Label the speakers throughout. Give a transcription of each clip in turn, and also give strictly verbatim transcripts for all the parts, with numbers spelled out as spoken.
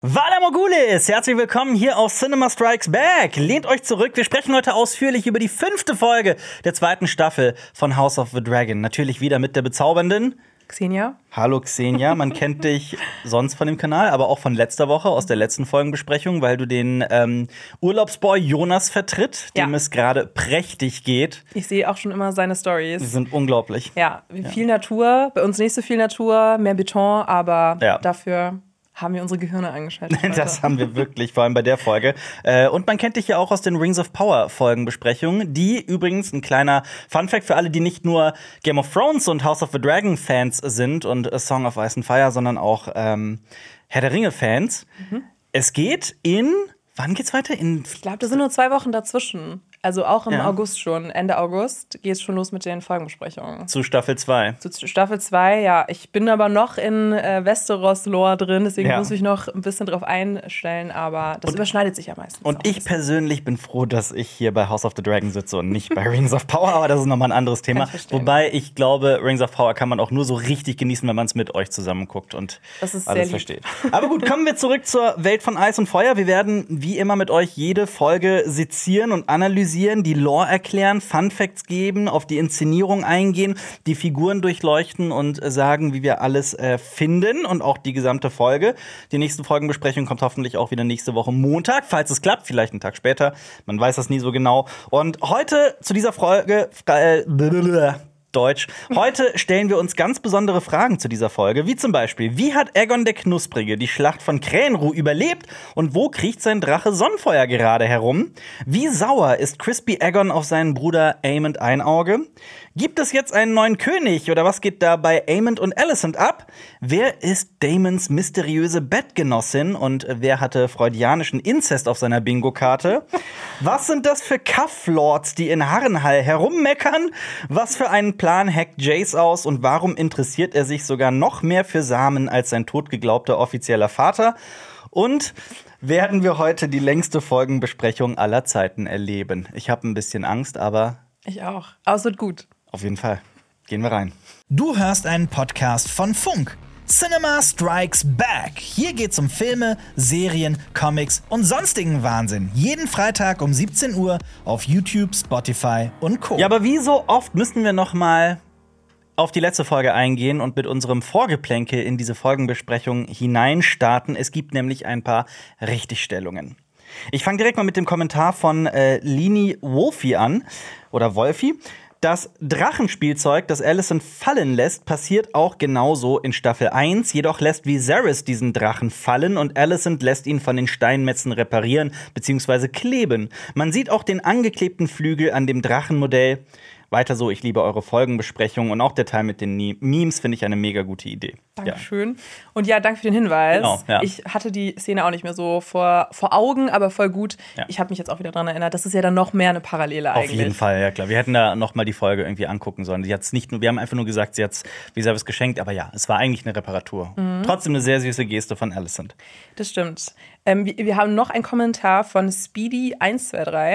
Speaker 1: Vala Morgulis, herzlich willkommen hier auf Cinema Strikes Back. Lehnt euch zurück, wir sprechen heute ausführlich über die fünfte Folge der zweiten Staffel von House of the Dragon. Natürlich wieder mit der bezaubernden
Speaker 2: Xenia.
Speaker 1: Hallo Xenia, man kennt dich sonst von dem Kanal, aber auch von letzter Woche, aus der letzten Folgenbesprechung, weil du den ähm, Urlaubsboy Jonas vertritt, dem
Speaker 2: ja.
Speaker 1: es gerade prächtig geht.
Speaker 2: Ich sehe auch schon immer seine Stories.
Speaker 1: Die sind unglaublich.
Speaker 2: Ja, viel ja. Natur, bei uns nicht so viel Natur, mehr Beton, aber ja. dafür haben wir unsere Gehirne eingeschaltet.
Speaker 1: Das haben wir wirklich, vor allem bei der Folge. Und man kennt dich ja auch aus den Rings of Power Folgenbesprechungen, die übrigens ein kleiner Funfact für alle, die nicht nur Game of Thrones und House of the Dragon Fans sind und A Song of Ice and Fire, sondern auch ähm, Herr der Ringe Fans. Mhm. Es geht in, wann geht's weiter? In
Speaker 2: ich glaube, da sind nur zwei Wochen dazwischen. Also auch im ja. August schon, Ende August geht es schon los mit den Folgenbesprechungen.
Speaker 1: Zu Staffel zwei.
Speaker 2: Zu Staffel zwei, ja. Ich bin aber noch in äh, Westeros-Lore drin, deswegen ja. muss ich noch ein bisschen drauf einstellen, aber das und, überschneidet sich ja meistens.
Speaker 1: Und ich persönlich bin froh, dass ich hier bei House of the Dragon sitze und nicht bei Rings of Power, aber das ist nochmal ein anderes Thema. Ich Wobei ich glaube, Rings of Power kann man auch nur so richtig genießen, wenn man es mit euch zusammen guckt und
Speaker 2: das ist
Speaker 1: alles
Speaker 2: sehr
Speaker 1: versteht. Aber gut, kommen wir zurück zur Welt von Eis und Feuer. Wir werden wie immer mit euch jede Folge sezieren und analysieren, die Lore erklären, Fun Facts geben, auf die Inszenierung eingehen, die Figuren durchleuchten und sagen, wie wir alles äh, finden und auch die gesamte Folge. Die nächste Folgenbesprechung kommt hoffentlich auch wieder nächste Woche Montag, falls es klappt, vielleicht einen Tag später. Man weiß das nie so genau. Und heute zu dieser Folge äh, Deutsch. Heute stellen wir uns ganz besondere Fragen zu dieser Folge, wie zum Beispiel, wie hat Aegon der Knusprige die Schlacht von Krähenruh überlebt und wo kriecht sein Drache Sonnenfeuer gerade herum? Wie sauer ist Crispy Aegon auf seinen Bruder Aemond Einauge? Gibt es jetzt einen neuen König oder was geht da bei Aemond und Alicent ab? Wer ist Daemons mysteriöse Bettgenossin und wer hatte freudianischen Inzest auf seiner Bingo-Karte? Was sind das für Cuff-Lords, die in Harrenhal herummeckern? Was für einen Plan hackt Jace aus und warum interessiert er sich sogar noch mehr für Samen als sein totgeglaubter offizieller Vater? Und werden wir heute die längste Folgenbesprechung aller Zeiten erleben? Ich habe ein bisschen Angst, aber
Speaker 2: ich auch. Aber es wird gut.
Speaker 1: Auf jeden Fall. Gehen wir rein.
Speaker 3: Du hörst einen Podcast von Funk. Cinema Strikes Back. Hier geht's um Filme, Serien, Comics und sonstigen Wahnsinn. Jeden Freitag um siebzehn Uhr auf YouTube, Spotify und Co.
Speaker 1: Ja, aber wie so oft müssen wir noch mal auf die letzte Folge eingehen und mit unserem Vorgeplänkel in diese Folgenbesprechung hineinstarten. Es gibt nämlich ein paar Richtigstellungen. Ich fange direkt mal mit dem Kommentar von äh, Lini Wolfi an. Oder Wolfi. Das Drachenspielzeug, das Alicent fallen lässt, passiert auch genauso in Staffel eins. Jedoch lässt Viserys diesen Drachen fallen und Alicent lässt ihn von den Steinmetzen reparieren bzw. kleben. Man sieht auch den angeklebten Flügel an dem Drachenmodell. Weiter so, ich liebe eure Folgenbesprechungen und auch der Teil mit den Memes finde ich eine mega gute Idee.
Speaker 2: Dankeschön. Ja. Und ja, danke für den Hinweis.
Speaker 1: Genau, ja.
Speaker 2: Ich hatte die Szene auch nicht mehr so vor, vor Augen, aber voll gut. Ja. Ich habe mich jetzt auch wieder daran erinnert. Das ist ja dann noch mehr eine Parallele eigentlich.
Speaker 1: Auf jeden Fall, ja klar. Wir hätten da noch mal die Folge irgendwie angucken sollen. Sie hat's nicht nur, wir haben einfach nur gesagt, sie hat's Viserys geschenkt, aber ja, es war eigentlich eine Reparatur. Mhm. Trotzdem eine sehr süße Geste von Alicent.
Speaker 2: Das stimmt. Ähm, wir, wir haben noch einen Kommentar von Speedy eins zwei drei.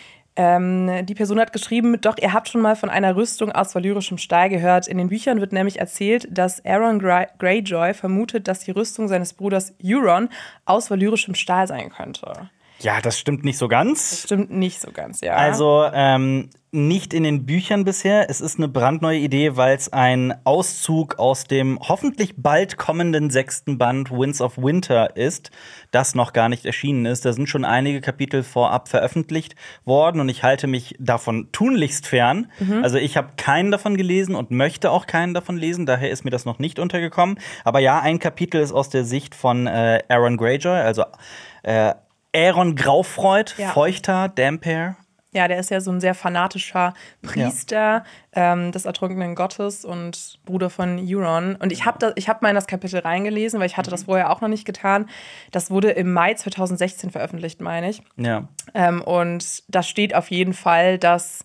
Speaker 2: Ähm, die Person hat geschrieben, doch, ihr habt schon mal von einer Rüstung aus valyrischem Stahl gehört. In den Büchern wird nämlich erzählt, dass Aeron Greyjoy vermutet, dass die Rüstung seines Bruders Euron aus valyrischem Stahl sein könnte.
Speaker 1: Ja, das stimmt nicht so ganz.
Speaker 2: Das stimmt nicht so ganz, ja.
Speaker 1: Also, ähm, nicht in den Büchern bisher. Es ist eine brandneue Idee, weil es ein Auszug aus dem hoffentlich bald kommenden sechsten Band Winds of Winter ist, das noch gar nicht erschienen ist. Da sind schon einige Kapitel vorab veröffentlicht worden und ich halte mich davon tunlichst fern. Mhm. Also ich habe keinen davon gelesen und möchte auch keinen davon lesen, daher ist mir das noch nicht untergekommen. Aber ja, ein Kapitel ist aus der Sicht von äh, Aeron Greyjoy, also äh, Aeron Graufreud, ja. Feuchter, Damphair.
Speaker 2: Ja, der ist ja so ein sehr fanatischer Priester ja. ähm, des ertrunkenen Gottes und Bruder von Euron. Und ich habe hab mal in das Kapitel reingelesen, weil ich hatte das vorher auch noch nicht getan. Das wurde im Mai zwanzig sechzehn veröffentlicht, meine ich.
Speaker 1: Ja.
Speaker 2: Ähm, und da steht auf jeden Fall, dass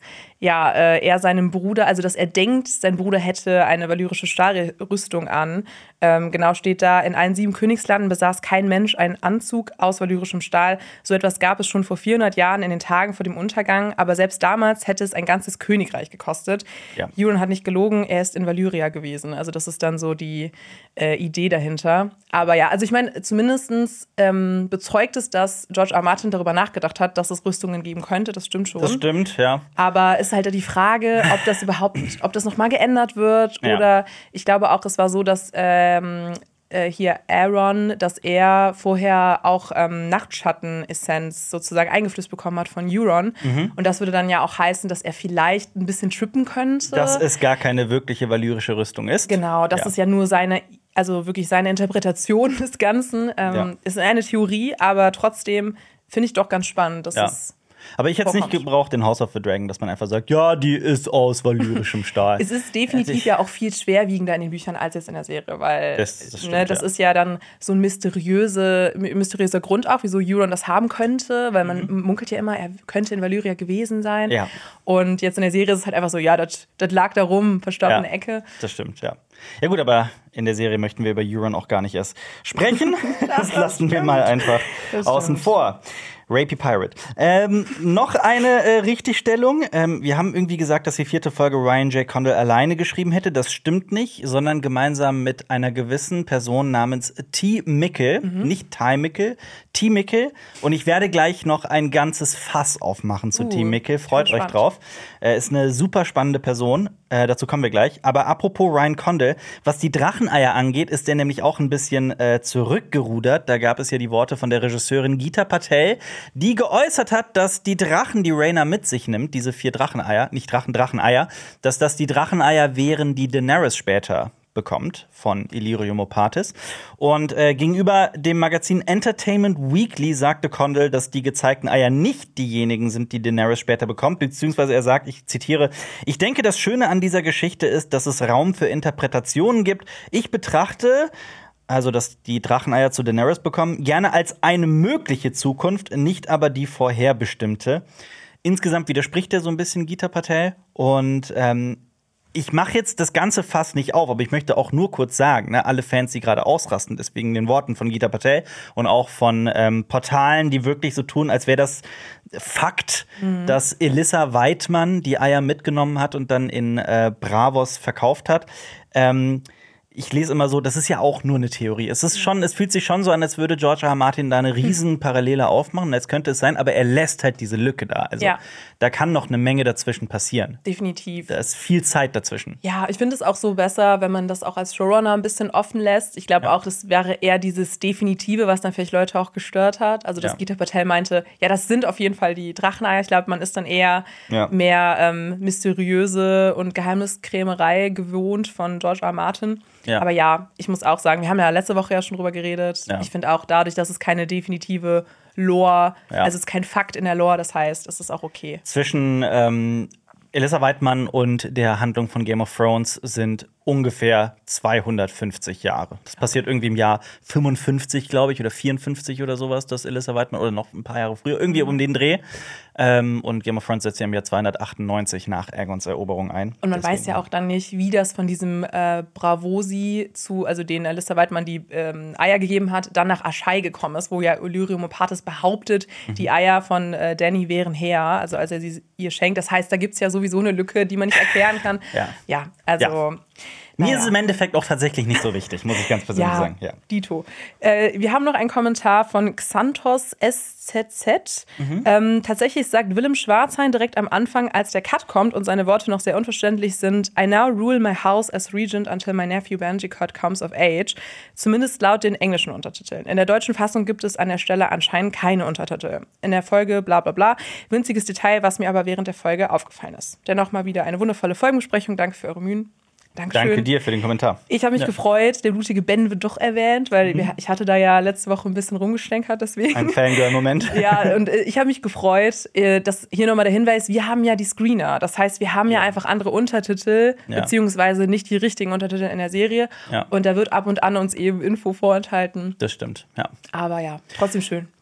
Speaker 2: ja, äh, er seinem Bruder, also dass er denkt, sein Bruder hätte eine valyrische Stahlrüstung an. Ähm, genau steht da, in allen sieben Königslanden besaß kein Mensch einen Anzug aus valyrischem Stahl. So etwas gab es schon vor vierhundert Jahren in den Tagen vor dem Untergang, aber selbst damals hätte es ein ganzes Königreich gekostet.
Speaker 1: Ja.
Speaker 2: Euron hat nicht gelogen, er ist in Valyria gewesen. Also das ist dann so die äh, Idee dahinter. Aber ja, also ich meine, zumindest ähm, bezeugt es, dass George R. R. Martin darüber nachgedacht hat, dass es Rüstungen geben könnte. Das stimmt schon.
Speaker 1: Das stimmt, ja.
Speaker 2: Aber ist halt die Frage, ob das überhaupt, ob das nochmal geändert wird.
Speaker 1: Ja.
Speaker 2: Oder ich glaube auch, es war so, dass ähm, äh, hier Aaron, dass er vorher auch ähm, Nachtschatten-Essenz sozusagen eingeflößt bekommen hat von Euron. Mhm. Und das würde dann ja auch heißen, dass er vielleicht ein bisschen trippen könnte.
Speaker 1: Dass es gar keine wirkliche valyrische Rüstung ist.
Speaker 2: Genau, das
Speaker 1: ja.
Speaker 2: ist ja nur seine, also wirklich seine Interpretation des Ganzen. Ähm,
Speaker 1: ja.
Speaker 2: Ist eine Theorie, aber trotzdem finde ich doch ganz spannend, dass
Speaker 1: ja.
Speaker 2: es
Speaker 1: Aber ich hätte es nicht gebraucht in House of the Dragon, dass man einfach sagt, ja, die ist aus valyrischem Stahl.
Speaker 2: Es ist definitiv
Speaker 1: ich,
Speaker 2: ja auch viel schwerwiegender in den Büchern als jetzt in der Serie, weil
Speaker 1: das, das, stimmt,
Speaker 2: ne, das
Speaker 1: ja.
Speaker 2: ist ja dann so ein mysteriöse, mysteriöser Grund auch, wieso Euron das haben könnte, weil man mhm. munkelt ja immer, er könnte in Valyria gewesen sein.
Speaker 1: Ja.
Speaker 2: Und jetzt in der Serie ist es halt einfach so, ja, das lag da rum, verstaubt
Speaker 1: ja,
Speaker 2: in der Ecke.
Speaker 1: Das stimmt, ja. Ja gut, aber in der Serie möchten wir über Euron auch gar nicht erst sprechen. das, das lassen wir mal einfach außen vor. Rapey Pirate. Ähm, noch eine äh, Richtigstellung. Ähm, wir haben irgendwie gesagt, dass die vierte Folge Ryan J. Condal alleine geschrieben hätte. Das stimmt nicht, sondern gemeinsam mit einer gewissen Person namens T. Mikkel. Mhm. Nicht Ty Mikkel, T. Mikkel. Und ich werde gleich noch ein ganzes Fass aufmachen zu uh, T. Mikkel. Freut euch drauf. Er ist eine super spannende Person. Äh, dazu kommen wir gleich. Aber apropos Ryan Condal, was die Dracheneier angeht, ist der nämlich auch ein bisschen äh, zurückgerudert. Da gab es ja die Worte von der Regisseurin Geeta Patel, die geäußert hat, dass die Drachen, die Rhaena mit sich nimmt, diese vier Dracheneier, nicht Drachen, Dracheneier, dass das die Dracheneier wären, die Daenerys später bekommt von Illyrio Mopatis. Und äh, gegenüber dem Magazin Entertainment Weekly sagte Condal, dass die gezeigten Eier nicht diejenigen sind, die Daenerys später bekommt, beziehungsweise er sagt, ich zitiere, ich denke, das Schöne an dieser Geschichte ist, dass es Raum für Interpretationen gibt. Ich betrachte also dass die Dracheneier zu Daenerys bekommen, gerne als eine mögliche Zukunft, nicht aber die vorherbestimmte. Insgesamt widerspricht er so ein bisschen Geeta Patel. Und ähm, ich mache jetzt das ganze Fass nicht auf, aber ich möchte auch nur kurz sagen, ne, alle Fans, die gerade ausrasten, deswegen den Worten von Geeta Patel und auch von ähm, Portalen, die wirklich so tun, als wäre das Fakt, mhm. dass Elissa Weidmann die Eier mitgenommen hat und dann in äh, Bravos verkauft hat. Ähm, Ich lese immer so, das ist ja auch nur eine Theorie. Es ist schon, es fühlt sich schon so an, als würde George R. R. Martin da eine riesen Parallele aufmachen, als könnte es sein, aber er lässt halt diese Lücke da. Also
Speaker 2: ja.
Speaker 1: da kann noch eine Menge dazwischen passieren.
Speaker 2: Definitiv.
Speaker 1: Da ist viel Zeit dazwischen.
Speaker 2: Ja, ich finde es auch so besser, wenn man das auch als Showrunner ein bisschen offen lässt. Ich glaube ja. auch, das wäre eher dieses Definitive, was dann vielleicht Leute auch gestört hat. Also dass ja. Geeta Patel meinte, ja, das sind auf jeden Fall die Dracheneier. Ich glaube, man ist dann eher ja. mehr ähm, mysteriöse und Geheimniskrämerei gewohnt von George R. R. Martin. Ja. Aber ja, ich muss auch sagen, wir haben ja letzte Woche ja schon drüber geredet. Ja. Ich finde auch dadurch, dass es keine definitive Lore, ja. also es ist kein Fakt in der Lore, das heißt, es ist auch okay.
Speaker 1: Zwischen ähm, Elissa Weidmann und der Handlung von Game of Thrones sind ungefähr zweihundertfünfzig Jahre. Das passiert irgendwie im Jahr fünfundfünfzig, glaube ich, oder vierundfünfzig oder sowas, dass Elissa Weidmann, oder noch ein paar Jahre früher, irgendwie um den Dreh. Ähm, und Game of Thrones setzt ja im Jahr zweihundertachtundneunzig nach Aegons Eroberung ein.
Speaker 2: Und man
Speaker 1: Deswegen.
Speaker 2: weiß ja auch dann nicht, wie das von diesem äh, Bravosi zu, also den Elissa Weidmann die ähm, Eier gegeben hat, dann nach Asshai gekommen ist, wo ja Illyrio Mopatis behauptet, mhm. die Eier von äh, Dany wären her, also als er sie ihr schenkt. Das heißt, da gibt es ja sowieso eine Lücke, die man nicht erklären kann. ja. ja, also
Speaker 1: ja. Mir naja. ist es im Endeffekt auch tatsächlich nicht so wichtig, muss ich ganz persönlich
Speaker 2: ja,
Speaker 1: sagen. Ja,
Speaker 2: Dito. Äh, wir haben noch einen Kommentar von Xanthos S Z Z. Mhm. Ähm, tatsächlich sagt Willem Schwarzhain direkt am Anfang, als der Cut kommt und seine Worte noch sehr unverständlich sind, I now rule my house as regent until my nephew Banjicot comes of age. Zumindest laut den englischen Untertiteln. In der deutschen Fassung gibt es an der Stelle anscheinend keine Untertitel. In der Folge bla bla bla. Winziges Detail, was mir aber während der Folge aufgefallen ist. Dennoch mal wieder eine wundervolle Folgenbesprechung. Danke für eure Mühen. Dankeschön.
Speaker 1: Danke dir für den Kommentar.
Speaker 2: Ich habe mich ja. gefreut, der blutige Ben wird doch erwähnt, weil mhm. ich hatte da ja letzte Woche ein bisschen rumgeschlenkert, deswegen.
Speaker 1: Ein Fangirl-Moment.
Speaker 2: Ja, und ich habe mich gefreut, dass hier nochmal der Hinweis, wir haben ja die Screener. Das heißt, wir haben ja, ja einfach andere Untertitel, ja. beziehungsweise nicht die richtigen Untertitel in der Serie. Ja. Und da wird ab und an uns eben Info vorenthalten.
Speaker 1: Das stimmt, ja.
Speaker 2: Aber ja, trotzdem schön.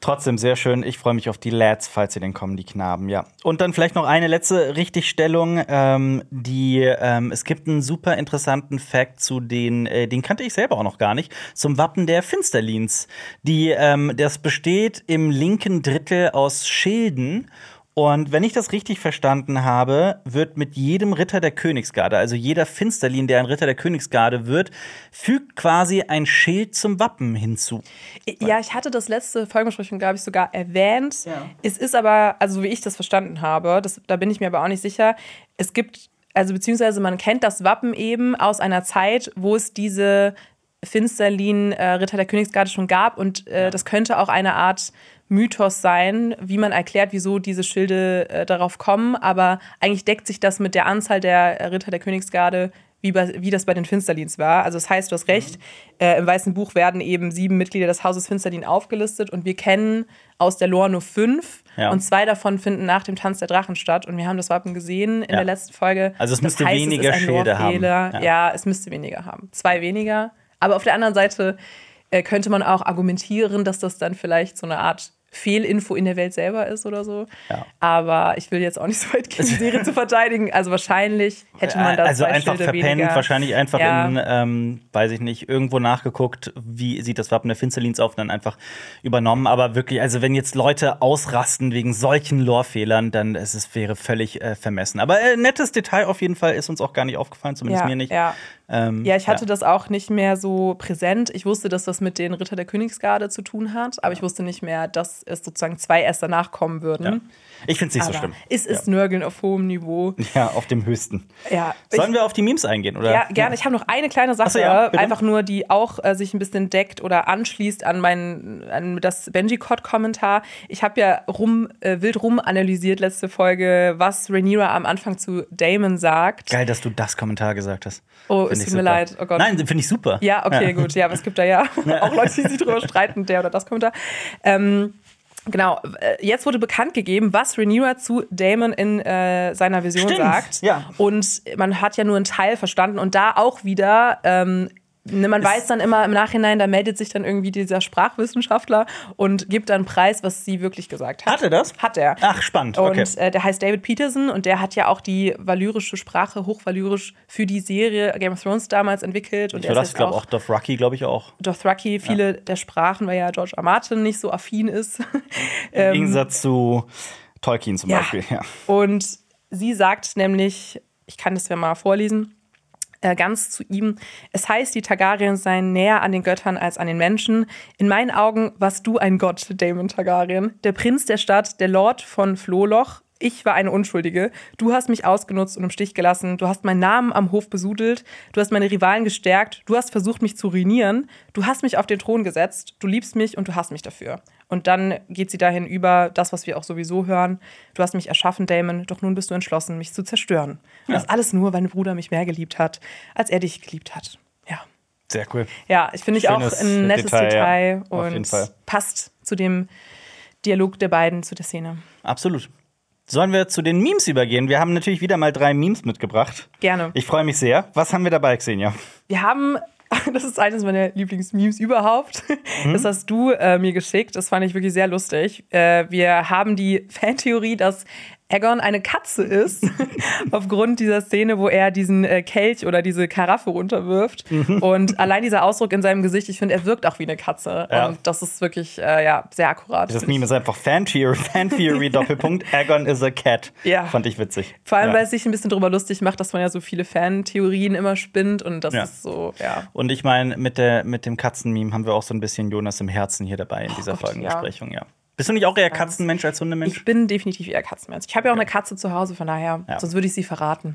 Speaker 1: Trotzdem sehr schön. Ich freue mich auf die Lads, falls sie denn kommen, die Knaben, ja. Und dann vielleicht noch eine letzte Richtigstellung. Ähm, die, ähm, es gibt einen super interessanten Fact zu den, äh, den kannte ich selber auch noch gar nicht, zum Wappen der Finsterlins. Die, ähm, das besteht im linken Drittel aus Schilden. Und wenn ich das richtig verstanden habe, wird mit jedem Ritter der Königsgarde, also jeder Finsterlin, der ein Ritter der Königsgarde wird, fügt quasi ein Schild zum Wappen hinzu.
Speaker 2: Ja, ich hatte das letzte Folgenbesprechung, glaube ich, sogar erwähnt.
Speaker 1: Ja.
Speaker 2: Es ist aber, also wie ich das verstanden habe, das, da bin ich mir aber auch nicht sicher, es gibt, also beziehungsweise man kennt das Wappen eben aus einer Zeit, wo es diese Finsterlin äh, Ritter der Königsgarde schon gab und äh, das könnte auch eine Art Mythos sein, wie man erklärt, wieso diese Schilde äh, darauf kommen, aber eigentlich deckt sich das mit der Anzahl der äh, Ritter der Königsgarde, wie, bei, wie das bei den Finsterlins war. Also das heißt, du hast recht, mhm. äh, im Weißen Buch werden eben sieben Mitglieder des Hauses Finsterlin aufgelistet und wir kennen aus der Lore nur fünf ja. und zwei davon finden nach dem Tanz der Drachen statt und wir haben das Wappen gesehen in ja. der letzten Folge.
Speaker 1: Also es
Speaker 2: das
Speaker 1: müsste
Speaker 2: heißt,
Speaker 1: weniger
Speaker 2: es ist ein
Speaker 1: Schilde haben.
Speaker 2: Ja. ja, es müsste weniger haben. Zwei weniger. Aber auf der anderen Seite äh, könnte man auch argumentieren, dass das dann vielleicht so eine Art Fehlinfo in der Welt selber ist oder so. Ja. Aber ich will jetzt auch nicht so weit gehen, die Serie zu verteidigen. Also wahrscheinlich hätte man da
Speaker 1: Also
Speaker 2: zwei
Speaker 1: einfach
Speaker 2: Schilde
Speaker 1: verpennt,
Speaker 2: weniger.
Speaker 1: wahrscheinlich einfach
Speaker 2: ja.
Speaker 1: in, ähm, weiß ich nicht, irgendwo nachgeguckt, wie sieht das Wappen der Finsterlins auf, dann einfach übernommen. Aber wirklich, also wenn jetzt Leute ausrasten wegen solchen Lore-Fehlern, dann ist es wäre völlig äh, vermessen. Aber äh, nettes Detail auf jeden Fall, ist uns auch gar nicht aufgefallen, zumindest
Speaker 2: ja,
Speaker 1: mir nicht.
Speaker 2: Ja.
Speaker 1: Ähm,
Speaker 2: ja, ich hatte
Speaker 1: ja.
Speaker 2: das auch nicht mehr so präsent. Ich wusste, dass das mit den Ritter der Königsgarde zu tun hat, aber ich wusste nicht mehr, dass es sozusagen zwei erst danach kommen würden.
Speaker 1: Ja. Ich finde es nicht
Speaker 2: aber
Speaker 1: so schlimm.
Speaker 2: Es ist
Speaker 1: ja.
Speaker 2: Nörgeln auf hohem Niveau.
Speaker 1: Ja, auf dem höchsten.
Speaker 2: Ja,
Speaker 1: Sollen
Speaker 2: ich,
Speaker 1: wir auf die Memes eingehen? Oder?
Speaker 2: Ja, gerne. Ich habe noch eine kleine Sache,
Speaker 1: so, ja,
Speaker 2: einfach nur, die auch äh, sich ein bisschen deckt oder anschließt an, mein, an das Benji-Cod-Kommentar. Ich habe ja rum, äh, wild rum analysiert letzte Folge, was Rhaenyra am Anfang zu Daemon sagt.
Speaker 1: Geil, dass du das Kommentar gesagt hast.
Speaker 2: Oh, es tut mir leid. Oh Gott.
Speaker 1: Nein, finde ich super.
Speaker 2: Ja, okay, ja. gut. Ja, aber es gibt da ja auch Leute, die sich drüber streiten, der oder das Kommentar. Ähm, Genau, jetzt wurde bekannt gegeben, was Rhaenyra zu Daemon in äh, seiner Vision
Speaker 1: Stimmt,
Speaker 2: sagt.
Speaker 1: Ja.
Speaker 2: Und man hat ja nur einen Teil verstanden. Und da auch wieder, ähm, man weiß dann immer im Nachhinein, da meldet sich dann irgendwie dieser Sprachwissenschaftler und gibt dann preis, was sie wirklich gesagt hat.
Speaker 1: Hat er das?
Speaker 2: Hat er.
Speaker 1: Ach, spannend. Okay.
Speaker 2: Und äh, der heißt David Peterson und der hat ja auch die valyrische Sprache, hochvalyrisch, für die Serie Game of Thrones damals entwickelt. Und
Speaker 1: ich das, glaube auch Dothraki, glaube ich auch.
Speaker 2: Dothraki, viele ja. der Sprachen, weil ja George R. Martin nicht so affin ist.
Speaker 1: Im
Speaker 2: ähm,
Speaker 1: Gegensatz zu Tolkien zum
Speaker 2: ja.
Speaker 1: Beispiel. Ja.
Speaker 2: Und sie sagt nämlich, ich kann das ja mal vorlesen, ganz zu ihm. Es heißt, die Targaryens seien näher an den Göttern als an den Menschen. In meinen Augen warst du ein Gott, Daemon Targaryen. Der Prinz der Stadt, der Lord von Flohloch. Ich war eine Unschuldige. Du hast mich ausgenutzt und im Stich gelassen. Du hast meinen Namen am Hof besudelt. Du hast meine Rivalen gestärkt. Du hast versucht, mich zu ruinieren. Du hast mich auf den Thron gesetzt. Du liebst mich und du hasst mich dafür. Und dann geht sie dahin über das, was wir auch sowieso hören. Du hast mich erschaffen, Daemon, doch nun bist du entschlossen, mich zu zerstören. Ja. Das alles nur, weil mein Bruder mich mehr geliebt hat, als er dich geliebt hat. Ja.
Speaker 1: Sehr cool.
Speaker 2: Ja, ich finde ich auch ein nettes Detail, Detail
Speaker 1: ja.
Speaker 2: und passt zu dem Dialog der beiden, zu der Szene.
Speaker 1: Absolut. Sollen wir zu den Memes übergehen? Wir haben natürlich wieder mal drei Memes mitgebracht.
Speaker 2: Gerne.
Speaker 1: Ich freue mich sehr. Was haben wir dabei, Xenia?
Speaker 2: Wir haben, das ist eines meiner Lieblingsmemes überhaupt. Mhm. Das hast du äh, mir geschickt. Das fand ich wirklich sehr lustig. Äh, wir haben die Fantheorie, dass Aegon eine Katze ist, aufgrund dieser Szene, wo er diesen äh, Kelch oder diese Karaffe runterwirft. Mhm. Und allein dieser Ausdruck in seinem Gesicht, ich finde, er wirkt auch wie eine Katze. Ja. Und das ist wirklich äh, ja, sehr akkurat.
Speaker 1: Das Meme ist einfach Fantheory, Fantheory Doppelpunkt, Aegon is a cat.
Speaker 2: Ja.
Speaker 1: Fand ich witzig.
Speaker 2: Vor allem,
Speaker 1: ja.
Speaker 2: weil es sich ein bisschen drüber lustig macht, dass man ja so viele Fantheorien immer spinnt. Und das ja. ist so, ja.
Speaker 1: Und ich meine, mit, mit dem Katzen-Meme haben wir auch so ein bisschen Jonas im Herzen hier dabei in dieser
Speaker 2: oh Gott,
Speaker 1: Folgenbesprechung, ja. ja. Bist du nicht auch eher Katzenmensch als Hundemensch?
Speaker 2: Ich bin definitiv eher Katzenmensch. Ich habe ja auch eine Katze zu Hause, von daher, ja. sonst würde ich sie verraten.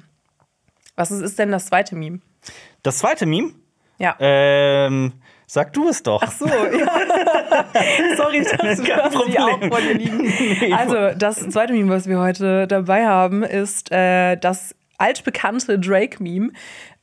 Speaker 2: Was ist, ist denn das zweite Meme?
Speaker 1: Das zweite Meme?
Speaker 2: Ja.
Speaker 1: Ähm, sag du es doch.
Speaker 2: Ach so, ja. Sorry, ich dachte, du hast die auch vor dir liegen. Also, das zweite Meme, was wir heute dabei haben, ist äh, das altbekannte Drake-Meme.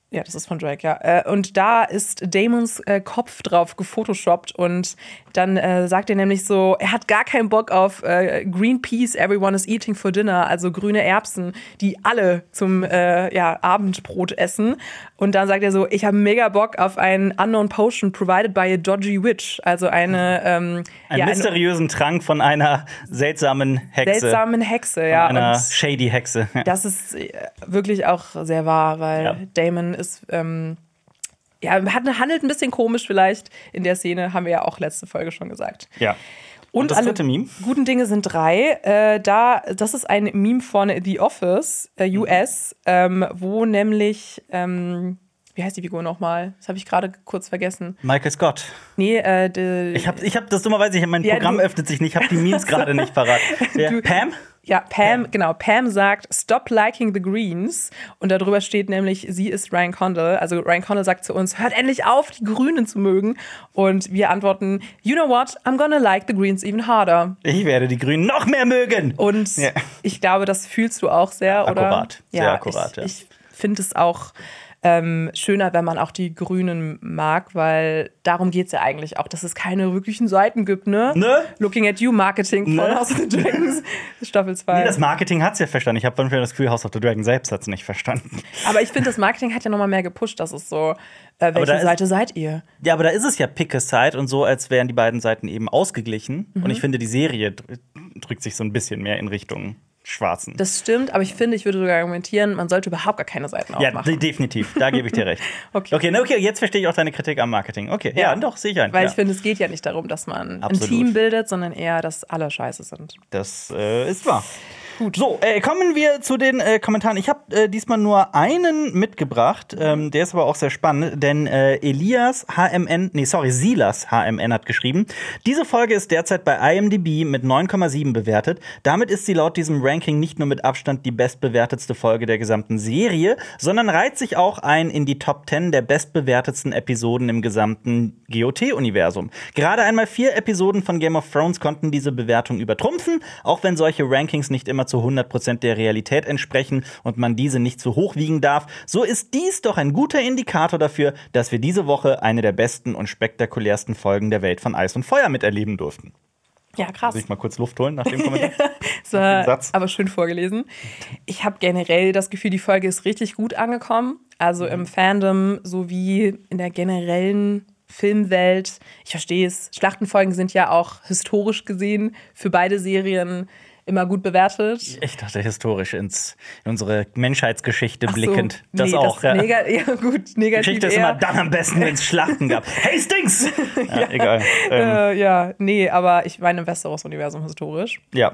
Speaker 2: Ja, das ist von Drake, ja. Äh, und da ist Damons äh, Kopf drauf gefotoshoppt und dann äh, sagt er nämlich so, er hat gar keinen Bock auf äh, Green Peas, everyone is eating for dinner, also grüne Erbsen, die alle zum äh, ja, Abendbrot essen. Und dann sagt er so, ich habe mega Bock auf einen Unknown Potion provided by a dodgy witch, also eine ähm,
Speaker 1: Einen
Speaker 2: ja,
Speaker 1: mysteriösen eine, Trank von einer seltsamen Hexe.
Speaker 2: Seltsamen Hexe, ja.
Speaker 1: Von einer
Speaker 2: und
Speaker 1: shady Hexe.
Speaker 2: Das ist wirklich auch sehr wahr, weil
Speaker 1: ja.
Speaker 2: Damon ist, ähm, ja, hat, handelt ein bisschen komisch vielleicht in der Szene, haben wir ja auch letzte Folge schon gesagt.
Speaker 1: Ja. Und, und das
Speaker 2: alle
Speaker 1: dritte Meme?
Speaker 2: Guten Dinge sind drei. Äh, da, das ist ein Meme von The Office, äh, U S, ähm, wo nämlich, ähm, wie heißt die Figur nochmal? Das habe ich gerade kurz vergessen.
Speaker 1: Michael Scott.
Speaker 2: Nee, äh, de,
Speaker 1: Ich habe ich hab das dummerweise, ich, mein
Speaker 2: ja,
Speaker 1: Programm
Speaker 2: du,
Speaker 1: öffnet sich nicht, ich habe die Memes gerade nicht parat. Ja.
Speaker 2: Du,
Speaker 1: Pam?
Speaker 2: Ja, Pam,
Speaker 1: Pam,
Speaker 2: genau. Pam sagt, stop liking the Greens. Und darüber steht nämlich, sie ist Ryan Condal. Also Ryan Condal sagt zu uns, hört endlich auf, die Grünen zu mögen. Und wir antworten, you know what, I'm gonna like the Greens even harder.
Speaker 1: Ich werde die Grünen noch mehr mögen.
Speaker 2: Und ja. ich glaube, das fühlst du auch sehr,
Speaker 1: ja,
Speaker 2: oder?
Speaker 1: Akkurat, sehr
Speaker 2: ja,
Speaker 1: akkurat,
Speaker 2: ich,
Speaker 1: ja.
Speaker 2: Ich finde es auch Ähm, schöner, wenn man auch die Grünen mag, weil darum geht es ja eigentlich auch, dass es keine wirklichen Seiten gibt, ne?
Speaker 1: Ne?
Speaker 2: Looking at you, Marketing von
Speaker 1: Ne?
Speaker 2: House of the Dragons, Staffel zwei.
Speaker 1: Nee, das Marketing hat's ja verstanden. Ich habe manchmal das Gefühl, House of the Dragon selbst hat's nicht verstanden.
Speaker 2: Aber ich finde, das Marketing hat ja nochmal mehr gepusht, dass es so, äh, welche Seite
Speaker 1: ist,
Speaker 2: seid ihr?
Speaker 1: Ja, aber da ist es ja Pick a Side und so, als wären die beiden Seiten eben ausgeglichen. Mhm. Und ich finde, die Serie drückt sich so ein bisschen mehr in Richtung Schwarzen.
Speaker 2: Das stimmt, aber ich finde, ich würde sogar argumentieren, man sollte überhaupt gar keine Seiten aufmachen.
Speaker 1: Ja, definitiv. Da gebe ich dir recht.
Speaker 2: okay.
Speaker 1: Okay, ne, okay, jetzt verstehe ich auch deine Kritik am Marketing. Okay, ja, ja doch, sicher.
Speaker 2: Weil
Speaker 1: ja.
Speaker 2: ich finde, es geht ja nicht darum, dass man
Speaker 1: Absolut.
Speaker 2: ein Team bildet, sondern eher, dass alle scheiße sind.
Speaker 1: Das äh, ist wahr. Gut. So, äh, kommen wir zu den äh, Kommentaren. Ich habe äh, diesmal nur einen mitgebracht. Ähm, der ist aber auch sehr spannend, denn äh, Elias H M N, nee, sorry, Silas H M N hat geschrieben, diese Folge ist derzeit bei I M D B mit neun Komma sieben bewertet. Damit ist sie laut diesem Ranking nicht nur mit Abstand die bestbewertetste Folge der gesamten Serie, sondern reiht sich auch ein in die Top zehn der bestbewertetsten Episoden im gesamten G O T-Universum. Gerade einmal vier Episoden von Game of Thrones konnten diese Bewertung übertrumpfen, auch wenn solche Rankings nicht immer zu hundert Prozent der Realität entsprechen und man diese nicht zu hoch wiegen darf, so ist dies doch ein guter Indikator dafür, dass wir diese Woche eine der besten und spektakulärsten Folgen der Welt von Eis und Feuer miterleben durften.
Speaker 2: Ja, krass.
Speaker 1: Muss ich mal kurz Luft holen nach dem Kommentar?
Speaker 2: Das war Satz. Aber schön vorgelesen. Ich habe generell das Gefühl, die Folge ist richtig gut angekommen. Also im Fandom sowie in der generellen Filmwelt. Ich verstehe es. Schlachtenfolgen sind ja auch historisch gesehen für beide Serien immer gut bewertet.
Speaker 1: Ich dachte historisch ins, in unsere Menschheitsgeschichte
Speaker 2: Ach so,
Speaker 1: blickend. Das
Speaker 2: nee,
Speaker 1: auch.
Speaker 2: Das
Speaker 1: ja.
Speaker 2: Nega- ja, gut, negativ
Speaker 1: Geschichte ist
Speaker 2: eher.
Speaker 1: immer dann am besten, wenn es Schlachten gab. Hastings! Ja,
Speaker 2: ja,
Speaker 1: egal. Ähm,
Speaker 2: äh, ja, nee, aber ich meine im Westeros-Universum historisch.
Speaker 1: Ja.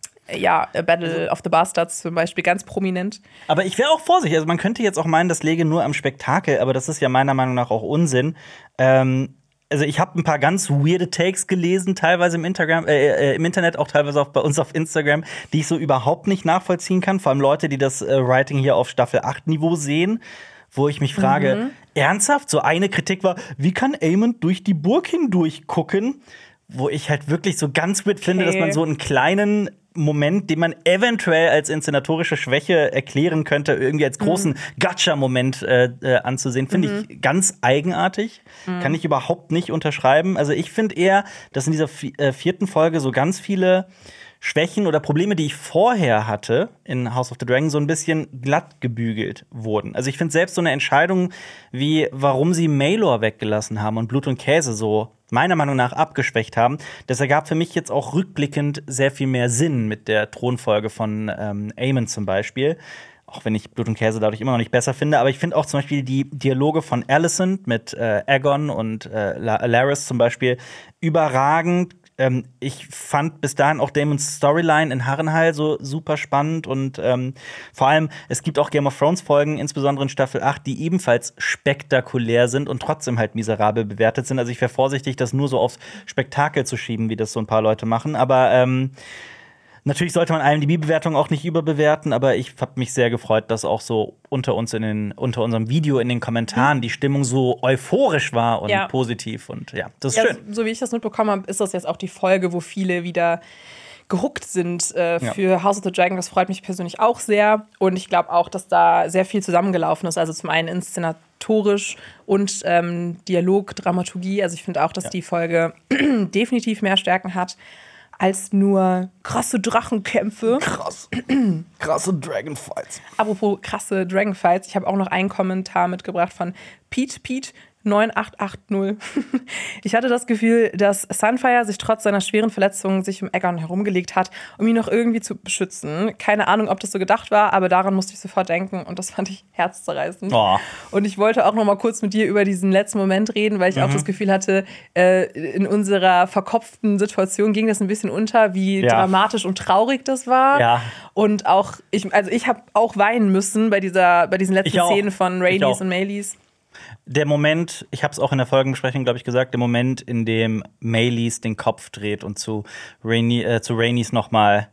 Speaker 2: Ja, Battle of the Bastards zum Beispiel, ganz prominent.
Speaker 1: Aber ich wäre auch vorsichtig. Also man könnte jetzt auch meinen, das läge nur am Spektakel, aber das ist ja meiner Meinung nach auch Unsinn. Ähm, Also ich habe ein paar ganz weirde Takes gelesen, teilweise im, Instagram, äh, äh, im Internet, auch teilweise auch bei uns auf Instagram, die ich so überhaupt nicht nachvollziehen kann. Vor allem Leute, die das äh, Writing hier auf Staffel acht Niveau sehen, wo ich mich frage, mhm. ernsthaft? So eine Kritik war, wie kann Aemond durch die Burg hindurch gucken? Wo ich halt wirklich so ganz weird okay. finde, dass man so einen kleinen Moment, den man eventuell als inszenatorische Schwäche erklären könnte, irgendwie als großen mhm. Gotcha-Moment äh, äh, anzusehen, finde mhm. ich ganz eigenartig. Mhm. Kann ich überhaupt nicht unterschreiben. Also ich finde eher, dass in dieser äh, vierten Folge so ganz viele Schwächen oder Probleme, die ich vorher hatte in House of the Dragon, so ein bisschen glatt gebügelt wurden. Also ich finde selbst so eine Entscheidung wie, warum sie Maelor weggelassen haben und Blut und Käse so meiner Meinung nach abgeschwächt haben, das ergab für mich jetzt auch rückblickend sehr viel mehr Sinn mit der Thronfolge von ähm, Aemond zum Beispiel. Auch wenn ich Blut und Käse dadurch immer noch nicht besser finde. Aber ich finde auch zum Beispiel die Dialoge von Alicent mit äh, Aegon und äh, Larys zum Beispiel überragend. Ähm, ich fand bis dahin auch Daemons Storyline in Harrenhal so super spannend und ähm, vor allem, es gibt auch Game of Thrones Folgen, insbesondere in Staffel acht, die ebenfalls spektakulär sind und trotzdem halt miserabel bewertet sind. Also ich wäre vorsichtig, das nur so aufs Spektakel zu schieben, wie das so ein paar Leute machen. Aber ähm, natürlich sollte man I M D B-Bewertungen auch nicht überbewerten, aber ich habe mich sehr gefreut, dass auch so unter uns in den, unter unserem Video in den Kommentaren die Stimmung so euphorisch war und
Speaker 2: ja.
Speaker 1: positiv und ja, das ist
Speaker 2: ja,
Speaker 1: schön.
Speaker 2: So wie ich das mitbekommen habe, ist das jetzt auch die Folge, wo viele wieder gehuckt sind äh, für ja. House of the Dragon. Das freut mich persönlich auch sehr. Und ich glaube auch, dass da sehr viel zusammengelaufen ist. Also zum einen inszenatorisch und ähm, Dialog, Dramaturgie. Also ich finde auch, dass ja. die Folge definitiv mehr Stärken hat als nur krasse Drachenkämpfe.
Speaker 1: Krass. Krasse Dragonfights.
Speaker 2: Apropos krasse Dragonfights, ich habe auch noch einen Kommentar mitgebracht von Pete Pete neun acht acht null. Ich hatte das Gefühl, dass Sunfire sich trotz seiner schweren Verletzungen sich um Aegon herumgelegt hat, um ihn noch irgendwie zu beschützen. Keine Ahnung, ob das so gedacht war, aber daran musste ich sofort denken und das fand ich herzzerreißend.
Speaker 1: Oh.
Speaker 2: Und ich wollte auch noch mal kurz mit dir über diesen letzten Moment reden, weil ich mhm. auch das Gefühl hatte, äh, in unserer verkopften Situation ging das ein bisschen unter, wie ja. dramatisch und traurig das war.
Speaker 1: Ja.
Speaker 2: Und auch, ich, also ich habe auch weinen müssen bei, dieser, bei diesen letzten Szenen von Rhaenys und Meleys.
Speaker 1: Der Moment, ich habe es auch in der Folgenbesprechung, glaube ich, gesagt, der Moment, in dem Meleys den Kopf dreht und zu Rhaenys äh, zu Rhaenys nochmal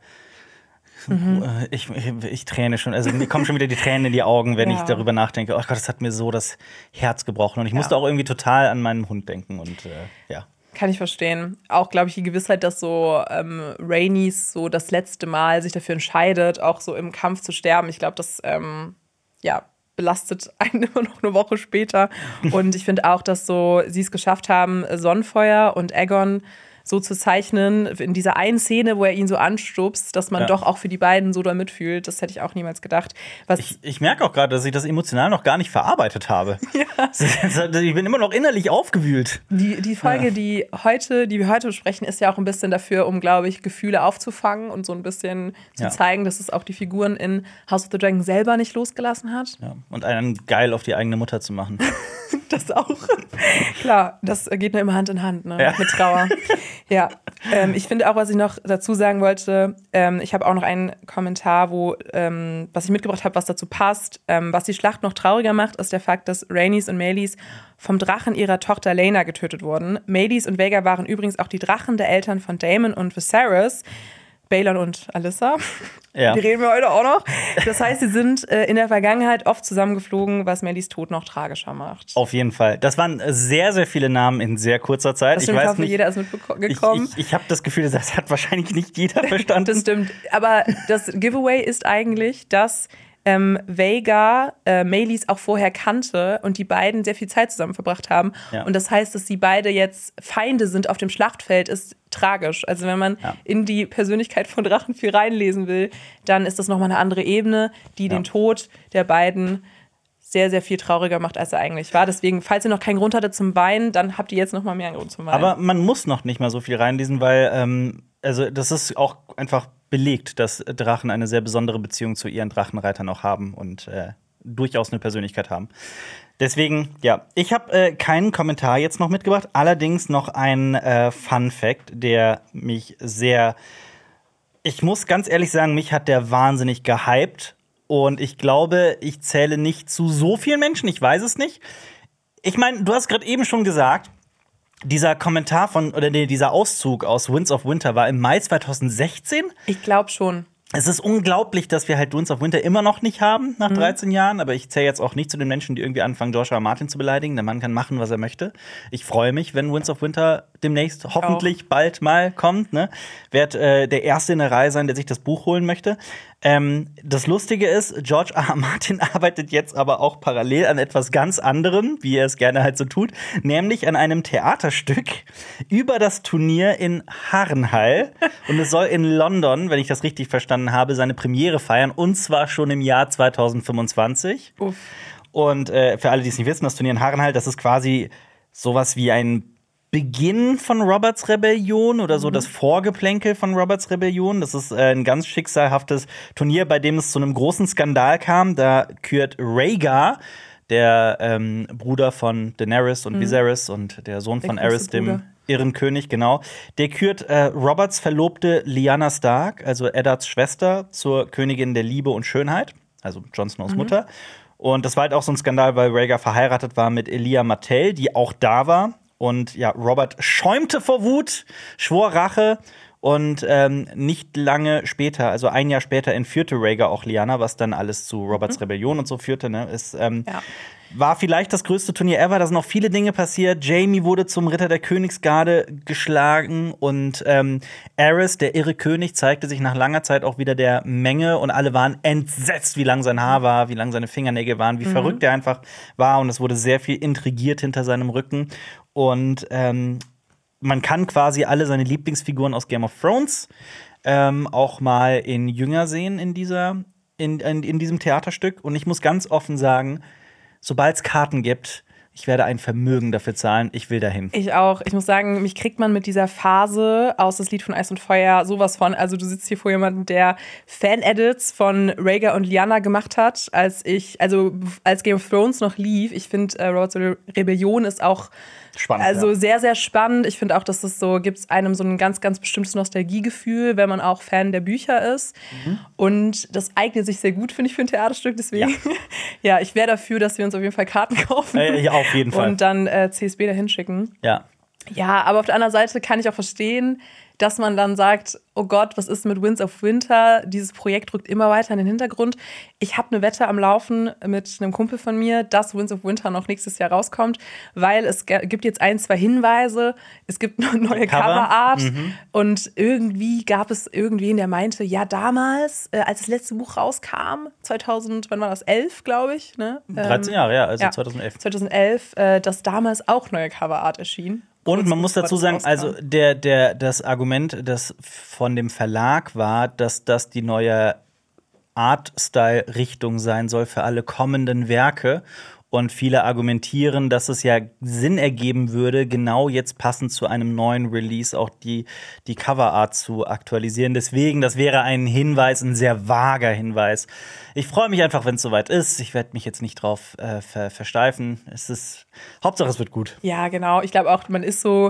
Speaker 1: mhm. ich, ich, ich träne schon, also mir kommen schon wieder die Tränen in die Augen, wenn ja. ich darüber nachdenke. Oh Gott, das hat mir so das Herz gebrochen. Und ich ja. musste auch irgendwie total an meinen Hund denken und äh, ja.
Speaker 2: Kann ich verstehen. Auch, glaube ich, die Gewissheit, dass so ähm, Rhaenys so das letzte Mal sich dafür entscheidet, auch so im Kampf zu sterben. Ich glaube, das, ähm, ja, belastet einen immer noch eine Woche später. Und ich finde auch, dass so sie es geschafft haben, Sonnenfeuer und Aegon so zu zeichnen, in dieser einen Szene, wo er ihn so anstupst, dass man ja. doch auch für die beiden so da mitfühlt. Das hätte ich auch niemals gedacht. Was
Speaker 1: ich ich merke auch gerade, dass ich das emotional noch gar nicht verarbeitet habe. Ja. Ich bin immer noch innerlich aufgewühlt.
Speaker 2: Die, die Folge, ja. die, heute, die wir heute besprechen, ist ja auch ein bisschen dafür, um, glaube ich, Gefühle aufzufangen und so ein bisschen zu ja. zeigen, dass es auch die Figuren in House of the Dragon selber nicht losgelassen hat.
Speaker 1: Ja. Und einen geil auf die eigene Mutter zu machen.
Speaker 2: Das auch. Klar, das geht nur immer Hand in Hand, ne? Ja. Mit Trauer. Ja, ähm, ich finde auch, was ich noch dazu sagen wollte, ähm, ich habe auch noch einen Kommentar, wo, ähm, was ich mitgebracht habe, was dazu passt. Ähm, was die Schlacht noch trauriger macht, ist der Fakt, dass Rhaenys und Meleys vom Drachen ihrer Tochter Laena getötet wurden. Meleys und Vhagar waren übrigens auch die Drachen der Eltern von Daemon und Viserys. Balon und Alyssa. Ja. Die reden wir heute auch noch. Das heißt, sie sind äh, in der Vergangenheit oft zusammengeflogen, was Mellies Tod noch tragischer macht.
Speaker 1: Auf jeden Fall. Das waren sehr, sehr viele Namen in sehr kurzer Zeit.
Speaker 2: Das stimmt, ich weiß nicht, jeder ist mitgekommen.
Speaker 1: Ich, ich, ich habe das Gefühl, das hat wahrscheinlich nicht jeder verstanden.
Speaker 2: Das stimmt. Aber das Giveaway ist eigentlich, dass ähm, Vhagar äh, Meleys auch vorher kannte und die beiden sehr viel Zeit zusammen verbracht haben. Ja. Und das heißt, dass sie beide jetzt Feinde sind auf dem Schlachtfeld, ist tragisch. Also wenn man ja. in die Persönlichkeit von Drachen viel reinlesen will, dann ist das nochmal eine andere Ebene, die ja. den Tod der beiden sehr, sehr viel trauriger macht, als er eigentlich war. Deswegen, falls ihr noch keinen Grund hattet zum Weinen, dann habt ihr jetzt noch mal mehr einen Grund zum Weinen.
Speaker 1: Aber man muss noch nicht mal so viel reinlesen, weil ähm, also das ist auch einfach belegt, dass Drachen eine sehr besondere Beziehung zu ihren Drachenreitern auch haben und äh, durchaus eine Persönlichkeit haben. Deswegen, ja, ich habe äh, keinen Kommentar jetzt noch mitgebracht, allerdings noch ein äh, Fun-Fact, der mich sehr, ich muss ganz ehrlich sagen, mich hat der wahnsinnig gehypt und ich glaube, ich zähle nicht zu so vielen Menschen, ich weiß es nicht. Ich meine, du hast gerade eben schon gesagt, dieser Kommentar von, oder nee, dieser Auszug aus Winds of Winter war im Mai zwanzig sechzehn?
Speaker 2: Ich glaube schon.
Speaker 1: Es ist unglaublich, dass wir halt Winds of Winter immer noch nicht haben, nach mhm. dreizehn Jahren. Aber ich zähle jetzt auch nicht zu den Menschen, die irgendwie anfangen, Joshua Martin zu beleidigen. Der Mann kann machen, was er möchte. Ich freue mich, wenn Winds of Winter demnächst hoffentlich auch bald mal kommt. Ne? Werd äh, der Erste in der Reihe sein, der sich das Buch holen möchte. Ähm, das Lustige ist, George R. R. Martin arbeitet jetzt aber auch parallel an etwas ganz anderem, wie er es gerne halt so tut, nämlich an einem Theaterstück über das Turnier in Harrenhal. Und es soll in London, wenn ich das richtig verstanden habe, seine Premiere feiern, und zwar schon im Jahr zwanzig fünfundzwanzig. Uff. Und äh, für alle, die es nicht wissen, das Turnier in Harrenhal, das ist quasi sowas wie ein Beginn von Roberts Rebellion oder so, mhm. das Vorgeplänkel von Roberts Rebellion. Das ist äh, ein ganz schicksalhaftes Turnier, bei dem es zu einem großen Skandal kam. Da kürt Rhaegar, der ähm, Bruder von Daenerys und mhm. Viserys und der Sohn der von Aerys, dem irren König, genau. Der kürt äh, Roberts Verlobte Lyanna Stark, also Eddards Schwester, zur Königin der Liebe und Schönheit, also Jon Snows mhm. Mutter. Und das war halt auch so ein Skandal, weil Rhaegar verheiratet war mit Elia Martell, die auch da war. Und ja, Robert schäumte vor Wut, schwor Rache Und ähm, nicht lange später, also ein Jahr später, entführte Rhaegar auch Lyanna, was dann alles zu Roberts mhm. Rebellion und so führte. Ne? Ist, ähm, ja. War vielleicht das größte Turnier ever. Da sind noch viele Dinge passiert. Jaime wurde zum Ritter der Königsgarde geschlagen. Und ähm, Aerys, der irre König, zeigte sich nach langer Zeit auch wieder der Menge. Und alle waren entsetzt, wie lang sein Haar war, wie lang seine Fingernägel waren, wie mhm. verrückt er einfach war. Und es wurde sehr viel intrigiert hinter seinem Rücken. Und ähm, man kann quasi alle seine Lieblingsfiguren aus Game of Thrones ähm, auch mal in jünger sehen in, dieser, in, in, in diesem Theaterstück. Und ich muss ganz offen sagen, sobald es Karten gibt, ich werde ein Vermögen dafür zahlen. Ich will dahin.
Speaker 2: Ich auch. Ich muss sagen, mich kriegt man mit dieser Phase aus Das Lied von Eis und Feuer sowas von. Also du sitzt hier vor jemandem, der Fan-Edits von Rhaegar und Lyanna gemacht hat, als ich, also als Game of Thrones noch lief. Ich finde, äh, Roberts Rebellion ist auch spannend. Also ja. sehr, sehr spannend. Ich finde auch, dass es so, gibt es einem so ein ganz, ganz bestimmtes Nostalgiegefühl, wenn man auch Fan der Bücher ist. Mhm. Und das eignet sich sehr gut, finde ich, für ein Theaterstück. Deswegen, ja, ja ich wäre dafür, dass wir uns auf jeden Fall Karten kaufen.
Speaker 1: Äh, ja, auf jeden Fall.
Speaker 2: Und dann äh, C S B dahin schicken.
Speaker 1: Ja.
Speaker 2: Ja, aber auf der anderen Seite kann ich auch verstehen, dass man dann sagt, oh Gott, was ist mit Winds of Winter? Dieses Projekt rückt immer weiter in den Hintergrund. Ich habe eine Wette am Laufen mit einem Kumpel von mir, dass Winds of Winter noch nächstes Jahr rauskommt, weil es g- gibt jetzt ein, zwei Hinweise, es gibt eine neue Cover. Coverart mhm. und irgendwie gab es irgendwen, der meinte, ja damals, äh, als das letzte Buch rauskam, zweitausend, wann war das, elf, glaube ich, ne?
Speaker 1: dreizehn Jahre, ja, also ja, zweitausendelf.
Speaker 2: zweitausendelf, äh, dass damals auch neue Coverart erschien.
Speaker 1: Und man muss dazu sagen, also der, der, das Argument, das von dem Verlag war, dass das die neue Art-Style-Richtung sein soll für alle kommenden Werke. Und viele argumentieren, dass es ja Sinn ergeben würde, genau jetzt passend zu einem neuen Release auch die, die Coverart zu aktualisieren. Deswegen, das wäre ein Hinweis, ein sehr vager Hinweis. Ich freue mich einfach, wenn es soweit ist. Ich werde mich jetzt nicht drauf äh, ver- versteifen. Es ist, Hauptsache, es wird gut.
Speaker 2: Ja, genau. Ich glaube auch, man ist so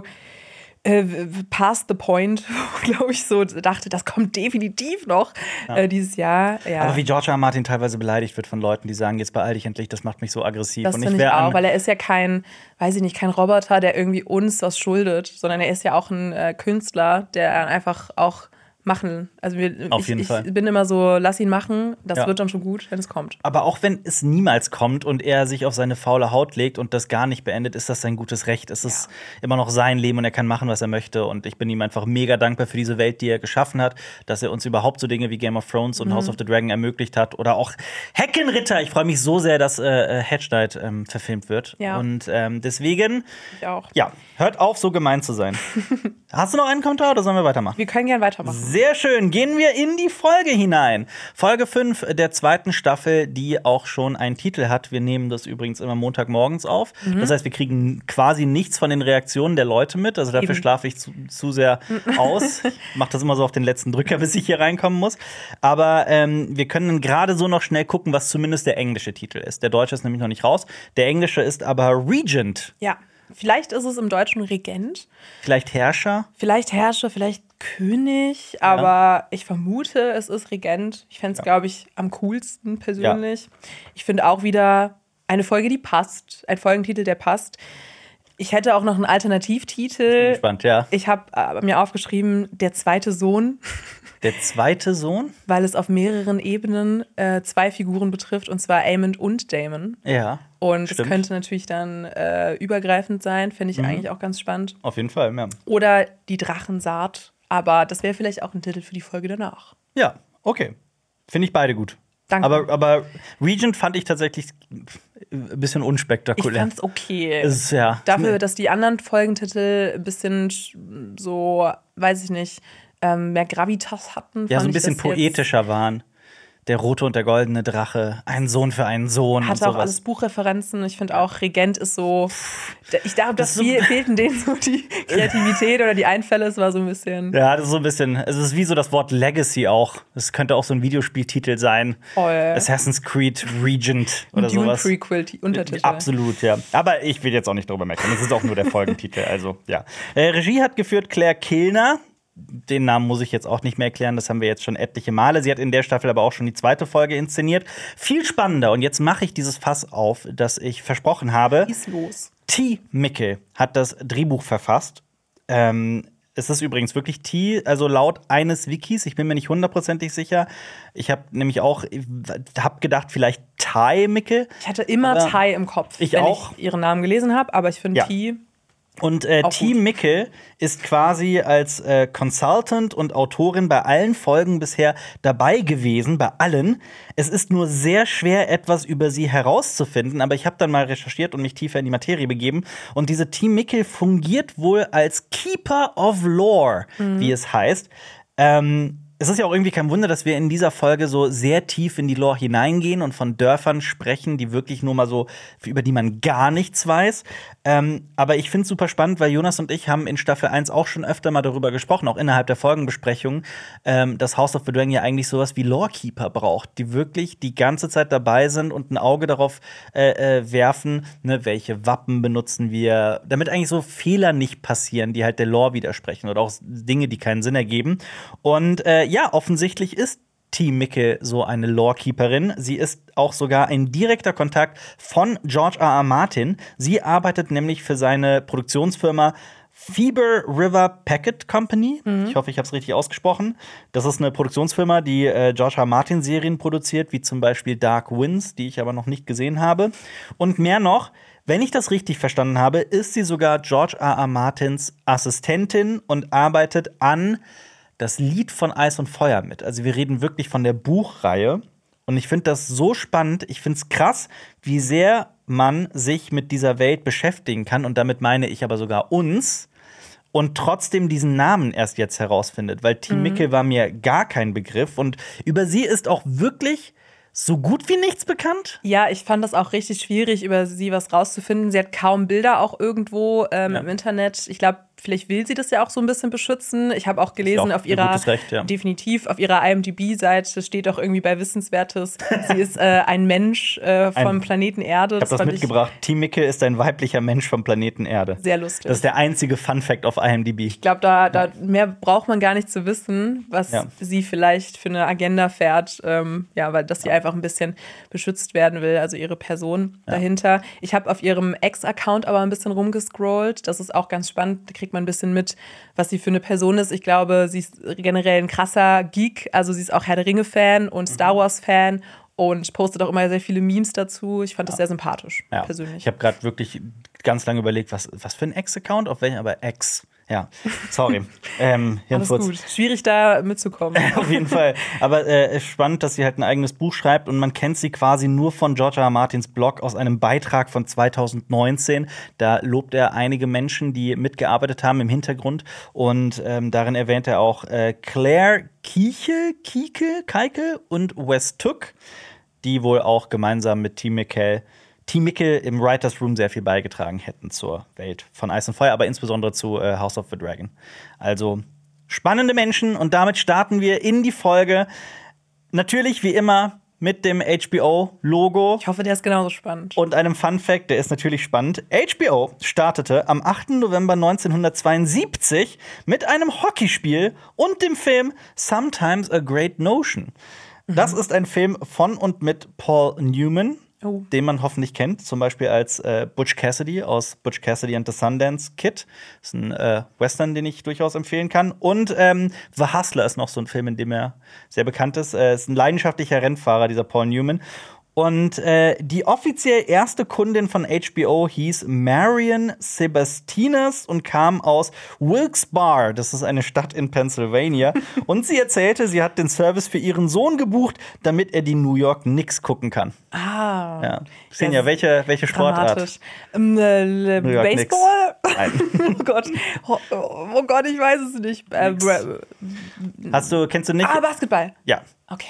Speaker 2: äh, past the point, glaube ich, so dachte, das kommt definitiv noch ja. äh, dieses Jahr. Ja.
Speaker 1: Aber wie George R. R. Martin teilweise beleidigt wird von Leuten, die sagen, jetzt beeil dich endlich, das macht mich so aggressiv.
Speaker 2: Das finde ich auch, weil er ist ja kein, weiß ich nicht, kein Roboter, der irgendwie uns was schuldet, sondern er ist ja auch ein äh, Künstler, der einfach auch machen. Also wir,
Speaker 1: Auf
Speaker 2: ich,
Speaker 1: jeden
Speaker 2: ich
Speaker 1: Fall.
Speaker 2: bin immer so, lass ihn machen, das
Speaker 1: ja.
Speaker 2: wird dann schon gut, wenn es kommt.
Speaker 1: Aber auch wenn es niemals kommt und er sich auf seine faule Haut legt und das gar nicht beendet, ist das sein gutes Recht. Es ja. ist immer noch sein Leben und er kann machen, was er möchte. Und ich bin ihm einfach mega dankbar für diese Welt, die er geschaffen hat, dass er uns überhaupt so Dinge wie Game of Thrones und mhm. House of the Dragon ermöglicht hat. Oder auch Heckenritter. Ich freue mich so sehr, dass äh, Hedge Knight ähm, verfilmt wird.
Speaker 2: Ja.
Speaker 1: Und ähm, deswegen,
Speaker 2: ich auch.
Speaker 1: Ja, hört auf, so gemein zu sein. Hast du noch einen Kommentar oder sollen wir weitermachen?
Speaker 2: Wir können gerne weitermachen.
Speaker 1: Sehr schön. Gehen wir in die Folge hinein. Folge fünf der zweiten Staffel, die auch schon einen Titel hat. Wir nehmen das übrigens immer Montagmorgens auf. Mhm. Das heißt, wir kriegen quasi nichts von den Reaktionen der Leute mit. Also dafür Eben. schlafe ich zu, zu sehr aus. Ich mache das immer so auf den letzten Drücker, bis ich hier reinkommen muss. Aber ähm, wir können gerade so noch schnell gucken, was zumindest der englische Titel ist. Der deutsche ist nämlich noch nicht raus. Der englische ist aber Regent.
Speaker 2: Ja. Vielleicht ist es im Deutschen Regent.
Speaker 1: Vielleicht Herrscher.
Speaker 2: Vielleicht Herrscher, vielleicht König. Aber ja. ich vermute, es ist Regent. Ich fände es, ja. glaube ich, am coolsten persönlich. Ja. Ich finde auch wieder eine Folge, die passt. Ein Folgentitel, der passt. Ich hätte auch noch einen Alternativtitel.
Speaker 1: Bin spannend, ja.
Speaker 2: Ich habe äh, mir aufgeschrieben, der zweite Sohn.
Speaker 1: Der zweite Sohn?
Speaker 2: Weil es auf mehreren Ebenen äh, zwei Figuren betrifft, und zwar Aemond und Daemon.
Speaker 1: Ja.
Speaker 2: Und es könnte natürlich dann äh, übergreifend sein, finde ich mhm. eigentlich auch ganz spannend.
Speaker 1: Auf jeden Fall, ja.
Speaker 2: Oder die Drachensaat, aber das wäre vielleicht auch ein Titel für die Folge danach.
Speaker 1: Ja, okay. Finde ich beide gut.
Speaker 2: Danke.
Speaker 1: Aber, aber Regent fand ich tatsächlich ein bisschen unspektakulär.
Speaker 2: Ich fand's okay.
Speaker 1: Ist, ja.
Speaker 2: Dafür, dass die anderen Folgentitel ein bisschen so, weiß ich nicht, ähm, mehr Gravitas hatten.
Speaker 1: Ja, so ein bisschen poetischer waren. Der rote und der goldene Drache, ein Sohn für einen Sohn.
Speaker 2: Hatte
Speaker 1: und
Speaker 2: auch alles Buchreferenzen. Ich finde auch, Regent ist so. Ich dachte, das, das so fehlten denen so die Kreativität oder die Einfälle. Es war so ein bisschen.
Speaker 1: Ja, das ist so ein bisschen. Es ist wie so das Wort Legacy auch. Es könnte auch so ein Videospieltitel sein.
Speaker 2: Voll.
Speaker 1: Assassin's Creed Regent oder
Speaker 2: Dune
Speaker 1: sowas.
Speaker 2: Prequel Untertitel.
Speaker 1: Absolut, ja. Aber ich will jetzt auch nicht drüber meckern. Das ist auch nur der Folgentitel. Also ja. Äh, Regie hat geführt Claire Kilner. Den Namen muss ich jetzt auch nicht mehr erklären, das haben wir jetzt schon etliche Male. Sie hat in der Staffel aber auch schon die zweite Folge inszeniert. Viel spannender, und jetzt mache ich dieses Fass auf, das ich versprochen habe.
Speaker 2: Ist los.
Speaker 1: T. Mickel hat das Drehbuch verfasst. Ähm, Es ist übrigens wirklich T, also laut eines Wikis, ich bin mir nicht hundertprozentig sicher. Ich habe nämlich auch, habe gedacht, vielleicht Ty Mickel.
Speaker 2: Ich hatte immer Ty im Kopf,
Speaker 1: ich
Speaker 2: wenn
Speaker 1: auch.
Speaker 2: ich ihren Namen gelesen habe, aber ich finde
Speaker 1: Ja.
Speaker 2: T.
Speaker 1: Und äh, T. Mickel ist quasi als äh, Consultant und Autorin bei allen Folgen bisher dabei gewesen, bei allen. Es ist nur sehr schwer, etwas über sie herauszufinden, aber ich habe dann mal recherchiert und mich tiefer in die Materie begeben. Und diese T. Mickel fungiert wohl als Keeper of Lore, mhm. wie es heißt. Ähm, Es ist ja auch irgendwie kein Wunder, dass wir in dieser Folge so sehr tief in die Lore hineingehen und von Dörfern sprechen, die wirklich nur mal so, über die man gar nichts weiß. Ähm, aber ich finde es super spannend, weil Jonas und ich haben in Staffel eins auch schon öfter mal darüber gesprochen, auch innerhalb der Folgenbesprechungen, ähm, dass House of the Dragon ja eigentlich sowas wie Lorekeeper braucht, die wirklich die ganze Zeit dabei sind und ein Auge darauf äh, äh, werfen, ne, welche Wappen benutzen wir, damit eigentlich so Fehler nicht passieren, die halt der Lore widersprechen oder auch Dinge, die keinen Sinn ergeben. Und äh, ja, offensichtlich ist T. Mickel so eine Lorekeeperin. Sie ist auch sogar ein direkter Kontakt von George R. R. Martin. Sie arbeitet nämlich für seine Produktionsfirma Feber River Packet Company. Mhm. Ich hoffe, ich habe es richtig ausgesprochen. Das ist eine Produktionsfirma, die äh, George R. R. Martin Serien produziert, wie zum Beispiel Dark Winds, die ich aber noch nicht gesehen habe. Und mehr noch, wenn ich das richtig verstanden habe, ist sie sogar George R. R. Martins Assistentin und arbeitet an das Lied von Eis und Feuer mit. Also wir reden wirklich von der Buchreihe. Und ich finde das so spannend. Ich finde es krass, wie sehr man sich mit dieser Welt beschäftigen kann. Und damit meine ich aber sogar uns. Und trotzdem diesen Namen erst jetzt herausfindet. Weil T. Mhm. Mickel war mir gar kein Begriff. Und über sie ist auch wirklich so gut wie nichts bekannt?
Speaker 2: Ja, ich fand das auch richtig schwierig, über sie was rauszufinden. Sie hat kaum Bilder auch irgendwo ähm,
Speaker 1: ja.
Speaker 2: im Internet. Ich glaube, vielleicht will sie das ja auch so ein bisschen beschützen. Ich habe auch gelesen, auch auf ihrer
Speaker 1: Recht, ja.
Speaker 2: definitiv auf ihrer I M D B-Seite steht auch irgendwie bei Wissenswertes, sie ist äh, ein Mensch äh, vom ein, Planeten Erde.
Speaker 1: Ich habe das, das mitgebracht. T. Mickel ist ein weiblicher Mensch vom Planeten Erde.
Speaker 2: Sehr lustig.
Speaker 1: Das ist der einzige Fun-Fact auf I M D B.
Speaker 2: Ich glaube, da, da mehr braucht man gar nicht zu wissen, was ja. sie vielleicht für eine Agenda fährt. Ähm, ja, weil dass sie ja. einfach ein bisschen beschützt werden will, also ihre Person ja. dahinter. Ich habe auf ihrem Ex-Account aber ein bisschen rumgescrollt. Das ist auch ganz spannend. Da kriegt man ein bisschen mit, was sie für eine Person ist. Ich glaube, sie ist generell ein krasser Geek. Also sie ist auch Herr der Ringe-Fan und Star Wars-Fan und postet auch immer sehr viele Memes dazu. Ich fand das sehr sympathisch,
Speaker 1: ja.
Speaker 2: persönlich.
Speaker 1: Ich habe gerade wirklich ganz lange überlegt, was, was für ein Ex-Account? Auf welchen? Aber Ex. Ja, sorry. ähm,
Speaker 2: Alles gut. Schwierig, da mitzukommen.
Speaker 1: Auf jeden Fall. Aber äh, spannend, dass sie halt ein eigenes Buch schreibt und man kennt sie quasi nur von George R. R. Martins Blog aus einem Beitrag von zwanzig neunzehn. Da lobt er einige Menschen, die mitgearbeitet haben im Hintergrund und ähm, darin erwähnt er auch äh, Claire Kiechel, Kiekel, Keikel und Wes Took, die wohl auch gemeinsam mit T. Mickel T. Mickel im Writers Room sehr viel beigetragen hätten zur Welt von Eis und Feuer, aber insbesondere zu äh, House of the Dragon. Also spannende Menschen und damit starten wir in die Folge. Natürlich wie immer mit dem H B O-Logo.
Speaker 2: Ich hoffe, der ist genauso spannend.
Speaker 1: Und einem Fun-Fact, der ist natürlich spannend. H B O startete am achten November neunzehnhundertzweiundsiebzig mit einem Hockeyspiel und dem Film Sometimes a Great Notion. Mhm. Das ist ein Film von und mit Paul Newman, oh. den man hoffentlich kennt, zum Beispiel als äh, Butch Cassidy aus Butch Cassidy and the Sundance Kid. Das ist ein äh, Western, den ich durchaus empfehlen kann. Und ähm, The Hustler ist noch so ein Film, in dem er sehr bekannt ist. Er ist ein leidenschaftlicher Rennfahrer, dieser Paul Newman. Und äh, die offiziell erste Kundin von H B O hieß Marion Sebastinas und kam aus Wilkes-Barre. Das ist eine Stadt in Pennsylvania. Und sie erzählte, sie hat den Service für ihren Sohn gebucht, damit er die New York Knicks gucken kann.
Speaker 2: Ah.
Speaker 1: Ja. Xenia, ja, welche, welche Sportart?
Speaker 2: Ähm, äh, Baseball? Nein. Oh Gott. Oh, oh Gott, ich weiß es nicht. Äh,
Speaker 1: Hast du, kennst du nicht?
Speaker 2: Ah, Basketball.
Speaker 1: Ja.
Speaker 2: Okay.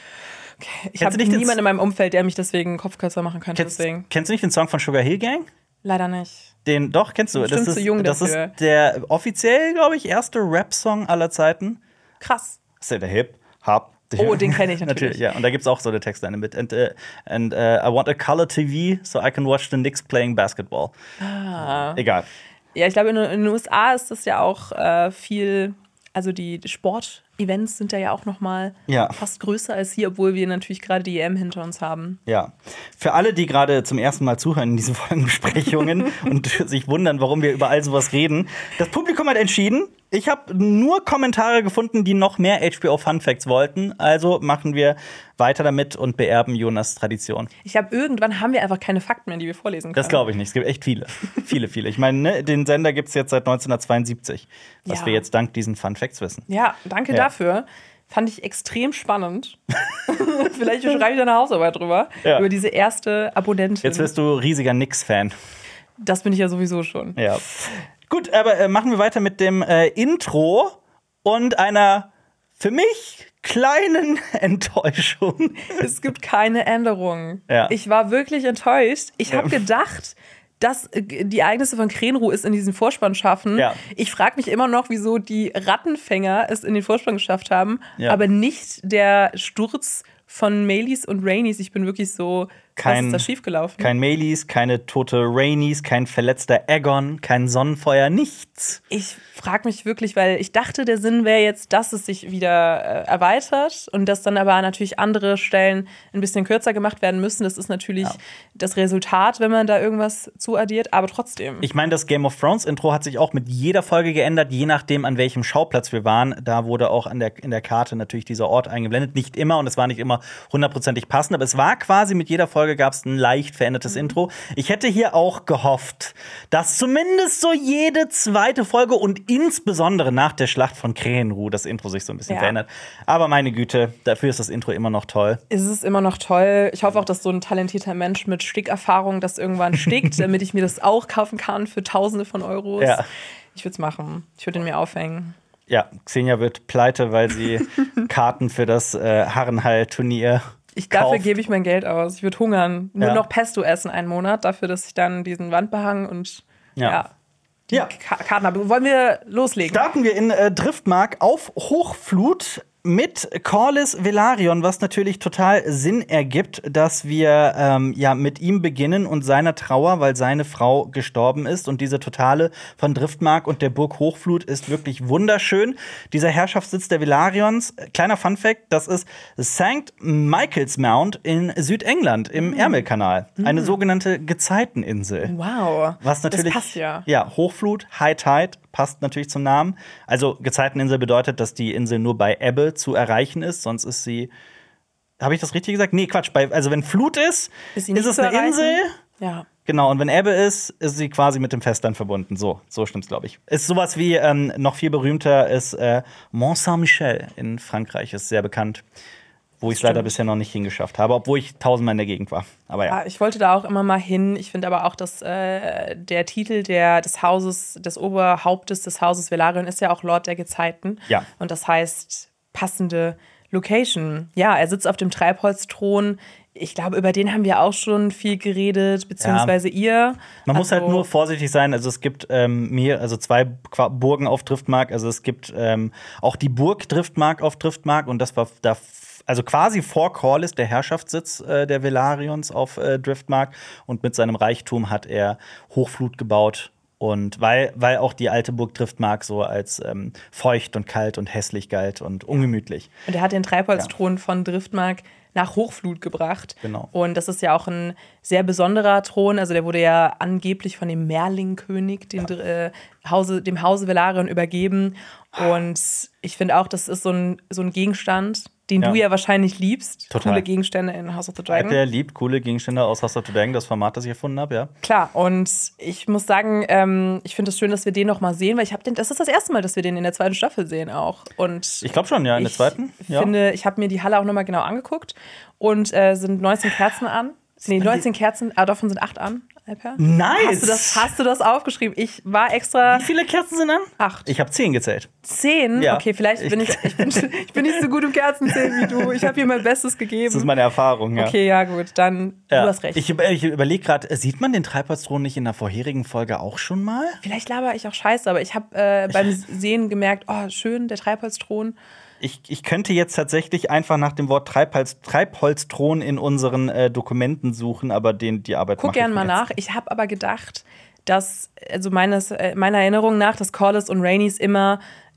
Speaker 2: Okay. Ich habe niemanden in meinem Umfeld, der mich deswegen Kopfkürzer machen könnte.
Speaker 1: Kennst,
Speaker 2: deswegen.
Speaker 1: kennst du nicht den Song von Sugar Hill Gang?
Speaker 2: Leider nicht.
Speaker 1: Den, doch, kennst du.
Speaker 2: Das ist zu jung
Speaker 1: das
Speaker 2: dafür.
Speaker 1: ist der offiziell, glaube ich, erste Rap-Song aller Zeiten.
Speaker 2: Krass.
Speaker 1: Das ist ja der Hip, Hop.
Speaker 2: Oh, den kenne ich natürlich.
Speaker 1: natürlich. Ja, und da gibt es auch so eine Textline mit. And, uh, and uh, I want a color T V so I can watch the Knicks playing basketball.
Speaker 2: Ah.
Speaker 1: Egal.
Speaker 2: Ja, ich glaube, in, in den U S A ist das ja auch äh, viel, also die Sport-Events sind da ja auch noch mal
Speaker 1: ja.
Speaker 2: fast größer als hier, obwohl wir natürlich gerade die E M hinter uns haben.
Speaker 1: Ja. Für alle, die gerade zum ersten Mal zuhören in diesen Folgenbesprechungen und sich wundern, warum wir über all sowas reden, das Publikum hat entschieden, Ich habe nur Kommentare gefunden, die noch mehr H B O Fun Facts wollten. Also machen wir weiter damit und beerben Jonas Tradition.
Speaker 2: Ich glaube, irgendwann haben wir einfach keine Fakten mehr, die wir vorlesen können.
Speaker 1: Das glaube ich nicht. Es gibt echt viele. viele, viele. Ich meine, ne, den Sender gibt es jetzt seit neunzehnhundertzweiundsiebzig, was
Speaker 2: Ja.
Speaker 1: wir jetzt dank diesen Fun Facts wissen.
Speaker 2: Ja, danke
Speaker 1: Ja.
Speaker 2: dafür. Fand ich extrem spannend. Vielleicht schreibe ich da eine Hausarbeit drüber.
Speaker 1: Ja.
Speaker 2: Über diese erste Abonnentin.
Speaker 1: Jetzt wirst du riesiger Nix-Fan.
Speaker 2: Das bin ich ja sowieso schon.
Speaker 1: Ja. Gut, aber äh, machen wir weiter mit dem äh, Intro und einer für mich kleinen Enttäuschung.
Speaker 2: Es gibt keine Änderungen.
Speaker 1: Ja.
Speaker 2: Ich war wirklich enttäuscht. Ich habe
Speaker 1: Ja.
Speaker 2: gedacht, dass äh, die Ereignisse von Krenruh es in diesen Vorspann schaffen.
Speaker 1: Ja.
Speaker 2: Ich frage mich immer noch, wieso die Rattenfänger es in den Vorspann geschafft haben,
Speaker 1: Ja.
Speaker 2: aber nicht der Sturz von Maelys und Rhaenys. Ich bin wirklich so,
Speaker 1: Kein-
Speaker 2: was ist da schiefgelaufen?
Speaker 1: Kein Maelys, keine tote Rhaenys, kein verletzter Aegon, kein Sonnenfeuer, nichts.
Speaker 2: Ich frage mich wirklich, weil ich dachte, der Sinn wäre jetzt, dass es sich wieder äh, erweitert und dass dann aber natürlich andere Stellen ein bisschen kürzer gemacht werden müssen. Das ist natürlich
Speaker 1: Ja.
Speaker 2: das Resultat, wenn man da irgendwas zuaddiert, aber trotzdem.
Speaker 1: Ich meine, das Game of Thrones Intro hat sich auch mit jeder Folge geändert, je nachdem, an welchem Schauplatz wir waren. Da wurde auch an der, in der Karte natürlich dieser Ort eingeblendet. Nicht immer und es war nicht immer hundertprozentig passend, aber es war quasi mit jeder Folge gab es ein leicht verändertes
Speaker 2: Mhm.
Speaker 1: Intro. Ich hätte hier auch gehofft, dass zumindest so jede zweite Folge und insbesondere nach der Schlacht von Krenruh das Intro sich so ein bisschen
Speaker 2: Ja.
Speaker 1: verändert. Aber meine Güte, dafür ist das Intro immer noch toll.
Speaker 2: Es ist immer noch toll. Ich hoffe auch, dass so ein talentierter Mensch mit Stickerfahrung das irgendwann stickt, damit ich mir das auch kaufen kann für Tausende von Euros.
Speaker 1: Ja.
Speaker 2: Ich würde es machen. Ich würde ihn mir aufhängen.
Speaker 1: Ja, Xenia wird pleite, weil sie Karten für das äh, Harrenhal-Turnier
Speaker 2: Ich, dafür
Speaker 1: kauft.
Speaker 2: gebe ich mein Geld aus. Ich würde hungern. Nur
Speaker 1: Ja.
Speaker 2: noch Pesto essen einen Monat, dafür, dass ich dann diesen Wandbehang und
Speaker 1: Ja.
Speaker 2: ja, die
Speaker 1: Ja.
Speaker 2: Ka Karten habe. Wollen wir loslegen?
Speaker 1: Starten wir in äh, Driftmark auf Hochflut mit Corlys Velaryon, was natürlich total Sinn ergibt, dass wir ähm, ja mit ihm beginnen und seiner Trauer, weil seine Frau gestorben ist. Und diese Totale von Driftmark und der Burg Hochflut ist wirklich wunderschön. Dieser Herrschaftssitz der Velaryons, äh, kleiner Funfact, das ist Sankt Michael's Mount in Südengland im Ärmelkanal. Eine sogenannte Gezeiteninsel.
Speaker 2: Wow.
Speaker 1: Was natürlich,
Speaker 2: Das passt ja.
Speaker 1: Ja, Hochflut, High Tide, passt natürlich zum Namen. Also Gezeiteninsel bedeutet, dass die Insel nur bei Ebbe zu erreichen ist, sonst ist sie. Habe ich das richtig gesagt? Nee, Quatsch. Bei, also wenn Flut ist,
Speaker 2: Ist sie
Speaker 1: ist
Speaker 2: nicht
Speaker 1: es
Speaker 2: zu
Speaker 1: eine
Speaker 2: erreichen?
Speaker 1: Insel.
Speaker 2: Ja.
Speaker 1: Genau, und wenn Ebbe ist, ist sie quasi mit dem Festland verbunden. So, so stimmt's, glaube ich. Ist sowas wie, ähm, noch viel berühmter ist äh, Mont Saint-Michel in Frankreich, ist sehr bekannt. Wo ich es leider
Speaker 2: stimmt.
Speaker 1: bisher noch nicht hingeschafft habe, obwohl ich tausendmal in der Gegend war. Aber ja.
Speaker 2: Ja, ich wollte da auch immer mal hin. Ich finde aber auch, dass äh, der Titel der, des Hauses, des Oberhauptes des Hauses Velaryon ist ja auch Lord der Gezeiten.
Speaker 1: Ja.
Speaker 2: Und das heißt passende Location. Ja, er sitzt auf dem Treibholzthron. Ich glaube, über den haben wir auch schon viel geredet, beziehungsweise ihr.
Speaker 1: Man muss halt
Speaker 2: Also-
Speaker 1: nur vorsichtig sein. Also es gibt ähm, mehr, also zwei Qua- Burgen auf Driftmark. Also es gibt ähm, auch die Burg Driftmark auf Driftmark und das war da, also quasi vor Corlys der Herrschaftssitz äh, der Velaryons auf äh, Driftmark und mit seinem Reichtum hat er Hochflut gebaut. Und weil, weil auch die alte Burg Driftmark so als ähm, feucht und kalt und hässlich galt und ungemütlich.
Speaker 2: Und er hat den Treibholzthron von Driftmark nach Hochflut gebracht.
Speaker 1: Genau.
Speaker 2: Und das ist ja auch ein sehr besonderer Thron. Also der wurde ja angeblich von dem Merlin-König, dem, äh, Hause, dem Hause Velaryon, übergeben. Und ich finde auch, das ist so ein, so ein Gegenstand, den
Speaker 1: Ja.
Speaker 2: du ja wahrscheinlich liebst.
Speaker 1: Total.
Speaker 2: Coole Gegenstände in House of the Dragon.
Speaker 1: Der liebt coole Gegenstände aus House of the Dragon, das Format, das ich erfunden habe, ja.
Speaker 2: Klar, und ich muss sagen, ähm, ich finde es schön, dass wir den noch mal sehen, weil ich habe den, das ist das erste Mal, dass wir den in der zweiten Staffel sehen auch. Und
Speaker 1: Ich glaube schon, ja, in der
Speaker 2: ich
Speaker 1: zweiten. Ja.
Speaker 2: finde, ich habe mir die Halle auch noch mal genau angeguckt und äh, sind neunzehn Kerzen an. Nee, neunzehn Kerzen, aber davon sind acht an. Alper.
Speaker 1: Nice!
Speaker 2: Hast du, das, hast du das aufgeschrieben? Ich war extra
Speaker 1: Wie viele Kerzen sind an?
Speaker 2: acht.
Speaker 1: Ich habe zehn gezählt.
Speaker 2: Zehn?
Speaker 1: Ja.
Speaker 2: Okay, vielleicht bin ich, ich, bin, ich bin nicht so gut im Kerzenzählen wie du. Ich habe hier mein Bestes gegeben.
Speaker 1: Das ist meine Erfahrung, ja.
Speaker 2: Okay, ja gut, dann
Speaker 1: Ja.
Speaker 2: du hast recht.
Speaker 1: Ich, über- ich überlege gerade, sieht man den Treibholzthron nicht in der vorherigen Folge auch schon mal?
Speaker 2: Vielleicht laber ich auch scheiße, aber ich habe äh, beim Sehen gemerkt, oh, schön, der Treibholzthron.
Speaker 1: Ich, ich könnte jetzt tatsächlich einfach nach dem Wort Treibholz, Treibholzthron in unseren äh, Dokumenten suchen, aber den, die Arbeit
Speaker 2: Guck
Speaker 1: mache ich
Speaker 2: gern mal
Speaker 1: jetzt.
Speaker 2: nach. Ich habe aber gedacht, dass, also meines, äh, meiner Erinnerung nach, dass Corlys und Rhaenys immer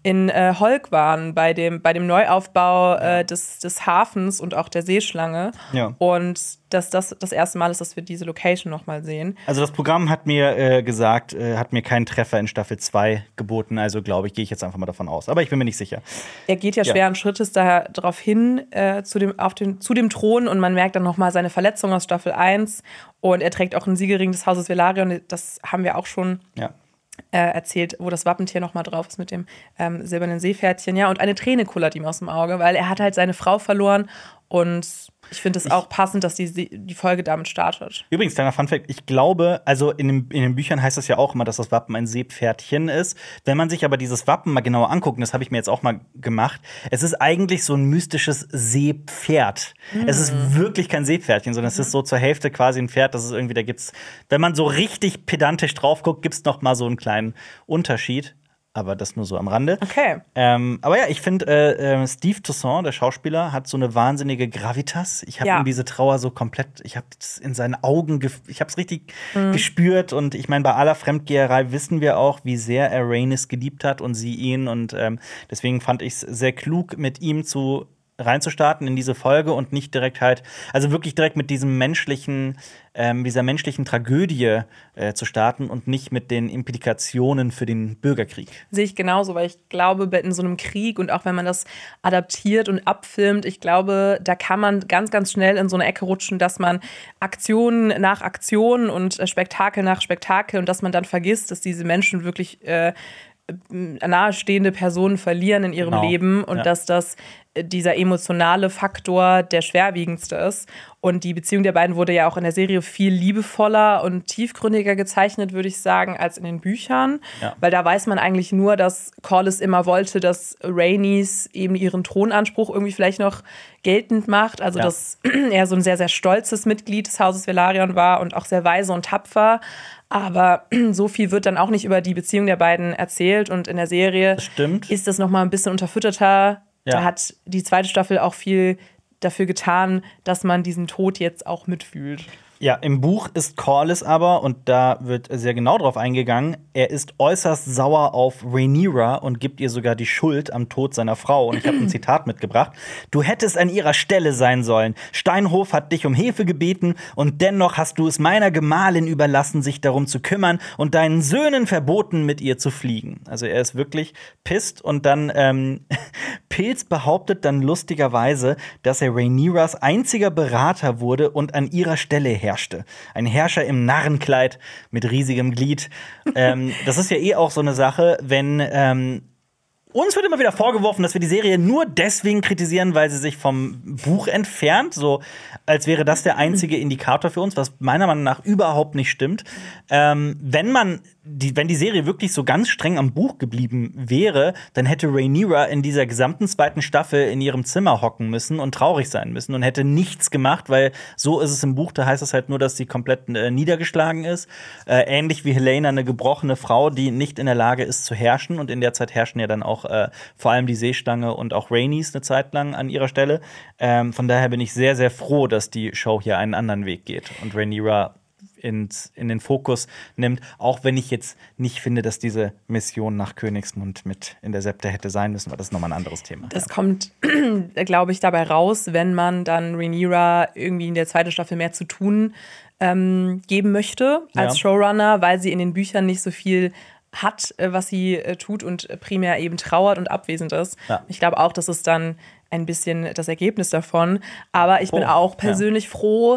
Speaker 2: in äh, Holk waren, bei dem, bei dem Neuaufbau äh, des, des Hafens und auch der Seeschlange.
Speaker 1: Ja.
Speaker 2: Und dass das das erste Mal ist, dass wir diese Location nochmal sehen.
Speaker 1: Also das Programm hat mir äh, gesagt, äh, hat mir keinen Treffer in Staffel zwei geboten. Also glaube ich, gehe ich jetzt einfach mal davon aus. Aber ich bin mir nicht sicher.
Speaker 2: Er geht ja, ja. schweren Schrittes daher darauf hin, äh, zu, dem, auf den, zu dem Thron. Und man merkt dann nochmal seine Verletzung aus Staffel eins. Und er trägt auch einen Siegelring des Hauses Velaryon. Das haben wir auch schon ja. äh, erzählt, wo das Wappentier nochmal drauf ist mit dem ähm, silbernen Seepferdchen. Ja, und eine Träne kullert ihm aus dem Auge, weil er hat halt seine Frau verloren. Und ich finde es auch passend, dass die, die Folge damit startet.
Speaker 1: Übrigens, kleiner Funfact, ich glaube, also in, dem, in den Büchern heißt es ja auch immer, dass das Wappen ein Seepferdchen ist. Wenn man sich aber dieses Wappen mal genauer anguckt, und das habe ich mir jetzt auch mal gemacht, es ist eigentlich so ein mystisches Seepferd. Mhm. Es ist wirklich kein Seepferdchen, sondern mhm. es ist so zur Hälfte quasi ein Pferd, das ist irgendwie, da gibt's, wenn man so richtig pedantisch drauf guckt, gibt's noch mal so einen kleinen Unterschied. Aber das nur so am Rande.
Speaker 2: Okay.
Speaker 1: Ähm, aber ja, ich finde, äh, äh, Steve Toussaint, der Schauspieler, hat so eine wahnsinnige Gravitas. Ich habe
Speaker 2: ja.
Speaker 1: ihm diese Trauer so komplett, ich habe es in seinen Augen, ich habe es richtig mhm. gespürt. Und ich meine, bei aller Fremdgeherei wissen wir auch, wie sehr er Rhaenys geliebt hat und sie ihn. Und ähm, deswegen fand ich es sehr klug, mit ihm zu reinzustarten in diese Folge und nicht direkt halt, also wirklich direkt mit diesem menschlichen, ähm, dieser menschlichen Tragödie äh, zu starten und nicht mit den Implikationen für den Bürgerkrieg.
Speaker 2: Sehe ich genauso, weil ich glaube, in so einem Krieg und auch wenn man das adaptiert und abfilmt, ich glaube, da kann man ganz, ganz schnell in so eine Ecke rutschen, dass man Aktion nach Aktion und äh, Spektakel nach Spektakel und dass man dann vergisst, dass diese Menschen wirklich äh, nahestehende Personen verlieren in ihrem genau. Leben und ja. dass das dieser emotionale Faktor der schwerwiegendste ist. Und die Beziehung der beiden wurde ja auch in der Serie viel liebevoller und tiefgründiger gezeichnet, würde ich sagen, als in den Büchern. Ja. Weil da weiß man eigentlich nur, dass Corlys immer wollte, dass Rhaenys eben ihren Thronanspruch irgendwie vielleicht noch geltend macht. Also, ja. dass er so ein sehr, sehr stolzes Mitglied des Hauses Velaryon war und auch sehr weise und tapfer. Aber so viel wird dann auch nicht über die Beziehung der beiden erzählt. Und in der Serie
Speaker 1: das
Speaker 2: ist das noch mal ein bisschen unterfütterter.
Speaker 1: Ja.
Speaker 2: Da hat die zweite Staffel auch viel dafür getan, dass man diesen Tod jetzt auch mitfühlt.
Speaker 1: Ja, im Buch ist Corlys aber, und da wird sehr genau drauf eingegangen, er ist äußerst sauer auf Rhaenyra und gibt ihr sogar die Schuld am Tod seiner Frau. Und ich habe ein Zitat mitgebracht. Du hättest an ihrer Stelle sein sollen. Steinhof hat dich um Hilfe gebeten und dennoch hast du es meiner Gemahlin überlassen, sich darum zu kümmern und deinen Söhnen verboten, mit ihr zu fliegen. Also er ist wirklich pisst und dann ähm, Pilz behauptet dann lustigerweise, dass er Rhaenyras einziger Berater wurde und an ihrer Stelle herrschte. Ein Herrscher im Narrenkleid mit riesigem Glied. ähm, das ist ja eh auch so eine Sache, wenn ähm, uns wird immer wieder vorgeworfen, dass wir die Serie nur deswegen kritisieren, weil sie sich vom Buch entfernt, so als wäre das der einzige Indikator für uns, was meiner Meinung nach überhaupt nicht stimmt. Ähm, wenn man die, wenn die Serie wirklich so ganz streng am Buch geblieben wäre, dann hätte Rhaenyra in dieser gesamten zweiten Staffel in ihrem Zimmer hocken müssen und traurig sein müssen und hätte nichts gemacht, weil so ist es im Buch, da heißt es halt nur, dass sie komplett äh, niedergeschlagen ist. Äh, ähnlich wie Helaena, eine gebrochene Frau, die nicht in der Lage ist zu herrschen. Und in der Zeit herrschen ja dann auch äh, vor allem die Seeschlange und auch Rhaenys eine Zeit lang an ihrer Stelle. Ähm, von daher bin ich sehr, sehr froh, dass die Show hier einen anderen Weg geht und Rhaenyra ins, in den Fokus nimmt, auch wenn ich jetzt nicht finde, dass diese Mission nach Königsmund mit in der Septa hätte sein müssen, weil das ist nochmal ein anderes Thema.
Speaker 2: Das
Speaker 1: ja.
Speaker 2: kommt, glaube ich, dabei raus, wenn man dann Rhaenyra irgendwie in der zweiten Staffel mehr zu tun ähm, geben möchte als ja. Showrunner, weil sie in den Büchern nicht so viel hat, was sie äh, tut und primär eben trauert und abwesend ist. Ja. Ich glaube auch, das ist dann ein bisschen das Ergebnis davon. Aber ich bin oh, auch persönlich ja. froh.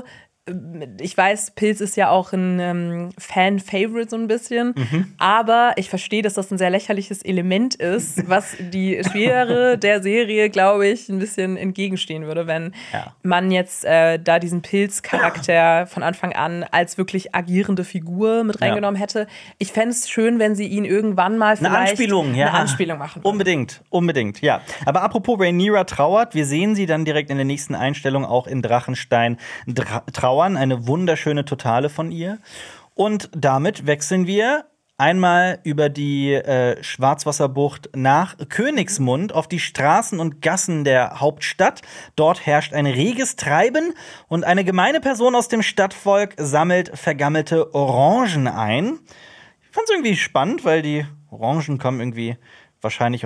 Speaker 2: Ich weiß, Pilz ist ja auch ein ähm, Fan-Favorite so ein bisschen, mhm. aber ich verstehe, dass das ein sehr lächerliches Element ist, was die Schwere der Serie, glaube ich, ein bisschen entgegenstehen würde, wenn ja. man jetzt äh, da diesen Pilz-Charakter von Anfang an als wirklich agierende Figur mit reingenommen ja. hätte. Ich fände es schön, wenn sie ihn irgendwann mal vielleicht
Speaker 1: eine Anspielung, ja.
Speaker 2: eine Anspielung machen würden.
Speaker 1: Unbedingt, unbedingt, ja. Aber apropos Rhaenyra trauert, wir sehen sie dann direkt in der nächsten Einstellung auch in Drachenstein Dra- trauern. Eine wunderschöne Totale von ihr. Und damit wechseln wir einmal über die äh, Schwarzwasserbucht nach Königsmund auf die Straßen und Gassen der Hauptstadt. Dort herrscht ein reges Treiben und eine gemeine Person aus dem Stadtvolk sammelt vergammelte Orangen ein. Ich fand es irgendwie spannend, weil die Orangen kommen irgendwie wahrscheinlich aus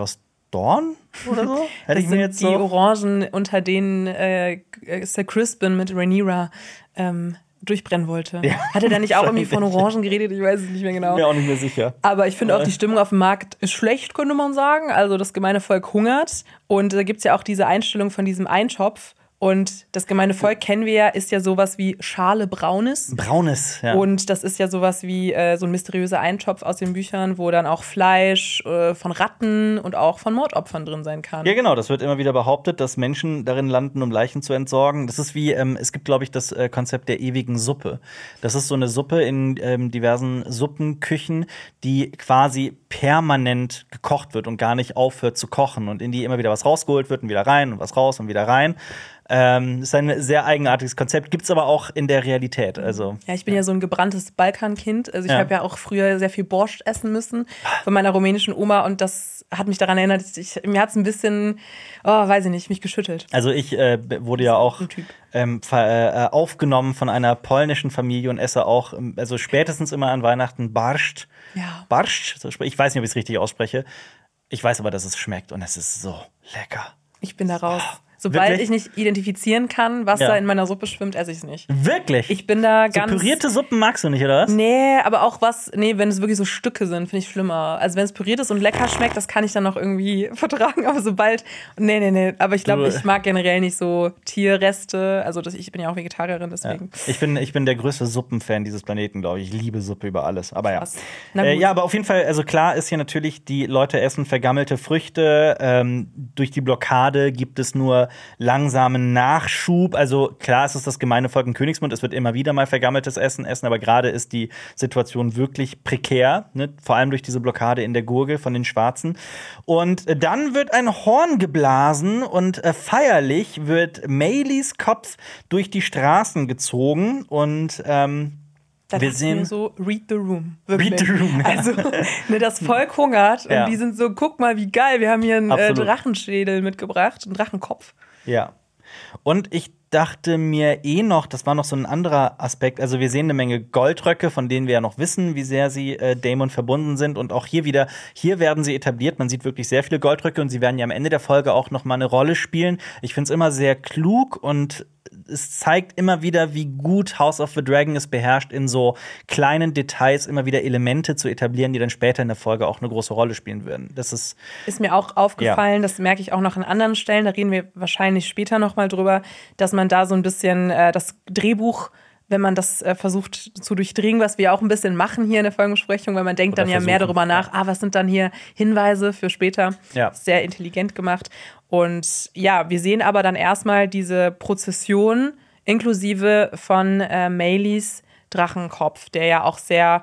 Speaker 1: Dorn oder so? Hätte
Speaker 2: Das
Speaker 1: ich mir
Speaker 2: sind
Speaker 1: jetzt
Speaker 2: die
Speaker 1: so.
Speaker 2: Orangen, unter denen äh, Sir Crispin mit Rhaenyra ähm, durchbrennen wollte.
Speaker 1: Ja,
Speaker 2: Hat er da nicht auch irgendwie von
Speaker 1: wahrscheinlich.
Speaker 2: Orangen geredet? Ich weiß es nicht mehr genau.
Speaker 1: Bin mir auch nicht mehr sicher.
Speaker 2: Aber ich finde auch, die Stimmung auf dem Markt ist schlecht, könnte man sagen. Also das gemeine Volk hungert. Und da gibt es ja auch diese Einstellung von diesem Eintopf. Und das gemeine Volk, kennen wir ja, ist ja sowas wie Schale Braunes.
Speaker 1: Braunes, ja.
Speaker 2: Und das ist ja sowas wie äh, so ein mysteriöser Eintopf aus den Büchern, wo dann auch Fleisch äh, von Ratten und auch von Mordopfern drin sein kann.
Speaker 1: Ja, genau, das wird immer wieder behauptet, dass Menschen darin landen, um Leichen zu entsorgen. Das ist wie, ähm, es gibt, glaube ich, das äh, Konzept der ewigen Suppe. Das ist so eine Suppe in ähm, diversen Suppenküchen, die quasi permanent gekocht wird und gar nicht aufhört zu kochen und in die immer wieder was rausgeholt wird und wieder rein und was raus und wieder rein. Ähm, ist ein sehr eigenartiges Konzept, gibt's aber auch in der Realität. Also,
Speaker 2: Ja, ich bin ja so ein gebranntes Balkankind. Also ich
Speaker 1: Ja.
Speaker 2: habe ja auch früher sehr viel Borscht essen müssen von meiner rumänischen Oma und das hat mich daran erinnert, dass ich, mir hat's ein bisschen, oh, weiß ich nicht, mich geschüttelt.
Speaker 1: also ich äh, wurde ja auch
Speaker 2: ein Typ.
Speaker 1: ähm, ver- äh, aufgenommen von einer polnischen Familie und esse auch, ähm, also spätestens immer an Weihnachten Barscht.
Speaker 2: Ja.
Speaker 1: Barscht, so spre- ich weiß nicht, ob ich es richtig ausspreche. Ich weiß aber, dass es schmeckt und es ist so lecker.
Speaker 2: Ich bin da raus. Sobald
Speaker 1: Wirklich?
Speaker 2: ich nicht identifizieren kann, was
Speaker 1: Ja.
Speaker 2: da in meiner Suppe schwimmt, esse ich es nicht.
Speaker 1: Wirklich?
Speaker 2: Ich bin da
Speaker 1: so
Speaker 2: ganz.
Speaker 1: pürierte Suppen magst du nicht, oder was?
Speaker 2: Nee, aber auch was, nee, wenn es wirklich so Stücke sind, finde ich schlimmer. Also wenn es püriert ist und lecker schmeckt, das kann ich dann noch irgendwie vertragen, aber sobald, nee, nee, nee, aber ich glaube,
Speaker 1: Du-
Speaker 2: ich mag generell nicht so Tierreste, also das, ich bin ja auch Vegetarierin,
Speaker 1: Ja.
Speaker 2: deswegen.
Speaker 1: Ich bin, ich bin der größte Suppenfan dieses Planeten, glaube ich. Ich liebe Suppe über alles. Aber ja.
Speaker 2: Krass. Na
Speaker 1: Äh,
Speaker 2: gut.
Speaker 1: ja, aber auf jeden Fall, also klar ist hier natürlich, die Leute essen vergammelte Früchte. Ähm, durch die Blockade gibt es nur langsamen Nachschub. Also klar ist es das gemeine Volk in Königsmund. Es wird immer wieder mal vergammeltes Essen essen, aber gerade ist die Situation wirklich prekär. Ne? Vor allem durch diese Blockade in der Gurgel von den Schwarzen. Und äh, dann wird ein Horn geblasen und äh, feierlich wird Maelys Kopf durch die Straßen gezogen und ähm,
Speaker 2: Da
Speaker 1: wir
Speaker 2: dachte ich mir
Speaker 1: sehen
Speaker 2: so, read the room. Wirklich.
Speaker 1: Read the room, ja.
Speaker 2: Also, ne, das Volk hungert
Speaker 1: Ja.
Speaker 2: und die sind so, guck mal, wie geil, wir haben hier einen äh,
Speaker 1: Absolut.
Speaker 2: Drachenschädel mitgebracht, einen Drachenkopf.
Speaker 1: Ja. Und ich dachte mir eh noch, das war noch so ein anderer Aspekt. Also, wir sehen eine Menge Goldröcke, von denen wir ja noch wissen, wie sehr sie äh, Daemon verbunden sind. Und auch hier wieder, hier werden sie etabliert. Man sieht wirklich sehr viele Goldröcke und sie werden ja am Ende der Folge auch noch mal eine Rolle spielen. Ich finde es immer sehr klug und es zeigt immer wieder, wie gut House of the Dragon es beherrscht, in so kleinen Details immer wieder Elemente zu etablieren, die dann später in der Folge auch eine große Rolle spielen würden. Das ist
Speaker 2: Ist mir auch aufgefallen, das merke ich auch noch an anderen Stellen, da reden wir wahrscheinlich später noch mal drüber, dass man da so ein bisschen äh, das Drehbuch, wenn man das äh, versucht zu durchdringen, was wir auch ein bisschen machen hier in der Folgenbesprechung, weil man denkt
Speaker 1: Oder
Speaker 2: dann ja mehr
Speaker 1: versuchen,
Speaker 2: darüber nach, ah, was sind dann hier Hinweise für später.
Speaker 1: Ja.
Speaker 2: Sehr intelligent gemacht. Und ja, wir sehen aber dann erstmal diese Prozession inklusive von äh, Maelys Drachenkopf, der ja auch sehr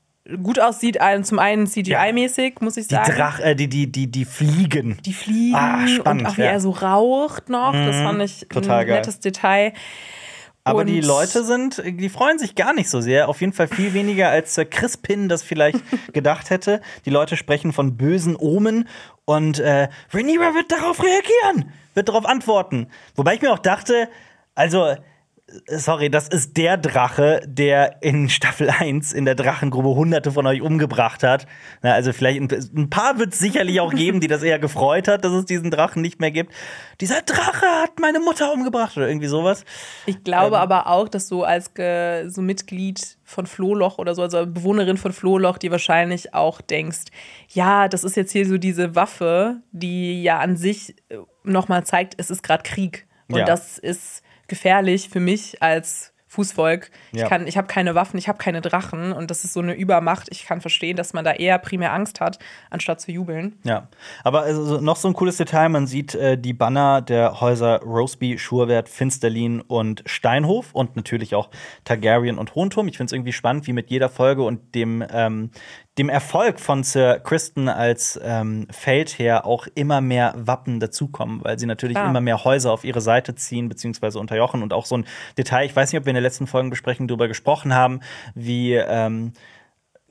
Speaker 2: gut aussieht, ein- zum einen C G I-mäßig, muss ich
Speaker 1: die
Speaker 2: sagen.
Speaker 1: Drach, äh, die, die, die, die Fliegen.
Speaker 2: Die fliegen
Speaker 1: Ah, spannend,
Speaker 2: und auch wie
Speaker 1: ja.
Speaker 2: er so raucht noch. Das fand ich
Speaker 1: total
Speaker 2: ein
Speaker 1: geil.
Speaker 2: nettes Detail.
Speaker 1: Aber
Speaker 2: Und
Speaker 1: die Leute sind, die freuen sich gar nicht so sehr. Auf jeden Fall viel weniger, als Sir Crispin das vielleicht gedacht hätte. Die Leute sprechen von bösen Omen und äh, Rhaenyra wird darauf reagieren, wird darauf antworten. Wobei ich mir auch dachte, also sorry, das ist der Drache, der in Staffel eins in der Drachengrube hunderte von euch umgebracht hat. Na, also vielleicht ein, ein paar wird es sicherlich auch geben, die das eher gefreut hat, dass es diesen Drachen nicht mehr gibt. Dieser Drache hat meine Mutter umgebracht oder irgendwie sowas.
Speaker 2: Ich glaube
Speaker 1: Ähm.
Speaker 2: aber auch, dass du als ge- so Mitglied von Flohloch oder so, also Bewohnerin von Flohloch, die wahrscheinlich auch denkst, ja, das ist jetzt hier so diese Waffe, die ja an sich nochmal zeigt, es ist gerade Krieg. Und
Speaker 1: Ja.
Speaker 2: das ist gefährlich für mich als Fußvolk. Ich,
Speaker 1: Ja.
Speaker 2: kann- ich habe keine Waffen, ich habe keine Drachen und das ist so eine Übermacht. Ich kann verstehen, dass man da eher primär Angst hat, anstatt zu jubeln.
Speaker 1: Ja, aber also noch so ein cooles Detail, man sieht äh, die Banner der Häuser Roseby, Schurwert, Finsterlin und Steinhof und natürlich auch Targaryen und Hohenturm. Ich finde es irgendwie spannend, wie mit jeder Folge und dem, ähm, dem Erfolg von Sir Criston als ähm, Feldherr auch immer mehr Wappen dazukommen, weil sie natürlich
Speaker 2: Klar.
Speaker 1: immer mehr Häuser auf ihre Seite ziehen, beziehungsweise unterjochen. Und auch so ein Detail, ich weiß nicht, ob wir in der letzten Folgenbesprechung darüber gesprochen haben, wie ähm,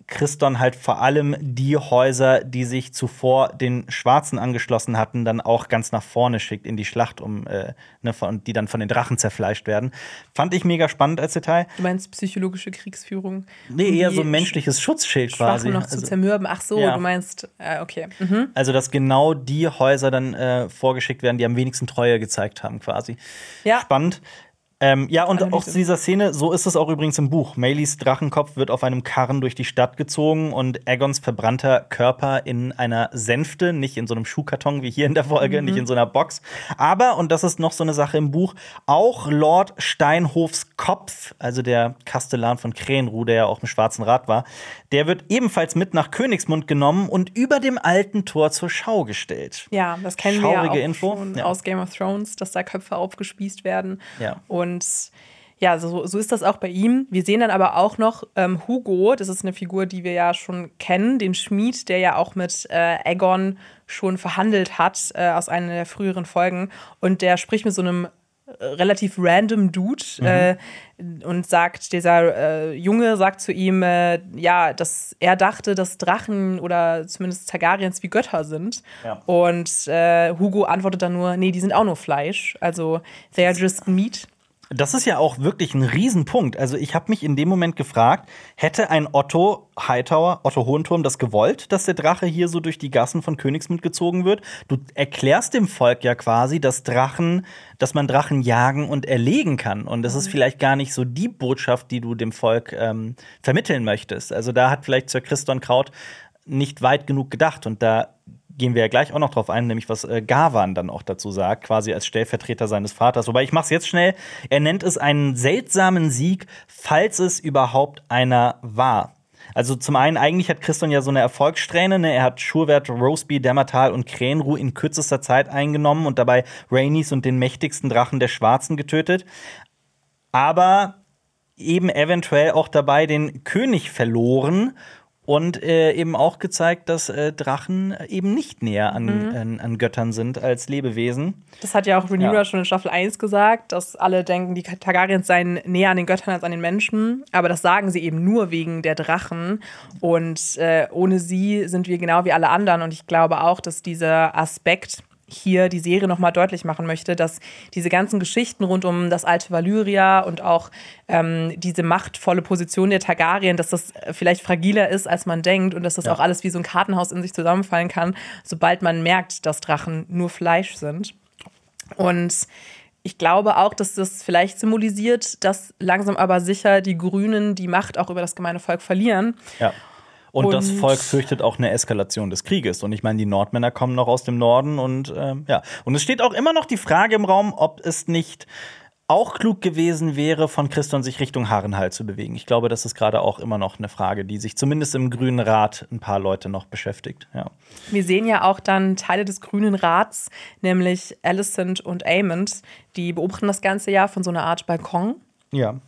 Speaker 1: Christon halt vor allem die Häuser, die sich zuvor den Schwarzen angeschlossen hatten, dann auch ganz nach vorne schickt in die Schlacht, um äh, ne, von, die dann von den Drachen zerfleischt werden. Fand ich mega spannend als Detail.
Speaker 2: Du meinst psychologische Kriegsführung?
Speaker 1: Nee, eher so ein menschliches Schutzschild quasi.
Speaker 2: noch
Speaker 1: also,
Speaker 2: zu zermürben. Ach so,
Speaker 1: ja.
Speaker 2: du meinst, äh, okay. Mhm.
Speaker 1: Also, dass genau die Häuser dann äh, vorgeschickt werden, die am wenigsten Treue gezeigt haben, quasi.
Speaker 2: Ja.
Speaker 1: Spannend. Ähm, ja, und
Speaker 2: Analyse.
Speaker 1: auch zu dieser Szene, so ist es auch übrigens im Buch. Maelys Drachenkopf wird auf einem Karren durch die Stadt gezogen und Aegons verbrannter Körper in einer Sänfte, nicht in so einem Schuhkarton wie hier in der Folge, mhm. nicht in so einer Box. Aber, und das ist noch so eine Sache im Buch, auch Lord Steinhofs Kopf, also der Kastellan von Krähenruh, der ja auch im Schwarzen Rat war, der wird ebenfalls mit nach Königsmund genommen und über dem alten Tor zur Schau gestellt.
Speaker 2: Ja, das kennen
Speaker 1: Schaurige
Speaker 2: wir ja auch
Speaker 1: Info.
Speaker 2: schon
Speaker 1: Ja.
Speaker 2: aus Game of Thrones, dass da Köpfe aufgespießt werden.
Speaker 1: Ja.
Speaker 2: Und Und ja, so, so ist das auch bei ihm. Wir sehen dann aber auch noch ähm, Hugo, das ist eine Figur, die wir ja schon kennen, den Schmied, der ja auch mit äh, Aegon schon verhandelt hat äh, aus einer der früheren Folgen. Und der spricht mit so einem äh, relativ random Dude mhm. äh, und sagt, dieser äh, Junge sagt zu ihm, äh, ja, dass er dachte, dass Drachen oder zumindest Targaryens wie Götter sind.
Speaker 1: Ja.
Speaker 2: Und äh, Hugo antwortet dann nur, nee, die sind auch nur Fleisch. Also, they are just meat.
Speaker 1: Das ist ja auch wirklich ein Riesenpunkt. Also ich habe mich in dem Moment gefragt, hätte ein Otto Hightower, Otto Hohenturm das gewollt, dass der Drache hier so durch die Gassen von Königsmund gezogen wird? Du erklärst dem Volk ja quasi, dass Drachen, dass man Drachen jagen und erlegen kann. Und das ist vielleicht gar nicht so die Botschaft, die du dem Volk ähm, vermitteln möchtest. Also da hat vielleicht Sir Christon Kraut nicht weit genug gedacht. Und da gehen wir ja gleich auch noch drauf ein, nämlich was äh, Gawain dann auch dazu sagt, quasi als Stellvertreter seines Vaters. Wobei, ich mach's jetzt schnell. Er nennt es einen seltsamen Sieg, falls es überhaupt einer war. Also zum einen, eigentlich hat Christon ja so eine Erfolgssträhne. Ne? Er hat Schurwert, Roseby, Dämmertal und Krähenruh in kürzester Zeit eingenommen und dabei Rhaenys und den mächtigsten Drachen der Schwarzen getötet. Aber eben eventuell auch dabei den König verloren. Und äh, eben auch gezeigt, dass äh, Drachen eben nicht näher an, mhm. an, an Göttern sind als Lebewesen.
Speaker 2: Das hat ja auch Rhaenyra ja. schon in Staffel eins gesagt, dass alle denken, die Targaryens seien näher an den Göttern als an den Menschen. Aber das sagen sie eben nur wegen der Drachen. Und äh, ohne sie sind wir genau wie alle anderen. Und ich glaube auch, dass dieser Aspekt hier die Serie noch mal deutlich machen möchte, dass diese ganzen Geschichten rund um das alte Valyria und auch ähm, diese machtvolle Position der Targaryen, dass das vielleicht fragiler ist, als man denkt und dass das ja. auch alles wie so ein Kartenhaus in sich zusammenfallen kann, sobald man merkt, dass Drachen nur Fleisch sind. Und ich glaube auch, dass das vielleicht symbolisiert, dass langsam aber sicher die Grünen die Macht auch über das gemeine Volk verlieren.
Speaker 1: Ja. Und, und das Volk
Speaker 2: Hm.
Speaker 1: fürchtet auch eine Eskalation des Krieges. Und ich meine, die Nordmänner kommen noch aus dem Norden. Und ähm, ja. Und es steht auch immer noch die Frage im Raum, ob es nicht auch klug gewesen wäre, von Christon sich Richtung Harrenhal zu bewegen. Ich glaube, das ist gerade auch immer noch eine Frage, die sich zumindest im Grünen Rat ein paar Leute noch beschäftigt. Ja.
Speaker 2: Wir sehen ja auch dann Teile des Grünen Rats, nämlich Alicent und Aemond, die beobachten das ganze Jahr von so einer Art Balkon.
Speaker 1: Ja.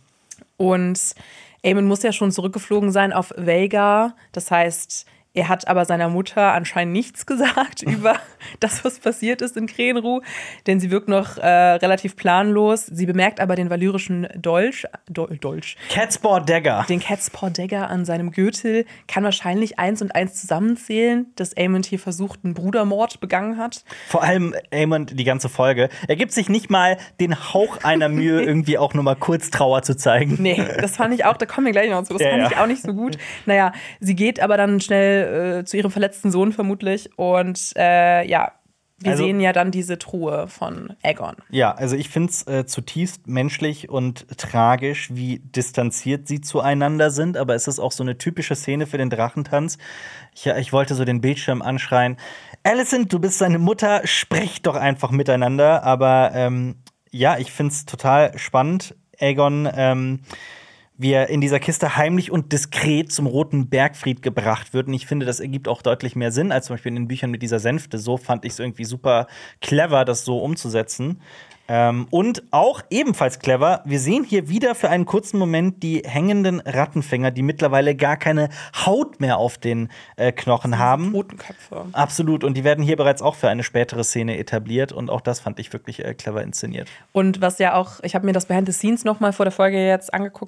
Speaker 2: Und Aemond muss ja schon zurückgeflogen sein auf Vhagar. Das heißt, er hat aber seiner Mutter anscheinend nichts gesagt über das, was passiert ist in Krähenruh, denn sie wirkt noch äh, relativ planlos. Sie bemerkt aber den valyrischen Dolch, Dol- Dolch,
Speaker 1: Catspaw Dagger.
Speaker 2: den Catspaw Dagger an seinem Gürtel, kann wahrscheinlich eins und eins zusammenzählen, dass Aemond hier versucht, einen Brudermord begangen hat.
Speaker 1: Vor allem Aemond die ganze Folge. Er gibt sich nicht mal den Hauch einer Mühe, irgendwie auch nur mal kurz Trauer zu zeigen.
Speaker 2: Nee, das fand ich auch, da kommen wir gleich noch zu, das
Speaker 1: Ja,
Speaker 2: fand
Speaker 1: ja.
Speaker 2: ich auch nicht so gut. Naja, sie geht aber dann schnell äh, zu ihrem verletzten Sohn vermutlich und äh, ja, wir
Speaker 1: Also-
Speaker 2: sehen ja dann diese Truhe von Aegon.
Speaker 1: Ja, also ich finde es äh, zutiefst menschlich und tragisch, wie distanziert sie zueinander sind. Aber es ist auch so eine typische Szene für den Drachentanz. Ich, ja, ich wollte so den Bildschirm anschreien. Alicent, du bist seine Mutter, sprecht doch einfach miteinander. Aber ähm, ja, ich finde es total spannend. Aegon, ähm, wie er in dieser Kiste heimlich und diskret zum Roten Bergfried gebracht wird. Und ich finde, das ergibt auch deutlich mehr Sinn, als zum Beispiel in den Büchern mit dieser Sänfte. So fand ich es irgendwie super clever, das so umzusetzen. Ähm, und auch ebenfalls clever, wir sehen hier wieder für einen kurzen Moment die hängenden Rattenfänger, die mittlerweile gar keine Haut mehr auf den äh, Knochen haben.
Speaker 2: Totenköpfe.
Speaker 1: Absolut. Und die werden hier bereits auch für eine spätere Szene etabliert. Und auch das fand ich wirklich äh, clever inszeniert.
Speaker 2: Und was ja auch, ich habe mir das Behind the Scenes noch mal vor der Folge jetzt angeguckt, vor der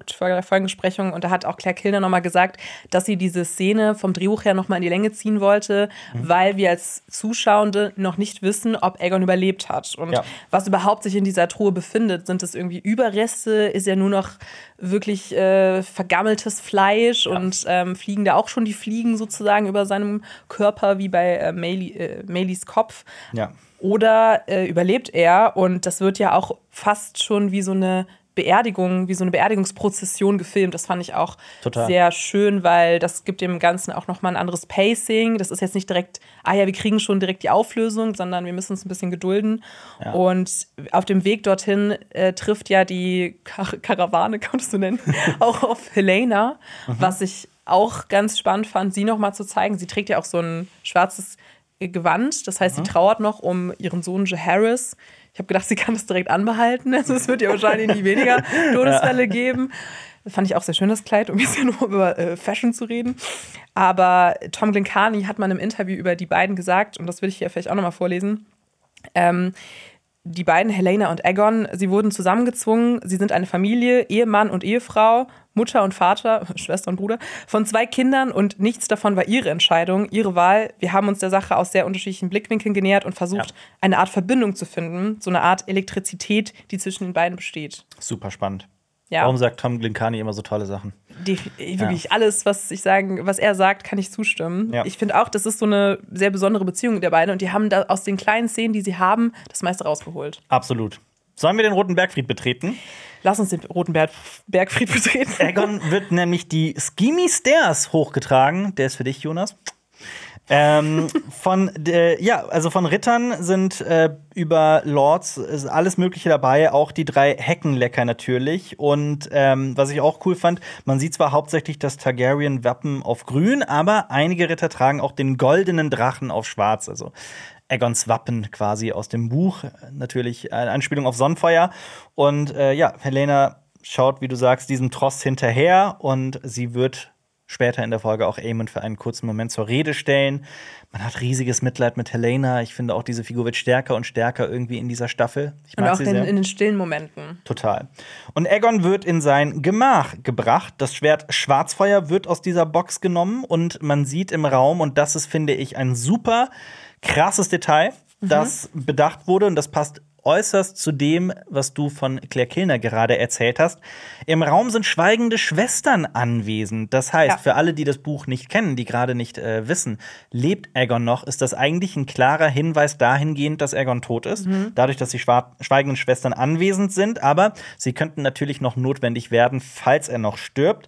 Speaker 2: der Folgenbesprechung und da hat auch Claire Kilner nochmal gesagt, dass sie diese Szene vom Drehbuch her nochmal in die Länge ziehen wollte, mhm. weil wir als Zuschauende noch nicht wissen, ob Aegon überlebt hat. Und ja. was überhaupt sich in dieser Truhe befindet, sind es irgendwie Überreste, ist ja nur noch wirklich äh, vergammeltes Fleisch ja. und ähm, fliegen da auch schon die Fliegen sozusagen über seinem Körper, wie bei äh, Maylie, äh, Maylies Kopf.
Speaker 1: Ja.
Speaker 2: Oder äh, überlebt er? Und das wird ja auch fast schon wie so eine Beerdigung, wie so eine Beerdigungsprozession gefilmt. Das fand ich auch Total. sehr schön, weil das gibt dem Ganzen auch nochmal ein anderes Pacing. Das ist jetzt nicht direkt, ah ja, wir kriegen schon direkt die Auflösung, sondern wir müssen uns ein bisschen gedulden. Ja. Und auf dem Weg dorthin äh, trifft ja die Kar- Karawane, kannst du nennen, auch auf Helaena, mhm. was ich auch ganz spannend fand, sie nochmal zu zeigen. Sie trägt ja auch so ein schwarzes Gewand, das heißt, mhm. sie trauert noch um ihren Sohn Jaehaerys. Ich habe gedacht, sie kann das direkt anbehalten. Also es wird ja wahrscheinlich nie weniger Todesfälle ja. geben. Das fand ich auch sehr schön, das Kleid, um jetzt ja nur über äh, Fashion zu reden. Aber Tom Glencarny hat mal in einem Interview über die beiden gesagt, und das will ich hier vielleicht auch nochmal vorlesen, ähm, die beiden, Helaena und Aegon, sie wurden zusammengezwungen, sie sind eine Familie, Ehemann und Ehefrau, Mutter und Vater, Schwester und Bruder, von zwei Kindern und nichts davon war ihre Entscheidung, ihre Wahl. Wir haben uns der Sache aus sehr unterschiedlichen Blickwinkeln genähert und versucht, ja. eine Art Verbindung zu finden, so eine Art Elektrizität, die zwischen den beiden besteht.
Speaker 1: Super spannend.
Speaker 2: Ja.
Speaker 1: Warum sagt Tom Glencarny immer so tolle Sachen?
Speaker 2: Die, wirklich ja. alles, was ich sagen, was er sagt, kann ich zustimmen.
Speaker 1: Ja.
Speaker 2: Ich finde auch, das ist so eine sehr besondere Beziehung der beiden und die haben da aus den kleinen Szenen, die sie haben, das meiste rausgeholt.
Speaker 1: Absolut. Sollen wir den Roten Bergfried betreten?
Speaker 2: Lass uns den Roten Berg- Bergfried betreten.
Speaker 1: Aegon wird nämlich die Skimmy Stairs hochgetragen. Der ist für dich, Jonas. ähm, von äh, ja, also von Rittern sind äh, über Lords ist alles Mögliche dabei, auch die drei Heckenlecker natürlich. Und ähm, was ich auch cool fand, man sieht zwar hauptsächlich das Targaryen-Wappen auf grün, aber einige Ritter tragen auch den goldenen Drachen auf schwarz. Also Aegons Wappen quasi aus dem Buch. Natürlich eine Anspielung auf Sonnenfeuer. Und äh, ja, Helaena schaut, wie du sagst, diesem Tross hinterher und sie wird später in der Folge auch Aemond für einen kurzen Moment zur Rede stellen. Man hat riesiges Mitleid mit Helaena. Ich finde auch, diese Figur wird stärker und stärker irgendwie in dieser Staffel. Ich
Speaker 2: und
Speaker 1: mag
Speaker 2: auch
Speaker 1: sie
Speaker 2: in,
Speaker 1: sehr.
Speaker 2: in den stillen Momenten.
Speaker 1: Total. Und Aegon wird in sein Gemach gebracht. Das Schwert Schwarzfeuer wird aus dieser Box genommen und man sieht im Raum, und das ist, finde ich, ein super krasses Detail, mhm. das bedacht wurde, und das passt äußerst zu dem, was du von Claire Kilner gerade erzählt hast. Im Raum sind schweigende Schwestern anwesend. Das heißt, ja. für alle, die das Buch nicht kennen, die gerade nicht äh, wissen, lebt Aegon noch, ist das eigentlich ein klarer Hinweis dahingehend, dass Aegon tot ist. Mhm. Dadurch, dass die schwa- schweigenden Schwestern anwesend sind. Aber sie könnten natürlich noch notwendig werden, falls er noch stirbt.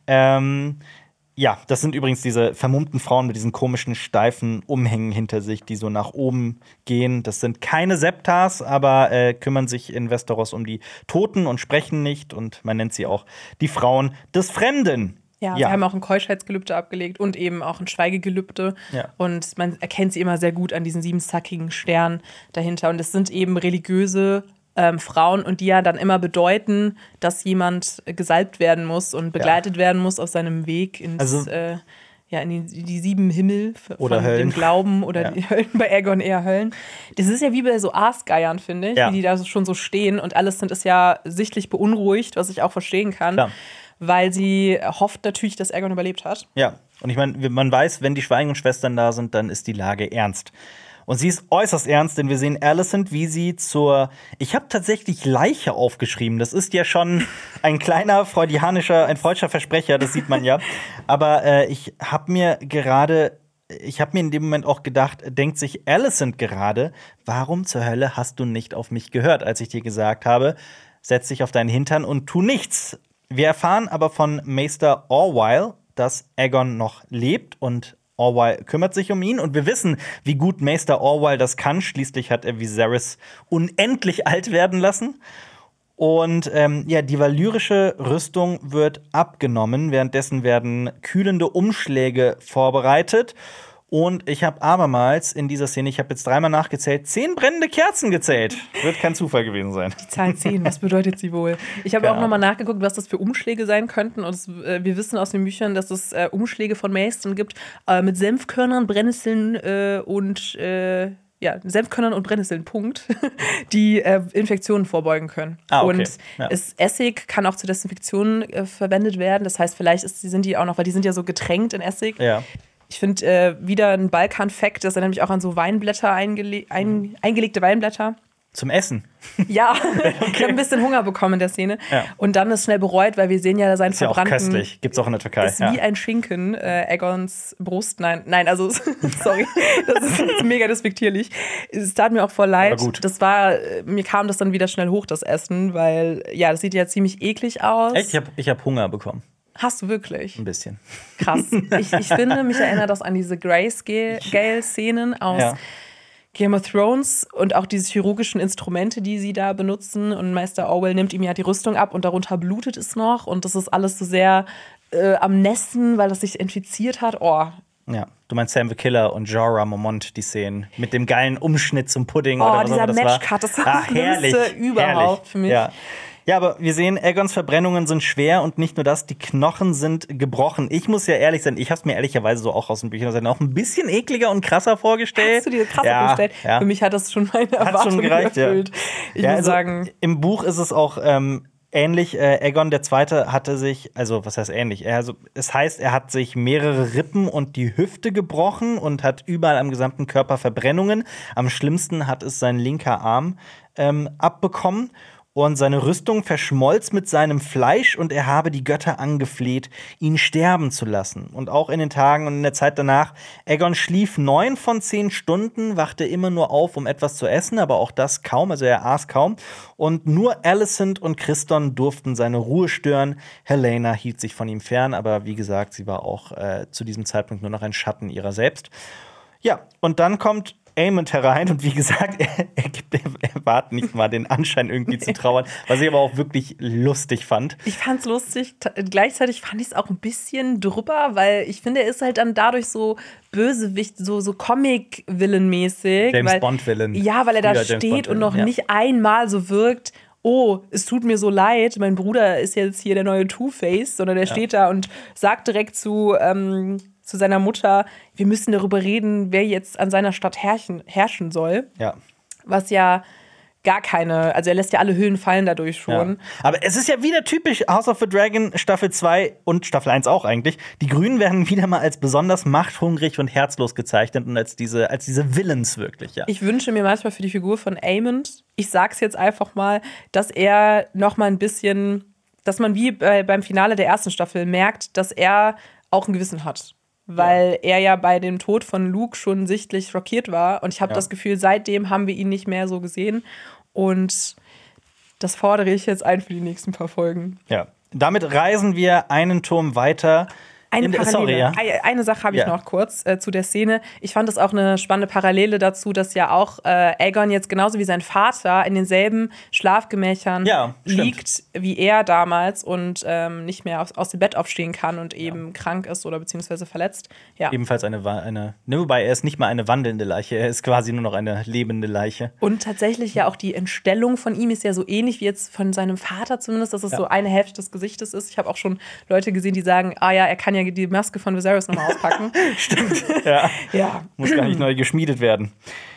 Speaker 1: Ähm Ja, das sind übrigens diese vermummten Frauen mit diesen komischen, steifen Umhängen hinter sich, die so nach oben gehen. Das sind keine Septars, aber äh, kümmern sich in Westeros um die Toten und sprechen nicht. Und man nennt sie auch die Frauen des Fremden.
Speaker 2: Ja,
Speaker 1: ja.
Speaker 2: sie haben auch ein Keuschheitsgelübde abgelegt und eben auch ein Schweigegelübde. Ja. Und man erkennt sie immer sehr gut an diesen siebenzackigen Stern dahinter. Und es sind eben religiöse Ähm, Frauen und die ja dann immer bedeuten, dass jemand gesalbt werden muss und begleitet ja. werden muss auf seinem Weg ins, also, äh, ja, in die, die sieben Himmel von
Speaker 1: oder
Speaker 2: dem Glauben oder ja. die Höllen, bei Aegon eher Höllen. Das ist ja wie bei so Aasgeiern, finde ich, ja. wie die da schon so stehen und alles sind ist ja sichtlich beunruhigt, was ich auch verstehen kann, Klar. weil sie hofft natürlich, dass Aegon überlebt hat.
Speaker 1: Ja, und ich meine, man weiß, wenn die schweigenden Schwestern da sind, dann ist die Lage ernst. Und sie ist äußerst ernst, denn wir sehen Alicent, wie sie zur Ich habe tatsächlich Leiche aufgeschrieben. Das ist ja schon ein kleiner freudianischer, ein freudscher Versprecher, das sieht man ja. Aber äh, ich habe mir gerade, ich habe mir in dem Moment auch gedacht, denkt sich Alicent gerade, warum zur Hölle hast du nicht auf mich gehört, als ich dir gesagt habe, setz dich auf deinen Hintern und tu nichts. Wir erfahren aber von Maester Orwyle, dass Aegon noch lebt und Orwyle kümmert sich um ihn und wir wissen, wie gut Maester Orwyle das kann. Schließlich hat er Viserys unendlich alt werden lassen. Und ähm, ja, die valyrische Rüstung wird abgenommen. Währenddessen werden kühlende Umschläge vorbereitet. Und ich habe abermals in dieser Szene, ich habe jetzt dreimal nachgezählt, zehn brennende Kerzen gezählt. Wird kein Zufall gewesen sein.
Speaker 2: Die Zahl zehn, was bedeutet sie wohl? Ich habe auch noch mal nachgeguckt, was das für Umschläge sein könnten. Und es, äh, wir wissen aus den Büchern, dass es äh, Umschläge von Maestern gibt äh, mit Senfkörnern, Brennnesseln äh, und äh, ja, Senfkörnern und Brennnesseln, Punkt, die äh, Infektionen vorbeugen können.
Speaker 1: Ah, okay.
Speaker 2: Und
Speaker 1: ja.
Speaker 2: es, Essig kann auch zur Desinfektion äh, verwendet werden. Das heißt, vielleicht ist, sind die auch noch, weil die sind ja so getränkt in Essig.
Speaker 1: Ja.
Speaker 2: Ich finde äh, wieder ein Balkan-Fact, das erinnert mich auch an so Weinblätter, eingele- ein, eingelegte Weinblätter.
Speaker 1: Zum Essen.
Speaker 2: Ja, okay. Ich habe ein bisschen Hunger bekommen in der Szene. Ja. Und dann ist schnell bereut, weil wir sehen ja seinen
Speaker 1: ist ja
Speaker 2: verbrannten...
Speaker 1: Ist ja auch köstlich. Gibt's auch in der Türkei.
Speaker 2: Ist
Speaker 1: ja.
Speaker 2: wie ein Schinken, äh, Aegons Brust. Nein, nein, also, sorry, das ist jetzt mega despektierlich. Es tat mir auch voll leid.
Speaker 1: Aber gut.
Speaker 2: Das war, mir kam das dann wieder schnell hoch, das Essen, weil, ja, das sieht ja ziemlich eklig aus.
Speaker 1: Echt? Ich habe ich hab Hunger bekommen.
Speaker 2: Hast du wirklich?
Speaker 1: Ein bisschen.
Speaker 2: Krass. Ich, ich finde, mich erinnert das an diese Grayscale-Szenen aus... Ja. Game of Thrones und auch diese chirurgischen Instrumente, die sie da benutzen. Und Meister Orwell nimmt ihm ja die Rüstung ab und darunter blutet es noch. Und das ist alles so sehr äh, am Nässen, weil das sich infiziert hat. Oh.
Speaker 1: Ja, du meinst Sam the Killer und Jorah Mormont, die Szenen mit dem geilen Umschnitt zum Pudding
Speaker 2: oh,
Speaker 1: oder was
Speaker 2: dieser
Speaker 1: auch immer das
Speaker 2: Matchcut,
Speaker 1: war.
Speaker 2: das war
Speaker 1: ah,
Speaker 2: das Schlimmste überhaupt
Speaker 1: herrlich.
Speaker 2: für mich.
Speaker 1: Ja. Ja, aber wir sehen, Aegons Verbrennungen sind schwer und nicht nur das, die Knochen sind gebrochen. Ich muss ja ehrlich sein, ich habe es mir ehrlicherweise so auch aus den Büchern auch ein bisschen ekliger und krasser vorgestellt.
Speaker 2: Hast du dir krasser
Speaker 1: ja,
Speaker 2: vorgestellt?
Speaker 1: Ja.
Speaker 2: Für mich hat das schon meine Erwartungen gereicht, erfüllt. Ja. Ich
Speaker 1: ja,
Speaker 2: muss
Speaker 1: also
Speaker 2: sagen.
Speaker 1: Im Buch ist es auch ähm, ähnlich. Äh, Aegon der Zweite hatte sich, also was heißt ähnlich? Er, also, es heißt, er hat sich mehrere Rippen und die Hüfte gebrochen und hat überall am gesamten Körper Verbrennungen. Am schlimmsten hat es sein linker Arm ähm, abbekommen. Und seine Rüstung verschmolz mit seinem Fleisch und er habe die Götter angefleht, ihn sterben zu lassen. Und auch in den Tagen und in der Zeit danach, Aegon schlief neun von zehn Stunden, wachte immer nur auf, um etwas zu essen, aber auch das kaum, also er aß kaum. Und nur Alicent und Christon durften seine Ruhe stören. Helaena hielt sich von ihm fern, aber wie gesagt, sie war auch äh, zu diesem Zeitpunkt nur noch ein Schatten ihrer selbst. Ja, und dann kommt Aemond herein und wie gesagt, er, er, gibt, er wahrt nicht mal den Anschein irgendwie zu trauern, was ich aber auch wirklich lustig fand.
Speaker 2: Ich fand's lustig, T- gleichzeitig fand ich es auch ein bisschen drüber, weil ich finde, er ist halt dann dadurch so Bösewicht, so, so Comic-Villain-mäßig.
Speaker 1: James Bond-Villain.
Speaker 2: Ja, weil er da steht und noch ja. nicht einmal so wirkt, oh, es tut mir so leid, mein Bruder ist jetzt hier der neue Two-Face, sondern der ja. steht da und sagt direkt zu ähm, zu seiner Mutter, wir müssen darüber reden, wer jetzt an seiner Stadt herrschen, herrschen soll.
Speaker 1: Ja.
Speaker 2: Was ja gar keine, also er lässt ja alle Hüllen fallen dadurch schon.
Speaker 1: Ja. Aber es ist ja wieder typisch House of the Dragon Staffel zwei und Staffel eins auch eigentlich. Die Grünen werden wieder mal als besonders machthungrig und herzlos gezeichnet und als diese, als diese Villains wirklich, ja.
Speaker 2: Ich wünsche mir manchmal für die Figur von Aemond, ich sag's jetzt einfach mal, dass er noch mal ein bisschen, dass man wie bei, beim Finale der ersten Staffel merkt, dass er auch ein Gewissen hat. Weil ja. er ja bei dem Tod von Luke schon sichtlich schockiert war. Und ich habe ja. das Gefühl, seitdem haben wir ihn nicht mehr so gesehen. Und das fordere ich jetzt ein für die nächsten paar Folgen.
Speaker 1: Ja, damit reisen wir einen Turm weiter.
Speaker 2: Eine,
Speaker 1: In, sorry, ja.
Speaker 2: eine Sache habe ich ja. noch kurz äh, zu der Szene. Ich fand das auch eine spannende Parallele dazu, dass ja auch äh, Aegon jetzt genauso wie sein Vater in denselben Schlafgemächern
Speaker 1: ja,
Speaker 2: liegt wie er damals und ähm, nicht mehr aus, aus dem Bett aufstehen kann und eben ja. krank ist oder beziehungsweise verletzt. Ja.
Speaker 1: Ebenfalls eine, eine ne, wobei er ist nicht mal eine wandelnde Leiche, er ist quasi nur noch eine lebende Leiche.
Speaker 2: Und tatsächlich ja auch die Entstellung von ihm ist ja so ähnlich wie jetzt von seinem Vater zumindest, dass es ja. so eine Hälfte des Gesichtes ist. Ich habe auch schon Leute gesehen, die sagen, ah ja, er kann ja die Maske von Viserys nochmal auspacken.
Speaker 1: Stimmt, ja.
Speaker 2: ja.
Speaker 1: Muss gar nicht neu geschmiedet werden.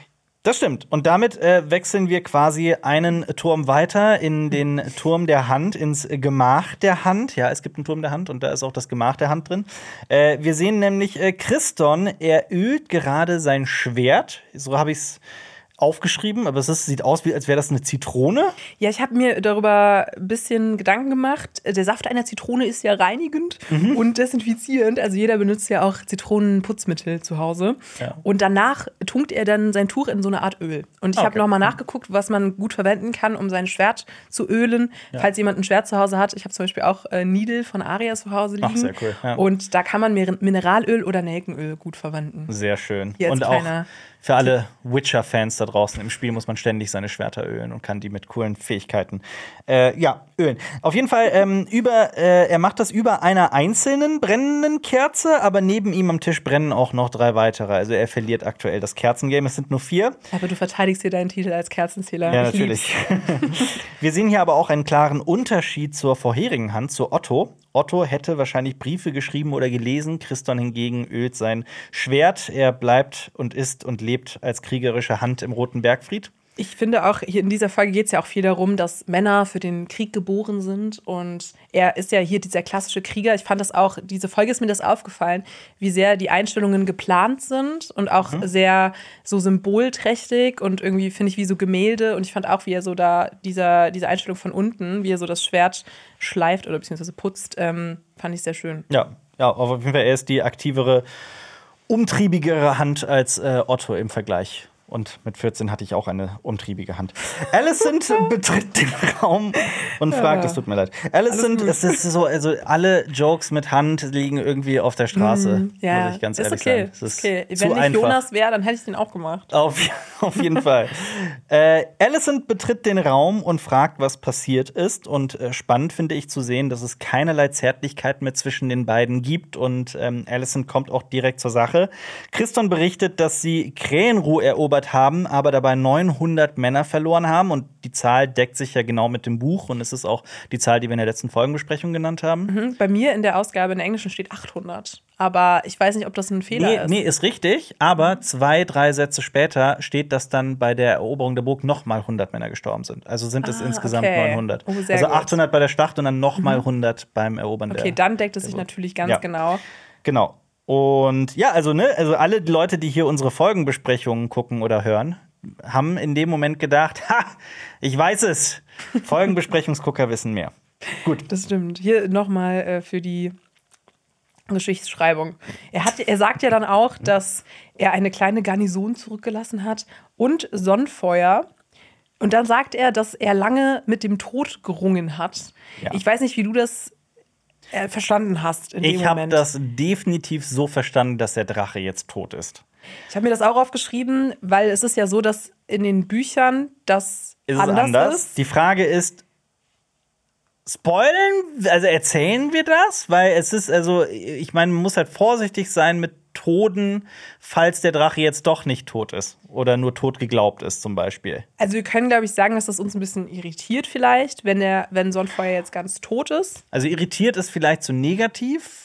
Speaker 1: Das stimmt. Und damit äh, wechseln wir quasi einen Turm weiter in den Turm der Hand, ins Gemach der Hand. Ja, es gibt einen Turm der Hand und da ist auch das Gemach der Hand drin. Äh, wir sehen nämlich äh, Christon, er ölt gerade sein Schwert. So habe ich es aufgeschrieben, aber es ist, sieht aus, wie, als wäre das eine Zitrone.
Speaker 2: Ja, ich habe mir darüber ein bisschen Gedanken gemacht. Der Saft einer Zitrone ist ja reinigend mhm. und desinfizierend. Also jeder benutzt ja auch Zitronenputzmittel zu Hause. Ja. Und danach tunkt er dann sein Tuch in so eine Art Öl. Und ich okay. habe nochmal nachgeguckt, was man gut verwenden kann, um sein Schwert zu ölen. Ja. Falls jemand ein Schwert zu Hause hat. Ich habe zum Beispiel auch äh, Needle von Arya zu Hause liegen.
Speaker 1: Ach, sehr cool. Ja.
Speaker 2: Und da kann man Mineralöl oder Nelkenöl gut verwenden.
Speaker 1: Sehr schön.
Speaker 2: Hier
Speaker 1: und auch für alle Witcher-Fans da draußen, im Spiel muss man ständig seine Schwerter ölen und kann die mit coolen Fähigkeiten äh, ja, ölen. Auf jeden Fall, ähm, über, äh, er macht das über einer einzelnen brennenden Kerze, aber neben ihm am Tisch brennen auch noch drei weitere. Also er verliert aktuell das Kerzengame, es sind nur vier.
Speaker 2: Aber du verteidigst hier deinen Titel als Kerzenzähler.
Speaker 1: Ja, natürlich. Wir sehen hier aber auch einen klaren Unterschied zur vorherigen Hand, zu Otto. Otto hätte wahrscheinlich Briefe geschrieben oder gelesen. Christon hingegen ölt sein Schwert. Er bleibt und ist und lebt als kriegerische Hand im Roten Bergfried.
Speaker 2: Ich finde auch, hier in dieser Folge geht es ja auch viel darum, dass Männer für den Krieg geboren sind. Und er ist ja hier dieser klassische Krieger. Ich fand das auch, diese Folge ist mir das aufgefallen, wie sehr die Einstellungen geplant sind und auch mhm. sehr so symbolträchtig und irgendwie, finde ich, wie so Gemälde. Und ich fand auch, wie er so da, dieser, diese Einstellung von unten, wie er so das Schwert schleift oder beziehungsweise putzt, ähm, fand ich sehr schön.
Speaker 1: Ja, ja, auf jeden Fall, er ist die aktivere, umtriebigere Hand als äh, Otto im Vergleich. Und mit vierzehn hatte ich auch eine umtriebige Hand. Alicent betritt den Raum und fragt, es tut mir leid. Alicent, es ist so, also alle Jokes mit Hand liegen irgendwie auf der Straße, mm, ja. muss ich ganz
Speaker 2: ist
Speaker 1: ehrlich
Speaker 2: okay.
Speaker 1: sagen. Es ist
Speaker 2: okay. Wenn
Speaker 1: zu
Speaker 2: nicht
Speaker 1: einfach.
Speaker 2: Jonas wäre, dann hätte ich den auch gemacht.
Speaker 1: Auf, auf jeden Fall. Äh, Alicent betritt den Raum und fragt, was passiert ist. Und äh, spannend finde ich zu sehen, dass es keinerlei Zärtlichkeit mehr zwischen den beiden gibt. Und ähm, Alicent kommt auch direkt zur Sache. Christon berichtet, dass sie Krähenruh erobert haben, aber dabei neunhundert Männer verloren haben. Und die Zahl deckt sich ja genau mit dem Buch. Und es ist auch die Zahl, die wir in der letzten Folgenbesprechung genannt haben.
Speaker 2: Mhm. Bei mir in der Ausgabe in der englischen steht achthundert. Aber ich weiß nicht, ob das ein Fehler
Speaker 1: nee,
Speaker 2: ist.
Speaker 1: Nee, ist richtig. Aber zwei, drei Sätze später steht, dass dann bei der Eroberung der Burg noch mal hundert Männer gestorben sind. Also sind es ah, insgesamt okay. neunhundert.
Speaker 2: Oh,
Speaker 1: also achthundert gut. bei der Schlacht und dann noch mal hundert beim Erobern
Speaker 2: okay,
Speaker 1: der
Speaker 2: Okay, dann deckt es sich
Speaker 1: Burg.
Speaker 2: natürlich ganz
Speaker 1: ja.
Speaker 2: genau.
Speaker 1: Genau. Und ja, also, ne, also alle Leute, die hier unsere Folgenbesprechungen gucken oder hören, haben in dem Moment gedacht, ha, ich weiß es. Folgenbesprechungsgucker wissen mehr. Gut.
Speaker 2: Das stimmt. Hier nochmal äh, für die Geschichtsschreibung. Er, hat, er sagt ja dann auch, dass er eine kleine Garnison zurückgelassen hat und Sonnenfeuer. Und dann sagt er, dass er lange mit dem Tod gerungen hat. Ja. Ich weiß nicht, wie du das äh, verstanden hast in dem
Speaker 1: ich
Speaker 2: Moment.
Speaker 1: Ich habe das definitiv so verstanden, dass der Drache jetzt tot ist.
Speaker 2: Ich habe mir das auch aufgeschrieben, weil es ist ja so, dass in den Büchern das
Speaker 1: ist
Speaker 2: anders,
Speaker 1: es anders
Speaker 2: ist.
Speaker 1: Die Frage ist, spoilen, also erzählen wir das? Weil es ist, also, ich meine, man muss halt vorsichtig sein mit Toden, falls der Drache jetzt doch nicht tot ist. Oder nur tot geglaubt ist, zum Beispiel.
Speaker 2: Also wir können, glaube ich, sagen, dass das uns ein bisschen irritiert vielleicht, wenn, der, wenn Sonnenfeuer jetzt ganz tot ist.
Speaker 1: Also irritiert ist vielleicht zu negativ.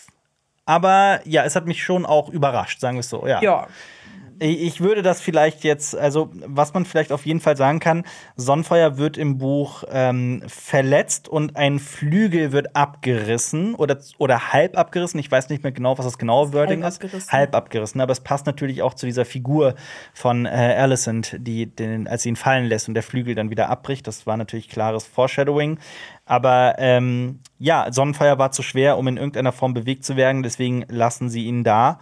Speaker 1: Aber ja, es hat mich schon auch überrascht, sagen wir es so. Ja.
Speaker 2: ja.
Speaker 1: Ich würde das vielleicht jetzt, also was man vielleicht auf jeden Fall sagen kann, Sonnenfeuer wird im Buch ähm, verletzt und ein Flügel wird abgerissen oder, oder halb abgerissen. Ich weiß nicht mehr genau, was das genaue Wording
Speaker 2: halb
Speaker 1: ist.
Speaker 2: Abgerissen.
Speaker 1: Halb abgerissen. Aber es passt natürlich auch zu dieser Figur von äh, Alicent, die den, als sie ihn fallen lässt und der Flügel dann wieder abbricht. Das war natürlich klares Foreshadowing. Aber ähm, ja, Sonnenfeuer war zu schwer, um in irgendeiner Form bewegt zu werden. Deswegen lassen sie ihn da.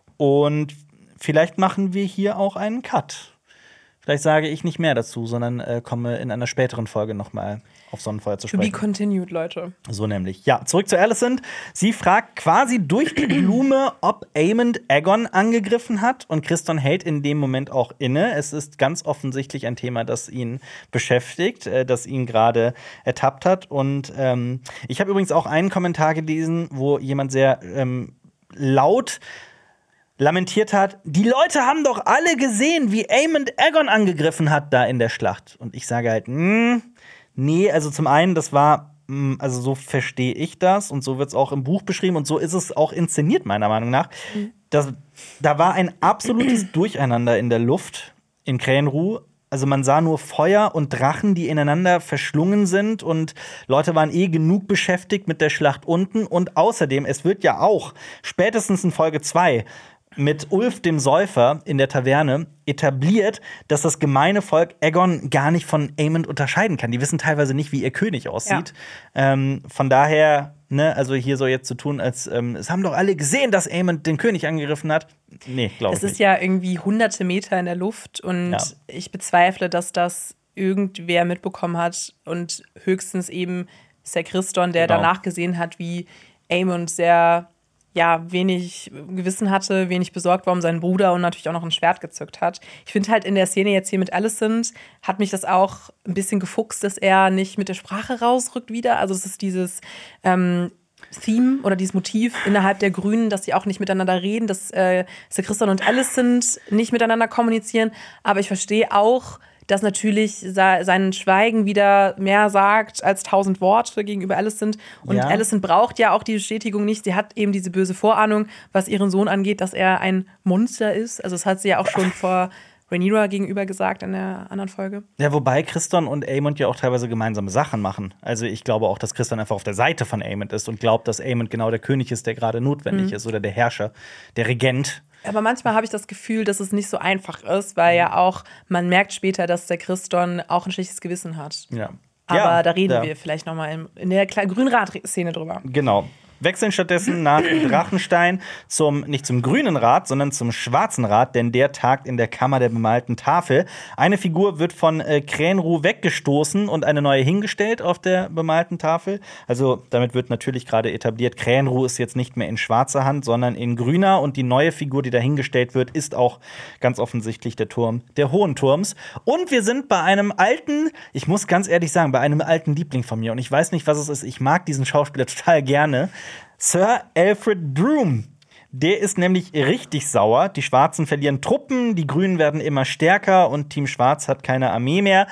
Speaker 1: Und vielleicht machen wir hier auch einen Cut. Vielleicht sage ich nicht mehr dazu, sondern äh, komme in einer späteren Folge noch mal auf Sonnenfeuer zu sprechen.
Speaker 2: To be continued, Leute.
Speaker 1: So nämlich. Ja, zurück zu Alicent. Sie fragt quasi durch die Blume, ob Aemond Aegon angegriffen hat. Und Christon hält in dem Moment auch inne. Es ist ganz offensichtlich ein Thema, das ihn beschäftigt, äh, das ihn gerade ertappt hat. Und ähm, ich habe übrigens auch einen Kommentar gelesen, wo jemand sehr ähm, laut lamentiert hat, die Leute haben doch alle gesehen, wie Aemond Aegon angegriffen hat da in der Schlacht. Und ich sage halt, mh, nee, also zum einen, das war, mh, also so verstehe ich das und so wird es auch im Buch beschrieben und so ist es auch inszeniert, meiner Meinung nach. Mhm. Das, da war ein absolutes Durcheinander in der Luft in Krähenruh. Also man sah nur Feuer und Drachen, die ineinander verschlungen sind und Leute waren eh genug beschäftigt mit der Schlacht unten. Und außerdem, es wird ja auch spätestens in Folge zwei mit Ulf dem Säufer in der Taverne etabliert, dass das gemeine Volk Aegon gar nicht von Aemond unterscheiden kann. Die wissen teilweise nicht, wie ihr König aussieht. Ja. Ähm, von daher, ne, also hier so jetzt zu tun, als ähm, es haben doch alle gesehen, dass Aemond den König angegriffen hat. Nee, glaube ich nicht.
Speaker 2: Es ist ja irgendwie hunderte Meter in der Luft und ja. ich bezweifle, dass das irgendwer mitbekommen hat und höchstens eben ist der Christon, der genau. danach gesehen hat, wie Aemond sehr ja, wenig Gewissen hatte, wenig besorgt war um seinen Bruder und natürlich auch noch ein Schwert gezückt hat. Ich finde halt in der Szene jetzt hier mit Alicent hat mich das auch ein bisschen gefuchst, dass er nicht mit der Sprache rausrückt wieder. Also es ist dieses ähm, Theme oder dieses Motiv innerhalb der Grünen, dass sie auch nicht miteinander reden, dass äh, Sir Christon und Alicent nicht miteinander kommunizieren. Aber ich verstehe auch dass natürlich sein Schweigen wieder mehr sagt als tausend Worte gegenüber Alicent. Und ja. Alicent braucht ja auch die Bestätigung nicht. Sie hat eben diese böse Vorahnung, was ihren Sohn angeht, dass er ein Monster ist. Also das hat sie ja auch schon vor Rhaenyra gegenüber gesagt in der anderen Folge.
Speaker 1: Ja, wobei Criston und Aemond ja auch teilweise gemeinsame Sachen machen. Also ich glaube auch, dass Criston einfach auf der Seite von Aemond ist und glaubt, dass Aemond genau der König ist, der gerade notwendig mhm. ist oder der Herrscher, der Regent.
Speaker 2: Aber manchmal habe ich das Gefühl, dass es nicht so einfach ist, weil ja auch, man merkt später, dass der Criston auch ein schlechtes Gewissen hat.
Speaker 1: Ja.
Speaker 2: Aber
Speaker 1: ja,
Speaker 2: da reden
Speaker 1: ja.
Speaker 2: wir vielleicht noch mal in der Grünrat-Szene drüber.
Speaker 1: Genau. Wechseln stattdessen nach Drachenstein zum, nicht zum grünen Rat, sondern zum schwarzen Rat, denn der tagt in der Kammer der bemalten Tafel. Eine Figur wird von äh, Krähenruh weggestoßen und eine neue hingestellt auf der bemalten Tafel. Also damit wird natürlich gerade etabliert, Krähenruh ist jetzt nicht mehr in schwarzer Hand, sondern in grüner. Und die neue Figur, die da hingestellt wird, ist auch ganz offensichtlich der Turm der Hohen Turms. Und wir sind bei einem alten, ich muss ganz ehrlich sagen, bei einem alten Liebling von mir. Und ich weiß nicht, was es ist. Ich mag diesen Schauspieler total gerne. Sir Alfred Broom. Der ist nämlich richtig sauer. Die Schwarzen verlieren Truppen, die Grünen werden immer stärker und Team Schwarz hat keine Armee mehr.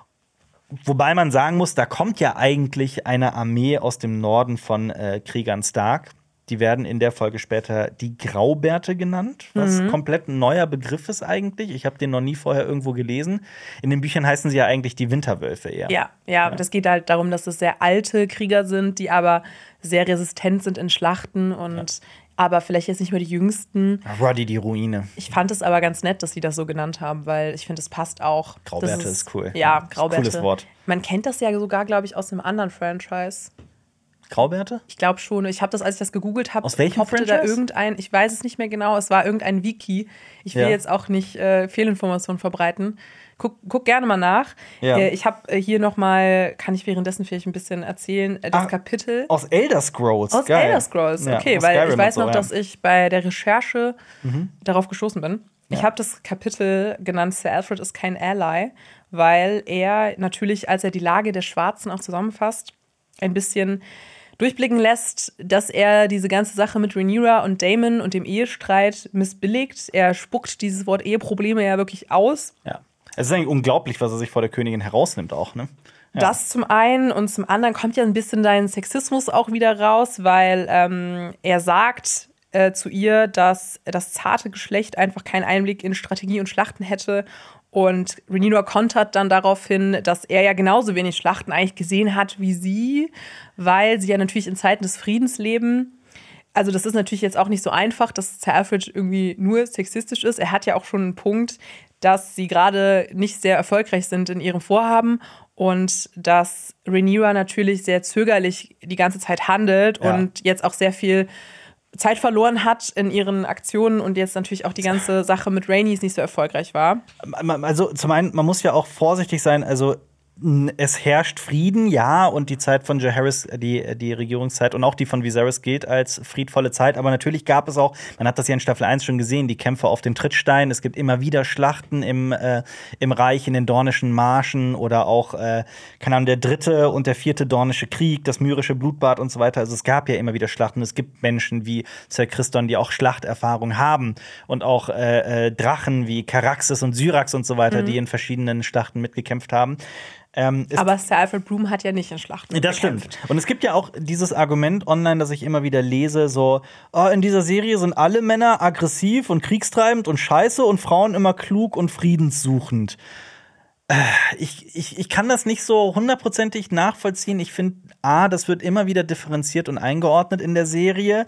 Speaker 1: Wobei man sagen muss, da kommt ja eigentlich eine Armee aus dem Norden von äh, Kriegern Stark. Die werden in der Folge später die Graubärte genannt, was mhm. komplett ein neuer Begriff ist eigentlich. Ich habe den noch nie vorher irgendwo gelesen. In den Büchern heißen sie ja eigentlich die Winterwölfe eher.
Speaker 2: Ja, ja, ja. Das geht halt darum, dass es sehr alte Krieger sind, die aber sehr resistent sind in Schlachten und ja. aber vielleicht jetzt nicht mehr die jüngsten.
Speaker 1: Roddy die Ruine.
Speaker 2: Ich fand es aber ganz nett, dass sie das so genannt haben, weil ich finde, es passt auch.
Speaker 1: Graubärte ist, ist cool.
Speaker 2: Ja, Graubärte.
Speaker 1: Cooles Wort.
Speaker 2: Man kennt das ja sogar, glaube ich, aus einem anderen Franchise.
Speaker 1: Graubärte?
Speaker 2: Ich glaube schon. Ich habe das, als ich das gegoogelt habe,
Speaker 1: aus welchem
Speaker 2: poppte da irgendein, ich weiß es nicht mehr genau, es war irgendein Wiki. Ich will ja. jetzt auch nicht äh, Fehlinformationen verbreiten. Guck, guck gerne mal nach. Ja. Äh, ich habe äh, hier noch mal, kann ich währenddessen vielleicht ein bisschen erzählen, äh, das
Speaker 1: Ach,
Speaker 2: Kapitel.
Speaker 1: Aus Elder Scrolls.
Speaker 2: Aus
Speaker 1: Geil.
Speaker 2: Elder Scrolls, okay. Ja, weil Skyrim ich weiß noch, so, ja. dass ich bei der Recherche mhm. darauf gestoßen bin. Ja. Ich habe das Kapitel genannt, Sir Alfred ist kein Ally, weil er natürlich, als er die Lage der Schwarzen auch zusammenfasst, ein bisschen durchblicken lässt, dass er diese ganze Sache mit Rhaenyra und Daemon und dem Ehestreit missbilligt. Er spuckt dieses Wort Eheprobleme ja wirklich aus.
Speaker 1: Ja. Es ist eigentlich unglaublich, was er sich vor der Königin herausnimmt auch, ne? Ja.
Speaker 2: Das zum einen und zum anderen kommt ja ein bisschen dein Sexismus auch wieder raus, weil ähm, er sagt äh, zu ihr, dass das zarte Geschlecht einfach keinen Einblick in Strategie und Schlachten hätte. Und Rhaenyra kontert dann darauf hin, dass er ja genauso wenig Schlachten eigentlich gesehen hat wie sie, weil sie ja natürlich in Zeiten des Friedens leben. Also das ist natürlich jetzt auch nicht so einfach, dass Sir Alfred irgendwie nur sexistisch ist. Er hat ja auch schon einen Punkt, dass sie gerade nicht sehr erfolgreich sind in ihrem Vorhaben und dass Rhaenyra natürlich sehr zögerlich die ganze Zeit handelt ja. und jetzt auch sehr viel Zeit verloren hat in ihren Aktionen und jetzt natürlich auch die ganze Sache mit Rhaenys nicht so erfolgreich war.
Speaker 1: Also zum einen, man muss ja auch vorsichtig sein, also es herrscht Frieden, ja, und die Zeit von Jaehaerys, die, die Regierungszeit und auch die von Viserys gilt als friedvolle Zeit, aber natürlich gab es auch, man hat das ja in Staffel eins schon gesehen, die Kämpfe auf den Trittsteinen, es gibt immer wieder Schlachten im, äh, im Reich, in den Dornischen Marschen oder auch, äh, keine Ahnung, der dritte und der vierte Dornische Krieg, das myrische Blutbad und so weiter, also es gab ja immer wieder Schlachten, es gibt Menschen wie Sir Criston, die auch Schlachterfahrung haben und auch äh, äh, Drachen wie Caraxes und Syrax und so weiter, mhm. die in verschiedenen Schlachten mitgekämpft haben.
Speaker 2: Ähm, aber Sir Alfred Broom hat ja nicht in Schlachten
Speaker 1: Das gekämpft. Stimmt. Und es gibt ja auch dieses Argument online, das ich immer wieder lese, so, oh, in dieser Serie sind alle Männer aggressiv und kriegstreibend und scheiße und Frauen immer klug und friedenssuchend. Äh, ich, ich, ich kann das nicht so hundertprozentig nachvollziehen. Ich finde, A, das wird immer wieder differenziert und eingeordnet in der Serie.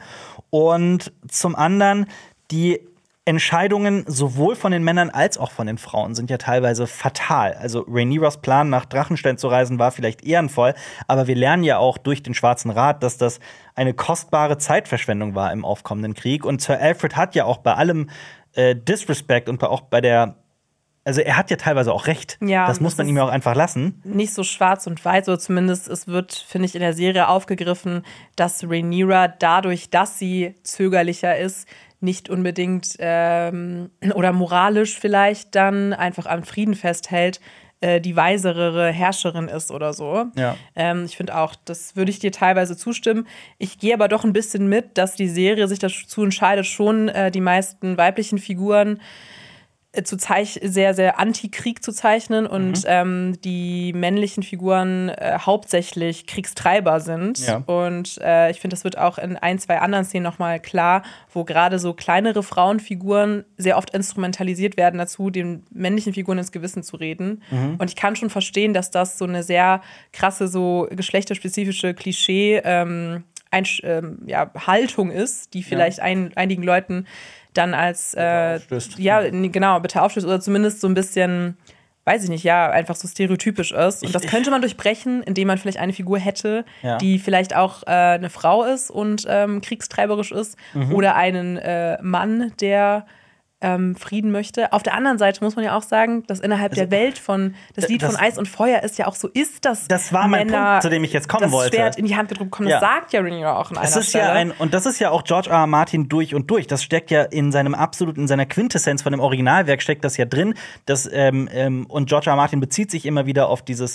Speaker 1: Und zum anderen, die Entscheidungen sowohl von den Männern als auch von den Frauen sind ja teilweise fatal. Also Rhaenyras Plan, nach Drachenstein zu reisen, war vielleicht ehrenvoll, aber wir lernen ja auch durch den Schwarzen Rat, dass das eine kostbare Zeitverschwendung war im aufkommenden Krieg. Und Sir Alfred hat ja auch bei allem äh, Disrespect und auch bei der Also er hat ja teilweise auch recht. Ja, das muss man ihm ja auch einfach lassen.
Speaker 2: Nicht so schwarz und weiß, oder zumindest es wird, finde ich, in der Serie aufgegriffen, dass Rhaenyra dadurch, dass sie zögerlicher ist, nicht unbedingt ähm, oder moralisch vielleicht dann einfach am Frieden festhält, äh, die weiserere Herrscherin ist oder so.
Speaker 1: Ja.
Speaker 2: Ähm, ich finde auch, das würde ich dir teilweise zustimmen. Ich gehe aber doch ein bisschen mit, dass die Serie sich dazu entscheidet, schon äh, die meisten weiblichen Figuren zu zeich sehr, sehr Anti-Krieg zu zeichnen und mhm. ähm, die männlichen Figuren äh, hauptsächlich Kriegstreiber sind.
Speaker 1: Ja.
Speaker 2: Und äh, ich finde, das wird auch in ein, zwei anderen Szenen nochmal klar, wo gerade so kleinere Frauenfiguren sehr oft instrumentalisiert werden dazu, den männlichen Figuren ins Gewissen zu reden. Mhm. Und ich kann schon verstehen, dass das so eine sehr krasse, so geschlechterspezifische Klischee ähm, ein, ähm, ja, Haltung ist, die vielleicht ja. ein, einigen Leuten dann als, äh, ja, genau, bitte aufstößt oder zumindest so ein bisschen, weiß ich nicht, ja, einfach so stereotypisch ist. Und das könnte man durchbrechen, indem man vielleicht eine Figur hätte, ja. die vielleicht auch äh, eine Frau ist und ähm, kriegstreiberisch ist mhm. oder einen äh, Mann, der ähm, Frieden möchte. Auf der anderen Seite muss man ja auch sagen, dass innerhalb also, der Welt von das Lied das, von Eis und Feuer ist ja auch so ist, dass
Speaker 1: das war mein
Speaker 2: Männer
Speaker 1: Punkt, zu dem ich jetzt kommen
Speaker 2: das
Speaker 1: wollte.
Speaker 2: Schwert in die Hand gedrückt bekommen. Das ja. sagt ja Rhaenyra auch in einer
Speaker 1: es ist
Speaker 2: Stelle.
Speaker 1: Ja ein, und das ist ja auch George R. R. Martin durch und durch. Das steckt ja in seinem absolut, in seiner Quintessenz von dem Originalwerk steckt das ja drin. Das, ähm, ähm, und George R. R. Martin bezieht sich immer wieder auf dieses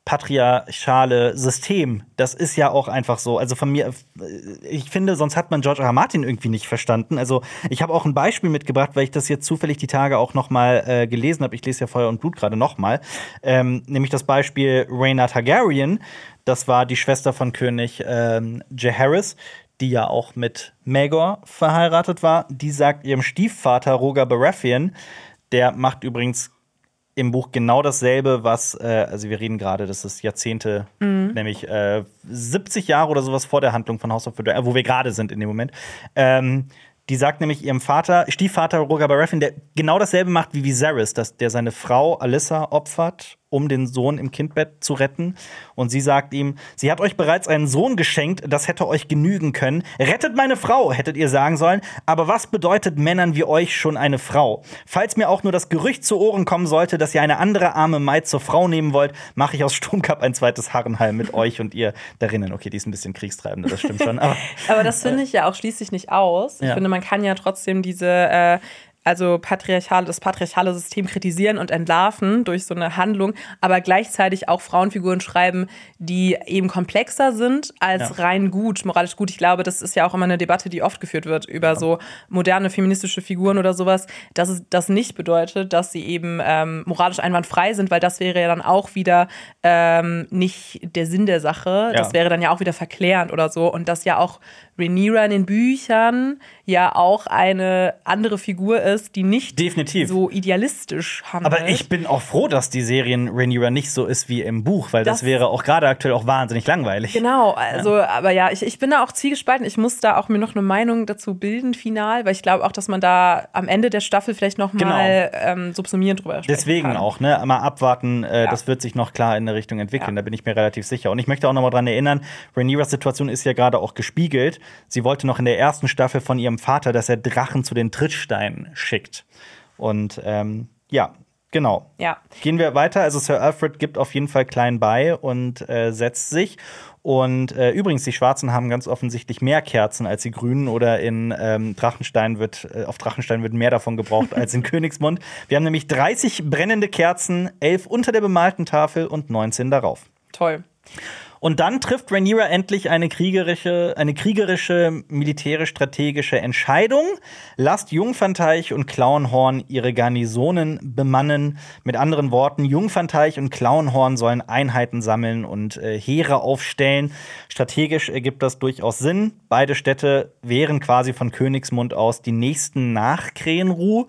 Speaker 1: patriarchale System. Das ist ja auch einfach so. Also von mir, ich finde, sonst hat man George R. R. Martin irgendwie nicht verstanden. Also ich habe auch ein Beispiel mitgebracht, weil ich das jetzt zufällig die Tage auch noch mal äh, gelesen habe. Ich lese ja Feuer und Blut gerade noch mal. Ähm, nämlich das Beispiel Rhaena Targaryen. Das war die Schwester von König ähm, Jaehaerys, die ja auch mit Maegor verheiratet war. Die sagt ihrem Stiefvater Rogar Baratheon, der macht übrigens im Buch genau dasselbe, was, äh, also wir reden gerade, das ist Jahrzehnte, mhm. nämlich äh, siebzig Jahre oder sowas vor der Handlung von House of the Dragon, wo wir gerade sind in dem Moment. Ähm, die sagt nämlich ihrem Vater, Stiefvater Rogar Baratheon, der genau dasselbe macht wie Viserys, dass der seine Frau Alyssa opfert, um den Sohn im Kindbett zu retten. Und sie sagt ihm, sie hat euch bereits einen Sohn geschenkt, das hätte euch genügen können. Rettet meine Frau, hättet ihr sagen sollen. Aber was bedeutet Männern wie euch schon eine Frau? Falls mir auch nur das Gerücht zu Ohren kommen sollte, dass ihr eine andere arme Maid zur Frau nehmen wollt, mache ich aus Sturmkapp ein zweites Harrenhal mit euch und ihr darinnen. Okay, die ist ein bisschen kriegstreibender, das stimmt schon. Aber,
Speaker 2: aber das finde ich ja auch schließlich nicht aus. Ich ja. finde, man kann ja trotzdem diese äh also patriarchale, das patriarchale System kritisieren und entlarven durch so eine Handlung, aber gleichzeitig auch Frauenfiguren schreiben, die eben komplexer sind als ja. rein gut, moralisch gut. Ich glaube, das ist ja auch immer eine Debatte, die oft geführt wird über ja. so moderne feministische Figuren oder sowas, dass es das nicht bedeutet, dass sie eben ähm, moralisch einwandfrei sind, weil das wäre ja dann auch wieder ähm, nicht der Sinn der Sache. Ja. Das wäre dann ja auch wieder verklärend oder so. Und dass ja auch Rhaenyra in den Büchern ja auch eine andere Figur ist, die nicht
Speaker 1: Definitiv.
Speaker 2: so idealistisch handelt.
Speaker 1: Aber ich bin auch froh, dass die Serien Rhaenyra nicht so ist wie im Buch, weil das, das wäre auch gerade aktuell auch wahnsinnig langweilig.
Speaker 2: Genau, also, ja. aber ja, ich, ich bin da auch zwiegespalten. Ich muss da auch mir noch eine Meinung dazu bilden, final, weil ich glaube auch, dass man da am Ende der Staffel vielleicht noch mal genau. ähm, subsumierend drüber sprechen
Speaker 1: Deswegen
Speaker 2: kann.
Speaker 1: auch, ne, mal abwarten, äh, ja. das wird sich noch klar in eine Richtung entwickeln, ja. da bin ich mir relativ sicher. Und ich möchte auch noch mal dran erinnern, Rhaenyras Situation ist ja gerade auch gespiegelt. Sie wollte noch in der ersten Staffel von ihrem Vater, dass er Drachen zu den Trittsteinen schickt. Und ähm, ja, genau.
Speaker 2: Ja.
Speaker 1: Gehen wir weiter. Also Sir Alfred gibt auf jeden Fall klein bei und äh, setzt sich. Und äh, übrigens, die Schwarzen haben ganz offensichtlich mehr Kerzen als die Grünen oder in ähm, Drachenstein wird, äh, auf Drachenstein wird mehr davon gebraucht als in Königsmund. Wir haben nämlich dreißig brennende Kerzen, elf unter der bemalten Tafel und neunzehn darauf.
Speaker 2: Toll.
Speaker 1: Und dann trifft Rhaenyra endlich eine kriegerische, eine kriegerische, militärisch-strategische Entscheidung. Lasst Jungfernteich und Klauenhorn ihre Garnisonen bemannen. Mit anderen Worten, Jungfernteich und Klauenhorn sollen Einheiten sammeln und äh, Heere aufstellen. Strategisch ergibt das durchaus Sinn. Beide Städte wären quasi von Königsmund aus die nächsten nach Krenruh.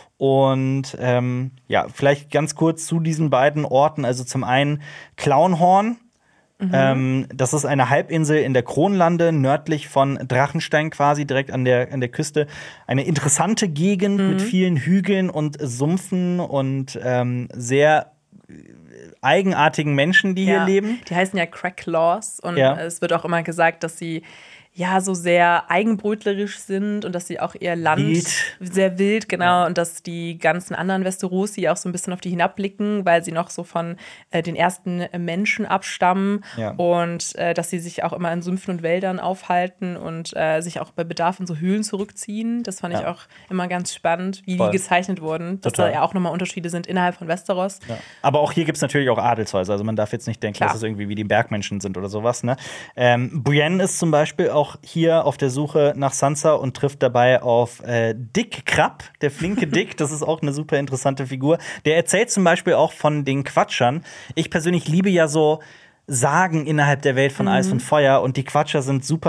Speaker 1: Und ähm, ja, vielleicht ganz kurz zu diesen beiden Orten. Also zum einen Klauenhorn. Mhm. Ähm, das ist eine Halbinsel in der Kronlande, nördlich von Drachenstein quasi, direkt an der, an der Küste. Eine interessante Gegend mhm. mit vielen Hügeln und Sumpfen und ähm, sehr eigenartigen Menschen, die ja. hier leben.
Speaker 2: Die heißen ja Cracklaws und
Speaker 1: ja.
Speaker 2: es wird auch immer gesagt, dass sie ja so sehr eigenbrötlerisch sind und dass sie auch ihr Land
Speaker 1: wild.
Speaker 2: sehr wild, genau, ja. und dass die ganzen anderen Westerosi auch so ein bisschen auf die hinabblicken, weil sie noch so von äh, den ersten Menschen abstammen
Speaker 1: ja.
Speaker 2: und äh, dass sie sich auch immer in Sümpfen und Wäldern aufhalten und äh, sich auch bei Bedarf in so Höhlen zurückziehen. Das fand ja. ich auch immer ganz spannend, wie Voll. die gezeichnet wurden, dass Total. da ja auch nochmal Unterschiede sind innerhalb von Westeros.
Speaker 1: Ja. Aber auch hier gibt es natürlich auch Adelshäuser, also man darf jetzt nicht denken,
Speaker 2: Klar.
Speaker 1: dass es irgendwie wie die Bergmenschen sind oder sowas. Ne? Ähm, Brienne ist zum Beispiel auch auch hier auf der Suche nach Sansa und trifft dabei auf äh, Dick Krabb, der flinke Dick. Das ist auch eine super interessante Figur. Der erzählt zum Beispiel auch von den Quatschern. Ich persönlich liebe ja so Sagen innerhalb der Welt von mhm. Eis und Feuer, und die Quatscher sind super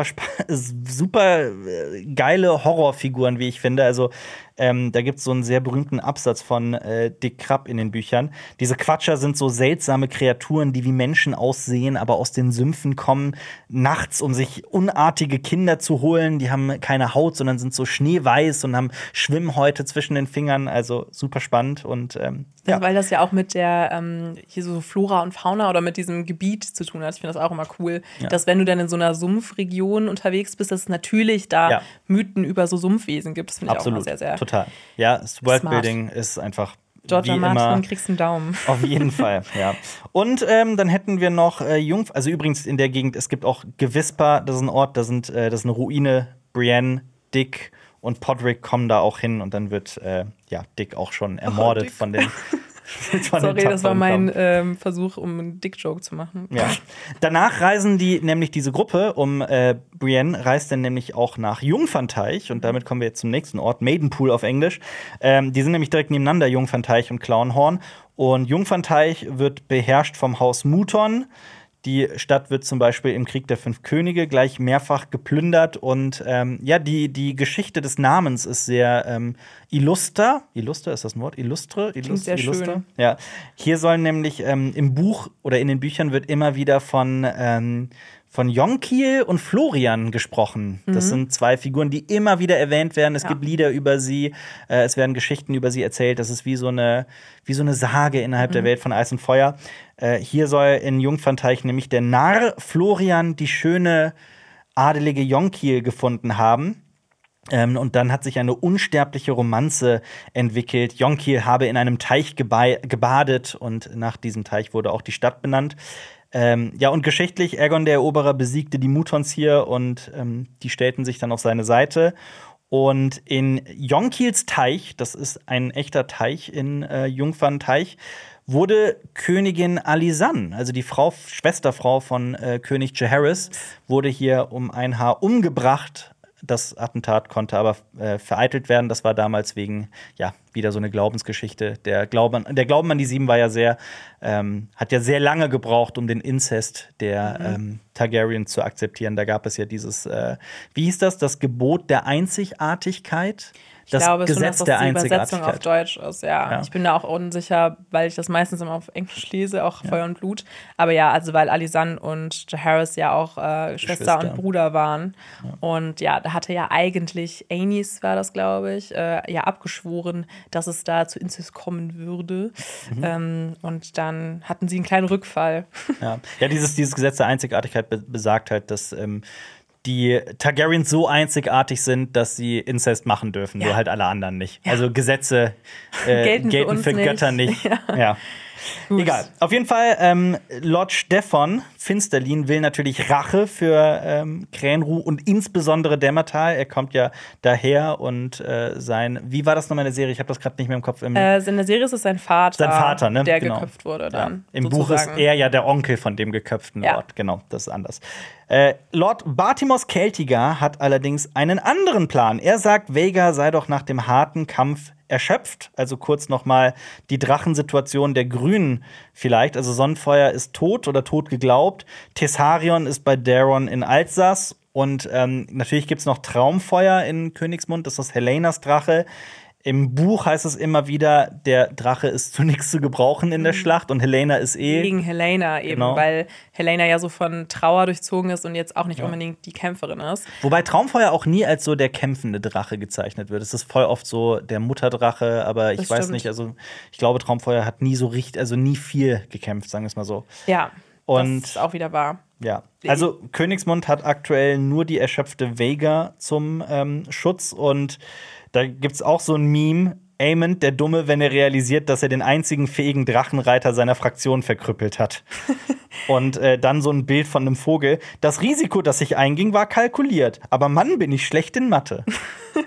Speaker 1: super geile Horrorfiguren, wie ich finde. Also ähm, da gibt's so einen sehr berühmten Absatz von äh, Dick Krabb in den Büchern. Diese Quatscher sind so seltsame Kreaturen, die wie Menschen aussehen, aber aus den Sümpfen kommen nachts, um sich unartige Kinder zu holen. Die haben keine Haut, sondern sind so schneeweiß und haben Schwimmhäute zwischen den Fingern. Also super spannend. Und ähm, ja.
Speaker 2: Weil das ja auch mit der ähm, hier so Flora und Fauna oder mit diesem Gebiet zu tun hat. Ich finde das auch immer cool, ja. dass wenn du dann in so einer Sumpfregion unterwegs bist, dass es natürlich da ja. Mythen über so Sumpfwesen gibt. Das finde ich auch immer sehr, sehr
Speaker 1: total. Ja, das Worldbuilding ist einfach
Speaker 2: George
Speaker 1: wie
Speaker 2: Martin,
Speaker 1: immer.
Speaker 2: Kriegst einen Daumen.
Speaker 1: Auf jeden Fall, ja. Und ähm, dann hätten wir noch äh, Jung, also übrigens in der Gegend, es gibt auch Gewisper, das ist ein Ort, das, sind, äh, das ist eine Ruine. Brienne, Dick und Podrick kommen da auch hin, und dann wird äh, ja, Dick auch schon ermordet oh, von den
Speaker 2: Von Sorry, das war mein ähm, Versuch, um einen Dick-Joke zu machen.
Speaker 1: Ja. Danach reisen die, nämlich diese Gruppe um äh, Brienne, reist dann nämlich auch nach Jungfernteich. Und damit kommen wir jetzt zum nächsten Ort, Maidenpool auf Englisch. Ähm, die sind nämlich direkt nebeneinander, Jungfernteich und Clownhorn. Und Jungfernteich wird beherrscht vom Haus Mouton. Die Stadt wird zum Beispiel im Krieg der Fünf Könige gleich mehrfach geplündert. Und ähm, ja, die, die Geschichte des Namens ist sehr ähm, illuster. Illuster, ist das ein Wort? Illustre?
Speaker 2: Illust sehr illuster? Schön.
Speaker 1: Ja. Hier sollen nämlich ähm, im Buch oder in den Büchern wird immer wieder von ähm, von Jonkiel und Florian gesprochen. Das mhm. sind zwei Figuren, die immer wieder erwähnt werden. Es ja. gibt Lieder über sie, äh, es werden Geschichten über sie erzählt. Das ist wie so eine, wie so eine Sage innerhalb mhm. der Welt von Eis und Feuer. Äh, hier soll in Jungfernteich nämlich der Narr Florian die schöne adelige Jonkiel gefunden haben. Ähm, und dann hat sich eine unsterbliche Romanze entwickelt. Jonkiel habe in einem Teich geba- gebadet, und nach diesem Teich wurde auch die Stadt benannt. Ähm, ja, und geschichtlich, Aegon der Eroberer besiegte die Muttons hier, und ähm, die stellten sich dann auf seine Seite. Und in Jonkiels Teich, das ist ein echter Teich in äh, Jungfernteich, wurde Königin Alysanne, also die Frau, Schwesterfrau von äh, König Jaehaerys, wurde hier um ein Haar umgebracht. Das Attentat konnte aber äh, vereitelt werden. Das war damals wegen, ja, wieder so eine Glaubensgeschichte. Der Glauben, der Glauben an die Sieben war ja sehr, ähm, hat ja sehr lange gebraucht, um den Inzest der mhm. ähm, Targaryen zu akzeptieren. Da gab es ja dieses, äh, wie hieß das, das Gebot der Einzigartigkeit?
Speaker 2: Ich
Speaker 1: das
Speaker 2: glaube
Speaker 1: Gesetz
Speaker 2: schon, dass das
Speaker 1: der
Speaker 2: die Übersetzung
Speaker 1: Einzigartigkeit
Speaker 2: auf Deutsch ist, ja. ja. Ich bin da auch unsicher, weil ich das meistens immer auf Englisch lese, auch ja. Feuer und Blut. Aber ja, also weil Alysanne und Jaehaerys ja auch äh, Schwester und Bruder waren. Ja. Und ja, da hatte ja eigentlich, Aenys war das, glaube ich, äh, ja abgeschworen, dass es da zu Inzest kommen würde. Mhm. Ähm, und dann hatten sie einen kleinen Rückfall.
Speaker 1: Ja, ja dieses, dieses Gesetz der Einzigartigkeit be- besagt halt, dass ähm, die Targaryens so einzigartig sind, dass sie Inzest machen dürfen, ja. nur halt alle anderen nicht. Ja. Also Gesetze äh, gelten, gelten für, für Götter nicht. nicht. Ja. ja. Egal. Auf jeden Fall, ähm, Lord Steffon Finsterlin will natürlich Rache für ähm, Krähenruh und insbesondere Dämmertal. Er kommt ja daher und äh, sein, wie war das nochmal in der Serie? Ich habe das gerade nicht mehr im Kopf. Im
Speaker 2: äh, in der Serie ist es sein Vater,
Speaker 1: sein Vater ne?
Speaker 2: der
Speaker 1: genau.
Speaker 2: geköpft wurde dann.
Speaker 1: Ja. Im sozusagen. Buch ist er ja der Onkel von dem geköpften ja. Lord. Genau, das ist anders. Äh, Lord Bartimos Celtigar hat allerdings einen anderen Plan. Er sagt, Vhagar sei doch nach dem harten Kampf erschöpft. Also kurz noch mal die Drachensituation der Grünen vielleicht. Also Sonnenfeuer ist tot oder tot geglaubt. Tessarion ist bei Daeron in Alsace. Und ähm, natürlich gibt's noch Traumfeuer in Königsmund. Das ist Helenas Drache. Im Buch heißt es immer wieder, der Drache ist zu nichts zu gebrauchen in der mhm. Schlacht und Helena ist eh.
Speaker 2: Gegen Helena eben, genau. weil Helena ja so von Trauer durchzogen ist und jetzt auch nicht ja. unbedingt die Kämpferin ist.
Speaker 1: Wobei Traumfeuer auch nie als so der kämpfende Drache gezeichnet wird. Es ist voll oft so der Mutterdrache, aber ich das weiß stimmt. nicht, also ich glaube, Traumfeuer hat nie so richtig, also nie viel gekämpft, sagen wir es mal so.
Speaker 2: Ja,
Speaker 1: und
Speaker 2: das ist auch wieder wahr.
Speaker 1: Ja, also Königsmund hat aktuell nur die erschöpfte Vhagar zum ähm, Schutz und da gibt's auch so ein Meme, Aemond, der Dumme, wenn er realisiert, dass er den einzigen fähigen Drachenreiter seiner Fraktion verkrüppelt hat. Und äh, dann so ein Bild von einem Vogel. Das Risiko, das ich einging, war kalkuliert. Aber Mann, bin ich schlecht in Mathe.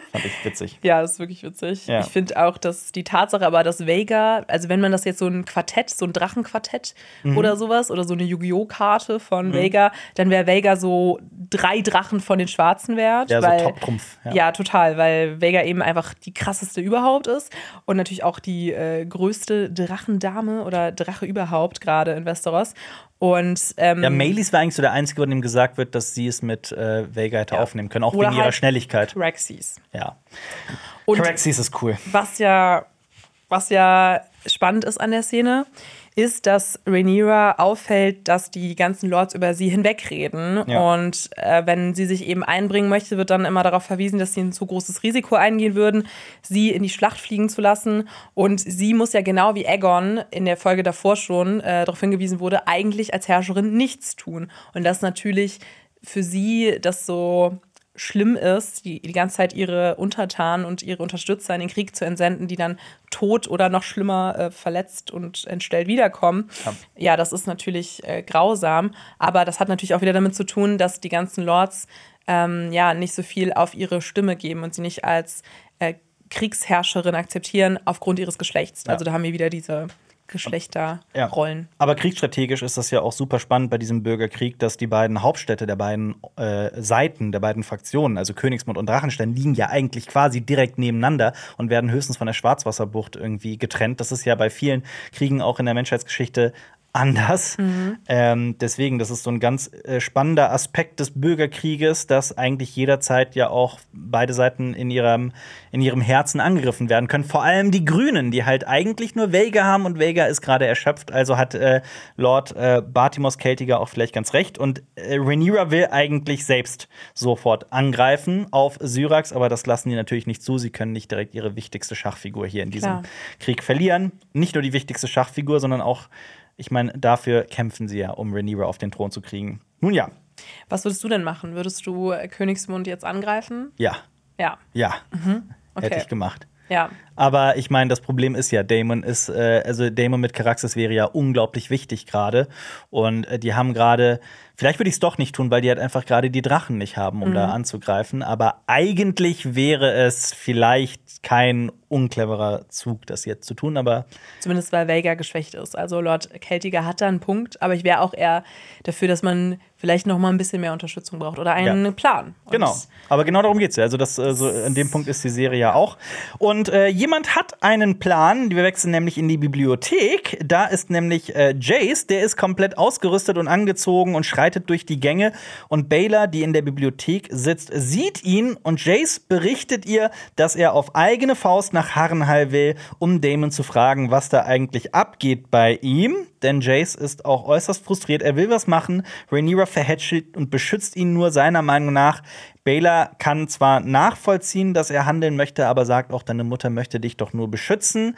Speaker 1: Fand ich witzig.
Speaker 2: Ja, das ist wirklich witzig.
Speaker 1: Ja.
Speaker 2: Ich finde auch, dass die Tatsache aber, dass Vhagar, also wenn man das jetzt so ein Quartett, so ein Drachenquartett mhm. oder sowas, oder so eine Yu-Gi-Oh! Karte von mhm. Vhagar, dann wäre Vhagar so drei Drachen von den Schwarzen wert.
Speaker 1: Ja,
Speaker 2: weil,
Speaker 1: so Top-Trumpf.
Speaker 2: Ja. ja, total, weil Vhagar eben einfach die krasseste überhaupt ist und natürlich auch die äh, größte Drachendame oder Drache überhaupt, gerade in Westeros. Und, ähm,
Speaker 1: ja, Meleys war eigentlich so der Einzige, von dem gesagt wird, dass sie es mit äh, Vhagar hätte ja. aufnehmen können, auch
Speaker 2: oder
Speaker 1: wegen ihrer
Speaker 2: halt
Speaker 1: Schnelligkeit.
Speaker 2: Caraxes.
Speaker 1: Ja.
Speaker 2: Und
Speaker 1: Caraxes ist cool.
Speaker 2: Was ja, was ja spannend ist an der Szene, ist, dass Rhaenyra auffällt, dass die ganzen Lords über sie hinwegreden. Ja. Und äh, wenn sie sich eben einbringen möchte, wird dann immer darauf verwiesen, dass sie ein zu großes Risiko eingehen würden, sie in die Schlacht fliegen zu lassen. Und sie muss ja genau wie Aegon in der Folge davor schon äh, darauf hingewiesen wurde, eigentlich als Herrscherin nichts tun. Und das natürlich für sie das so schlimm ist, die, die ganze Zeit ihre Untertanen und ihre Unterstützer in den Krieg zu entsenden, die dann tot oder noch schlimmer äh, verletzt und entstellt wiederkommen. Ja, ja das ist natürlich äh, grausam, aber das hat natürlich auch wieder damit zu tun, dass die ganzen Lords ähm, ja nicht so viel auf ihre Stimme geben und sie nicht als äh, Kriegsherrscherin akzeptieren aufgrund ihres Geschlechts. Ja. Also da haben wir wieder diese Geschlechterrollen.
Speaker 1: Ja. Aber kriegsstrategisch ist das ja auch super spannend bei diesem Bürgerkrieg, dass die beiden Hauptstädte der beiden äh, Seiten, der beiden Fraktionen, also Königsmund und Drachenstein, liegen ja eigentlich quasi direkt nebeneinander und werden höchstens von der Schwarzwasserbucht irgendwie getrennt. Das ist ja bei vielen Kriegen auch in der Menschheitsgeschichte anders. Mhm. Ähm, deswegen, das ist so ein ganz äh, spannender Aspekt des Bürgerkrieges, dass eigentlich jederzeit ja auch beide Seiten in ihrem, in ihrem Herzen angegriffen werden können. Vor allem die Grünen, die halt eigentlich nur Vhagar haben und Vhagar ist gerade erschöpft. Also hat äh, Lord äh, Bartimos Celtiger auch vielleicht ganz recht. Und äh, Rhaenyra will eigentlich selbst sofort angreifen auf Syrax, aber das lassen die natürlich nicht zu. Sie können nicht direkt ihre wichtigste Schachfigur hier in diesem Klar. Krieg verlieren. Nicht nur die wichtigste Schachfigur, sondern auch ich meine, dafür kämpfen sie ja, um Rhaenyra auf den Thron zu kriegen. Nun ja.
Speaker 2: Was würdest du denn machen? Würdest du Königsmund jetzt angreifen?
Speaker 1: Ja.
Speaker 2: Ja.
Speaker 1: Ja.
Speaker 2: Mhm. Okay.
Speaker 1: Hätte ich gemacht.
Speaker 2: Ja.
Speaker 1: Aber ich meine, das Problem ist ja, Daemon ist, äh, also Daemon mit Caraxes wäre ja unglaublich wichtig gerade. Und äh, die haben gerade, vielleicht würde ich es doch nicht tun, weil die halt einfach gerade die Drachen nicht haben, um mhm. da anzugreifen. Aber eigentlich wäre es vielleicht kein uncleverer Zug, das jetzt zu tun, aber
Speaker 2: zumindest weil Vhagar geschwächt ist. Also Lord Celtiger hat da einen Punkt, aber ich wäre auch eher dafür, dass man vielleicht noch mal ein bisschen mehr Unterstützung braucht oder einen ja. Plan.
Speaker 1: Und genau, aber genau darum geht's ja. Also das, äh, so an dem Punkt ist die Serie ja auch. Und äh, jemand hat einen Plan. Wir wechseln nämlich in die Bibliothek. Da ist nämlich äh, Jace, der ist komplett ausgerüstet und angezogen und schreitet durch die Gänge. Und Baela, die in der Bibliothek sitzt, sieht ihn und Jace berichtet ihr, dass er auf eigene Faust nach Harrenhal will, um Daemon zu fragen, was da eigentlich abgeht bei ihm. Denn Jace ist auch äußerst frustriert. Er will was machen. Rhaenyra verhätschelt und beschützt ihn nur seiner Meinung nach. Baela kann zwar nachvollziehen, dass er handeln möchte, aber sagt auch, deine Mutter möchte dich doch nur beschützen.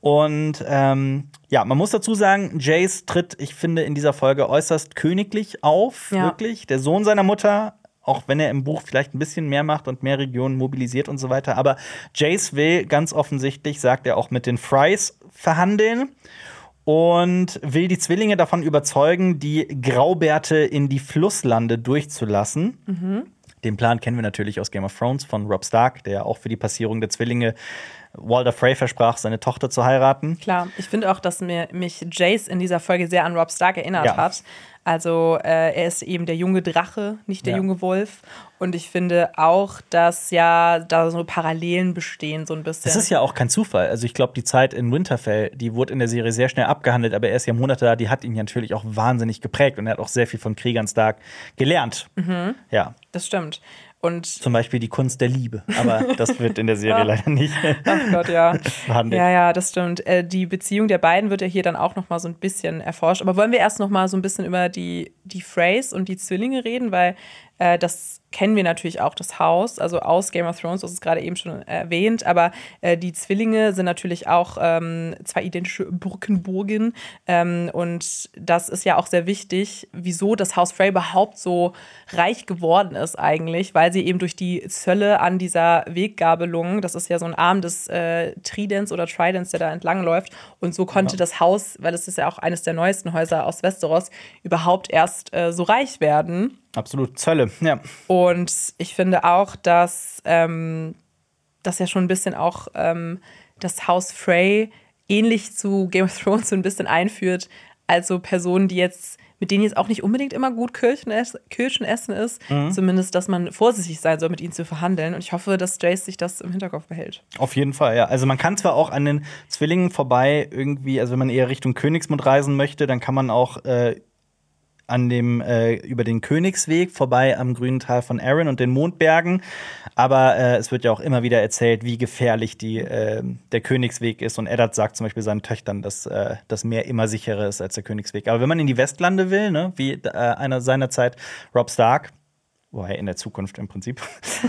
Speaker 1: Und ähm, ja, man muss dazu sagen, Jace tritt, ich finde, in dieser Folge äußerst königlich auf. Ja. Wirklich. Der Sohn seiner Mutter. Auch wenn er im Buch vielleicht ein bisschen mehr macht und mehr Regionen mobilisiert und so weiter. Aber Jace will ganz offensichtlich, sagt er, auch mit den Frys verhandeln und will die Zwillinge davon überzeugen, die Graubärte in die Flusslande durchzulassen. Mhm. Den Plan kennen wir natürlich aus Game of Thrones von Robb Stark, der auch für die Passierung der Zwillinge Walder Frey versprach, seine Tochter zu heiraten.
Speaker 2: Klar, ich finde auch, dass mir, mich Jace in dieser Folge sehr an Robb Stark erinnert ja. hat. Also äh, er ist eben der junge Drache, nicht der ja. junge Wolf. Und ich finde auch, dass ja da so Parallelen bestehen, so ein bisschen.
Speaker 1: Das ist ja auch kein Zufall. Also ich glaube, die Zeit in Winterfell, die wurde in der Serie sehr schnell abgehandelt, aber er ist ja Monate da, die hat ihn natürlich auch wahnsinnig geprägt und er hat auch sehr viel von Kriegern Stark gelernt.
Speaker 2: Mhm.
Speaker 1: Ja.
Speaker 2: Das stimmt. Und
Speaker 1: zum Beispiel die Kunst der Liebe. Aber das wird in der Serie leider nicht
Speaker 2: Ach Gott, ja.
Speaker 1: behandelt.
Speaker 2: Ja, ja, das stimmt. Äh, die Beziehung der beiden wird ja hier dann auch noch mal so ein bisschen erforscht. Aber wollen wir erst noch mal so ein bisschen über die, die Freys und die Zwillinge reden? Weil äh, das kennen wir natürlich auch, das Haus, also aus Game of Thrones, das ist gerade eben schon erwähnt, aber äh, die Zwillinge sind natürlich auch ähm, zwei identische Burkenburgen ähm, und das ist ja auch sehr wichtig, wieso das Haus Frey überhaupt so reich geworden ist eigentlich, weil sie eben durch die Zölle an dieser Weggabelung, das ist ja so ein Arm des äh, Tridents oder Tridents, der da entlang läuft und so konnte ja. das Haus, weil es ist ja auch eines der neuesten Häuser aus Westeros, überhaupt erst äh, so reich werden.
Speaker 1: Absolut, Zölle, ja.
Speaker 2: Und ich finde auch, dass ähm, das ja schon ein bisschen auch ähm, das Haus Frey ähnlich zu Game of Thrones so ein bisschen einführt. Also Personen, die jetzt, mit denen jetzt auch nicht unbedingt immer gut Kirschen, ess- Kirschen essen ist. Mhm. Zumindest, dass man vorsichtig sein soll, mit ihnen zu verhandeln. Und ich hoffe, dass Jace sich das im Hinterkopf behält.
Speaker 1: Auf jeden Fall, ja. Also man kann zwar auch an den Zwillingen vorbei irgendwie, also wenn man eher Richtung Königsmund reisen möchte, dann kann man auch äh, an dem äh, über den Königsweg vorbei am grünen Tal von Arryn und den Mondbergen. Aber äh, es wird ja auch immer wieder erzählt, wie gefährlich die, äh, der Königsweg ist. Und Eddard sagt zum Beispiel seinen Töchtern, dass äh, das Meer immer sicherer ist als der Königsweg. Aber wenn man in die Westlande will, ne, wie äh, einer seiner Zeit Robb Stark, woher in der Zukunft im Prinzip,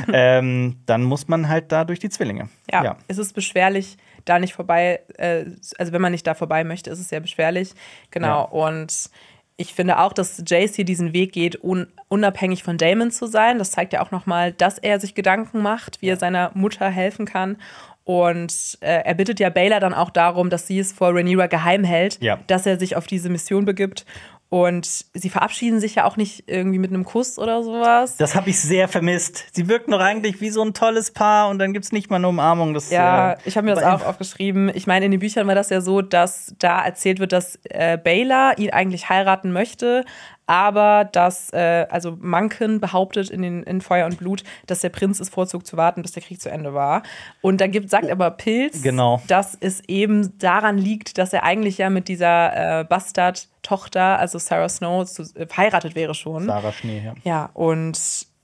Speaker 1: ähm, dann muss man halt da durch die Zwillinge.
Speaker 2: Ja, ja. Es ist beschwerlich, da nicht vorbei, äh, also wenn man nicht da vorbei möchte, ist es sehr beschwerlich. Genau, ja. Und ich finde auch, dass Jace hier diesen Weg geht, un- unabhängig von Daemon zu sein. Das zeigt ja auch nochmal, dass er sich Gedanken macht, wie er seiner Mutter helfen kann. Und äh, er bittet ja Baelor dann auch darum, dass sie es vor Rhaenyra geheim hält, ja. dass er sich auf diese Mission begibt. Und sie verabschieden sich ja auch nicht irgendwie mit einem Kuss oder sowas.
Speaker 1: Das habe ich sehr vermisst. Sie wirken doch eigentlich wie so ein tolles Paar und dann gibt's nicht mal eine Umarmung. Das,
Speaker 2: ja,
Speaker 1: äh,
Speaker 2: ich habe mir das auch aufgeschrieben. Ich meine, in den Büchern war das ja so, dass da erzählt wird, dass äh, Baelor ihn eigentlich heiraten möchte, aber dass, äh, also Manken behauptet in, den, in Feuer und Blut, dass der Prinz es vorzog zu warten, bis der Krieg zu Ende war. Und dann gibt, sagt aber Pilz,
Speaker 1: genau.
Speaker 2: dass es eben daran liegt, dass er eigentlich ja mit dieser äh, Bastard-Tochter, also Sarah Snow, zu, äh, verheiratet wäre schon.
Speaker 1: Sarah Schnee, ja.
Speaker 2: Ja, und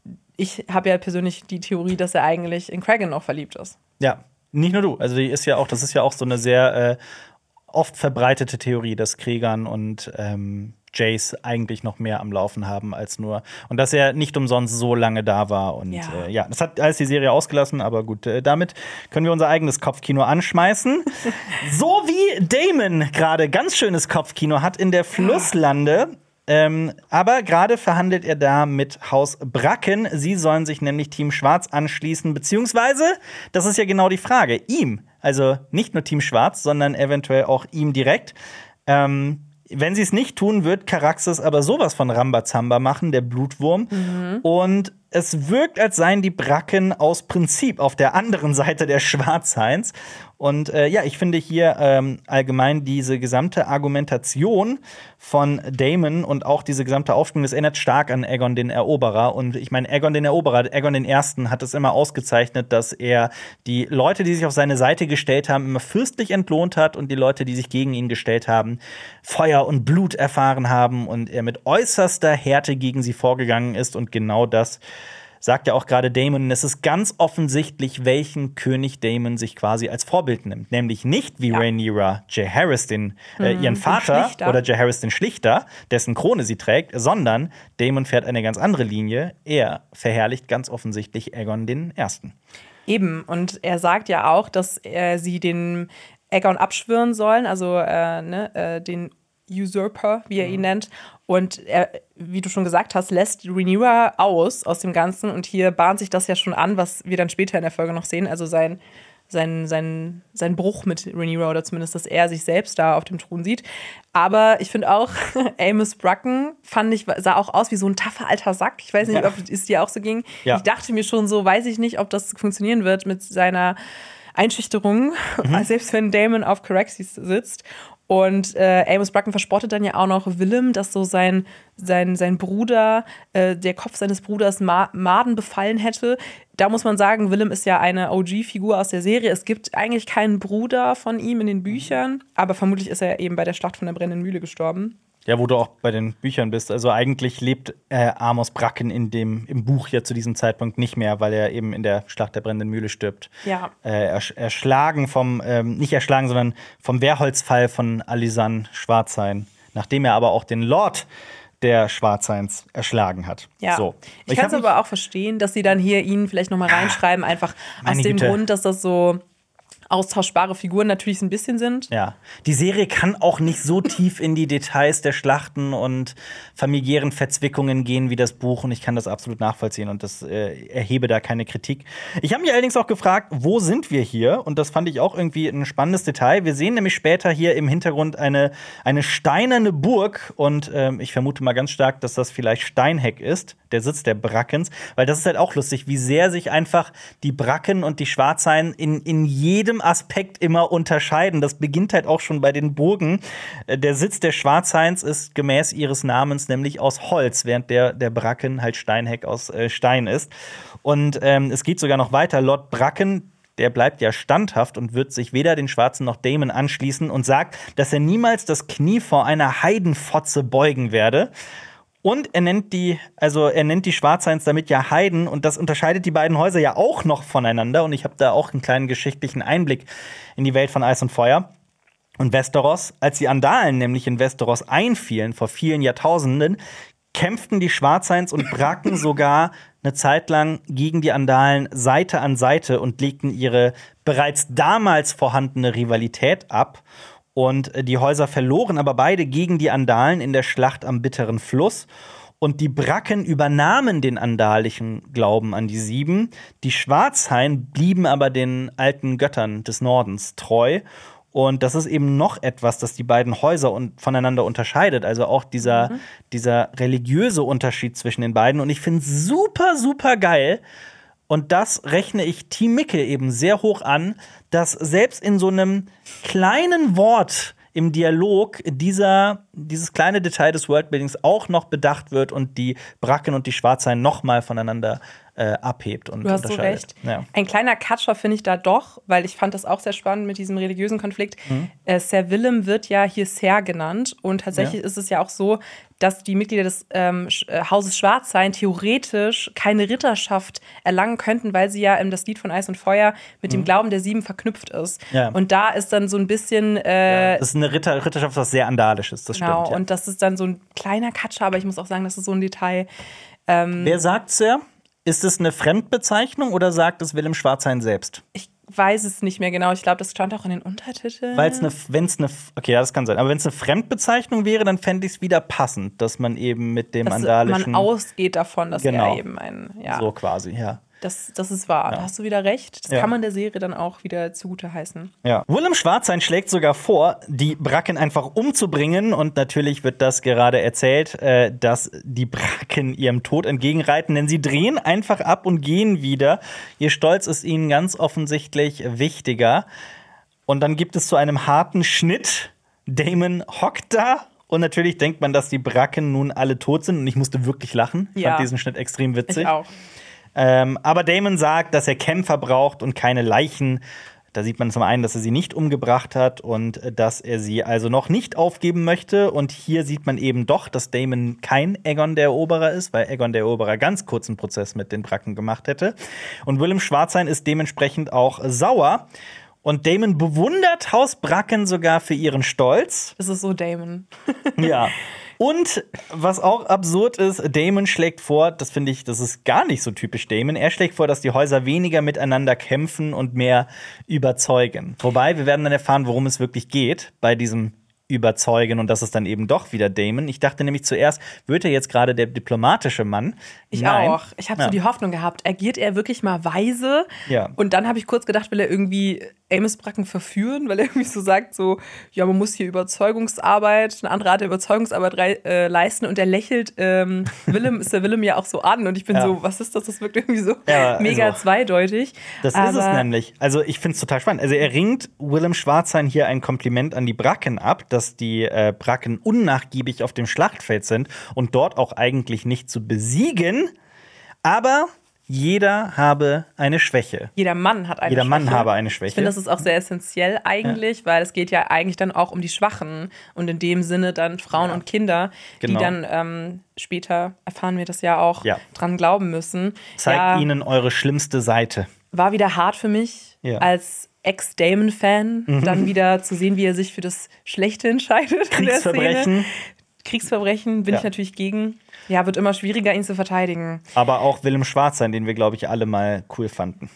Speaker 2: ich habe ja persönlich die Theorie, dass er eigentlich in Cragen noch verliebt ist.
Speaker 1: Ja, nicht nur du. Also die ist ja auch, das ist ja auch so eine sehr äh, oft verbreitete Theorie, dass Cregan und ähm, Jace eigentlich noch mehr am Laufen haben als nur. Und dass er nicht umsonst so lange da war. Und ja, äh, ja das hat alles die Serie ausgelassen, aber gut, äh, damit können wir unser eigenes Kopfkino anschmeißen. So wie Daemon gerade ganz schönes Kopfkino hat in der Flusslande. Ähm, aber gerade verhandelt er da mit Haus Bracken. Sie sollen sich nämlich Team Schwarz anschließen, beziehungsweise, das ist ja genau die Frage, ihm. Also nicht nur Team Schwarz, sondern eventuell auch ihm direkt. Ähm, Wenn sie es nicht tun, wird Caraxes aber sowas von Rambazamba machen, der Blutwurm. Mhm. Und es wirkt, als seien die Bracken aus Prinzip auf der anderen Seite der Schwarzhains. Und äh, ja, ich finde hier ähm, allgemein diese gesamte Argumentation von Daemon und auch diese gesamte Aufstellung, das erinnert stark an Aegon den Eroberer. Und ich meine, Aegon den Eroberer, Aegon den Ersten hat es immer ausgezeichnet, dass er die Leute, die sich auf seine Seite gestellt haben, immer fürstlich entlohnt hat und die Leute, die sich gegen ihn gestellt haben, Feuer und Blut erfahren haben und er mit äußerster Härte gegen sie vorgegangen ist. Und genau das sagt ja auch gerade Daemon. Es ist ganz offensichtlich, welchen König Daemon sich quasi als Vorbild nimmt. Nämlich nicht wie ja. Rhaenyra Jaehaerys, den, äh, ihren mhm, Vater, oder Jaehaerys den Schlichter, dessen Krone sie trägt, sondern Daemon fährt eine ganz andere Linie. Er verherrlicht ganz offensichtlich Aegon den Ersten.
Speaker 2: Eben. Und er sagt ja auch, dass äh, sie den Aegon abschwören sollen, also äh, ne, äh, den Usurper, wie er ihn nennt. Und er, wie du schon gesagt hast, lässt Rhaenyra aus aus dem Ganzen. Und hier bahnt sich das ja schon an, was wir dann später in der Folge noch sehen. Also sein, sein, sein, sein Bruch mit Rhaenyra, oder zumindest, dass er sich selbst da auf dem Thron sieht. Aber ich finde auch, Amos Bracken fand ich, sah auch aus wie so ein taffer alter Sack. Ich weiß nicht, ja. ob es dir auch so ging. Ja. Ich dachte mir schon so, weiß ich nicht, ob das funktionieren wird mit seiner Einschüchterung, mhm. selbst wenn Daemon auf Caraxes sitzt. Und äh, Amos Bracken verspottet dann ja auch noch Willem, dass so sein, sein, sein Bruder, äh, der Kopf seines Bruders Ma- Maden befallen hätte. Da muss man sagen, Willem ist ja eine O G-Figur aus der Serie. Es gibt eigentlich keinen Bruder von ihm in den Büchern, aber vermutlich ist er eben bei der Schlacht von der brennenden Mühle gestorben.
Speaker 1: Ja, wo du auch bei den Büchern bist. Also eigentlich lebt äh, Amos Bracken in dem, im Buch ja zu diesem Zeitpunkt nicht mehr, weil er eben in der Schlacht der brennenden Mühle stirbt.
Speaker 2: Ja.
Speaker 1: Äh, ersch- erschlagen vom, ähm, nicht erschlagen, sondern vom Wehrholzfall von Alysanne Schwarzhain. Nachdem er aber auch den Lord der Schwarzhains erschlagen hat.
Speaker 2: Ja.
Speaker 1: So.
Speaker 2: Ich, ich kann es aber auch verstehen, dass sie dann hier ihn vielleicht noch mal reinschreiben, einfach aus dem
Speaker 1: Güte.
Speaker 2: Grund, dass das so austauschbare Figuren natürlich ein bisschen sind.
Speaker 1: Ja, die Serie kann auch nicht so tief in die Details der Schlachten und familiären Verzwickungen gehen wie das Buch und ich kann das absolut nachvollziehen und das äh, erhebe da keine Kritik. Ich habe mich allerdings auch gefragt, wo sind wir hier? Und das fand ich auch irgendwie ein spannendes Detail. Wir sehen nämlich später hier im Hintergrund eine, eine steinerne Burg und ähm, ich vermute mal ganz stark, dass das vielleicht Steinheck ist, der Sitz der Brackens, weil das ist halt auch lustig, wie sehr sich einfach die Bracken und die Schwarzhaien in, in jedem Aspekt immer unterscheiden. Das beginnt halt auch schon bei den Burgen. Der Sitz der Schwarzhains ist gemäß ihres Namens nämlich aus Holz, während der, der Bracken halt Steinheck aus äh, Stein ist. Und ähm, es geht sogar noch weiter. Lord Bracken, der bleibt ja standhaft und wird sich weder den Schwarzen noch Daemon anschließen und sagt, dass er niemals das Knie vor einer Heidenfotze beugen werde. Und er nennt die, also er nennt die Schwarzhains damit ja Heiden und das unterscheidet die beiden Häuser ja auch noch voneinander. Und ich habe da auch einen kleinen geschichtlichen Einblick in die Welt von Eis und Feuer. Und Westeros, als die Andalen nämlich in Westeros einfielen vor vielen Jahrtausenden, kämpften die Schwarzhains und Bracken sogar eine Zeit lang gegen die Andalen Seite an Seite und legten ihre bereits damals vorhandene Rivalität ab. Und die Häuser verloren aber beide gegen die Andalen in der Schlacht am Bitteren Fluss. Und die Bracken übernahmen den andalischen Glauben an die Sieben. Die Schwarzhain blieben aber den alten Göttern des Nordens treu. Und das ist eben noch etwas, das die beiden Häuser un- voneinander unterscheidet. Also auch dieser, mhm. dieser religiöse Unterschied zwischen den beiden. Und ich finde es super, super geil. Und das rechne ich Team Mickel eben sehr hoch an, dass selbst in so einem kleinen Wort im Dialog dieser, dieses kleine Detail des Worldbuildings auch noch bedacht wird und die Bracken und die Schwarzhaien noch mal voneinander äh, abhebt und
Speaker 2: du hast
Speaker 1: unterscheidet.
Speaker 2: So recht.
Speaker 1: Ja.
Speaker 2: Ein kleiner Catcher finde ich da doch, weil ich fand das auch sehr spannend mit diesem religiösen Konflikt. Mhm. Äh, Ser Willem wird ja hier Ser genannt und tatsächlich ja. ist es ja auch so, dass die Mitglieder des ähm, Hauses Schwarzhain theoretisch keine Ritterschaft erlangen könnten, weil sie ja in das Lied von Eis und Feuer mit mhm. dem Glauben der Sieben verknüpft ist. Ja. Und da ist dann so ein bisschen äh,
Speaker 1: ja, das ist eine Ritter, Ritterschaft, was sehr andalisch ist, das
Speaker 2: genau,
Speaker 1: stimmt. Ja.
Speaker 2: Und das ist dann so ein kleiner Catcher, aber ich muss auch sagen, das ist so ein Detail. Ähm,
Speaker 1: Wer sagt Ser? Ist es eine Fremdbezeichnung oder sagt es Willem Schwarzhain selbst?
Speaker 2: Ich weiß es nicht mehr genau. Ich glaube, das stand auch in den Untertiteln.
Speaker 1: Weil es eine, wenn es eine, okay, ja, das kann sein. Aber wenn es eine Fremdbezeichnung wäre, dann fände ich es wieder passend, dass man eben mit dem
Speaker 2: dass
Speaker 1: andalischen
Speaker 2: man ausgeht davon, dass
Speaker 1: genau.
Speaker 2: er eben ein, ja.
Speaker 1: So quasi, ja.
Speaker 2: Das, das ist wahr. Ja. Da hast du wieder recht. Das
Speaker 1: ja.
Speaker 2: kann man der Serie dann auch wieder zugute heißen.
Speaker 1: Ja. Willem Schwarzhain schlägt sogar vor, die Bracken einfach umzubringen. Und natürlich wird das gerade erzählt, äh, dass die Bracken ihrem Tod entgegenreiten. Denn sie drehen einfach ab und gehen wieder. Ihr Stolz ist ihnen ganz offensichtlich wichtiger. Und dann gibt es zu einem harten Schnitt. Daemon hockt da. Und natürlich denkt man, dass die Bracken nun alle tot sind. Und ich musste wirklich lachen. Ich
Speaker 2: ja.
Speaker 1: fand diesen Schnitt extrem witzig.
Speaker 2: Ich auch.
Speaker 1: Ähm, aber Daemon sagt, dass er Kämpfer braucht und keine Leichen. Da sieht man zum einen, dass er sie nicht umgebracht hat und dass er sie also noch nicht aufgeben möchte. Und hier sieht man eben doch, dass Daemon kein Aegon der Eroberer ist, weil Aegon der Eroberer ganz kurzen Prozess mit den Bracken gemacht hätte. Und Willem Schwarzhain ist dementsprechend auch sauer. Und Daemon bewundert Haus Bracken sogar für ihren Stolz.
Speaker 2: Das ist so Daemon.
Speaker 1: Ja. Und was auch absurd ist, Daemon schlägt vor, das finde ich, das ist gar nicht so typisch Daemon, er schlägt vor, dass die Häuser weniger miteinander kämpfen und mehr überzeugen. Wobei, wir werden dann erfahren, worum es wirklich geht bei diesem Überzeugen und das ist dann eben doch wieder Daemon. Ich dachte nämlich zuerst, wird er jetzt gerade der diplomatische Mann?
Speaker 2: Ich
Speaker 1: Nein.
Speaker 2: auch. Ich habe
Speaker 1: ja.
Speaker 2: so die Hoffnung gehabt, agiert er wirklich mal weise?
Speaker 1: Ja.
Speaker 2: Und dann habe ich kurz gedacht, will er irgendwie Aemys Bracken verführen, weil er irgendwie so sagt, so, ja, man muss hier Überzeugungsarbeit, eine andere Art der Überzeugungsarbeit rei- äh, leisten und er lächelt ähm, Willem, ist der Willem ja auch so an und ich bin ja. so, was ist das? Das wirkt irgendwie so ja, mega also, zweideutig.
Speaker 1: Das
Speaker 2: Aber
Speaker 1: ist es nämlich. Also ich finde es total spannend. Also er ringt Willem Schwarzhain hier ein Kompliment an die Bracken ab, dass die äh, Bracken unnachgiebig auf dem Schlachtfeld sind und dort auch eigentlich nicht zu besiegen, aber jeder habe eine Schwäche.
Speaker 2: Jeder Mann hat eine
Speaker 1: Jeder
Speaker 2: Schwäche.
Speaker 1: Mann habe eine Schwäche.
Speaker 2: Ich finde, das ist auch sehr essentiell eigentlich, ja. weil es geht ja eigentlich dann auch um die Schwachen und in dem Sinne dann Frauen ja. und Kinder, genau. die dann ähm, später, erfahren wir das ja auch, ja. dran glauben müssen.
Speaker 1: Zeigt
Speaker 2: ja,
Speaker 1: ihnen eure schlimmste Seite.
Speaker 2: War wieder hart für mich ja. als Ex-Daemon-Fan, mhm. dann wieder zu sehen, wie er sich für das Schlechte entscheidet.
Speaker 1: Kriegsverbrechen.
Speaker 2: Kriegsverbrechen bin ja. ich natürlich gegen. Ja, wird immer schwieriger, ihn zu verteidigen.
Speaker 1: Aber auch Willem Schwarzhain, den wir, glaube ich, alle mal cool fanden.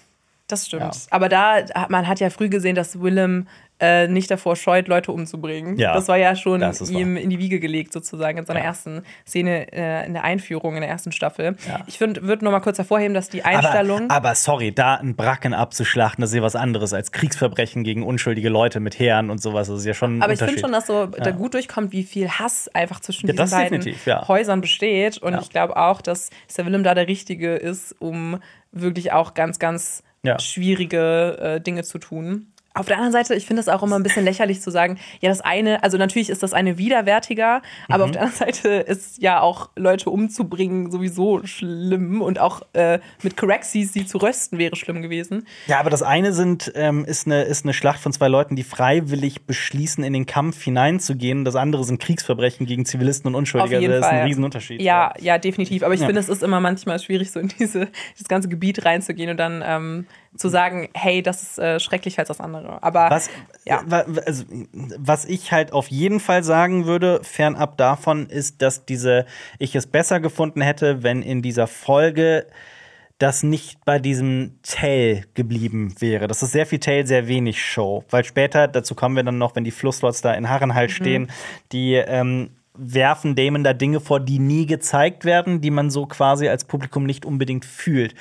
Speaker 2: Das stimmt.
Speaker 1: Ja.
Speaker 2: Aber da, man hat ja früh gesehen, dass Willem äh, nicht davor scheut, Leute umzubringen.
Speaker 1: Ja,
Speaker 2: das war ja schon ihm
Speaker 1: wahr.
Speaker 2: in die Wiege gelegt, sozusagen, in seiner ja. ersten Szene, äh, in der Einführung, in der ersten Staffel. Ja. Ich würde noch mal kurz hervorheben, dass die Einstellung...
Speaker 1: Aber, aber sorry, da einen Bracken abzuschlachten, das ist ja was anderes als Kriegsverbrechen gegen unschuldige Leute mit Heeren und sowas. Das ist ja schon ein
Speaker 2: Aber ich
Speaker 1: Unterschied.
Speaker 2: finde schon, dass so
Speaker 1: ja.
Speaker 2: da gut durchkommt, wie viel Hass einfach zwischen
Speaker 1: ja,
Speaker 2: diesen beiden
Speaker 1: ja.
Speaker 2: Häusern besteht. Und ja. ich glaube auch, dass der Willem da der Richtige ist, um wirklich auch ganz, ganz ja. schwierige äh, Dinge zu tun. Auf der anderen Seite, ich finde es auch immer ein bisschen lächerlich zu sagen, ja, das eine, also natürlich ist das eine widerwärtiger, aber mhm. auf der anderen Seite ist ja auch Leute umzubringen sowieso schlimm und auch äh, mit Caraxes sie zu rösten wäre schlimm gewesen.
Speaker 1: Ja, aber das eine sind, ähm, ist, eine, ist eine Schlacht von zwei Leuten, die freiwillig beschließen, in den Kampf hineinzugehen. Das andere sind Kriegsverbrechen gegen Zivilisten und Unschuldige.
Speaker 2: Auf jeden
Speaker 1: das ist
Speaker 2: Fall.
Speaker 1: ein Riesenunterschied.
Speaker 2: Ja, ja, definitiv. Aber ich
Speaker 1: ja.
Speaker 2: finde, es ist immer manchmal schwierig, so in diese, dieses ganze Gebiet reinzugehen und dann ähm, zu sagen, hey, das ist äh, schrecklicher als das andere. Aber
Speaker 1: was,
Speaker 2: ja.
Speaker 1: also, was ich halt auf jeden Fall sagen würde, fernab davon, ist, dass diese ich es besser gefunden hätte, wenn in dieser Folge das nicht bei diesem Tell geblieben wäre. Das ist sehr viel Tell, sehr wenig Show. Weil später, dazu kommen wir dann noch, wenn die Flusslords da in Harrenhal mhm. stehen, die ähm, werfen Daemon da Dinge vor, die nie gezeigt werden, die man so quasi als Publikum nicht unbedingt fühlt.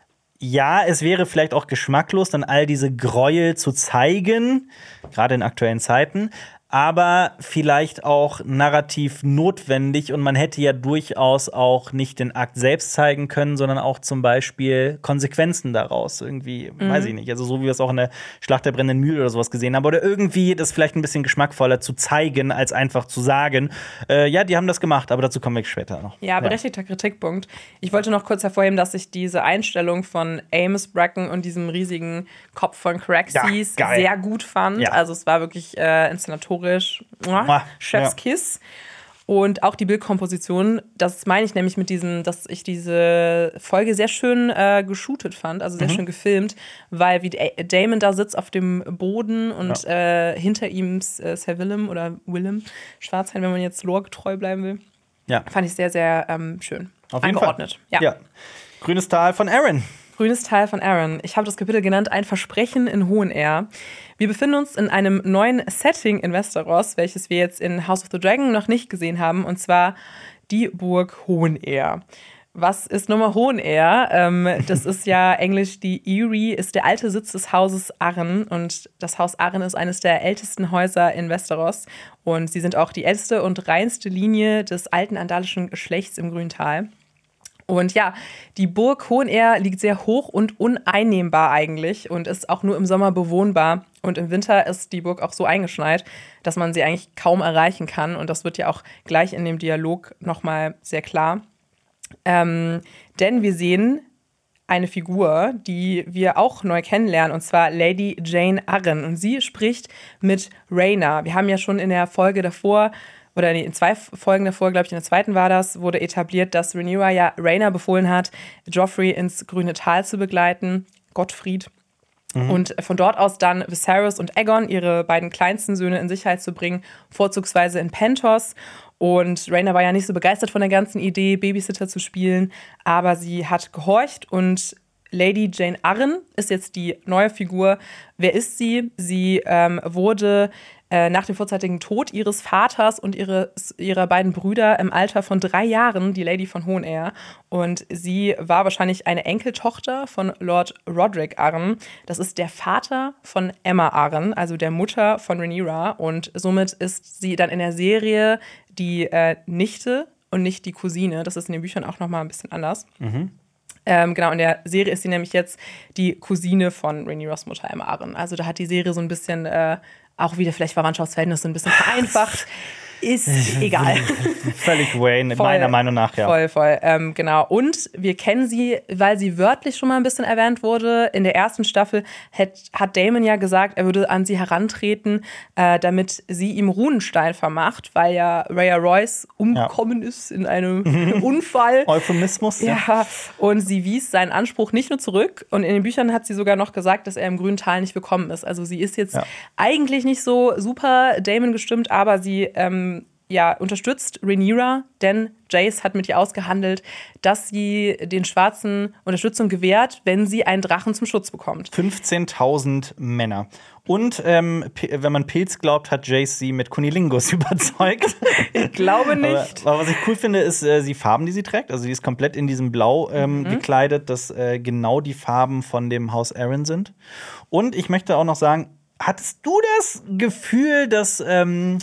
Speaker 1: Ja, es wäre vielleicht auch geschmacklos, dann all diese Gräuel zu zeigen, gerade in aktuellen Zeiten, aber vielleicht auch narrativ notwendig und man hätte ja durchaus auch nicht den Akt selbst zeigen können, sondern auch zum Beispiel Konsequenzen daraus irgendwie, mhm. weiß ich nicht, also so wie wir es auch in der Schlacht der brennenden Mühle oder sowas gesehen haben, oder irgendwie das vielleicht ein bisschen geschmackvoller zu zeigen, als einfach zu sagen, äh, ja, die haben das gemacht, aber dazu kommen wir später noch.
Speaker 2: Ja, berechtigter ja. Kritikpunkt. Ich wollte noch kurz hervorheben, dass ich diese Einstellung von Amos Bracken und diesem riesigen Kopf von Caraxes ja, sehr gut fand. Ja. Also es war wirklich äh, inszenatorisch Mua, Chef's ja. Kiss. Und auch die Bildkomposition, das meine ich nämlich mit diesem, dass ich diese Folge sehr schön äh, geshootet fand, also sehr mhm. schön gefilmt, weil wie Daemon da sitzt auf dem Boden und ja. äh, hinter ihm äh, Sir Willem oder Willem Schwarzhain, wenn man jetzt loregetreu bleiben will, ja. fand ich sehr, sehr ähm, schön
Speaker 1: auf jeden
Speaker 2: angeordnet.
Speaker 1: Fall. Ja. Ja. Grünes Tal von Aaron.
Speaker 2: Grünes Tal von Aaron. Ich habe das Kapitel genannt, ein Versprechen in Hohenair. Wir befinden uns in einem neuen Setting in Westeros, welches wir jetzt in House of the Dragon noch nicht gesehen haben, und zwar die Burg Hohenair. Was ist nochmal Hohenair? Ähm, das ist ja englisch die Eyrie, ist der alte Sitz des Hauses Arryn. Und das Haus Arryn ist eines der ältesten Häuser in Westeros. Und sie sind auch die älteste und reinste Linie des alten andalischen Geschlechts im Grüntal. Und ja, die Burg Hohenair liegt sehr hoch und uneinnehmbar eigentlich und ist auch nur im Sommer bewohnbar. Und im Winter ist die Burg auch so eingeschneit, dass man sie eigentlich kaum erreichen kann. Und das wird ja auch gleich in dem Dialog nochmal sehr klar. Ähm, denn wir sehen eine Figur, die wir auch neu kennenlernen, und zwar Lady Jane Arryn. Und sie spricht mit Rhaena. Wir haben ja schon in der Folge davor oder in zwei Folgen davor, glaube ich, in der zweiten war das, wurde etabliert, dass Rhaenyra ja Rhaena befohlen hat, Joffrey ins grüne Tal zu begleiten, Gottfried. Mhm. Und von dort aus dann Viserys und Aegon, ihre beiden kleinsten Söhne, in Sicherheit zu bringen, vorzugsweise in Pentos. Und Rhaena war ja nicht so begeistert von der ganzen Idee, Babysitter zu spielen, aber sie hat gehorcht und Lady Jane Arryn ist jetzt die neue Figur. Wer ist sie? Sie ähm, wurde äh, nach dem vorzeitigen Tod ihres Vaters und ihre, ihrer beiden Brüder im Alter von drei Jahren die Lady von Hohenair. Und sie war wahrscheinlich eine Enkeltochter von Lord Roderick Arryn. Das ist der Vater von Aemma Arryn, also der Mutter von Rhaenyra. Und somit ist sie dann in der Serie die äh, Nichte und nicht die Cousine. Das ist in den Büchern auch nochmal ein bisschen anders. Mhm. Ähm, genau, in der Serie ist sie nämlich jetzt die Cousine von Rhaenyras Mutter Aemma Arryn. Also da hat die Serie so ein bisschen, äh, auch wieder vielleicht Verwandtschaftsverhältnisse ein bisschen vereinfacht. Ist egal.
Speaker 1: Völlig Wayne, voll, meiner Meinung nach, ja.
Speaker 2: Voll, voll, ähm, genau. Und wir kennen sie, weil sie wörtlich schon mal ein bisschen erwähnt wurde. In der ersten Staffel hat, hat Daemon ja gesagt, er würde an sie herantreten, äh, damit sie ihm Runenstein vermacht, weil ja Rhea Royce umgekommen ja. ist in einem Unfall.
Speaker 1: Euphemismus.
Speaker 2: Ja. ja, und sie wies seinen Anspruch nicht nur zurück. Und in den Büchern hat sie sogar noch gesagt, dass er im grünen Tal nicht willkommen ist. Also sie ist jetzt ja. eigentlich nicht so super Daemon gestimmt, aber sie ähm, ja, unterstützt Rhaenyra, denn Jace hat mit ihr ausgehandelt, dass sie den Schwarzen Unterstützung gewährt, wenn sie einen Drachen zum Schutz bekommt.
Speaker 1: fünfzehntausend Männer. Und ähm, wenn man Pilz glaubt, hat Jace sie mit Kunilingus überzeugt.
Speaker 2: Ich glaube nicht.
Speaker 1: Aber, aber was ich cool finde, ist äh, die Farben, die sie trägt. Also sie ist komplett in diesem Blau ähm, mhm. gekleidet, das äh, genau die Farben von dem Haus Arryn sind. Und ich möchte auch noch sagen, hattest du das Gefühl, dass ähm,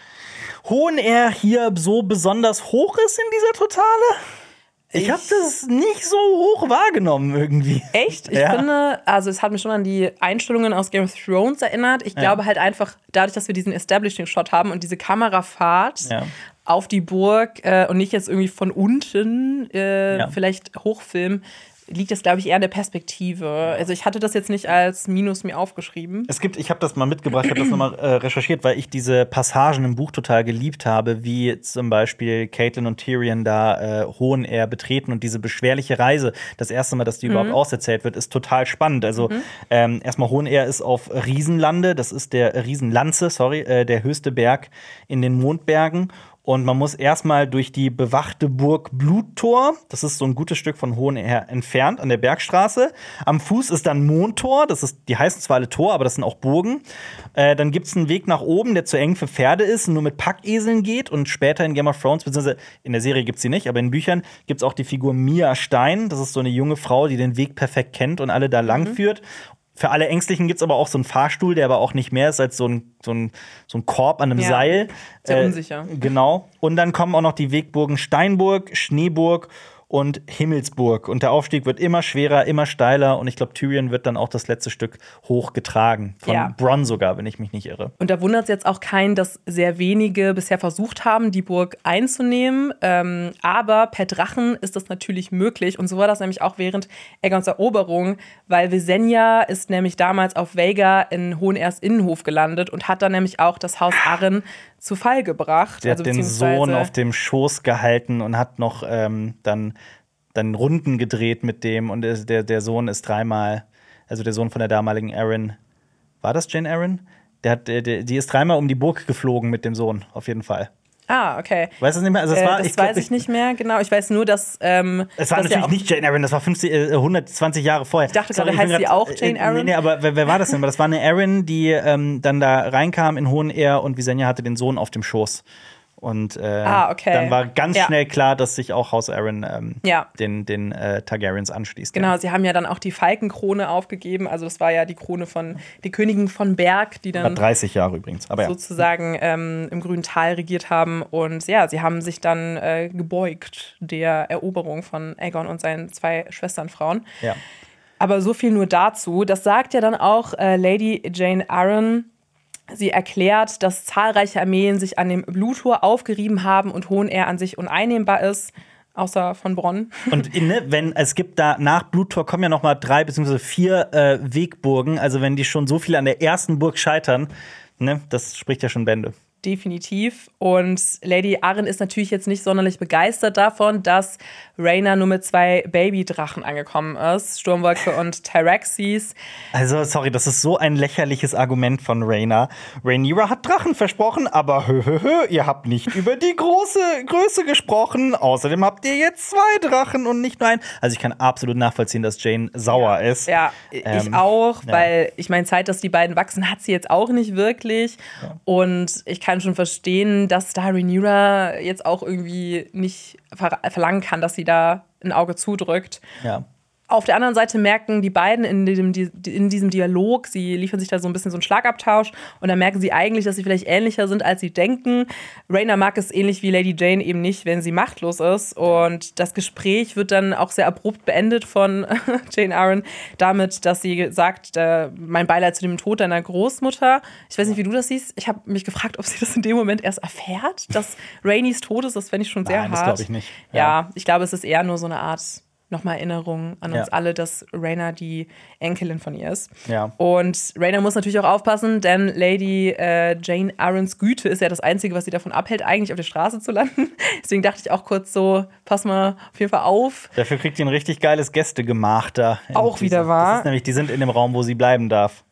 Speaker 1: Hohenair hier so besonders hoch ist in dieser Totale? Ich, ich habe das nicht so hoch wahrgenommen irgendwie.
Speaker 2: Echt? Ich
Speaker 1: ja.
Speaker 2: finde, also es hat mich schon an die Einstellungen aus Game of Thrones erinnert. Ich glaube ja. halt einfach, dadurch, dass wir diesen Establishing-Shot haben und diese Kamerafahrt ja. auf die Burg äh, und nicht jetzt irgendwie von unten äh, ja. vielleicht hochfilmen, liegt das, glaube ich, eher in der Perspektive. Also ich hatte das jetzt nicht als Minus mir aufgeschrieben.
Speaker 1: Es gibt, ich habe das mal mitgebracht, ich habe das nochmal äh, recherchiert, weil ich diese Passagen im Buch total geliebt habe, wie zum Beispiel Catelyn und Tyrion da äh, Hohenair betreten und diese beschwerliche Reise, das erste Mal, dass die mhm. überhaupt auserzählt wird, ist total spannend. Also mhm. ähm, erstmal Hohenair ist auf Riesenlande, das ist der Riesenlanze, sorry, äh, der höchste Berg in den Mondbergen. Und man muss erstmal durch die bewachte Burg Bluttor, das ist so ein gutes Stück von Hohenair entfernt, an der Bergstraße. Am Fuß ist dann Mondtor, das ist, die heißen zwar alle Tor, aber das sind auch Burgen. Äh, dann gibt's einen Weg nach oben, der zu eng für Pferde ist und nur mit Packeseln geht. Und später in Game of Thrones, beziehungsweise in der Serie gibt's sie nicht, aber in Büchern gibt's auch die Figur Mia Stein. Das ist so eine junge Frau, die den Weg perfekt kennt und alle da lang führt. Für alle Ängstlichen gibt's aber auch so einen Fahrstuhl, der aber auch nicht mehr ist als so ein, so ein, so ein Korb an einem
Speaker 2: ja,
Speaker 1: Seil.
Speaker 2: Sehr
Speaker 1: äh,
Speaker 2: unsicher.
Speaker 1: Genau. Und dann kommen auch noch die Wegburgen Steinburg, Schneeburg und Himmelsburg. Und der Aufstieg wird immer schwerer, immer steiler. Und ich glaube, Tyrion wird dann auch das letzte Stück hochgetragen. Von
Speaker 2: ja.
Speaker 1: Bronn sogar, wenn ich mich nicht irre.
Speaker 2: Und da wundert es jetzt auch keinen, dass sehr wenige bisher versucht haben, die Burg einzunehmen. Ähm, aber per Drachen ist das natürlich möglich. Und so war das nämlich auch während Aegons Eroberung, weil Visenya ist nämlich damals auf Vhagar in Hohenairs Innenhof gelandet und hat dann nämlich auch das Haus Arryn zu Fall gebracht.
Speaker 1: Der
Speaker 2: also,
Speaker 1: hat den Sohn auf dem Schoß gehalten und hat noch ähm, dann, dann Runden gedreht mit dem. Und der, der Sohn ist dreimal, also der Sohn von der damaligen Arryn, war das Jane Arryn? Der hat, der, die ist dreimal um die Burg geflogen mit dem Sohn, auf jeden Fall.
Speaker 2: Ah, okay.
Speaker 1: Weißt du das nicht mehr? Also das
Speaker 2: äh,
Speaker 1: war,
Speaker 2: das
Speaker 1: ich glaub,
Speaker 2: weiß ich nicht mehr, genau. Ich weiß nur, dass ähm,
Speaker 1: es war
Speaker 2: dass
Speaker 1: natürlich
Speaker 2: ja
Speaker 1: nicht Jane Arryn, das war fünfzig, äh, hundertzwanzig Jahre vorher.
Speaker 2: Ich dachte gerade, heißt sie auch Jane Arryn?
Speaker 1: Nee, nee, aber wer, wer war das denn? Das war eine Arryn, die ähm, dann da reinkam in Hohenair und Visenya hatte den Sohn auf dem Schoß. Und äh,
Speaker 2: ah, okay.
Speaker 1: dann war ganz
Speaker 2: ja.
Speaker 1: schnell klar, dass sich auch Haus Arryn ähm,
Speaker 2: ja.
Speaker 1: den, den äh, Targaryens anschließt.
Speaker 2: Genau,
Speaker 1: ja.
Speaker 2: sie haben ja dann auch die Falkenkrone aufgegeben. Also das war ja die Krone von die Königin von Berg, die dann
Speaker 1: war dreißig Jahre übrigens, aber ja.
Speaker 2: sozusagen ähm, im grünen Tal regiert haben. Und ja, sie haben sich dann äh, gebeugt der Eroberung von Aegon und seinen zwei Schwesternfrauen.
Speaker 1: Ja.
Speaker 2: Aber so viel nur dazu. Das sagt ja dann auch äh, Lady Jane Arryn. Sie erklärt, dass zahlreiche Armeen sich an dem Bluttor aufgerieben haben und Hohenair an sich uneinnehmbar ist, außer von Bronn.
Speaker 1: Und ne, wenn es gibt da nach Bluttor kommen ja noch mal drei beziehungsweise vier äh, Wegburgen. Also wenn die schon so viel an der ersten Burg scheitern, ne, das spricht ja schon Bände.
Speaker 2: Definitiv. Und Lady Arryn ist natürlich jetzt nicht sonderlich begeistert davon, dass Rhaena nur mit zwei Babydrachen angekommen ist. Sturmwolke und Tyraxes.
Speaker 1: Also, sorry, das ist so ein lächerliches Argument von Rhaena. Rhaenyra hat Drachen versprochen, aber hö, hö, hö, ihr habt nicht über die große Größe gesprochen. Außerdem habt ihr jetzt zwei Drachen und nicht nur einen. Also, ich kann absolut nachvollziehen, dass Jane sauer
Speaker 2: ja.
Speaker 1: ist.
Speaker 2: Ja,
Speaker 1: ähm,
Speaker 2: ich auch,
Speaker 1: ja.
Speaker 2: weil ich meine, Zeit, dass die beiden wachsen, hat sie jetzt auch nicht wirklich. Ja. Und ich kann schon verstehen, dass da Rhaenyra jetzt auch irgendwie nicht ver- verlangen kann, dass sie da ein Auge zudrückt.
Speaker 1: Ja.
Speaker 2: Auf der anderen Seite merken die beiden in diesem, in diesem Dialog, sie liefern sich da so ein bisschen so einen Schlagabtausch und dann merken sie eigentlich, dass sie vielleicht ähnlicher sind, als sie denken. Rhaena mag es ähnlich wie Lady Jane eben nicht, wenn sie machtlos ist und das Gespräch wird dann auch sehr abrupt beendet von Jane Arryn damit, dass sie sagt, äh, mein Beileid zu dem Tod deiner Großmutter. Ich weiß nicht, wie du das siehst. Ich habe mich gefragt, ob sie das in dem Moment erst erfährt, dass Rhaenys Tod ist. Das fände ich schon sehr
Speaker 1: Nein,
Speaker 2: hart.
Speaker 1: das glaube ich nicht.
Speaker 2: Ja. ja, ich glaube, es ist eher nur so eine Art nochmal Erinnerung an uns
Speaker 1: ja.
Speaker 2: alle, dass Rhaena die Enkelin von ihr ist.
Speaker 1: Ja.
Speaker 2: Und Rhaena muss natürlich auch aufpassen, denn Lady äh, Jane Arryns Güte ist ja das Einzige, was sie davon abhält, eigentlich auf der Straße zu landen. Deswegen dachte ich auch kurz so, pass mal auf jeden Fall auf.
Speaker 1: Dafür kriegt sie ein richtig geiles Gästegemach da.
Speaker 2: Auch
Speaker 1: diese,
Speaker 2: wieder wahr.
Speaker 1: Das ist nämlich, die sind in dem Raum, wo sie bleiben darf.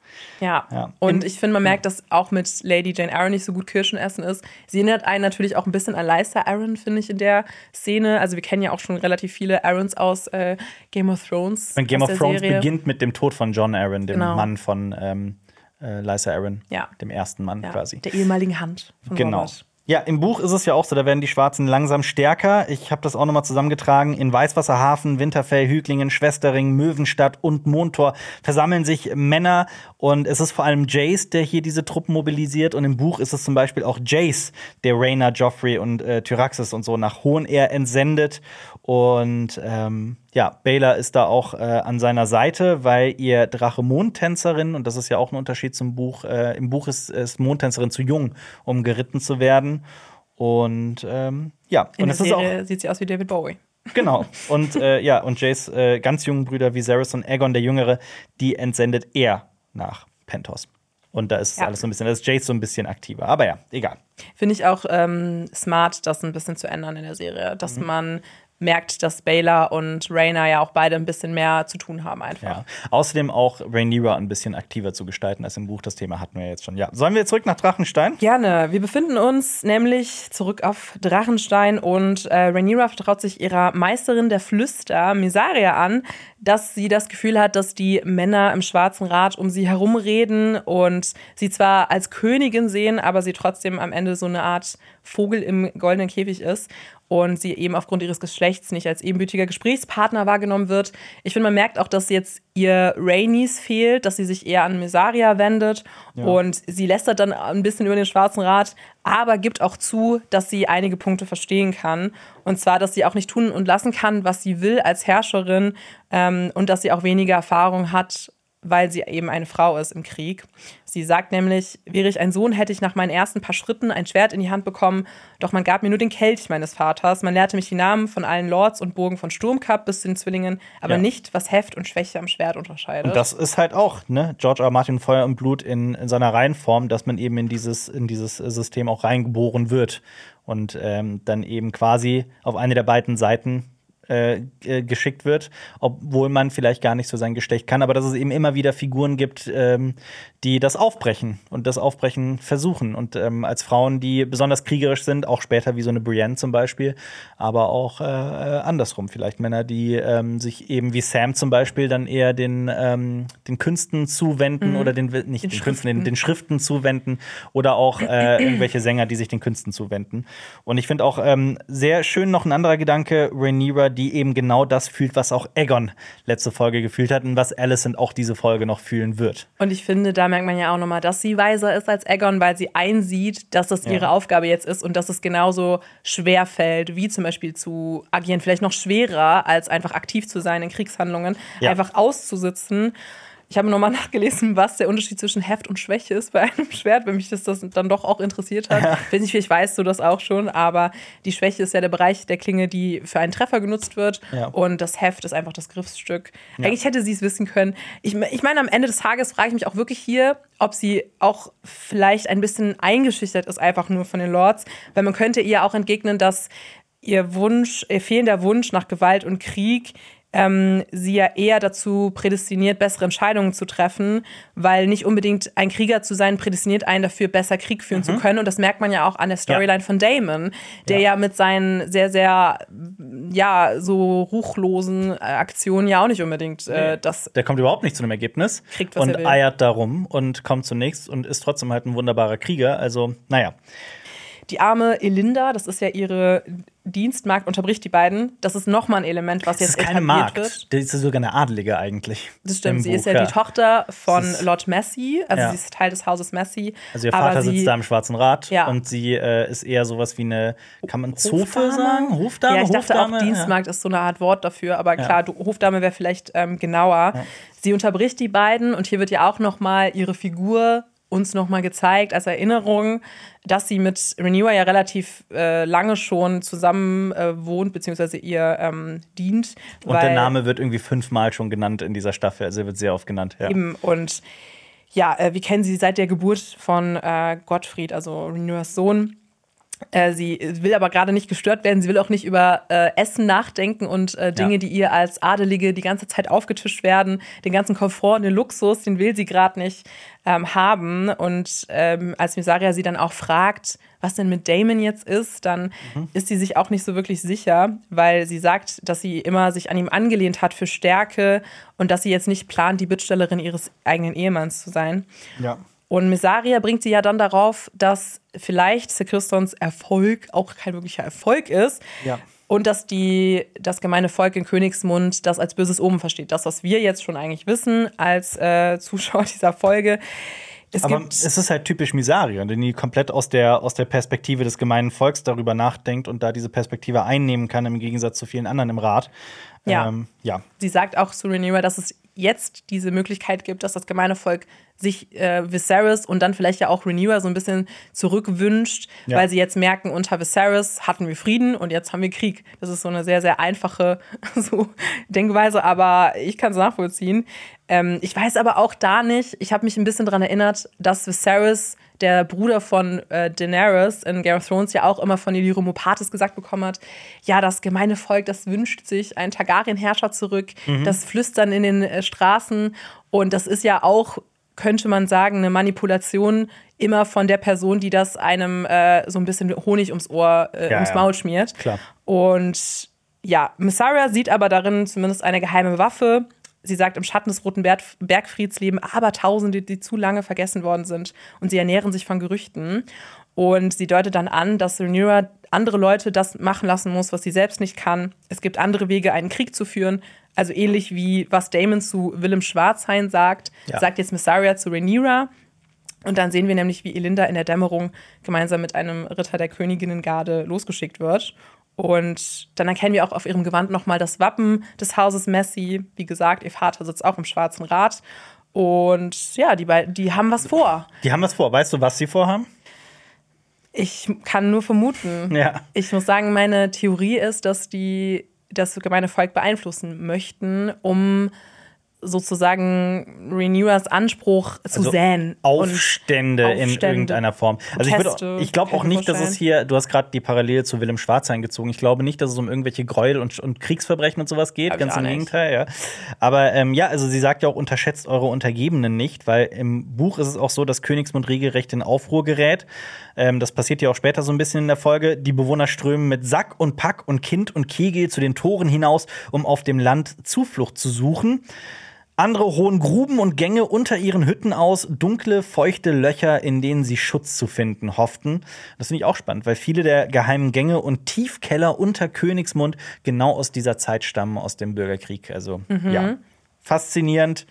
Speaker 2: Ja,
Speaker 1: Ja.
Speaker 2: und
Speaker 1: In-
Speaker 2: ich finde, man merkt, dass auch mit Lady Jane Arryn nicht so gut Kirschen essen ist. Sie erinnert einen natürlich auch ein bisschen an Lysa Arryn, finde ich, in der Szene. Also wir kennen ja auch schon relativ viele Arryns aus äh, Game of Thrones.
Speaker 1: Und Game
Speaker 2: aus
Speaker 1: of
Speaker 2: der
Speaker 1: Thrones
Speaker 2: Serie.
Speaker 1: beginnt mit dem Tod von Jon Arryn, dem
Speaker 2: Genau.
Speaker 1: Mann von ähm, äh, Lysa Arryn,
Speaker 2: Ja.
Speaker 1: dem ersten Mann
Speaker 2: Ja,
Speaker 1: quasi.
Speaker 2: der ehemaligen Hand von
Speaker 1: Genau.
Speaker 2: Robert.
Speaker 1: Ja, im Buch ist es ja auch so, da werden die Schwarzen langsam stärker. Ich habe das auch nochmal zusammengetragen. In Weißwasserhafen, Winterfell, Hüglingen, Schwestering, Möwenstadt und Montor versammeln sich Männer. Und es ist vor allem Jace, der hier diese Truppen mobilisiert. Und im Buch ist es zum Beispiel auch Jace, der Rhaena, Joffrey und äh, Tyraxes und so nach Hohenehr entsendet. Und ähm, ja, Baelor ist da auch äh, an seiner Seite, weil ihr Drache Mondtänzerin, und das ist ja auch ein Unterschied zum Buch, äh, im Buch ist, ist Mondtänzerin zu jung, um geritten zu werden. Und ähm, ja,
Speaker 2: In
Speaker 1: und
Speaker 2: der
Speaker 1: es ist auch
Speaker 2: Serie sieht sie aus wie David Bowie.
Speaker 1: genau. Und äh, ja, und Jace äh, ganz jungen Brüder Viserys und Aegon der Jüngere, die entsendet er nach Pentos. Und da ist
Speaker 2: Ja.
Speaker 1: alles so ein bisschen, da ist Jace so ein bisschen aktiver. Aber ja, egal.
Speaker 2: Finde ich auch ähm, smart, das ein bisschen zu ändern in der Serie. Dass
Speaker 1: Mhm.
Speaker 2: man merkt, dass Baelor und Rhaena ja auch beide ein bisschen mehr zu tun haben einfach.
Speaker 1: Ja. Außerdem auch Rhaenyra ein bisschen aktiver zu gestalten als im Buch. Das Thema hatten wir jetzt schon. Ja. Sollen wir zurück nach Drachenstein?
Speaker 2: Gerne. Wir befinden uns nämlich zurück auf Drachenstein und äh, Rhaenyra vertraut sich ihrer Meisterin der Flüster, Mysaria, an, dass sie das Gefühl hat, dass die Männer im Schwarzen Rat um sie herumreden und sie zwar als Königin sehen, aber sie trotzdem am Ende so eine Art Vogel im goldenen Käfig ist und sie eben aufgrund ihres Geschlechts nicht als ebenbürtiger Gesprächspartner wahrgenommen wird. Ich finde, man merkt auch, dass jetzt ihr Rhaenys fehlt, dass sie sich eher an Mysaria wendet
Speaker 1: Ja.
Speaker 2: und sie lästert dann ein bisschen über den Schwarzen Rat, aber gibt auch zu, dass sie einige Punkte verstehen kann. Und zwar, dass sie auch nicht tun und lassen kann, was sie will als Herrscherin ähm, und dass sie auch weniger Erfahrung hat, weil sie eben eine Frau ist im Krieg. Sie sagt nämlich, wäre ich ein Sohn, hätte ich nach meinen ersten paar Schritten ein Schwert in die Hand bekommen, doch man gab mir nur den Kelch meines Vaters. Man lehrte mich die Namen von allen Lords und Burgen von Sturmcup bis zu den Zwillingen, aber
Speaker 1: Ja.
Speaker 2: nicht, was Heft und Schwäche am Schwert unterscheidet.
Speaker 1: Und das ist halt auch, ne, George R. R. Martin Feuer und Blut in, in seiner Reihenform, dass man eben in dieses, in dieses System auch reingeboren wird und ähm, dann eben quasi auf eine der beiden Seiten äh, äh, geschickt wird, obwohl man vielleicht gar nicht so sein Geschlecht kann, aber dass es eben immer wieder Figuren gibt, ähm, die das aufbrechen und das Aufbrechen versuchen. Und ähm, als Frauen, die besonders kriegerisch sind, auch später wie so eine Brienne zum Beispiel, aber auch äh, äh, andersrum vielleicht Männer, die ähm, sich eben wie Sam zum Beispiel dann eher den, ähm, den Künsten zuwenden oder den, nicht den,
Speaker 2: Den
Speaker 1: Künsten, den,
Speaker 2: Schriften.
Speaker 1: den Schriften zuwenden oder auch äh, irgendwelche Sänger, die sich den Künsten zuwenden. Und ich finde auch ähm, sehr schön noch ein anderer Gedanke, Rhaenyra, die eben genau das fühlt, was auch Aegon letzte Folge gefühlt hat und was Alicent auch diese Folge noch fühlen wird.
Speaker 2: Und ich finde, da merkt man ja auch nochmal, dass sie weiser ist als Aegon, weil sie einsieht, dass das
Speaker 1: Ja.
Speaker 2: ihre Aufgabe jetzt ist und dass es genauso schwer fällt, wie zum Beispiel zu agieren. Vielleicht noch schwerer, als einfach aktiv zu sein in Kriegshandlungen,
Speaker 1: Ja.
Speaker 2: einfach auszusitzen. Ich habe nochmal nachgelesen, was der Unterschied zwischen Heft und Schwäche ist bei einem Schwert, wenn mich das, das dann doch auch interessiert hat. Ich weiß nicht, vielleicht weißt du das auch schon, aber die Schwäche ist ja der Bereich der Klinge, die für einen Treffer genutzt wird.
Speaker 1: Ja.
Speaker 2: Und das Heft ist einfach das Griffsstück.
Speaker 1: Ja.
Speaker 2: Eigentlich hätte sie es wissen können. Ich, ich meine, am Ende des Tages frage ich mich auch wirklich hier, ob sie auch vielleicht ein bisschen eingeschüchtert ist, einfach nur von den Lords. Weil man könnte ihr auch entgegnen, dass ihr Wunsch, ihr fehlender Wunsch nach Gewalt und Krieg ähm, sie ja eher dazu prädestiniert, bessere Entscheidungen zu treffen, weil nicht unbedingt ein Krieger zu sein prädestiniert einen dafür, besser Krieg führen zu können. Und das merkt man ja auch an der Storyline
Speaker 1: Ja.
Speaker 2: von Damon, der
Speaker 1: Ja.
Speaker 2: ja mit seinen sehr, sehr, ja, so ruchlosen äh, Aktionen ja auch nicht unbedingt äh, das
Speaker 1: Der kommt überhaupt nicht zu einem Ergebnis
Speaker 2: Kriegt, was
Speaker 1: und
Speaker 2: er will.
Speaker 1: eiert darum und kommt zunächst und ist trotzdem halt ein wunderbarer Krieger. Also, naja.
Speaker 2: Die arme Elinda, das ist ja ihre Dienstmagd, unterbricht die beiden. Das ist nochmal ein Element, was
Speaker 1: Das
Speaker 2: jetzt
Speaker 1: ist keine
Speaker 2: etabliert
Speaker 1: Magd.
Speaker 2: wird.
Speaker 1: Das ist sogar eine Adelige eigentlich.
Speaker 2: Das stimmt,
Speaker 1: im
Speaker 2: sie ist
Speaker 1: Buch,
Speaker 2: ja die Tochter von
Speaker 1: Das ist-
Speaker 2: Lord Massey, also
Speaker 1: Ja.
Speaker 2: sie ist Teil des Hauses Massey.
Speaker 1: Also ihr
Speaker 2: aber
Speaker 1: Vater
Speaker 2: sie,
Speaker 1: sitzt da im Schwarzen Rat
Speaker 2: Ja.
Speaker 1: und sie äh, ist eher sowas wie eine, kann man Zofe
Speaker 2: Hofdame?
Speaker 1: sagen? Hofdame?
Speaker 2: Ja, ich dachte
Speaker 1: Hofdame?
Speaker 2: auch, Dienstmagd ist so eine Art Wort dafür, aber
Speaker 1: Ja.
Speaker 2: klar, du, Hofdame wäre vielleicht ähm, genauer. Sie unterbricht die beiden und hier wird ja auch noch mal ihre Figur uns noch mal gezeigt als Erinnerung, dass sie mit Rhaenyra ja relativ äh, lange schon zusammen äh, wohnt, beziehungsweise ihr ähm, dient.
Speaker 1: Und
Speaker 2: weil
Speaker 1: der Name wird irgendwie fünfmal schon genannt in dieser Staffel, also er wird sehr oft genannt. Ja.
Speaker 2: Eben, und ja, äh, wir kennen sie seit der Geburt von äh, Gottfried, also Rhaenyras Sohn. Äh, sie will aber gerade nicht gestört werden. Sie will auch nicht über äh, Essen nachdenken und äh, Dinge,
Speaker 1: Ja.
Speaker 2: die ihr als Adelige die ganze Zeit aufgetischt werden. Den ganzen Komfort und den Luxus, den will sie gerade nicht ähm, haben. Und ähm, als Mysaria sie dann auch fragt, was denn mit Daemon jetzt ist, dann mhm. ist sie sich auch nicht so wirklich sicher, weil sie sagt, dass sie immer sich an ihm angelehnt hat für Stärke und dass sie jetzt nicht plant, die Bittstellerin ihres eigenen Ehemanns zu sein.
Speaker 1: Ja.
Speaker 2: Und Mysaria bringt sie ja dann darauf, dass vielleicht Sir Christons Erfolg auch kein wirklicher Erfolg ist.
Speaker 1: Ja.
Speaker 2: Und dass die, das gemeine Volk in Königsmund das als böses Omen versteht. Das, was wir jetzt schon eigentlich wissen als äh, Zuschauer dieser Folge. Es
Speaker 1: Aber
Speaker 2: gibt
Speaker 1: es ist halt typisch Mysaria, denn die komplett aus der, aus der Perspektive des gemeinen Volks darüber nachdenkt und da diese Perspektive einnehmen kann, im Gegensatz zu vielen anderen im Rat.
Speaker 2: Ja.
Speaker 1: Ähm, ja.
Speaker 2: Sie sagt auch zu Rhaenyra, dass es jetzt diese Möglichkeit gibt, dass das gemeine Volk sich äh, Viserys und dann vielleicht ja auch Rhaenyra so ein bisschen zurückwünscht,
Speaker 1: Ja.
Speaker 2: weil sie jetzt merken, unter Viserys hatten wir Frieden und jetzt haben wir Krieg. Das ist so eine sehr, sehr einfache so Denkweise, aber ich kann es nachvollziehen. Ähm, ich weiß aber auch da nicht, ich habe mich ein bisschen daran erinnert, dass Viserys, der Bruder von äh, Daenerys in Game of Thrones, ja auch immer von Illyrio Mopatis gesagt bekommen hat, ja, das gemeine Volk, das wünscht sich einen Targaryen-Herrscher zurück,
Speaker 1: Mhm.
Speaker 2: das Flüstern in den äh, Straßen und das ist ja auch, könnte man sagen, eine Manipulation immer von der Person, die das einem äh, so ein bisschen Honig ums Ohr, äh,
Speaker 1: Ja,
Speaker 2: ums
Speaker 1: ja.
Speaker 2: Maul schmiert.
Speaker 1: Klar.
Speaker 2: Und ja, Mysaria sieht aber darin zumindest eine geheime Waffe. Sie sagt, im Schatten des Roten Berg- Bergfrieds leben Abertausende, die zu lange vergessen worden sind. Und sie ernähren sich von Gerüchten. Und sie deutet dann an, dass Rhaenyra andere Leute das machen lassen muss, was sie selbst nicht kann. Es gibt andere Wege, einen Krieg zu führen. Also ähnlich wie was Daemon zu Willem Schwarzhain sagt,
Speaker 1: Ja.
Speaker 2: sagt jetzt Mysaria zu Rhaenyra. Und dann sehen wir nämlich, wie Elinda in der Dämmerung gemeinsam mit einem Ritter der Königinnengarde losgeschickt wird. Und dann erkennen wir auch auf ihrem Gewand nochmal das Wappen des Hauses Messi. Wie gesagt, ihr Vater sitzt auch im Schwarzen Rat. Und ja, die, beiden, die haben was vor.
Speaker 1: Die haben was vor. Weißt du, was sie vorhaben?
Speaker 2: Ich kann nur vermuten.
Speaker 1: Ja.
Speaker 2: Ich muss sagen, meine Theorie ist, dass die das gemeine Volk beeinflussen möchten, um sozusagen Rhaenyras Anspruch zu
Speaker 1: Also
Speaker 2: säen.
Speaker 1: Aufstände,
Speaker 2: Und
Speaker 1: in
Speaker 2: Aufstände,
Speaker 1: irgendeiner Form. Also ich,
Speaker 2: Proteste,
Speaker 1: würd- ich glaube
Speaker 2: kann
Speaker 1: auch
Speaker 2: ich mir
Speaker 1: nicht, dass es
Speaker 2: vorstellen.
Speaker 1: hier, du hast gerade die Parallele zu Willem Schwarzhain gezogen. Ich glaube nicht, dass es um irgendwelche Gräuel und, und Kriegsverbrechen und sowas geht.
Speaker 2: Glaub ich
Speaker 1: Ganz
Speaker 2: auch
Speaker 1: im
Speaker 2: nicht.
Speaker 1: Gegenteil, ja. Aber ähm, ja, also sie sagt ja auch, unterschätzt eure Untergebenen nicht, weil im Buch ist es auch so, dass Königsmund regelrecht in Aufruhr gerät. Ähm, das passiert ja auch später so ein bisschen in der Folge. Die Bewohner strömen mit Sack und Pack und Kind und Kegel zu den Toren hinaus, um auf dem Land Zuflucht zu suchen. Andere holen Gruben und Gänge unter ihren Hütten aus, dunkle, feuchte Löcher, in denen sie Schutz zu finden hofften. Das finde ich auch spannend, weil viele der geheimen Gänge und Tiefkeller unter Königsmund genau aus dieser Zeit stammen, aus dem Bürgerkrieg. Also ja, faszinierend.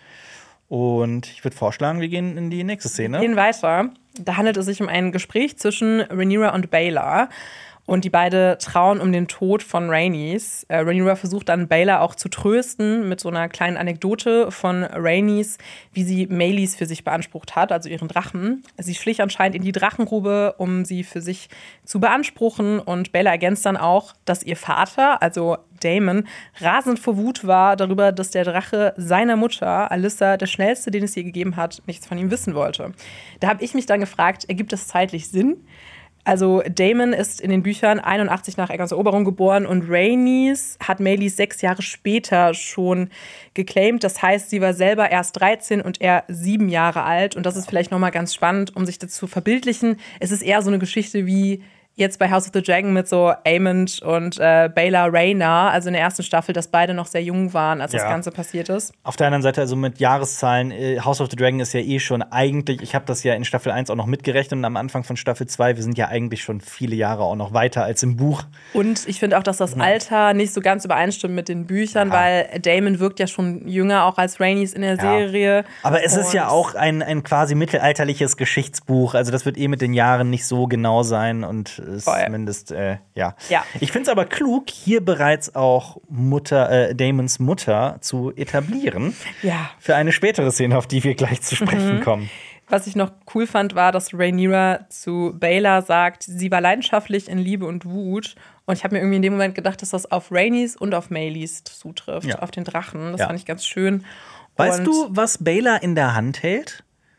Speaker 1: Und ich würde vorschlagen, wir gehen in die nächste Szene.
Speaker 2: Gehen weiter. Da handelt es sich um ein Gespräch zwischen Rhaenyra und Baelor. Und die beiden trauen um den Tod von Rhaenys. Äh, Rhaenyra versucht dann Baelor auch zu trösten mit so einer kleinen Anekdote von Rhaenys, wie sie Meleys für sich beansprucht hat, also ihren Drachen. Sie schlich anscheinend in die Drachengrube, um sie für sich zu beanspruchen. Und Baelor ergänzt dann auch, dass ihr Vater, also Daemon, rasend vor Wut war darüber, dass der Drache seiner Mutter, Alyssa, der schnellste, den es je gegeben hat, nichts von ihm wissen wollte. Da habe ich mich dann gefragt, ergibt das zeitlich Sinn? Also Daemon ist in den Büchern einundachtzig nach Aegons Eroberung geboren und Rhaenys hat Meleys sechs Jahre später schon geclaimt. Das heißt, sie war selber erst dreizehn und er sieben Jahre alt. Und das ist vielleicht nochmal ganz spannend, um sich das zu verbildlichen. Es ist eher so eine Geschichte wie jetzt bei House of the Dragon mit so Aemond und äh, Baelor Rhaena, also in der ersten Staffel, dass beide noch sehr jung waren, als
Speaker 1: Ja.
Speaker 2: das Ganze passiert ist.
Speaker 1: Auf der anderen Seite, also mit Jahreszahlen, äh, House of the Dragon ist ja eh schon eigentlich, ich habe das ja in Staffel eins auch noch mitgerechnet und am Anfang von Staffel zwei, wir sind ja eigentlich schon viele Jahre auch noch weiter als im Buch.
Speaker 2: Und ich finde auch, dass das Alter nicht so ganz übereinstimmt mit den Büchern,
Speaker 1: Ja.
Speaker 2: weil Daemon wirkt ja schon jünger, auch als Rhaenys in der Serie.
Speaker 1: Aber es ist ja
Speaker 2: Und-
Speaker 1: auch ein, ein quasi mittelalterliches Geschichtsbuch, also das wird eh mit den Jahren nicht so genau sein und ist
Speaker 2: Voll.
Speaker 1: zumindest, äh, ja.
Speaker 2: Ja.
Speaker 1: Ich finde es aber klug, hier bereits auch Mutter, äh, Daemons Mutter zu etablieren.
Speaker 2: Ja.
Speaker 1: Für eine spätere Szene, auf die wir gleich zu sprechen
Speaker 2: Mhm.
Speaker 1: kommen.
Speaker 2: Was ich noch cool fand, war, dass Rhaenyra zu Baelor sagt, sie war leidenschaftlich in Liebe und Wut. Und ich habe mir irgendwie in dem Moment gedacht, dass das auf Rhaenys und auf Meleys zutrifft,
Speaker 1: Ja.
Speaker 2: auf den Drachen. Das
Speaker 1: Ja.
Speaker 2: fand ich ganz schön.
Speaker 1: Weißt
Speaker 2: Und
Speaker 1: du, was Baelor in der Hand hält?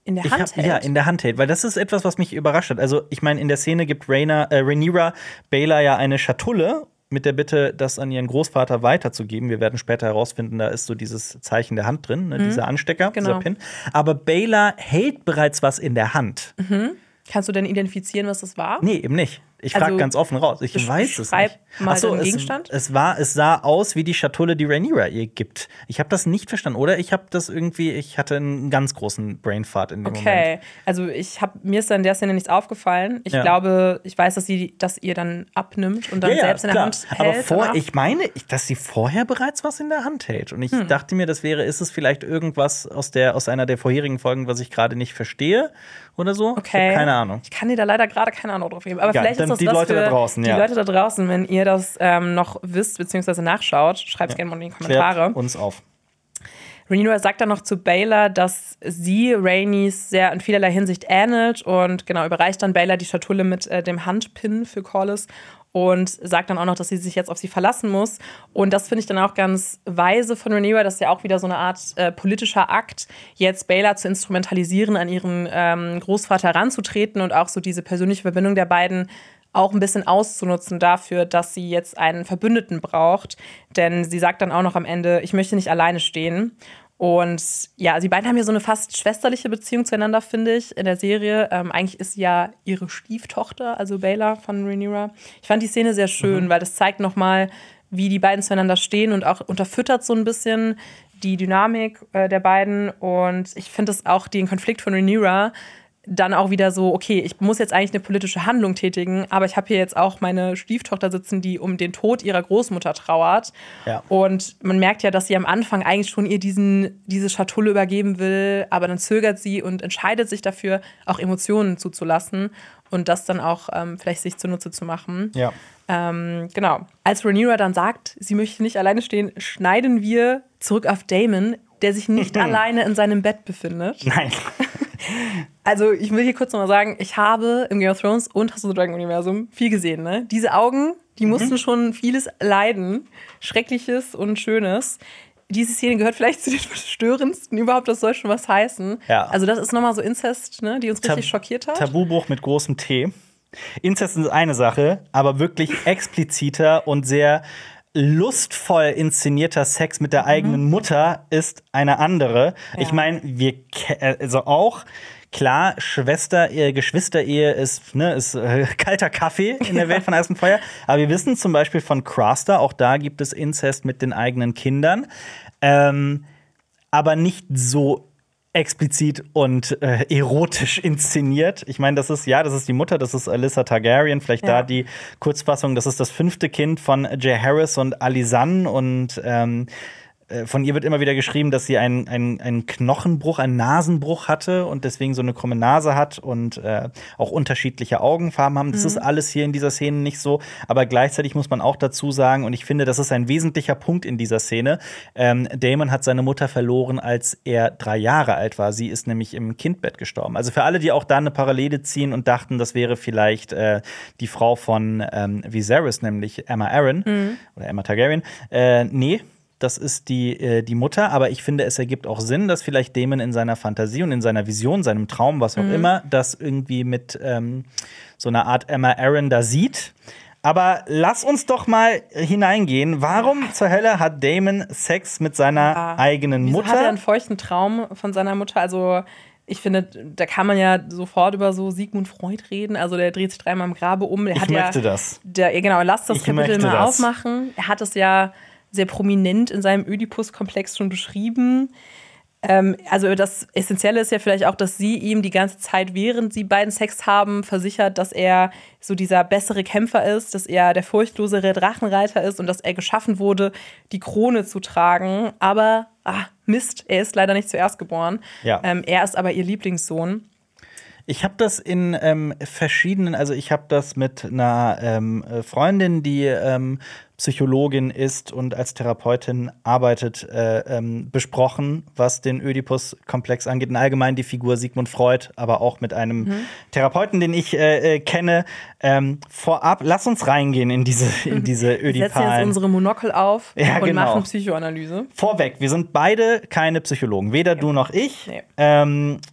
Speaker 2: in der
Speaker 1: Ich
Speaker 2: Hand
Speaker 1: hab,
Speaker 2: hält.
Speaker 1: ja, in der Hand hält, weil das ist etwas, was mich überrascht hat. Also, ich meine, in der Szene gibt Rhaena, äh, Rhaenyra Baela ja eine Schatulle mit der Bitte, das an ihren Großvater weiterzugeben. Wir werden später herausfinden, da ist so dieses Zeichen der Hand drin, ne, mhm. dieser Anstecker,
Speaker 2: genau.
Speaker 1: dieser Pin. Aber Baela hält bereits was in der Hand.
Speaker 2: Mhm. Kannst du denn identifizieren, was das war?
Speaker 1: Nee, eben nicht. Ich frage also, ganz offen raus. Ich weiß es nicht.
Speaker 2: Mal
Speaker 1: Ach so,
Speaker 2: den
Speaker 1: es,
Speaker 2: Gegenstand.
Speaker 1: Es, war, es sah aus wie die Schatulle, die Rhaenyra ihr gibt. Ich habe das nicht verstanden. Oder ich habe das irgendwie, ich hatte einen ganz großen Brainfart in dem
Speaker 2: okay.
Speaker 1: Moment.
Speaker 2: Okay, also ich hab, mir ist da in der Szene nichts aufgefallen. Ich ja. glaube, ich weiß, dass sie das ihr dann abnimmt und dann
Speaker 1: ja, ja,
Speaker 2: selbst in
Speaker 1: klar.
Speaker 2: der Hand hält.
Speaker 1: Aber vor, ich meine, dass sie vorher bereits was in der Hand hält. Und ich hm. dachte mir, das wäre, ist es vielleicht irgendwas aus, der, aus einer der vorherigen Folgen, was ich gerade nicht verstehe oder so?
Speaker 2: Okay.
Speaker 1: Ich hab keine Ahnung.
Speaker 2: Ich kann dir da leider gerade keine Ahnung drauf geben. Aber
Speaker 1: ja,
Speaker 2: vielleicht ist das
Speaker 1: die
Speaker 2: was
Speaker 1: Leute
Speaker 2: für
Speaker 1: da draußen,
Speaker 2: die
Speaker 1: ja.
Speaker 2: Leute da draußen, wenn ihr das ähm, noch wisst bzw. nachschaut, schreibt es ja. gerne mal in die Kommentare.
Speaker 1: Klärt uns auf.
Speaker 2: Rhaenyra sagt dann noch zu Baela, dass sie Rhaenys sehr in vielerlei Hinsicht ähnelt und genau überreicht dann Baela die Schatulle mit äh, dem Handpin für Corlys und sagt dann auch noch, dass sie sich jetzt auf sie verlassen muss. Und das finde ich dann auch ganz weise von Rhaenyra, das ist ja auch wieder so eine Art äh, politischer Akt, jetzt Baela zu instrumentalisieren, an ihren ähm, Großvater heranzutreten und auch so diese persönliche Verbindung der beiden auch ein bisschen auszunutzen dafür, dass sie jetzt einen Verbündeten braucht. Denn sie sagt dann auch noch am Ende, ich möchte nicht alleine stehen. Und ja, sie beiden haben ja so eine fast schwesterliche Beziehung zueinander, finde ich, in der Serie. Ähm, eigentlich ist sie ja ihre Stieftochter, also Baela von Rhaenyra. Ich fand die Szene sehr schön, mhm. weil das zeigt noch mal, wie die beiden zueinander stehen und auch unterfüttert so ein bisschen die Dynamik äh, der beiden. Und ich finde es auch den Konflikt von Rhaenyra dann auch wieder so, okay, ich muss jetzt eigentlich eine politische Handlung tätigen, aber ich habe hier jetzt auch meine Stieftochter sitzen, die um den Tod ihrer Großmutter trauert.
Speaker 1: Ja.
Speaker 2: Und man merkt ja, dass sie am Anfang eigentlich schon ihr diesen, diese Schatulle übergeben will, aber dann zögert sie und entscheidet sich dafür, auch Emotionen zuzulassen und das dann auch ähm, vielleicht sich zunutze zu machen.
Speaker 1: Ja.
Speaker 2: Ähm, genau. Als Rhaenyra dann sagt, sie möchte nicht alleine stehen, schneiden wir zurück auf Daemon, der sich nicht alleine in seinem Bett befindet.
Speaker 1: Nein.
Speaker 2: Also, ich will hier kurz nochmal sagen, ich habe im Game of Thrones und House of the Dragon Universum viel gesehen, ne? Diese Augen, die mussten mhm. schon vieles leiden. Schreckliches und Schönes. Diese Szene gehört vielleicht zu den verstörendsten überhaupt, das soll schon was heißen.
Speaker 1: Ja.
Speaker 2: Also, das ist nochmal so Inzest, ne, die uns
Speaker 1: Tab-
Speaker 2: richtig schockiert hat.
Speaker 1: Tabubuch mit großem T. Inzest ist eine Sache, aber wirklich expliziter und sehr lustvoll inszenierter Sex mit der mhm. eigenen Mutter ist eine andere. Ja. Ich meine, wir ke- also auch klar, Schwester, äh, Geschwisterehe ist, ne, ist äh, kalter Kaffee in der Welt von Eis und Feuer. Aber wir wissen zum Beispiel von Craster, auch da gibt es Inzest mit den eigenen Kindern. Ähm, aber nicht so explizit und äh, erotisch inszeniert. Ich meine, das ist, ja, das ist die Mutter, das ist Alyssa Targaryen, vielleicht ja. da die Kurzfassung, das ist das fünfte Kind von Jaehaerys und Alysanne und ähm, von ihr wird immer wieder geschrieben, dass sie einen, einen, einen Knochenbruch, einen Nasenbruch hatte und deswegen so eine krumme Nase hat und äh, auch unterschiedliche Augenfarben haben. Das mhm. ist alles hier in dieser Szene nicht so. Aber gleichzeitig muss man auch dazu sagen, und ich finde, das ist ein wesentlicher Punkt in dieser Szene, ähm, Daemon hat seine Mutter verloren, als er drei Jahre alt war. Sie ist nämlich im Kindbett gestorben. Also für alle, die auch da eine Parallele ziehen und dachten, das wäre vielleicht äh, die Frau von ähm, Viserys, nämlich Aemma Arryn mhm. oder Aemma Targaryen. Äh, nee. Das ist die, äh, die Mutter, aber ich finde, es ergibt auch Sinn, dass vielleicht Daemon in seiner Fantasie und in seiner Vision, seinem Traum, was auch mhm. immer, das irgendwie mit ähm, so einer Art Aemma Arryn da sieht. Aber lass uns doch mal hineingehen. Warum zur Hölle hat Daemon Sex mit seiner ja. eigenen Mutter?
Speaker 2: Wieso hat er einen feuchten Traum von seiner Mutter? Also ich finde, da kann man ja sofort über so Sigmund Freud reden. Also der dreht sich dreimal im Grabe um. Der
Speaker 1: ich
Speaker 2: hat
Speaker 1: möchte
Speaker 2: ja,
Speaker 1: das.
Speaker 2: Der, genau, lasst das
Speaker 1: ich
Speaker 2: Kapitel mal
Speaker 1: das.
Speaker 2: aufmachen. Er hat es ja sehr prominent in seinem Ödipus-Komplex schon beschrieben. Ähm, also das Essentielle ist ja vielleicht auch, dass sie ihm die ganze Zeit, während sie beiden Sex haben, versichert, dass er so dieser bessere Kämpfer ist, dass er der furchtlosere Drachenreiter ist und dass er geschaffen wurde, die Krone zu tragen. Aber, ah, Mist, er ist leider nicht zuerst geboren.
Speaker 1: Ja.
Speaker 2: Ähm, er ist aber ihr Lieblingssohn.
Speaker 1: Ich habe das in ähm, verschiedenen, also ich habe das mit einer ähm, Freundin, die ähm, Psychologin ist und als Therapeutin arbeitet, äh, ähm, besprochen, was den Ödipus-Komplex angeht. Und allgemein die Figur Sigmund Freud, aber auch mit einem mhm. Therapeuten, den ich äh, äh, kenne. Ähm, vorab, lass uns reingehen in diese, in diese Ödipalen.
Speaker 2: Wir setzen jetzt unsere Monokel auf
Speaker 1: ja,
Speaker 2: und
Speaker 1: genau.
Speaker 2: machen Psychoanalyse.
Speaker 1: Vorweg, wir sind beide keine Psychologen, weder ja. du noch ich.
Speaker 2: Nee.
Speaker 1: Ähm,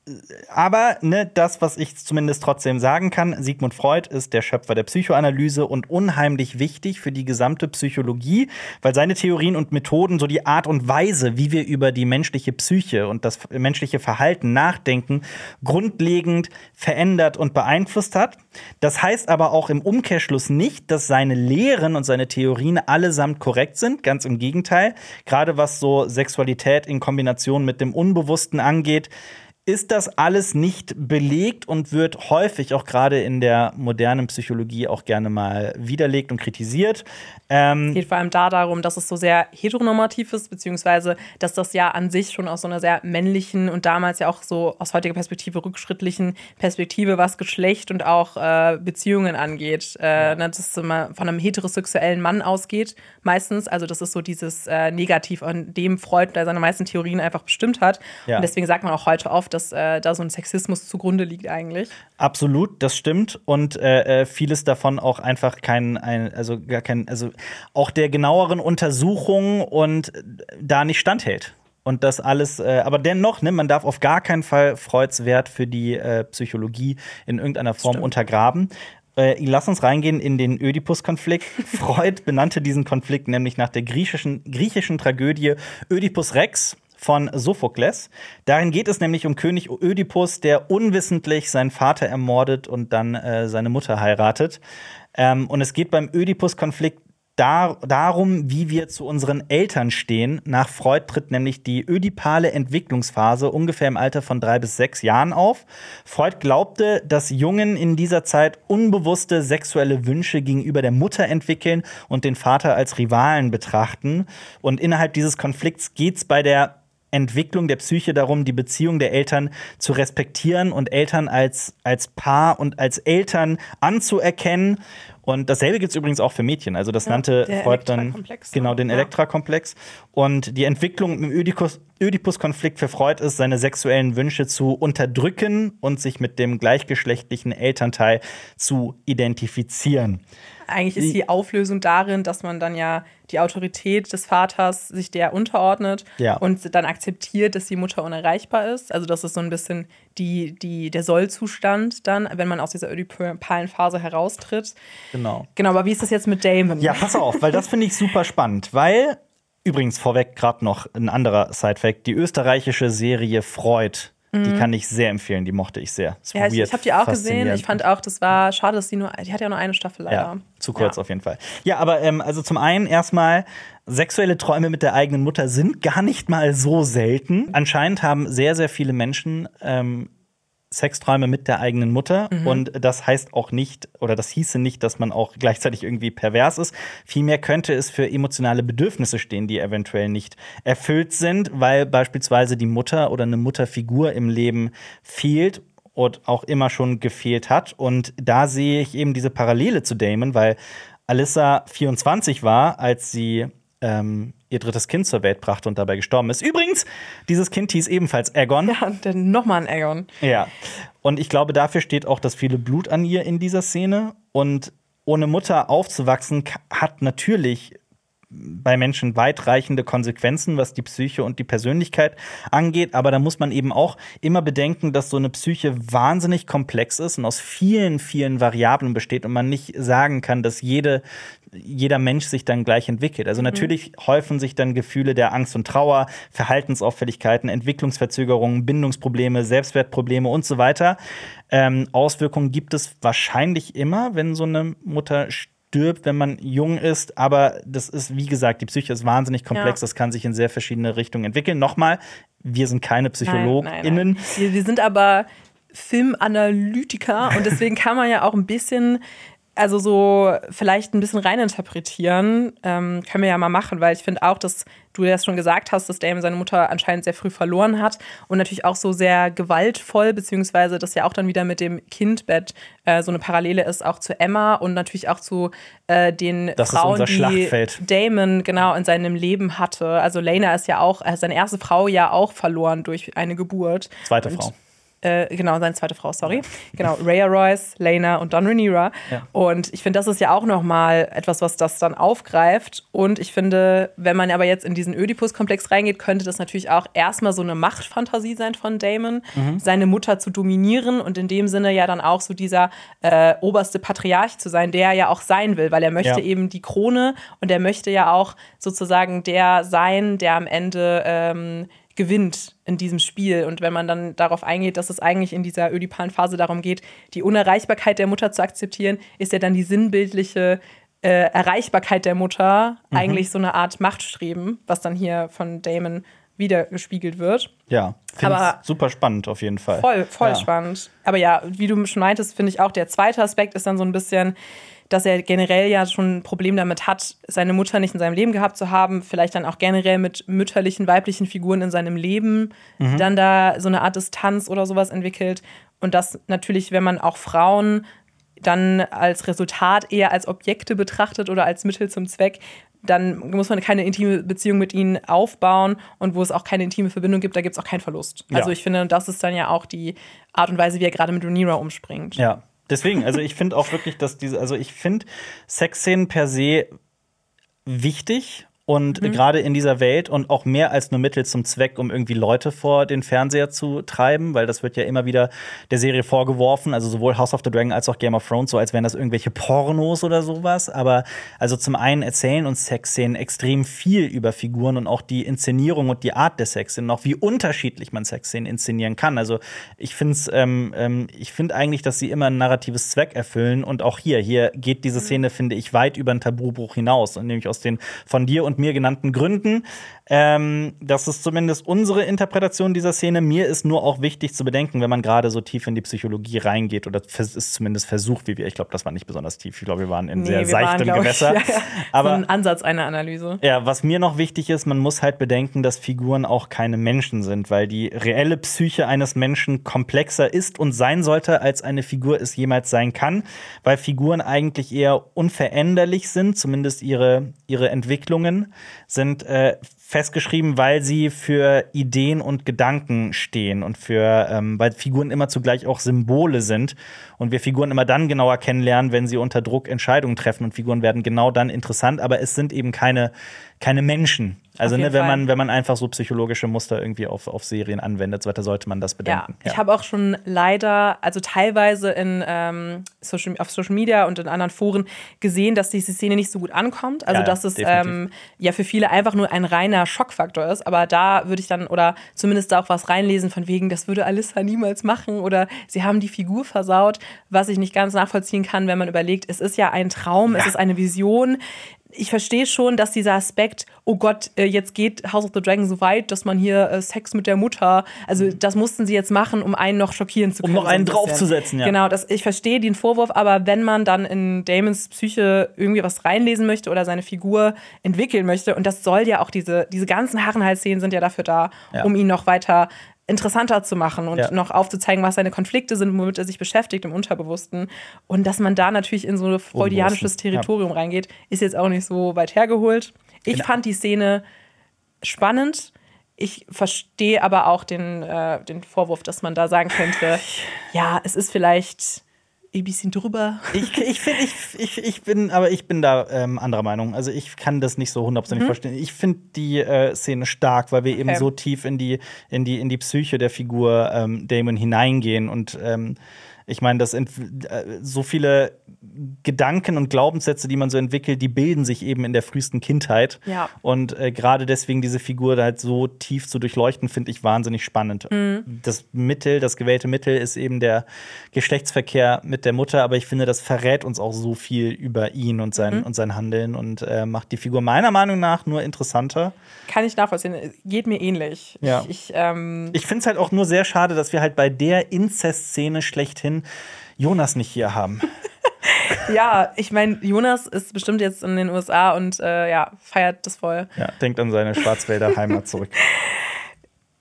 Speaker 1: Aber ne, das, was ich zumindest trotzdem sagen kann, Sigmund Freud ist der Schöpfer der Psychoanalyse und unheimlich wichtig für die gesamte Psychologie, weil seine Theorien und Methoden so die Art und Weise, wie wir über die menschliche Psyche und das menschliche Verhalten nachdenken, grundlegend verändert und beeinflusst hat. Das heißt aber auch im Umkehrschluss nicht, dass seine Lehren und seine Theorien allesamt korrekt sind. Ganz im Gegenteil. Gerade was so Sexualität in Kombination mit dem Unbewussten angeht, ist das alles nicht belegt und wird häufig auch gerade in der modernen Psychologie auch gerne mal widerlegt und kritisiert. Ähm
Speaker 2: Es geht vor allem da darum, dass es so sehr heteronormativ ist, beziehungsweise dass das ja an sich schon aus so einer sehr männlichen und damals ja auch so aus heutiger Perspektive rückschrittlichen Perspektive, was Geschlecht und auch äh, Beziehungen angeht, äh, ja. dass es immer von einem heterosexuellen Mann ausgeht, meistens. Also das ist so dieses äh, Negativ, an dem Freud seine meisten Theorien einfach bestimmt hat. Ja. Und deswegen sagt man auch heute oft, dass äh, da so ein Sexismus zugrunde liegt eigentlich.
Speaker 1: Absolut, das stimmt. Und äh, vieles davon auch einfach kein, ein, also gar kein, also auch der genaueren Untersuchung und da nicht standhält. Und das alles, äh, aber dennoch, ne, man darf auf gar keinen Fall Freuds Wert für die äh, Psychologie in irgendeiner Form Stimmt. untergraben. Äh, lass uns reingehen in den Ödipus-Konflikt. Freud benannte diesen Konflikt nämlich nach der griechischen, griechischen Tragödie Ödipus Rex von Sophokles. Darin geht es nämlich um König Ödipus, der unwissentlich seinen Vater ermordet und dann äh, seine Mutter heiratet. Ähm, und es geht beim Ödipus-Konflikt Dar- darum, wie wir zu unseren Eltern stehen. Nach Freud tritt nämlich die ödipale Entwicklungsphase ungefähr im Alter von drei bis sechs Jahren auf. Freud glaubte, dass Jungen in dieser Zeit unbewusste sexuelle Wünsche gegenüber der Mutter entwickeln und den Vater als Rivalen betrachten. Und innerhalb dieses Konflikts geht's bei der Entwicklung der Psyche darum, die Beziehung der Eltern zu respektieren und Eltern als, als Paar und als Eltern anzuerkennen. Und dasselbe gibt es übrigens auch für Mädchen. Also das ja, nannte Freud dann genau den ja. Elektra-Komplex. Und die Entwicklung im Ödipus, Ödipus-Konflikt für Freud ist, seine sexuellen Wünsche zu unterdrücken und sich mit dem gleichgeschlechtlichen Elternteil zu identifizieren.
Speaker 2: Eigentlich ist die Auflösung darin, dass man dann ja die Autorität des Vaters sich der unterordnet ja. und dann akzeptiert, dass die Mutter unerreichbar ist. Also das ist so ein bisschen die, die, der Sollzustand dann, wenn man aus dieser ödipalen Phase heraustritt.
Speaker 1: Genau.
Speaker 2: Genau, aber wie ist das jetzt mit Damon?
Speaker 1: Ja, pass auf, weil das finde ich super spannend, weil, übrigens vorweg gerade noch ein anderer Sidefact, die österreichische Serie Freud, die kann ich sehr empfehlen, die mochte ich sehr.
Speaker 2: Ja, ich, ich habe die auch gesehen. Ich fand auch, das war schade, dass die nur, die hat ja nur eine Staffel leider.
Speaker 1: Ja, zu kurz ja. auf jeden Fall. Ja, aber ähm, also zum einen erstmal, sexuelle Träume mit der eigenen Mutter sind gar nicht mal so selten. Anscheinend haben sehr, sehr viele Menschen ähm, Sexträume mit der eigenen Mutter. Mhm. Und das heißt auch nicht, oder das hieße nicht, dass man auch gleichzeitig irgendwie pervers ist. Vielmehr könnte es für emotionale Bedürfnisse stehen, die eventuell nicht erfüllt sind, weil beispielsweise die Mutter oder eine Mutterfigur im Leben fehlt und auch immer schon gefehlt hat. Und da sehe ich eben diese Parallele zu Damon, weil Alyssa vierundzwanzig war, als sie ähm, ihr drittes Kind zur Welt brachte und dabei gestorben ist. Übrigens, dieses Kind hieß ebenfalls Aegon.
Speaker 2: Ja, denn nochmal ein Aegon.
Speaker 1: Ja. Und ich glaube, dafür steht auch das viele Blut an ihr in dieser Szene. Und ohne Mutter aufzuwachsen, hat natürlich bei Menschen weitreichende Konsequenzen, was die Psyche und die Persönlichkeit angeht. Aber da muss man eben auch immer bedenken, dass so eine Psyche wahnsinnig komplex ist und aus vielen, vielen Variablen besteht und man nicht sagen kann, dass jede, jeder Mensch sich dann gleich entwickelt. Also natürlich mhm. häufen sich dann Gefühle der Angst und Trauer, Verhaltensauffälligkeiten, Entwicklungsverzögerungen, Bindungsprobleme, Selbstwertprobleme und so weiter. Ähm, Auswirkungen gibt es wahrscheinlich immer, wenn so eine Mutter stirbt, wenn man jung ist, aber das ist, wie gesagt, die Psyche ist wahnsinnig komplex, ja. das kann sich in sehr verschiedene Richtungen entwickeln. Nochmal, wir sind keine PsychologInnen. Nein, nein, nein.
Speaker 2: Wir, wir sind aber Filmanalytiker und deswegen kann man ja auch ein bisschen, also so vielleicht ein bisschen reininterpretieren, ähm, können wir ja mal machen, weil ich finde auch, dass du das schon gesagt hast, dass Damon seine Mutter anscheinend sehr früh verloren hat und natürlich auch so sehr gewaltvoll, beziehungsweise das ja auch dann wieder mit dem Kindbett äh, so eine Parallele ist, auch zu Emma und natürlich auch zu äh, den
Speaker 1: das
Speaker 2: Frauen, die
Speaker 1: Schlachtfeld.
Speaker 2: Damon genau in seinem Leben hatte. Also Lena ist ja auch, äh, seine erste Frau ja auch verloren durch eine Geburt.
Speaker 1: Zweite
Speaker 2: und
Speaker 1: Frau.
Speaker 2: Äh, genau, seine zweite Frau, sorry. Genau, Rhea Royce, Lena und Don Rhaenyra.
Speaker 1: Ja.
Speaker 2: Und ich finde, das ist ja auch nochmal etwas, was das dann aufgreift. Und ich finde, wenn man aber jetzt in diesen Ödipus-Komplex reingeht, könnte das natürlich auch erstmal so eine Machtfantasie sein von Daemon, mhm. seine Mutter zu dominieren und in dem Sinne ja dann auch so dieser äh, oberste Patriarch zu sein, der er ja auch sein will, weil er möchte ja. eben die Krone und er möchte ja auch sozusagen der sein, der am Ende ähm, gewinnt in diesem Spiel. Und wenn man dann darauf eingeht, dass es eigentlich in dieser ödipalen Phase darum geht, die Unerreichbarkeit der Mutter zu akzeptieren, ist ja dann die sinnbildliche äh, Erreichbarkeit der Mutter mhm. eigentlich so eine Art Machtstreben, was dann hier von Daemon wieder gespiegelt wird.
Speaker 1: Ja, finde ich super spannend auf jeden Fall.
Speaker 2: Voll, voll
Speaker 1: ja.
Speaker 2: spannend. Aber ja, wie du schon meintest, finde ich auch, der zweite Aspekt ist dann so ein bisschen, dass er generell ja schon ein Problem damit hat, seine Mutter nicht in seinem Leben gehabt zu haben, vielleicht dann auch generell mit mütterlichen, weiblichen Figuren in seinem Leben mhm. dann da so eine Art Distanz oder sowas entwickelt. Und das natürlich, wenn man auch Frauen dann als Resultat eher als Objekte betrachtet oder als Mittel zum Zweck, dann muss man keine intime Beziehung mit ihnen aufbauen und wo es auch keine intime Verbindung gibt, da gibt es auch keinen Verlust. Ja. Also ich finde, das ist dann ja auch die Art und Weise, wie er gerade mit Rhaenyra umspringt.
Speaker 1: Ja. Deswegen, also ich finde auch wirklich, dass diese, also ich finde Sexszenen per se wichtig und mhm. gerade in dieser Welt und auch mehr als nur Mittel zum Zweck, um irgendwie Leute vor den Fernseher zu treiben, weil das wird ja immer wieder der Serie vorgeworfen, also sowohl House of the Dragon als auch Game of Thrones, so als wären das irgendwelche Pornos oder sowas. Aber also zum einen erzählen uns Sexszenen extrem viel über Figuren und auch die Inszenierung und die Art der Sexszenen, auch wie unterschiedlich man Sexszenen inszenieren kann. Also ich finde ähm, ähm, ich finde eigentlich, dass sie immer ein narratives Zweck erfüllen und auch hier, hier geht diese Szene, finde ich, weit über einen Tabubruch hinaus und nämlich aus den von dir und mir genannten Gründen. Ähm, das ist zumindest unsere Interpretation dieser Szene. Mir ist nur auch wichtig zu bedenken, wenn man gerade so tief in die Psychologie reingeht, oder es ist zumindest versucht, wie wir, ich glaube, das war nicht besonders tief. Ich glaube, wir waren in nee, sehr seichtem waren, Gewässer.
Speaker 2: Ich, ja, ja. Aber so ein Ansatz einer Analyse.
Speaker 1: Ja, was mir noch wichtig ist, man muss halt bedenken, dass Figuren auch keine Menschen sind, weil die reelle Psyche eines Menschen komplexer ist und sein sollte, als eine Figur es jemals sein kann, weil Figuren eigentlich eher unveränderlich sind, zumindest ihre, ihre Entwicklungen sind äh, festgeschrieben, weil sie für Ideen und Gedanken stehen und für, ähm, weil Figuren immer zugleich auch Symbole sind und wir Figuren immer dann genauer kennenlernen, wenn sie unter Druck Entscheidungen treffen und Figuren werden genau dann interessant, aber es sind eben keine, keine Menschen. Also ne, wenn man, wenn man einfach so psychologische Muster irgendwie auf, auf Serien anwendet, so weiter, sollte man das bedenken.
Speaker 2: Ja, ich ja. habe auch schon leider, also teilweise in ähm, Social, auf Social Media und in anderen Foren gesehen, dass diese Szene nicht so gut ankommt. Also ja, dass es ähm, ja für viele einfach nur ein reiner Schockfaktor ist. Aber da würde ich dann, oder zumindest da auch was reinlesen von wegen, das würde Alyssa niemals machen oder sie haben die Figur versaut, was ich nicht ganz nachvollziehen kann, wenn man überlegt, es ist ja ein Traum, ja. es ist eine Vision. Ich verstehe schon, dass dieser Aspekt, oh Gott, jetzt geht House of the Dragon so weit, dass man hier Sex mit der Mutter, also das mussten sie jetzt machen, um einen noch schockieren zu können.
Speaker 1: Um noch einen so ein draufzusetzen, ja.
Speaker 2: Genau, das, ich verstehe den Vorwurf, aber wenn man dann in Daemons Psyche irgendwie was reinlesen möchte oder seine Figur entwickeln möchte, und das soll ja auch, diese, diese ganzen Herrenhals-Szenen sind ja dafür da, ja. um ihn noch weiter interessanter zu machen und ja. noch aufzuzeigen, was seine Konflikte sind, womit er sich beschäftigt im Unterbewussten. Und dass man da natürlich in so ein freudianisches Territorium ja. reingeht, ist jetzt auch nicht so weit hergeholt. Ich genau. fand die Szene spannend. Ich verstehe aber auch den, äh, den Vorwurf, dass man da sagen könnte, ja, es ist vielleicht ein bisschen drüber.
Speaker 1: Ich, ich finde, ich, ich, ich bin, aber ich bin da ähm, anderer Meinung. Also ich kann das nicht so hundertprozentig mhm. verstehen. Ich finde die äh, Szene stark, weil wir eben okay. so tief in die, in die, in die Psyche der Figur ähm, Daemon hineingehen und ähm, ich meine, das ent- so viele Gedanken und Glaubenssätze, die man so entwickelt, die bilden sich eben in der frühesten Kindheit.
Speaker 2: Ja.
Speaker 1: Und äh, gerade deswegen diese Figur halt so tief zu durchleuchten, finde ich wahnsinnig spannend. Mhm. Das Mittel, das gewählte Mittel ist eben der Geschlechtsverkehr mit der Mutter, aber ich finde, das verrät uns auch so viel über ihn und sein, mhm. und sein Handeln und äh, macht die Figur meiner Meinung nach nur interessanter.
Speaker 2: Kann ich nachvollziehen. Geht mir ähnlich.
Speaker 1: Ja.
Speaker 2: Ich, ich, ähm
Speaker 1: ich finde es halt auch nur sehr schade, dass wir halt bei der Inzest-Szene schlechthin Jonas nicht hier haben.
Speaker 2: Ja, ich meine, Jonas ist bestimmt jetzt in den U S A und äh, ja, feiert das voll.
Speaker 1: Ja, denkt an seine Schwarzwälder Heimat zurück.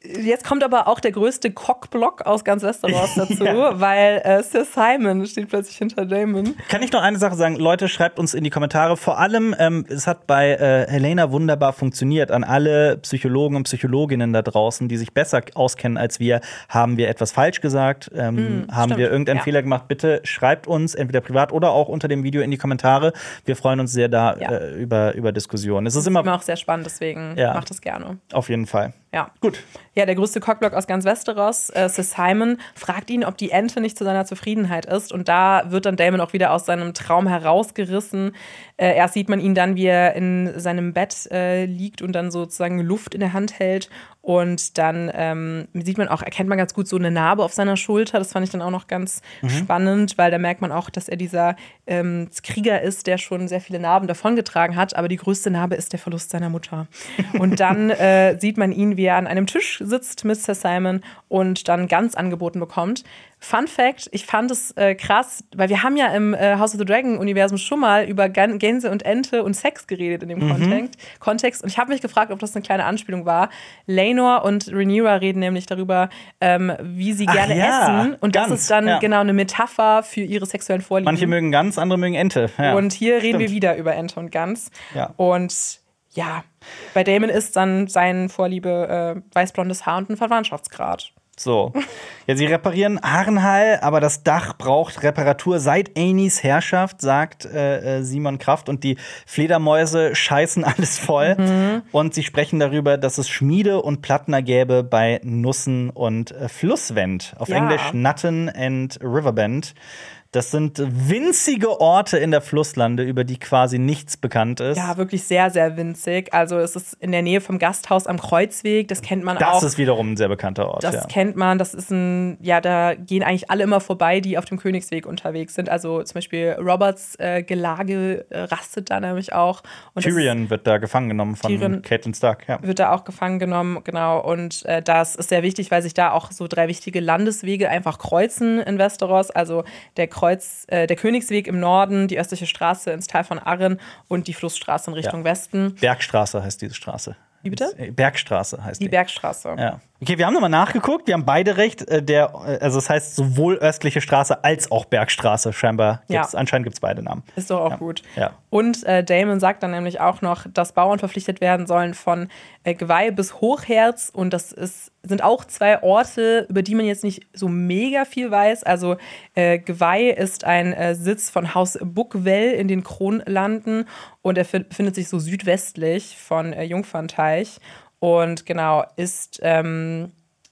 Speaker 2: Jetzt kommt aber auch der größte Cockblock aus ganz Westeros dazu,
Speaker 1: Ja.
Speaker 2: weil äh, Sir Simon steht plötzlich hinter Damon.
Speaker 1: Kann ich noch eine Sache sagen? Leute, schreibt uns in die Kommentare. Vor allem, ähm, es hat bei äh, Helena wunderbar funktioniert. An alle Psychologen und Psychologinnen da draußen, die sich besser auskennen als wir, haben wir etwas falsch gesagt? Ähm,
Speaker 2: Mm,
Speaker 1: haben
Speaker 2: stimmt.
Speaker 1: wir irgendeinen
Speaker 2: Ja.
Speaker 1: Fehler gemacht? Bitte schreibt uns, entweder privat oder auch unter dem Video in die Kommentare. Wir freuen uns sehr da
Speaker 2: Ja.
Speaker 1: äh, über, über Diskussionen. Es ist
Speaker 2: Das ist
Speaker 1: immer
Speaker 2: immer auch sehr spannend, deswegen
Speaker 1: Ja.
Speaker 2: macht das gerne.
Speaker 1: auf jeden Fall.
Speaker 2: Ja.
Speaker 1: Gut.
Speaker 2: Ja, der größte Cockblock aus ganz Westeros, äh, Sir Simon, fragt ihn, ob die Ente nicht zu seiner Zufriedenheit ist. Und da wird dann Damon auch wieder aus seinem Traum herausgerissen. Äh, erst sieht man ihn dann, wie er in seinem Bett äh, liegt und dann sozusagen Luft in der Hand hält. Und dann ähm, sieht man auch, erkennt man ganz gut so eine Narbe auf seiner Schulter. Das fand ich dann auch noch ganz
Speaker 1: Mhm.
Speaker 2: spannend, weil da merkt man auch, dass er dieser ähm, Krieger ist, der schon sehr viele Narben davongetragen hat. Aber die größte Narbe ist der Verlust seiner Mutter. Und dann äh, sieht man ihn, wie er an einem Tisch sitzt mit Sir Simon und dann ganz angeboten bekommt. Fun Fact, ich fand es äh, krass, weil wir haben ja im äh, House of the Dragon-Universum schon mal über Gan- Gänse und Ente und Sex geredet in dem
Speaker 1: Mhm.
Speaker 2: Kontext. Kontext. Und ich habe mich gefragt, ob das eine kleine Anspielung war. Laenor und Rhaenyra reden nämlich darüber, ähm, wie sie
Speaker 1: Ach
Speaker 2: gerne
Speaker 1: ja,
Speaker 2: essen. Und
Speaker 1: ganz,
Speaker 2: das ist dann
Speaker 1: ja.
Speaker 2: genau eine Metapher für ihre sexuellen Vorlieben.
Speaker 1: Manche mögen Gans, andere mögen Ente. Ja,
Speaker 2: und hier reden
Speaker 1: stimmt.
Speaker 2: wir wieder über Ente und Gans.
Speaker 1: Ja.
Speaker 2: Und ja, bei Damon ist dann sein Vorliebe äh, weißblondes Haar und ein Verwandtschaftsgrad.
Speaker 1: So. Ja, sie reparieren Harrenhal, aber das Dach braucht Reparatur seit Aenys Herrschaft, sagt äh, äh, Simon Kraft. Und die Fledermäuse scheißen alles voll.
Speaker 2: Mhm.
Speaker 1: Und sie sprechen darüber, dass es Schmiede und Plattner gäbe bei Nussen und äh, Flusswend. Auf
Speaker 2: Ja.
Speaker 1: Englisch Nutten and Riverbend. Das sind winzige Orte in der Flusslande, über die quasi nichts bekannt ist.
Speaker 2: Ja, wirklich sehr, sehr winzig. Also es ist in der Nähe vom Gasthaus am Kreuzweg. Das kennt man
Speaker 1: das
Speaker 2: auch.
Speaker 1: ist wiederum ein sehr bekannter Ort.
Speaker 2: Das
Speaker 1: ja.
Speaker 2: kennt man, das ist ein, ja, da gehen eigentlich alle immer vorbei, die auf dem Königsweg unterwegs sind. Also zum Beispiel Roberts äh, Gelage äh, rastet da nämlich auch. Und das
Speaker 1: Tyrion wird da gefangen genommen von
Speaker 2: Tyrion
Speaker 1: Catelyn Stark. Ja.
Speaker 2: wird da auch gefangen genommen, genau. Und äh, das ist sehr wichtig, weil sich da auch so drei wichtige Landeswege einfach kreuzen in Westeros. Also der Kreuz, äh, der Königsweg im Norden, die östliche Straße ins Tal von Arryn und die Flussstraße in Richtung
Speaker 1: Ja.
Speaker 2: Westen.
Speaker 1: Bergstraße heißt diese Straße.
Speaker 2: Wie bitte?
Speaker 1: Bergstraße heißt die.
Speaker 2: Die Bergstraße.
Speaker 1: Ja. Okay, wir haben nochmal nachgeguckt. Wir haben beide recht. Äh, Der, äh, also das heißt sowohl östliche Straße als auch Bergstraße. Scheinbar gibt's,
Speaker 2: Ja.
Speaker 1: anscheinend gibt es beide Namen.
Speaker 2: Ist doch auch
Speaker 1: Ja.
Speaker 2: gut.
Speaker 1: Ja.
Speaker 2: Und äh, Damon sagt dann nämlich auch noch, dass Bauern verpflichtet werden sollen von äh, Geweih bis Hochherz. Und das ist, sind auch zwei Orte, über die man jetzt nicht so mega viel weiß. Also äh, Geweih ist ein äh, Sitz von Haus Buckwell in den Kronlanden. Und er f- befindet sich so südwestlich von äh, Jungfernteich. Und genau, ist ähm,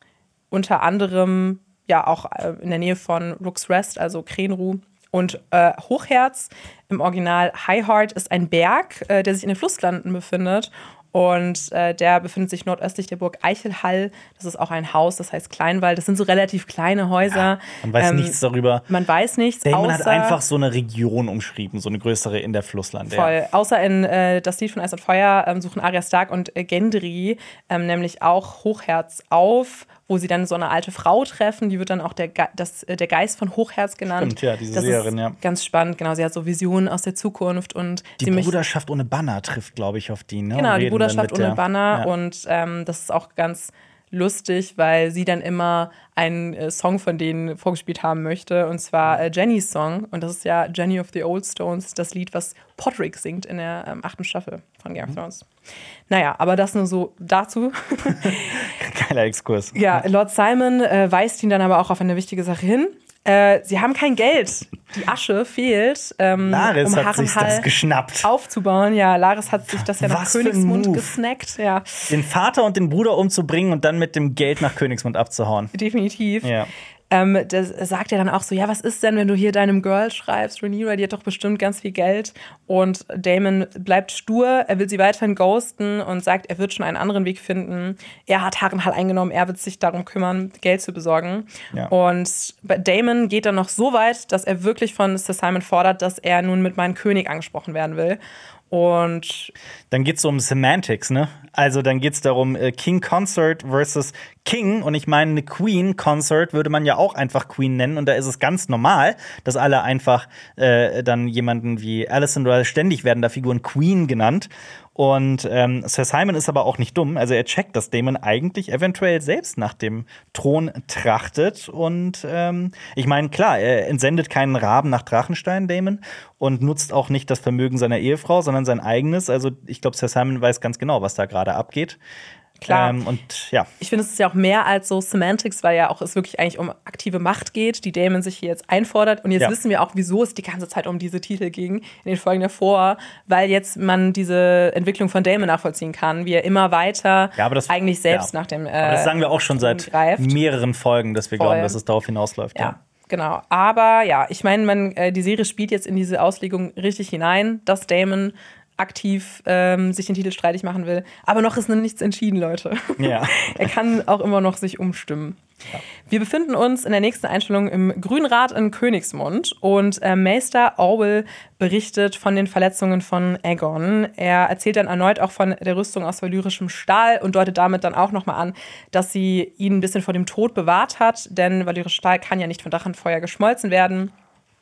Speaker 2: unter anderem ja auch äh, in der Nähe von Rook's Rest, also Krenru. Und äh, Hochherz, im Original High Heart, ist ein Berg, äh, der sich in den Flusslanden befindet. Und äh, der befindet sich nordöstlich der Burg Eichelhall. Das ist auch ein Haus, das heißt Kleinwald. Das sind so relativ kleine Häuser.
Speaker 1: Man weiß
Speaker 2: Ähm,
Speaker 1: nichts darüber.
Speaker 2: Man weiß nichts,
Speaker 1: Damon
Speaker 2: außer
Speaker 1: hat einfach so eine Region umschrieben, so eine größere in der Flusslande.
Speaker 2: voll.
Speaker 1: Ja.
Speaker 2: Außer in äh, Das Lied von Eis und Feuer ähm, suchen Arya Stark und äh, Gendry ähm, nämlich auch Hochherz auf, wo sie dann so eine alte Frau treffen. Die wird dann auch der, Ge das, äh, der Geist von Hochherz genannt.
Speaker 1: Stimmt, ja, diese
Speaker 2: das
Speaker 1: Seherin,
Speaker 2: ist
Speaker 1: ja.
Speaker 2: ganz spannend. Genau, sie hat so Visionen aus der Zukunft und
Speaker 1: Die
Speaker 2: sie möchte-
Speaker 1: Bruderschaft ohne Banner trifft, glaube ich, auf die. Ne?
Speaker 2: Genau,
Speaker 1: Und
Speaker 2: die
Speaker 1: reden
Speaker 2: Bruderschaft
Speaker 1: dann mit
Speaker 2: ohne
Speaker 1: der-
Speaker 2: Banner.
Speaker 1: Ja.
Speaker 2: Und ähm, das ist auch ganz lustig, weil sie dann immer einen äh, Song von denen vorgespielt haben möchte. Und zwar äh, Jennys Song. Und das ist ja Jenny of the Old Stones, das Lied, was Podrick singt in der ähm, achten Staffel von Game of Thrones. Naja, aber das nur so dazu.
Speaker 1: Geiler Exkurs.
Speaker 2: Ja, Lord Simon äh, weist ihn dann aber auch auf eine wichtige Sache hin. Äh, sie haben kein Geld. Die Asche fehlt, ähm,
Speaker 1: Laris
Speaker 2: um
Speaker 1: hat sich das
Speaker 2: Harrenhal
Speaker 1: geschnappt.
Speaker 2: aufzubauen. Ja, Laris hat sich das ja nach
Speaker 1: Was für ein
Speaker 2: Königsmund
Speaker 1: Move.
Speaker 2: gesnackt. Ja,
Speaker 1: Den Vater und den Bruder umzubringen und dann mit dem Geld nach Königsmund abzuhauen.
Speaker 2: definitiv.
Speaker 1: Ja.
Speaker 2: Ähm, das sagt er dann auch so, ja, was ist denn, wenn du hier deinem Girl schreibst, Rhaenyra, die hat doch bestimmt ganz viel Geld. Und Damon bleibt stur, er will sie weiterhin ghosten und sagt, er wird schon einen anderen Weg finden. Er hat Harrenhal eingenommen, er wird sich darum kümmern, Geld zu besorgen.
Speaker 1: Ja.
Speaker 2: Und Damon geht dann noch so weit, dass er wirklich von Sir Simon fordert, dass er nun mit meinem König angesprochen werden will. Und
Speaker 1: Dann geht's so um Semantics, ne? Also dann geht's darum, äh, King Consort versus King. Und ich meine, eine Queen Consort würde man ja auch einfach Queen nennen. Und da ist es ganz normal, dass alle einfach äh, dann jemanden wie Alicent oder ständig werden da Figuren Queen genannt. Und ähm, Sir Simon ist aber auch nicht dumm. Also er checkt, dass Daemon eigentlich eventuell selbst nach dem Thron trachtet. Und ähm, ich meine, klar, er entsendet keinen Raben nach Drachenstein, Daemon, und nutzt auch nicht das Vermögen seiner Ehefrau, sondern sein eigenes. Also ich glaube, Sir Simon weiß ganz genau, was da gerade abgeht.
Speaker 2: Klar.
Speaker 1: Ähm, und ja.
Speaker 2: Ich finde, es ist ja auch mehr als so Semantics, weil ja auch es wirklich eigentlich um aktive Macht geht, die Daemon sich hier jetzt einfordert. Und jetzt
Speaker 1: Ja.
Speaker 2: wissen wir auch, wieso es die ganze Zeit um diese Titel ging in den Folgen davor, weil jetzt man diese Entwicklung von Daemon nachvollziehen kann, wie er immer weiter
Speaker 1: Ja, aber das-
Speaker 2: eigentlich selbst
Speaker 1: ja.
Speaker 2: nach dem äh,
Speaker 1: Aber das sagen wir auch schon seit
Speaker 2: greift.
Speaker 1: mehreren Folgen, dass wir
Speaker 2: Voll.
Speaker 1: glauben, dass es darauf hinausläuft.
Speaker 2: Ja, genau. Aber ja, ich meine, man, äh, die Serie spielt jetzt in diese Auslegung richtig hinein, dass Daemon aktiv ähm, sich den Titel streitig machen will. Aber noch ist noch nichts entschieden, Leute.
Speaker 1: Ja.
Speaker 2: Er kann auch immer noch sich umstimmen. Wir befinden uns in der nächsten Einstellung im Grünrat in Königsmund und äh, Maester Orwell berichtet von den Verletzungen von Aegon. Er erzählt dann erneut auch von der Rüstung aus valyrischem Stahl und deutet damit dann auch nochmal an, dass sie ihn ein bisschen vor dem Tod bewahrt hat, denn valyrischer Stahl kann ja nicht von Drachenfeuer geschmolzen werden.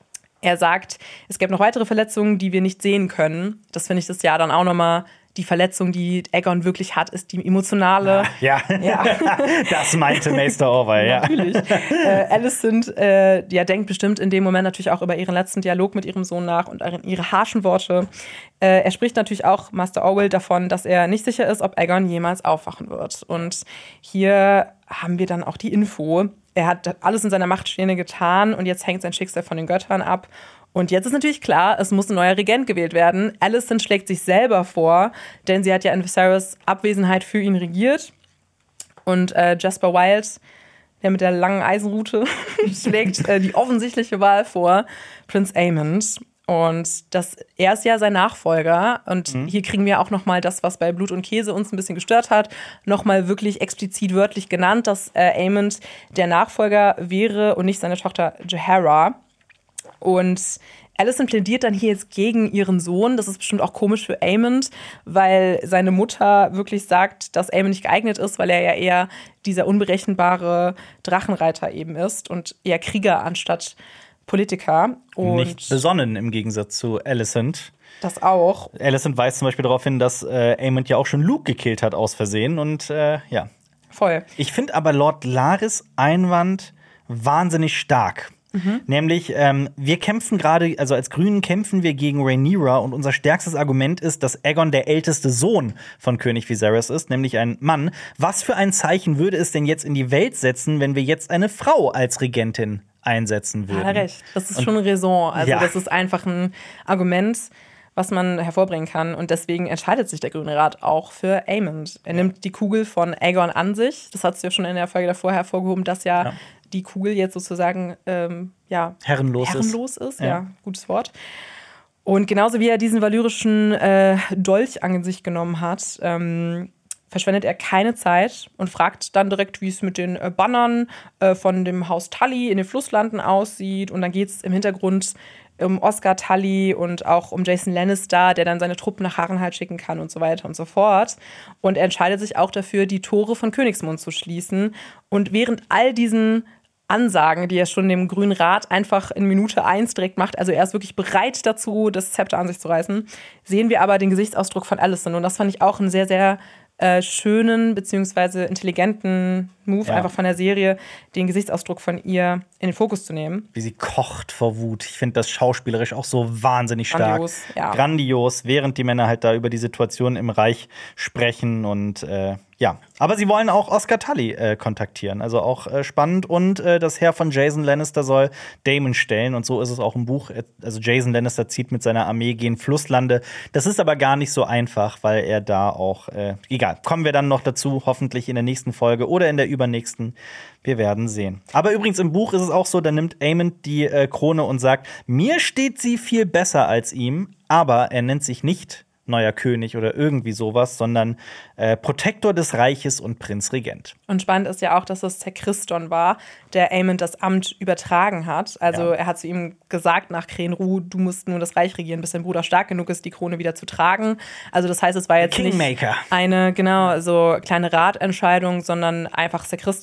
Speaker 2: Er sagt, es gäbe noch weitere Verletzungen, die wir nicht sehen können. Das finde ich das ja dann auch nochmal. Die Verletzung, die Aegon wirklich hat, ist die emotionale.
Speaker 1: Ja,
Speaker 2: Ja.
Speaker 1: das meinte Meister Orwell, ja.
Speaker 2: Natürlich. Äh, Alicent äh, ja, denkt bestimmt in dem Moment natürlich auch über ihren letzten Dialog mit ihrem Sohn nach und ihre harschen Worte. Äh, er spricht natürlich auch, Master Orwell, davon, dass er nicht sicher ist, ob Aegon jemals aufwachen wird. Und hier haben wir dann auch die Info. Er hat alles in seiner Macht Stehende getan und jetzt hängt sein Schicksal von den Göttern ab. Und jetzt ist natürlich klar, es muss ein neuer Regent gewählt werden. Alicent schlägt sich selber vor, denn sie hat ja in Viserys Abwesenheit für ihn regiert. Und äh, Jasper Wild, der mit der langen Eisenrute, schlägt äh, die offensichtliche Wahl vor, Prinz Aemond. Und das, er ist ja sein Nachfolger. Und mhm. hier kriegen wir auch noch mal das, was bei Blut und Käse uns ein bisschen gestört hat, noch mal wirklich explizit wörtlich genannt, dass äh, Aemond der Nachfolger wäre und nicht seine Tochter Jaehaera. Und Alicent plädiert dann hier jetzt gegen ihren Sohn. Das ist bestimmt auch komisch für Aemond, weil seine Mutter wirklich sagt, dass Aemond nicht geeignet ist, weil er ja eher dieser unberechenbare Drachenreiter eben ist und eher Krieger anstatt Politiker. Und
Speaker 1: nicht besonnen im Gegensatz zu Alicent.
Speaker 2: Das auch.
Speaker 1: Alicent weist zum Beispiel darauf hin, dass äh, Aemond ja auch schon Luke gekillt hat aus Versehen. Und äh, ja.
Speaker 2: Voll.
Speaker 1: Ich finde aber Lord Larys Einwand wahnsinnig stark. Mhm. Nämlich, ähm, wir kämpfen gerade, also als Grünen kämpfen wir gegen Rhaenyra und unser stärkstes Argument ist, dass Aegon der älteste Sohn von König Viserys ist, nämlich ein Mann. Was für ein Zeichen würde es denn jetzt in die Welt setzen, wenn wir jetzt eine Frau als Regentin einsetzen würden?
Speaker 2: Hat er recht. Das ist und, schon Raison. Also
Speaker 1: ja.
Speaker 2: das ist einfach ein Argument, was man hervorbringen kann. Und deswegen entscheidet sich der Grüne Rat auch für Aemond. Er nimmt die Kugel von Aegon an sich. Das hast du ja schon in der Folge davor hervorgehoben, dass ja, ja. die Kugel jetzt sozusagen ähm, ja,
Speaker 1: herrenlos,
Speaker 2: herrenlos ist. ist. Ja.
Speaker 1: Ja,
Speaker 2: gutes Wort. Und genauso wie er diesen valyrischen äh, Dolch an sich genommen hat, ähm, verschwendet er keine Zeit und fragt dann direkt, wie es mit den äh, Bannern äh, von dem Haus Tully in den Flusslanden aussieht. Und dann geht es im Hintergrund um Oscar Tully und auch um Jason Lannister, der dann seine Truppen nach Harrenhal schicken kann und so weiter und so fort. Und er entscheidet sich auch dafür, die Tore von Königsmund zu schließen. Und während all diesen Ansagen, die er schon dem Grünen Rat einfach in Minute eins direkt macht, also er ist wirklich bereit dazu, das Zepter an sich zu reißen, sehen wir aber den Gesichtsausdruck von Alicent. Und das fand ich auch einen sehr, sehr äh, schönen beziehungsweise intelligenten Move
Speaker 1: ja.
Speaker 2: einfach von der Serie, den Gesichtsausdruck von ihr in den Fokus zu nehmen.
Speaker 1: Wie sie kocht vor Wut. Ich finde das schauspielerisch auch so wahnsinnig stark.
Speaker 2: Grandios, ja.
Speaker 1: Grandios, während die Männer halt da über die Situation im Reich sprechen und äh, ja. Aber sie wollen auch Oscar Tully äh, kontaktieren. Also auch äh, spannend. Und äh, das Heer von Jason Lannister soll Daemon stellen. Und so ist es auch im Buch. Also Jason Lannister zieht mit seiner Armee gen Flusslande. Das ist aber gar nicht so einfach, weil er da auch äh, egal. Kommen wir dann noch dazu, hoffentlich in der nächsten Folge oder in der übernächsten. Wir werden sehen. Aber übrigens im Buch ist es auch so, da nimmt Aemond die äh, Krone und sagt, mir steht sie viel besser als ihm. Aber er nennt sich nicht neuer König oder irgendwie sowas, sondern äh, Protektor des Reiches und Prinzregent.
Speaker 2: Und spannend ist ja auch, dass es Ser Criston war, der Aemond das Amt übertragen hat. Also
Speaker 1: ja.
Speaker 2: er hat zu ihm gesagt nach Krenru, du musst nur das Reich regieren, bis dein Bruder stark genug ist, die Krone wieder zu tragen. Also das heißt, es war jetzt
Speaker 1: Kingmaker.
Speaker 2: nicht eine genau so kleine Ratentscheidung, sondern einfach Ser Criston.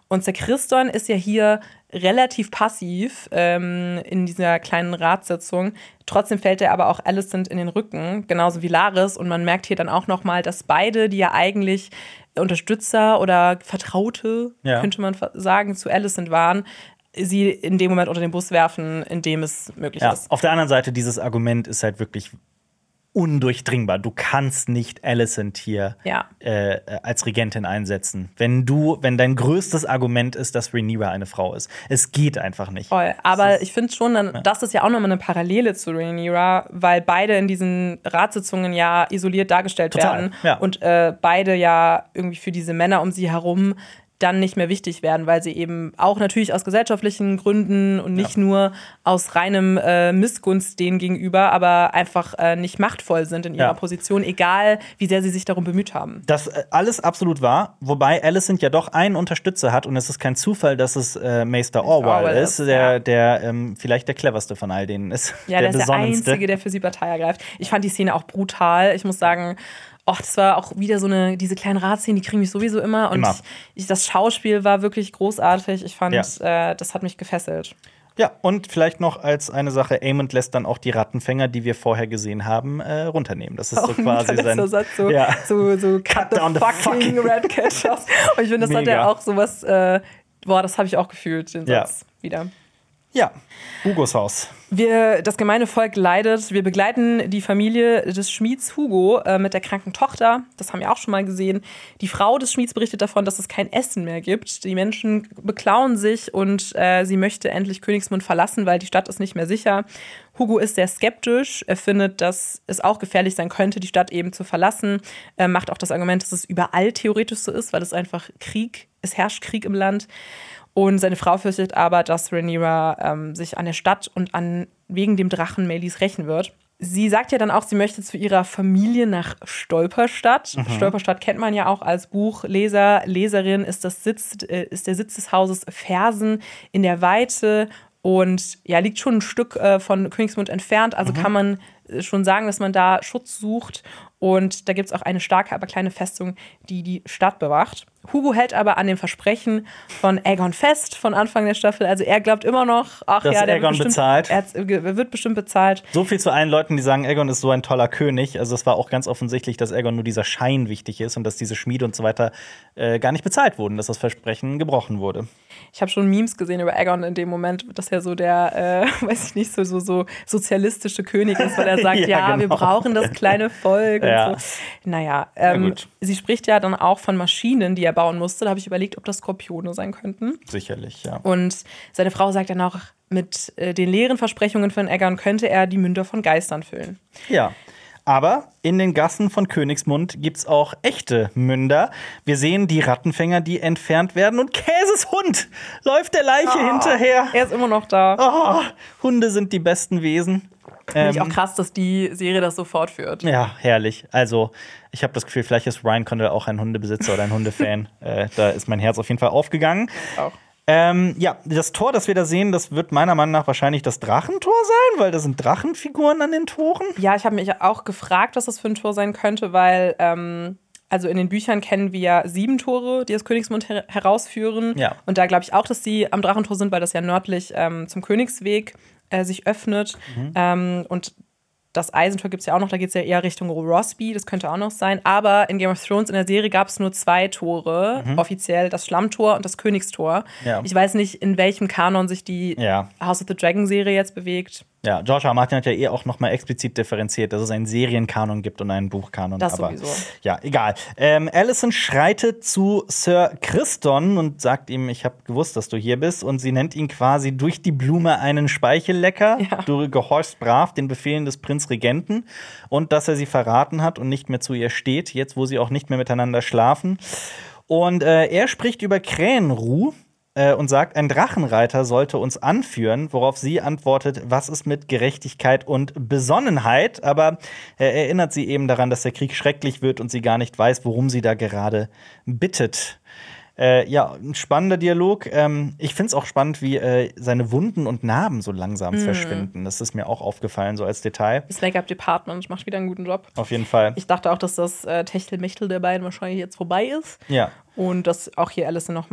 Speaker 2: Und Ser Criston ist ja hier relativ passiv ähm, in dieser kleinen Ratssitzung. Trotzdem fällt er aber auch Alicent in den Rücken, genauso wie Larys. Und man merkt hier dann auch noch mal, dass beide, die ja eigentlich Unterstützer oder Vertraute, ja. könnte man sagen, zu Alicent waren, sie in dem Moment unter den Bus werfen, in dem es möglich
Speaker 1: ja.
Speaker 2: ist.
Speaker 1: Auf der anderen Seite, dieses Argument ist halt wirklich undurchdringbar. Du kannst nicht Alicent hier
Speaker 2: ja.
Speaker 1: äh, als Regentin einsetzen. Wenn du, wenn dein größtes Argument ist, dass Rhaenyra eine Frau ist. Es geht einfach nicht.
Speaker 2: Voll. Aber ich finde schon, dann,
Speaker 1: ja.
Speaker 2: das ist ja auch nochmal eine Parallele zu Rhaenyra, weil beide in diesen Ratssitzungen ja isoliert dargestellt
Speaker 1: Total.
Speaker 2: werden.
Speaker 1: Ja.
Speaker 2: Und äh, beide ja irgendwie für diese Männer um sie herum dann nicht mehr wichtig werden, weil sie eben auch natürlich aus gesellschaftlichen Gründen und nicht ja. nur aus reinem äh, Missgunst denen gegenüber, aber einfach äh, nicht machtvoll sind in ihrer ja. Position, egal wie sehr sie sich darum bemüht haben.
Speaker 1: Das äh, alles absolut wahr, wobei Alicent ja doch einen Unterstützer hat und es ist kein Zufall, dass es äh, Maester Orwell, Orwell ist, der, ja. der ähm, vielleicht der cleverste von all denen ist.
Speaker 2: Ja, der, der ist der Einzige, der für sie Partei ergreift. Ich fand die Szene auch brutal. Ich muss sagen, Och, das war auch wieder so eine, diese kleinen Ratszenen, die kriegen mich sowieso immer. Und immer. Ich, das Schauspiel war wirklich großartig. Ich fand, ja. äh, das hat mich gefesselt.
Speaker 1: Ja, und vielleicht noch als eine Sache, Aemond lässt dann auch die Rattenfänger, die wir vorher gesehen haben, äh, runternehmen. Das ist
Speaker 2: oh,
Speaker 1: so quasi sein
Speaker 2: Satz, so, ja. so, so cut, cut the fucking, fucking Ratcatchers. Und ich finde, das Mega. Hat ja auch sowas, äh, boah, das habe ich auch gefühlt, den Satz ja. wieder.
Speaker 1: Ja, Hugos Haus.
Speaker 2: Wir, das gemeine Volk leidet. Wir begleiten die Familie des Schmieds Hugo äh, mit der kranken Tochter. Das haben wir auch schon mal gesehen. Die Frau des Schmieds berichtet davon, dass es kein Essen mehr gibt. Die Menschen beklauen sich und äh, sie möchte endlich Königsmund verlassen, weil die Stadt ist nicht mehr sicher. Hugo ist sehr skeptisch. Er findet, dass es auch gefährlich sein könnte, die Stadt eben zu verlassen. Er macht auch das Argument, dass es überall theoretisch so ist, weil es einfach Krieg, es herrscht Krieg im Land. Und seine Frau fürchtet aber, dass Rhaenyra ähm, sich an der Stadt und an wegen dem Drachen Meleys rächen wird. Sie sagt ja dann auch, sie möchte zu ihrer Familie nach Stolperstadt. Mhm. Stolperstadt kennt man ja auch als Buchleser, Leserin, ist, das Sitz, äh, ist der Sitz des Hauses Fersen in der Weite und ja, liegt schon ein Stück äh, von Königsmund entfernt. Also mhm. kann man schon sagen, dass man da Schutz sucht. Und da gibt es auch eine starke, aber kleine Festung, die die Stadt bewacht. Hugo hält aber an dem Versprechen von Aegon fest, von Anfang der Staffel. Also er glaubt immer noch, ach
Speaker 1: dass
Speaker 2: ja, der
Speaker 1: Aegon
Speaker 2: wird bestimmt,
Speaker 1: bezahlt.
Speaker 2: Er wird bestimmt bezahlt.
Speaker 1: So viel zu allen Leuten, die sagen, Aegon ist so ein toller König. Also es war auch ganz offensichtlich, dass Aegon nur dieser Schein wichtig ist und dass diese Schmiede und so weiter äh, gar nicht bezahlt wurden, dass das Versprechen gebrochen wurde.
Speaker 2: Ich habe schon Memes gesehen über Aegon in dem Moment, dass er so der, äh, weiß ich nicht, so, so, so sozialistische König ist, weil er sagt, ja, ja genau. wir brauchen das kleine Volk. Ja. Und so. Naja, ähm, sie spricht ja dann auch von Maschinen, die er bauen musste. Da habe ich überlegt, ob das Skorpione sein könnten.
Speaker 1: Sicherlich, ja.
Speaker 2: Und seine Frau sagt dann auch, mit äh, den leeren Versprechungen von Aegon könnte er die Münder von Geistern füllen.
Speaker 1: Ja. Aber in den Gassen von Königsmund gibt's auch echte Münder. Wir sehen die Rattenfänger, die entfernt werden. Und Käses Hund läuft der Leiche oh, hinterher.
Speaker 2: Er ist immer noch da.
Speaker 1: Oh, Hunde sind die besten Wesen.
Speaker 2: Finde ich auch krass, dass die Serie das so fortführt.
Speaker 1: Ja, herrlich. Also, ich habe das Gefühl, vielleicht ist Ryan Condal auch ein Hundebesitzer oder ein Hundefan. äh, da ist mein Herz auf jeden Fall aufgegangen.
Speaker 2: Auch.
Speaker 1: Ähm, ja, das Tor, das wir da sehen, das wird meiner Meinung nach wahrscheinlich das Drachentor sein, weil da sind Drachenfiguren an den Toren.
Speaker 2: Ja, ich habe mich auch gefragt, was das für ein Tor sein könnte, weil ähm, also in den Büchern kennen wir ja sieben Tore, die das Königsmund her- herausführen. Ja. Und da glaube ich auch, dass die am Drachentor sind, weil das ja nördlich ähm, zum Königsweg äh, sich öffnet. Mhm. Ähm, und das Eisentor gibt es ja auch noch, da geht es ja eher Richtung Rosby, das könnte auch noch sein. Aber in Game of Thrones in der Serie gab es nur zwei Tore, mhm. offiziell, das Schlammtor und das Königstor. Ja. Ich weiß nicht, in welchem Kanon sich die ja. House of the Dragon Serie jetzt bewegt.
Speaker 1: Ja, George R. R. Martin hat ja eh auch noch mal explizit differenziert, dass es einen Serienkanon gibt und einen Buchkanon.
Speaker 2: Das
Speaker 1: aber
Speaker 2: sowieso.
Speaker 1: Ja, egal. Ähm, Alicent schreitet zu Ser Criston und sagt ihm, ich habe gewusst, dass du hier bist. Und sie nennt ihn quasi durch die Blume einen Speichellecker. Ja. Du gehorchst brav den Befehlen des Prinzregenten. Und dass er sie verraten hat und nicht mehr zu ihr steht, jetzt wo sie auch nicht mehr miteinander schlafen. Und äh, er spricht über Krähenruh. Und sagt, ein Drachenreiter sollte uns anführen, worauf sie antwortet, was ist mit Gerechtigkeit und Besonnenheit? Aber er erinnert sie eben daran, dass der Krieg schrecklich wird und sie gar nicht weiß, worum sie da gerade bittet. Äh, ja, ein spannender Dialog. Ähm, ich finde es auch spannend, wie äh, seine Wunden und Narben so langsam mm. verschwinden. Das ist mir auch aufgefallen, so als Detail.
Speaker 2: Das Make-up-Department macht wieder einen guten Job.
Speaker 1: Auf jeden Fall.
Speaker 2: Ich dachte auch, dass das äh, Techtelmechtel der beiden wahrscheinlich jetzt vorbei ist.
Speaker 1: Ja.
Speaker 2: Und dass auch hier Alicent noch mal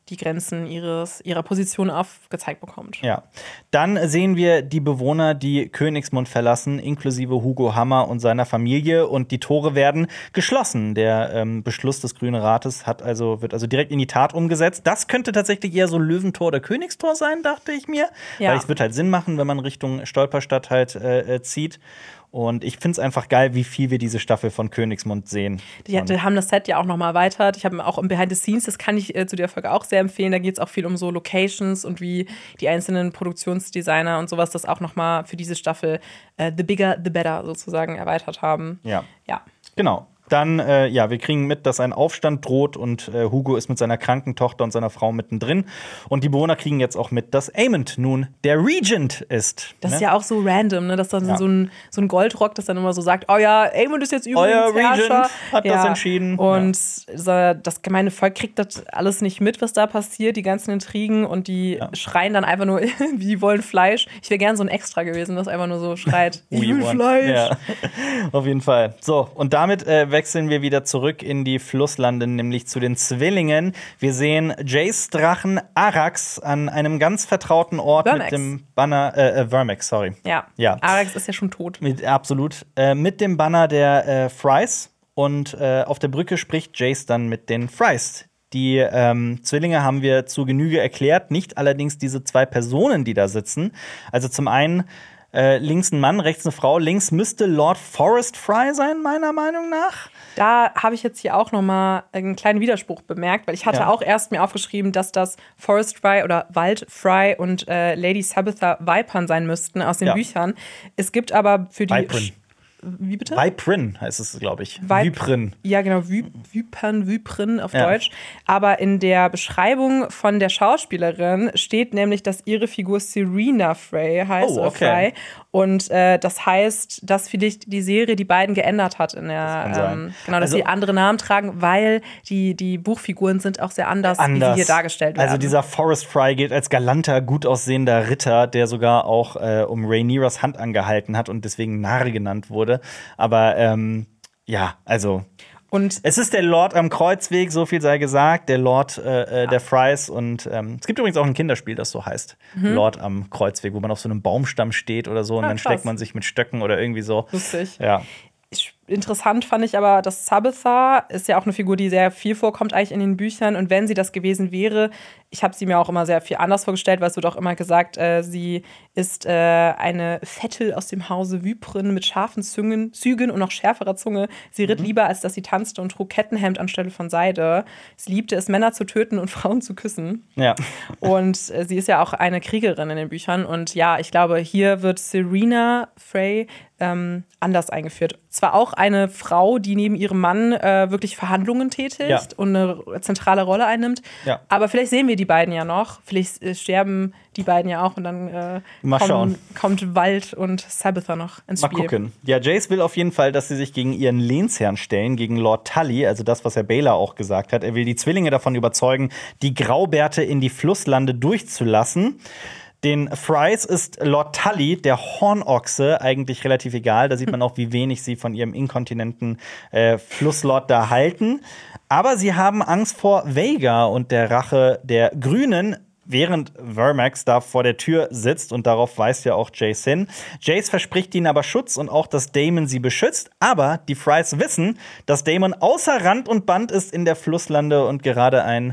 Speaker 2: die Grenzen ihres, ihrer Position aufgezeigt bekommt.
Speaker 1: Ja. Dann sehen wir die Bewohner, die Königsmund verlassen, inklusive Hugo Hammer und seiner Familie. Und die Tore werden geschlossen. Der ähm, Beschluss des Grünen Rates hat also, wird also direkt in die Tat umgesetzt. Das könnte tatsächlich eher so Löwentor oder Königstor sein, dachte ich mir.
Speaker 2: Ja.
Speaker 1: Weil es wird halt Sinn machen, wenn man Richtung Stolperstadt halt äh, zieht. Und ich finde es einfach geil, wie viel wir diese Staffel von Königsmund sehen.
Speaker 2: Die, die haben das Set ja auch noch mal erweitert. Ich habe auch im Behind the Scenes, das kann ich äh, zu der Folge auch sehr empfehlen. Da geht es auch viel um so Locations und wie die einzelnen Produktionsdesigner und sowas das auch noch mal für diese Staffel äh, The Bigger, The Better sozusagen erweitert haben.
Speaker 1: Ja,
Speaker 2: ja.
Speaker 1: Genau. Dann, äh, ja, wir kriegen mit, dass ein Aufstand droht und äh, Hugo ist mit seiner kranken Tochter und seiner Frau mittendrin. Und die Bewohner kriegen jetzt auch mit, dass Aemond nun der Regent ist.
Speaker 2: Das
Speaker 1: ne?
Speaker 2: ist ja auch so random, ne? Dass dann
Speaker 1: Ja.
Speaker 2: so, ein, so ein Goldrock, das dann immer so sagt, oh ja, Aemond ist jetzt übrigens
Speaker 1: Euer
Speaker 2: Herrscher.
Speaker 1: Regent hat
Speaker 2: ja.
Speaker 1: das entschieden.
Speaker 2: Und so, das gemeine Volk kriegt das alles nicht mit, was da passiert, die ganzen Intrigen. Und die
Speaker 1: Ja.
Speaker 2: schreien dann einfach nur, die wollen Fleisch. Ich wäre gern so ein Extra gewesen, das einfach nur so schreit, ich
Speaker 1: We
Speaker 2: will
Speaker 1: want-
Speaker 2: Fleisch.
Speaker 1: Ja. Auf jeden Fall. So, und damit äh, wechseln wir wieder zurück in die Flusslande, nämlich zu den Zwillingen. Wir sehen Jace Drachen Arax an einem ganz vertrauten Ort
Speaker 2: Vermax.
Speaker 1: mit dem Banner, äh, äh, Vermax, sorry.
Speaker 2: Ja.
Speaker 1: Ja.
Speaker 2: Arax ist ja schon tot.
Speaker 1: Mit, absolut. Äh, mit dem Banner der äh, Frys. Und äh, auf der Brücke spricht Jace dann mit den Frys. Die ähm, Zwillinge haben wir zu Genüge erklärt, nicht allerdings diese zwei Personen, die da sitzen. Also zum einen äh, links ein Mann, rechts eine Frau. Links müsste Lord Forrest Fry sein, meiner Meinung nach.
Speaker 2: Da habe ich jetzt hier auch noch mal einen kleinen Widerspruch bemerkt, weil ich hatte
Speaker 1: Ja.
Speaker 2: auch erst mir aufgeschrieben, dass das Forest Fry oder Wald Fry und äh, Lady Sabitha Vipern sein müssten aus den
Speaker 1: Ja.
Speaker 2: Büchern. Es gibt aber für die
Speaker 1: Vipern.
Speaker 2: Wie bitte?
Speaker 1: Viprin heißt es, glaube ich.
Speaker 2: Vip-
Speaker 1: Viprin.
Speaker 2: Ja, genau, Vy- Vipern, Viprin auf
Speaker 1: Ja.
Speaker 2: Deutsch. Aber in der Beschreibung von der Schauspielerin steht nämlich, dass ihre Figur Serena Frey heißt
Speaker 1: Oh,
Speaker 2: oder
Speaker 1: okay.
Speaker 2: Fry. Und äh, das heißt, dass vielleicht die Serie die beiden geändert hat in der,
Speaker 1: kann sein.
Speaker 2: ähm, genau, dass
Speaker 1: Also-
Speaker 2: sie andere Namen tragen, weil die, die Buchfiguren sind auch sehr anders,
Speaker 1: Anders.
Speaker 2: wie sie hier dargestellt werden.
Speaker 1: Also dieser Forrest Fry gilt als galanter, gut aussehender Ritter, der sogar auch äh, um Rhaenyras Hand angehalten hat und deswegen Narr genannt wurde. Aber ähm, ja, also
Speaker 2: Und
Speaker 1: es ist der Lord am Kreuzweg, so viel sei gesagt, der Lord äh, äh, der Frys. Und ähm, es gibt übrigens auch ein Kinderspiel, das so heißt, Lord am Kreuzweg, wo man auf so einem Baumstamm steht oder so und
Speaker 2: Ah,
Speaker 1: dann
Speaker 2: krass.
Speaker 1: schlägt man sich mit Stöcken oder irgendwie so.
Speaker 2: lustig.
Speaker 1: Ja.
Speaker 2: Ich- Interessant fand ich aber, dass Sabitha ist ja auch eine Figur, die sehr viel vorkommt eigentlich in den Büchern. Und wenn sie das gewesen wäre, ich habe sie mir auch immer sehr viel anders vorgestellt, weil es wird auch immer gesagt, äh, sie ist äh, eine Vettel aus dem Hause Vyprin mit scharfen Züngen, Zügen und noch schärferer Zunge. Sie ritt lieber, als dass sie tanzte und trug Kettenhemd anstelle von Seide. Sie liebte es, Männer zu töten und Frauen zu küssen.
Speaker 1: Ja.
Speaker 2: Und äh, sie ist ja auch eine Kriegerin in den Büchern. Und ja, ich glaube, hier wird Serena Frey ähm, anders eingeführt. Zwar auch eine Frau, die neben ihrem Mann äh, wirklich Verhandlungen tätigt
Speaker 1: Ja.
Speaker 2: und eine zentrale Rolle einnimmt.
Speaker 1: Ja.
Speaker 2: Aber vielleicht sehen wir die beiden ja noch. Vielleicht äh, sterben die beiden ja auch und dann äh,
Speaker 1: Mal
Speaker 2: kommen,
Speaker 1: schauen.
Speaker 2: kommt Wald und Sabitha noch ins
Speaker 1: Mal
Speaker 2: Spiel.
Speaker 1: gucken. Ja, Jace will auf jeden Fall, dass sie sich gegen ihren Lehnsherrn stellen, gegen Lord Tully, also das, was Herr Baylor auch gesagt hat. Er will die Zwillinge davon überzeugen, die Graubärte in die Flusslande durchzulassen. Den Frys ist Lord Tully, der Hornochse, eigentlich relativ egal. Da sieht man auch, wie wenig sie von ihrem inkontinenten äh, Flusslord da halten. Aber sie haben Angst vor Vhagar und der Rache der Grünen, während Vermax da vor der Tür sitzt, und darauf weist ja auch Jace hin. Jace verspricht ihnen aber Schutz und auch, dass Daemon sie beschützt. Aber die Frys wissen, dass Daemon außer Rand und Band ist in der Flusslande und gerade ein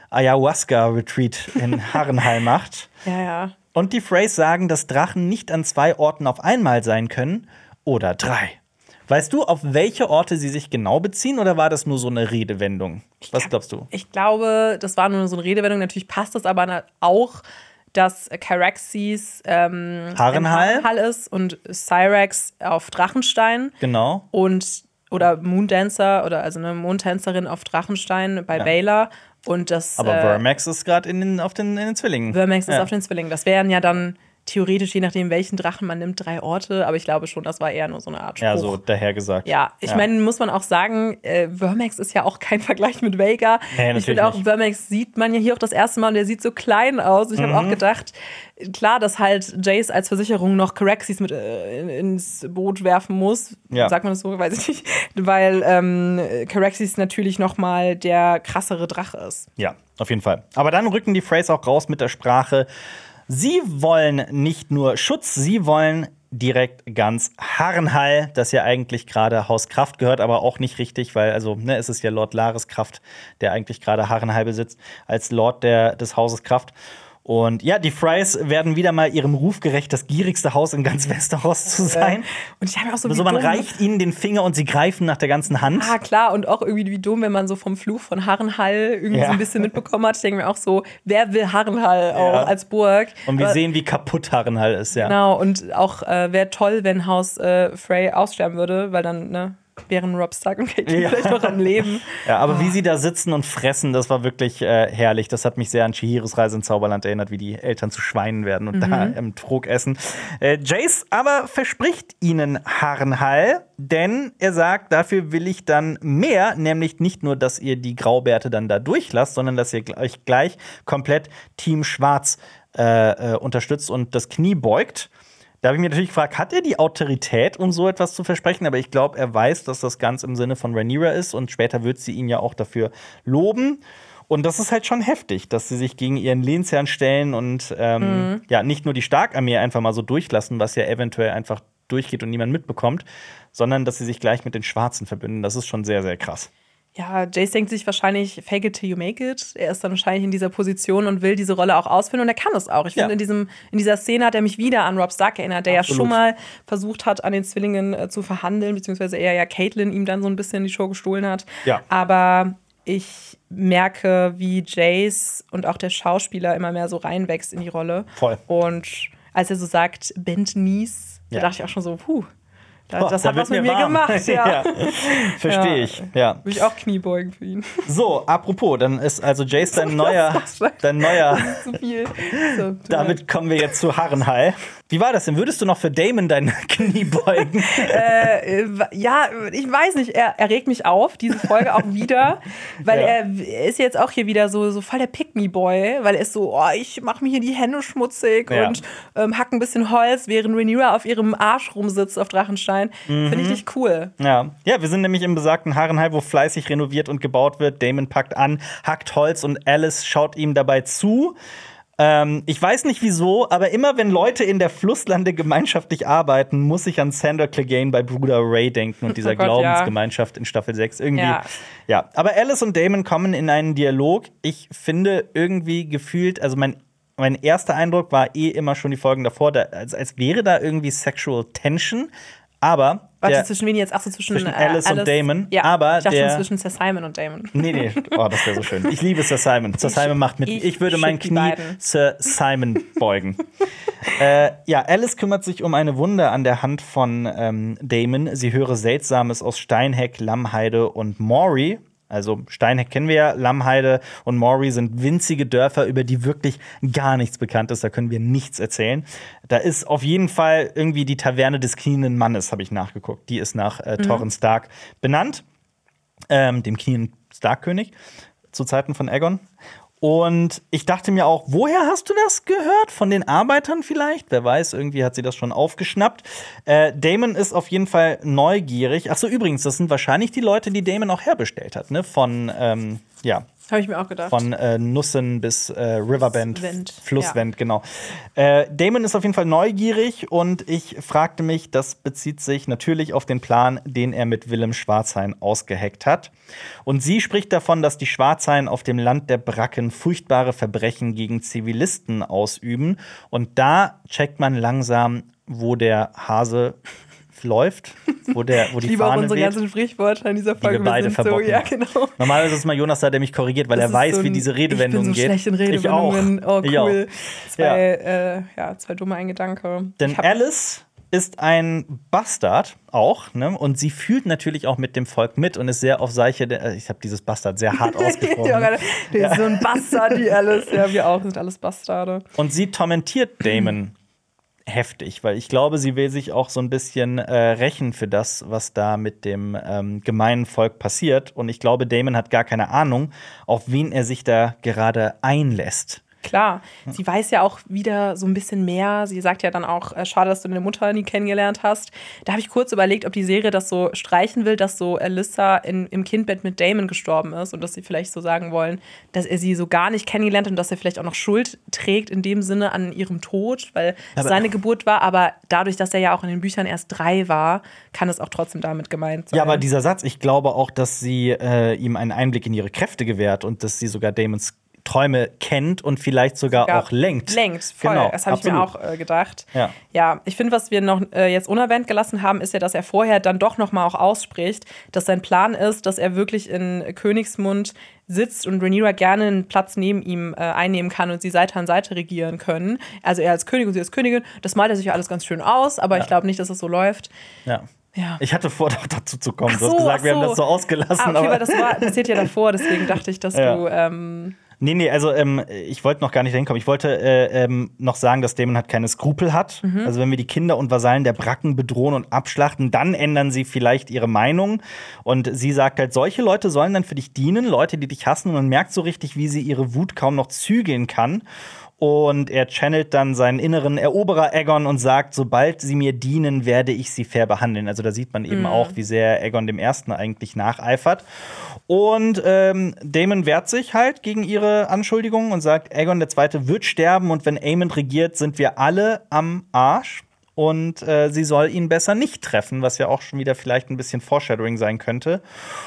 Speaker 1: Ayahuasca-Retreat in Harrenhal macht.
Speaker 2: Ja, ja.
Speaker 1: Und die Freys sagen, dass Drachen nicht an zwei Orten auf einmal sein können oder drei. Weißt du, auf welche Orte sie sich genau beziehen, oder war das nur so eine Redewendung? Was glaubst du?
Speaker 2: Ich glaube, das war nur so eine Redewendung. Natürlich passt das aber auch, dass Caraxes ähm,
Speaker 1: Harrenhal.
Speaker 2: in Harrenhal ist und Cyrax auf Drachenstein.
Speaker 1: Genau.
Speaker 2: Und oder Moondancer oder also eine Mondtänzerin auf Drachenstein bei
Speaker 1: Ja.
Speaker 2: Baylor. Und das
Speaker 1: Aber
Speaker 2: äh,
Speaker 1: Vermax ist gerade in den, auf den, in den Zwillingen.
Speaker 2: Vermax ist
Speaker 1: Ja.
Speaker 2: auf den Zwillingen. Das wären ja dann theoretisch, je nachdem, welchen Drachen man nimmt, drei Orte. Aber ich glaube schon, das war eher nur so eine Art Spruch.
Speaker 1: Ja, so dahergesagt.
Speaker 2: Ja, ich ja. meine, muss man auch sagen, äh, Vermax ist ja auch kein Vergleich mit Vhagar.
Speaker 1: Nee,
Speaker 2: ich finde auch, nicht. Vermax sieht man ja hier auch das erste Mal und der sieht so klein aus. Ich mhm. habe auch gedacht, klar, dass halt Jace als Versicherung noch Caraxes mit äh, in, ins Boot werfen muss.
Speaker 1: Ja.
Speaker 2: Sagt man das so? Weiß ich nicht. Weil ähm, Caraxes natürlich noch mal der krassere Drache ist.
Speaker 1: Ja, auf jeden Fall. Aber dann rücken die Freys auch raus mit der Sprache. Sie wollen nicht nur Schutz, sie wollen direkt ganz Harrenhal, das ja eigentlich gerade Haus Kraft gehört, aber auch nicht richtig, weil also ne, es ist ja Lord Lares Kraft, der eigentlich gerade Harrenhal besitzt, als Lord der, des Hauses Kraft. Und ja, die Freys werden wieder mal ihrem Ruf gerecht, das gierigste Haus in ganz Westeros zu sein.
Speaker 2: Und ich habe auch so,
Speaker 1: so man dumm. reicht ihnen den Finger und sie greifen nach der ganzen Hand.
Speaker 2: Ah, klar. Und auch irgendwie wie dumm, wenn man so vom Fluch von Harrenhal irgendwie ja. so ein bisschen mitbekommen hat. Ich denke mir auch so, wer will Harrenhal auch ja. als Burg?
Speaker 1: Und wir
Speaker 2: Aber,
Speaker 1: sehen, wie kaputt Harrenhal ist, ja.
Speaker 2: Genau. Und auch äh, wäre toll, wenn Haus äh, Frey aussterben würde, weil dann, ne, wären Robb Stark und Catelyn ja. vielleicht noch am Leben.
Speaker 1: Ja, aber oh. wie sie da sitzen und fressen, das war wirklich äh, herrlich. Das hat mich sehr an Chihiros Reise ins Zauberland erinnert, wie die Eltern zu Schweinen werden und mhm. da im Trog essen. Äh, Jace aber verspricht ihnen Harrenhal, denn er sagt, dafür will ich dann mehr, nämlich nicht nur, dass ihr die Graubärte dann da durchlasst, sondern dass ihr euch gleich komplett Team Schwarz äh, äh, unterstützt und das Knie beugt. Da habe ich mich natürlich gefragt, hat er die Autorität, um so etwas zu versprechen? Aber ich glaube, er weiß, dass das ganz im Sinne von Rhaenyra ist und später wird sie ihn ja auch dafür loben. Und das ist halt schon heftig, dass sie sich gegen ihren Lehnsherrn stellen und ähm, mhm. ja nicht nur die Starkarmee einfach mal so durchlassen, was ja eventuell einfach durchgeht und niemand mitbekommt, sondern dass sie sich gleich mit den Schwarzen verbünden. Das ist schon sehr, sehr krass.
Speaker 2: Ja, Jace denkt sich wahrscheinlich, fake it till you make it. Er ist dann wahrscheinlich in dieser Position und will diese Rolle auch ausfüllen. Und er kann es auch. Ich ja. finde, in, diesem, in dieser Szene hat er mich wieder an Robb Stark erinnert, der Absolut. ja schon mal versucht hat, an den Zwillingen äh, zu verhandeln, beziehungsweise eher ja Catelyn ihm dann so ein bisschen die Show gestohlen hat.
Speaker 1: Ja.
Speaker 2: Aber ich merke, wie Jace und auch der Schauspieler immer mehr so reinwächst in die Rolle.
Speaker 1: Voll.
Speaker 2: Und als er so sagt, bend knees, ja. da dachte ich auch schon so, puh. Da, das
Speaker 1: da
Speaker 2: hat was mit
Speaker 1: mir
Speaker 2: mir gemacht, ja.
Speaker 1: ja. Verstehe
Speaker 2: ja.
Speaker 1: ich, ja.
Speaker 2: Will ich auch Kniebeugen für ihn.
Speaker 1: So, apropos, dann ist also Jace dein neuer, dein neuer.
Speaker 2: Das ist zu viel. So,
Speaker 1: damit kommen wir jetzt zu Harrenhal. Wie war das denn? Würdest du noch für Damon dein Knie beugen?
Speaker 2: äh, ja, ich weiß nicht. Er, er regt mich auf, diese Folge auch wieder. Weil ja. er, er ist jetzt auch hier wieder so, so voll der Pick-Me-Boy. Weil er ist so, oh, ich mache mir hier die Hände schmutzig ja. und ähm, hack ein bisschen Holz, während Rhaenyra auf ihrem Arsch rumsitzt auf Drachenstein. Mhm. Finde ich nicht cool.
Speaker 1: Ja. ja, wir sind nämlich im besagten Harrenhal, wo fleißig renoviert und gebaut wird. Damon packt an, hackt Holz und Alice schaut ihm dabei zu. Ähm, ich weiß nicht wieso, aber immer wenn Leute in der Flusslande gemeinschaftlich arbeiten, muss ich an Sandor Clegane bei Bruder Ray denken und dieser oh Gott, Glaubensgemeinschaft ja. in Staffel sechs. Irgendwie, ja. ja. Aber Alice und Damon kommen in einen Dialog. Ich finde irgendwie gefühlt, also mein Mein erster Eindruck war eh immer schon die Folgen davor, da, als, als wäre da irgendwie Sexual Tension. Aber
Speaker 2: Warte,
Speaker 1: der,
Speaker 2: zwischen wen jetzt? Achso, zwischen,
Speaker 1: zwischen
Speaker 2: äh,
Speaker 1: Alice,
Speaker 2: Alice
Speaker 1: und Damon.
Speaker 2: Ja,
Speaker 1: aber
Speaker 2: ich dachte
Speaker 1: der,
Speaker 2: schon zwischen Sir Simon und Damon.
Speaker 1: Nee, nee, oh, das wäre so schön. Ich liebe Sir Simon. Sir Simon macht mit. Ich, ich würde mein Knie Sir Simon beugen. äh, ja, Alice kümmert sich um eine Wunde an der Hand von ähm, Damon. Sie höre Seltsames aus Steinheck, Lammheide und Moray. Also Steinheck kennen wir ja, Lammheide und Moray sind winzige Dörfer, über die wirklich gar nichts bekannt ist. Da können wir nichts erzählen. Da ist auf jeden Fall irgendwie die Taverne des knienden Mannes, habe ich nachgeguckt. Die ist nach äh, Torrhen Stark benannt, ähm, dem knienden Stark-König zu Zeiten von Aegon. Und ich dachte mir auch, woher hast du das gehört? Von den Arbeitern vielleicht? Wer weiß, irgendwie hat sie das schon aufgeschnappt. Äh, Damon ist auf jeden Fall neugierig. Ach so, übrigens, das sind wahrscheinlich die Leute, die Damon auch herbestellt hat, ne? Von, ähm, ja.
Speaker 2: Habe ich mir auch gedacht.
Speaker 1: Von äh, Nussen bis äh, Riverbend,
Speaker 2: Wind.
Speaker 1: Flusswend,
Speaker 2: ja.
Speaker 1: genau. Äh, Damon ist auf jeden Fall neugierig und ich fragte mich, das bezieht sich natürlich auf den Plan, den er mit Willem Schwarzhain ausgeheckt hat. Und sie spricht davon, dass die Schwarzhain auf dem Land der Bracken furchtbare Verbrechen gegen Zivilisten ausüben. Und da checkt man langsam, wo der Hase läuft, wo, der, wo die
Speaker 2: ich liebe
Speaker 1: Fahne
Speaker 2: auch unsere
Speaker 1: weht,
Speaker 2: ganzen Sprichwörter in dieser Folge.
Speaker 1: Die wir beide verbocken.
Speaker 2: So, ja, genau.
Speaker 1: Normalerweise ist es mal Jonas da, der mich korrigiert, weil das er weiß, so ein, wie diese Redewendung geht.
Speaker 2: Ich bin so schlecht in Redewendungen. Oh, cool.
Speaker 1: Ich
Speaker 2: zwei,
Speaker 1: ja.
Speaker 2: Äh, ja, zwei dumme ein Gedanke.
Speaker 1: Denn Alice ist ein Bastard auch, ne? Und sie fühlt natürlich auch mit dem Volk mit und ist sehr auf Seiche. Der, ich habe dieses Bastard sehr hart ausgesprochen.
Speaker 2: ja, der ist so ein Bastard, die Alice. Ja, wir auch, sind alles Bastarde.
Speaker 1: Und sie tormentiert Damon heftig, weil ich glaube, sie will sich auch so ein bisschen äh, rächen für das, was da mit dem ähm, gemeinen Volk passiert. Und ich glaube, Daemon hat gar keine Ahnung, auf wen er sich da gerade einlässt.
Speaker 2: Klar, sie weiß ja auch wieder so ein bisschen mehr. Sie sagt ja dann auch, äh, schade, dass du deine Mutter nie kennengelernt hast. Da habe ich kurz überlegt, ob die Serie das so streichen will, dass so Alyssa in, im Kindbett mit Daemon gestorben ist und dass sie vielleicht so sagen wollen, dass er sie so gar nicht kennengelernt hat und dass er vielleicht auch noch Schuld trägt in dem Sinne an ihrem Tod, weil es seine Geburt war. Aber dadurch, dass er ja auch in den Büchern erst drei war, kann es auch trotzdem damit gemeint sein.
Speaker 1: Ja, aber dieser Satz, ich glaube auch, dass sie äh, ihm einen Einblick in ihre Kräfte gewährt und dass sie sogar Daemons Träume kennt und vielleicht sogar, sogar auch lenkt.
Speaker 2: Lenkt, voll.
Speaker 1: Genau,
Speaker 2: das habe ich mir auch äh, gedacht.
Speaker 1: Ja,
Speaker 2: ja ich finde, was wir noch äh, jetzt unerwähnt gelassen haben, ist ja, dass er vorher dann doch noch mal auch ausspricht, dass sein Plan ist, dass er wirklich in Königsmund sitzt und Rhaenyra gerne einen Platz neben ihm äh, einnehmen kann und sie Seite an Seite regieren können. Also er als König und sie als Königin. Das malt er sich ja alles ganz schön aus, aber ja. ich glaube nicht, dass es so läuft.
Speaker 1: Ja.
Speaker 2: Ja.
Speaker 1: Ich hatte vor, noch dazu zu kommen.
Speaker 2: Ach so,
Speaker 1: du hast gesagt,
Speaker 2: ach so.
Speaker 1: wir haben das so ausgelassen.
Speaker 2: Ah, okay,
Speaker 1: aber
Speaker 2: weil das war, passiert ja davor, deswegen dachte ich, dass
Speaker 1: ja.
Speaker 2: du ähm
Speaker 1: Nee, nee, also ähm, ich wollte noch gar nicht hinkommen. Ich wollte äh, ähm, noch sagen, dass Daemon halt keine Skrupel hat. Mhm. Also wenn wir die Kinder und Vasallen der Bracken bedrohen und abschlachten, dann ändern sie vielleicht ihre Meinung. Und sie sagt halt, solche Leute sollen dann für dich dienen, Leute, die dich hassen. Und man merkt so richtig, wie sie ihre Wut kaum noch zügeln kann. Und er channelt dann seinen inneren Eroberer Aegon und sagt, sobald sie mir dienen, werde ich sie fair behandeln. Also da sieht man eben mm. auch, wie sehr Aegon dem Ersten eigentlich nacheifert. Und ähm, Daemon wehrt sich halt gegen ihre Anschuldigungen und sagt, Aegon der Zweite wird sterben und wenn Aemond regiert, sind wir alle am Arsch. Und äh, sie soll ihn besser nicht treffen, was ja auch schon wieder vielleicht ein bisschen Foreshadowing sein könnte.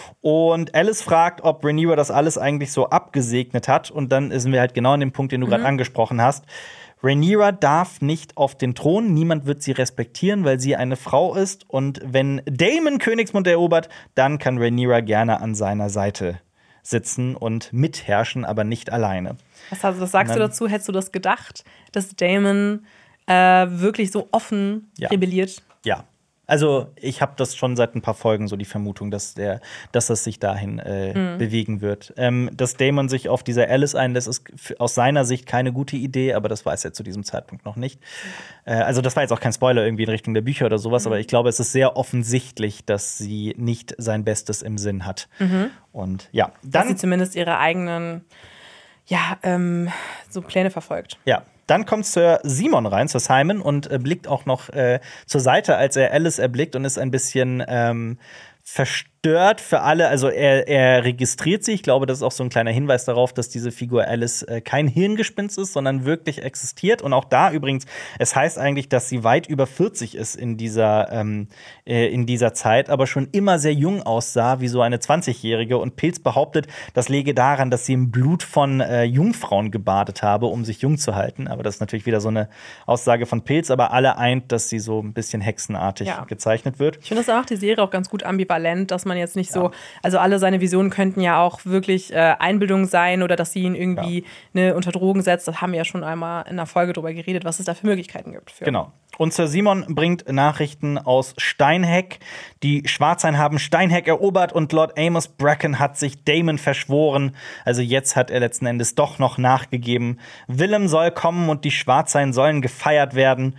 Speaker 1: Und Alice fragt, ob Rhaenyra das alles eigentlich so abgesegnet hat. Und dann sind wir halt genau an dem Punkt, den du mhm. gerade angesprochen hast. Rhaenyra darf nicht auf den Thron. Niemand wird sie respektieren, weil sie eine Frau ist. Und wenn Daemon Königsmund erobert, dann kann Rhaenyra gerne an seiner Seite sitzen und mitherrschen, aber nicht alleine.
Speaker 2: Was, also, was sagst dann, du dazu? Hättest du das gedacht, dass Daemon äh, wirklich so offen
Speaker 1: ja.
Speaker 2: rebelliert?
Speaker 1: Ja. Also ich habe das schon seit ein paar Folgen so die Vermutung, dass der, dass das sich dahin äh, mhm. bewegen wird. Ähm, dass Daemon sich auf diese Alice einlässt, ist aus seiner Sicht keine gute Idee, aber das weiß er zu diesem Zeitpunkt noch nicht. Mhm. Äh, also das war jetzt auch kein Spoiler irgendwie in Richtung der Bücher oder sowas, mhm. aber ich glaube, es ist sehr offensichtlich, dass sie nicht sein Bestes im Sinn hat. Mhm. Und ja, dann
Speaker 2: dass sie zumindest ihre eigenen ja, ähm, so Pläne verfolgt.
Speaker 1: Ja. Dann kommt Sir Simon rein, Sir Simon, und äh, blickt auch noch äh, zur Seite, als er Alice erblickt und ist ein bisschen ähm, verstört für alle. Also er, er registriert sie. Ich glaube, das ist auch so ein kleiner Hinweis darauf, dass diese Figur Alice äh, kein Hirngespinst ist, sondern wirklich existiert. Und auch da übrigens, es heißt eigentlich, dass sie weit über vierzig ist in dieser, ähm, äh, in dieser Zeit, aber schon immer sehr jung aussah, wie so eine zwanzigjährige. Und Pilz behauptet, das läge daran, dass sie im Blut von äh, Jungfrauen gebadet habe, um sich jung zu halten. Aber das ist natürlich wieder so eine Aussage von Pilz. Aber alle eint, dass sie so ein bisschen hexenartig ja. gezeichnet wird.
Speaker 2: Ich finde, das macht die Serie auch ganz gut ambivalent, dass man jetzt nicht so, ja. also alle seine Visionen könnten ja auch wirklich äh, Einbildung sein oder dass sie ihn irgendwie ja. ne, unter Drogen setzt. Das haben wir ja schon einmal in einer Folge drüber geredet, was es da für Möglichkeiten gibt. Für.
Speaker 1: Genau. Und Sir Simon bringt Nachrichten aus Steinheck. Die Schwarzhain haben Steinheck erobert und Lord Amos Bracken hat sich Daemon verschworen. Also jetzt hat er letzten Endes doch noch nachgegeben. Willem soll kommen und die Schwarzhain sollen gefeiert werden.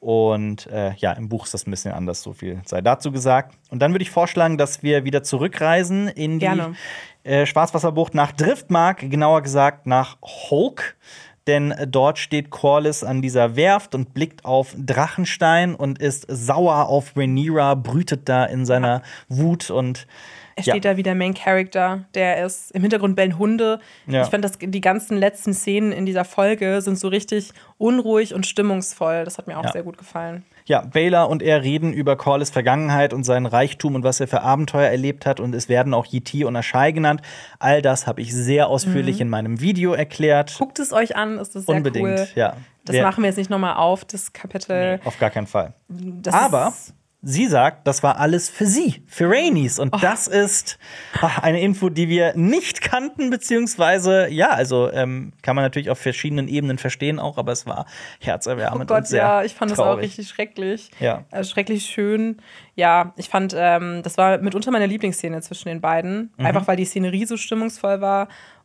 Speaker 1: Und äh, ja, im Buch ist das ein bisschen anders, so viel sei dazu gesagt. Und dann würde ich vorschlagen, dass wir wieder zurückreisen in die äh, Schwarzwasserbucht nach Driftmark, genauer gesagt nach Hulk. Denn dort steht Corlys an dieser Werft und blickt auf Drachenstein und ist sauer auf Rhaenyra, brütet da in seiner Wut und
Speaker 2: Er steht ja. da wie der Main Character, der ist im Hintergrund bellen Hunde. Ja. Ich fand, dass die ganzen letzten Szenen in dieser Folge sind so richtig unruhig und stimmungsvoll. Das hat mir auch ja. sehr gut gefallen.
Speaker 1: Ja, Baylor und er reden über Corlys Vergangenheit und seinen Reichtum und was er für Abenteuer erlebt hat. Und es werden auch Yeti und Ashai genannt. All das habe ich sehr ausführlich mhm. in meinem Video erklärt.
Speaker 2: Guckt es euch an, ist das sehr
Speaker 1: Unbedingt,
Speaker 2: cool.
Speaker 1: Ja.
Speaker 2: Das Wer machen wir jetzt nicht nochmal auf, das Kapitel.
Speaker 1: Nee, auf gar keinen Fall.
Speaker 2: Das
Speaker 1: Aber sie sagt, das war alles für sie, für Rhaenys. Und oh. das ist ach, eine Info, die wir nicht kannten, beziehungsweise, ja, also ähm, kann man natürlich auf verschiedenen Ebenen verstehen auch, aber es war herzerwärmend.
Speaker 2: Oh Gott,
Speaker 1: und sehr
Speaker 2: ja, ich fand
Speaker 1: traurig.
Speaker 2: Das auch richtig schrecklich.
Speaker 1: Ja.
Speaker 2: Äh, schrecklich schön. Ja, ich fand, ähm, das war mitunter meine Lieblingsszene zwischen den beiden. Mhm. Einfach, weil die Szenerie so stimmungsvoll war.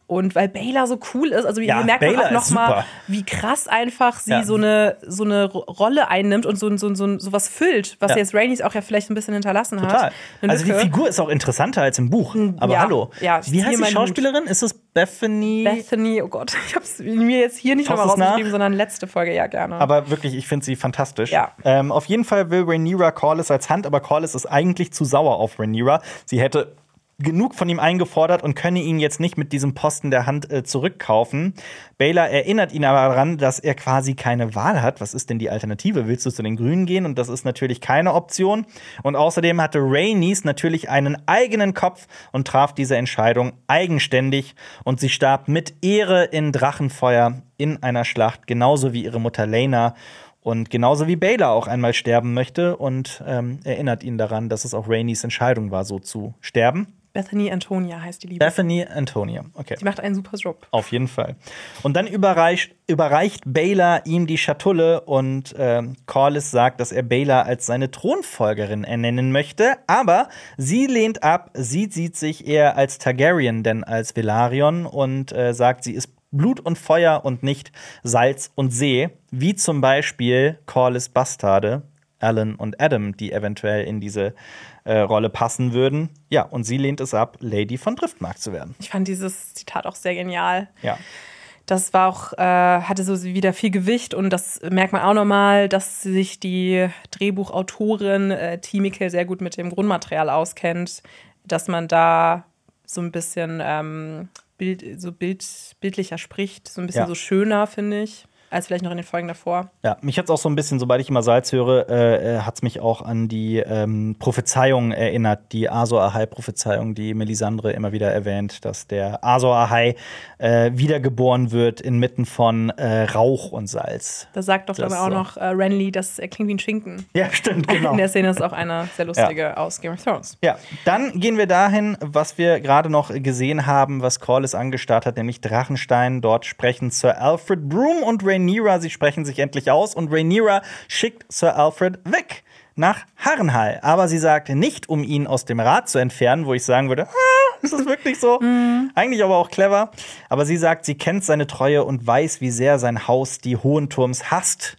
Speaker 2: Und weil Baela so cool ist, also
Speaker 1: Ja,
Speaker 2: hier merkt man
Speaker 1: Baela
Speaker 2: auch noch
Speaker 1: ist
Speaker 2: mal,
Speaker 1: super.
Speaker 2: wie krass einfach sie
Speaker 1: Ja.
Speaker 2: so eine so eine Ro- Rolle einnimmt und so, so, so, so was füllt, was
Speaker 1: Ja.
Speaker 2: jetzt Rhaenys auch ja vielleicht ein bisschen hinterlassen hat.
Speaker 1: Total.
Speaker 2: Eine
Speaker 1: Also die
Speaker 2: Lücke.
Speaker 1: Figur ist auch interessanter als im Buch. Aber
Speaker 2: ja.
Speaker 1: hallo.
Speaker 2: Ja, ich
Speaker 1: Wie
Speaker 2: ziehe
Speaker 1: heißt die
Speaker 2: meinen
Speaker 1: Schauspielerin? Ist es Bethany?
Speaker 2: Bethany, oh Gott, ich habe es mir jetzt hier nicht
Speaker 1: Schaust
Speaker 2: nochmal
Speaker 1: du's nach?
Speaker 2: rausgeschrieben, sondern letzte Folge, ja gerne.
Speaker 1: Aber wirklich, ich finde sie fantastisch.
Speaker 2: Ja.
Speaker 1: Ähm, auf jeden Fall will Rhaenyra Corlys als Hand, aber Corlys ist eigentlich zu sauer auf Rhaenyra. Sie hätte genug von ihm eingefordert und könne ihn jetzt nicht mit diesem Posten der Hand äh, zurückkaufen. Baela erinnert ihn aber daran, dass er quasi keine Wahl hat. Was ist denn die Alternative? Willst du zu den Grünen gehen? Und das ist natürlich keine Option. Und außerdem hatte Rhaenys natürlich einen eigenen Kopf und traf diese Entscheidung eigenständig. Und sie starb mit Ehre in Drachenfeuer in einer Schlacht, genauso wie ihre Mutter Laena. Und genauso wie Baela auch einmal sterben möchte und ähm, erinnert ihn daran, dass es auch Rhaenys Entscheidung war, so zu sterben.
Speaker 2: Bethany Antonia heißt die Liebe.
Speaker 1: Bethany Antonia, okay.
Speaker 2: Die macht einen super Job.
Speaker 1: Auf jeden Fall. Und dann überreicht, überreicht Baela ihm die Schatulle und ähm, Corlys sagt, dass er Baela als seine Thronfolgerin ernennen möchte. Aber sie lehnt ab, sie sieht sich eher als Targaryen denn als Velaryon und äh, sagt, sie ist Blut und Feuer und nicht Salz und See. Wie zum Beispiel Corlys Bastarde, Alan und Adam, die eventuell in diese äh, Rolle passen würden. Ja, und sie lehnt es ab, Lady von Driftmark zu werden.
Speaker 2: Ich fand dieses Zitat auch sehr genial.
Speaker 1: Ja.
Speaker 2: Das war auch, äh, hatte so wieder viel Gewicht und das merkt man auch nochmal, dass sich die Drehbuchautorin äh, Timike sehr gut mit dem Grundmaterial auskennt, dass man da so ein bisschen ähm, Bild, so Bild, bildlicher spricht, so ein bisschen
Speaker 1: Ja.
Speaker 2: so schöner, finde ich, als vielleicht noch in den Folgen davor.
Speaker 1: Ja, mich hat's auch so ein bisschen, sobald ich immer Salz höre, äh, hat's mich auch an die ähm, Prophezeiung erinnert, die Azor Ahai-Prophezeiung, die Melisandre immer wieder erwähnt, dass der Azor Ahai äh, wiedergeboren wird inmitten von äh, Rauch und Salz.
Speaker 2: Da sagt doch,
Speaker 1: Das
Speaker 2: glaube ich, auch
Speaker 1: so.
Speaker 2: noch äh, Renly, das er klingt wie ein Schinken.
Speaker 1: Ja, stimmt, genau.
Speaker 2: In der Szene ist auch eine sehr lustige aus Game of Thrones.
Speaker 1: Ja, dann gehen wir dahin, was wir gerade noch gesehen haben, was Corlys angestarrt hat, nämlich Drachenstein. Dort sprechen Sir Alfred Broom und Rhaenyra, sie sprechen sich endlich aus und Rhaenyra schickt Sir Alfred weg nach Harrenhal. Aber sie sagt nicht, um ihn aus dem Rat zu entfernen, wo ich sagen würde, ah, ist das wirklich so? Mm. Eigentlich aber auch clever. Aber sie sagt, sie kennt seine Treue und weiß, wie sehr sein Haus die Hohenturms hasst.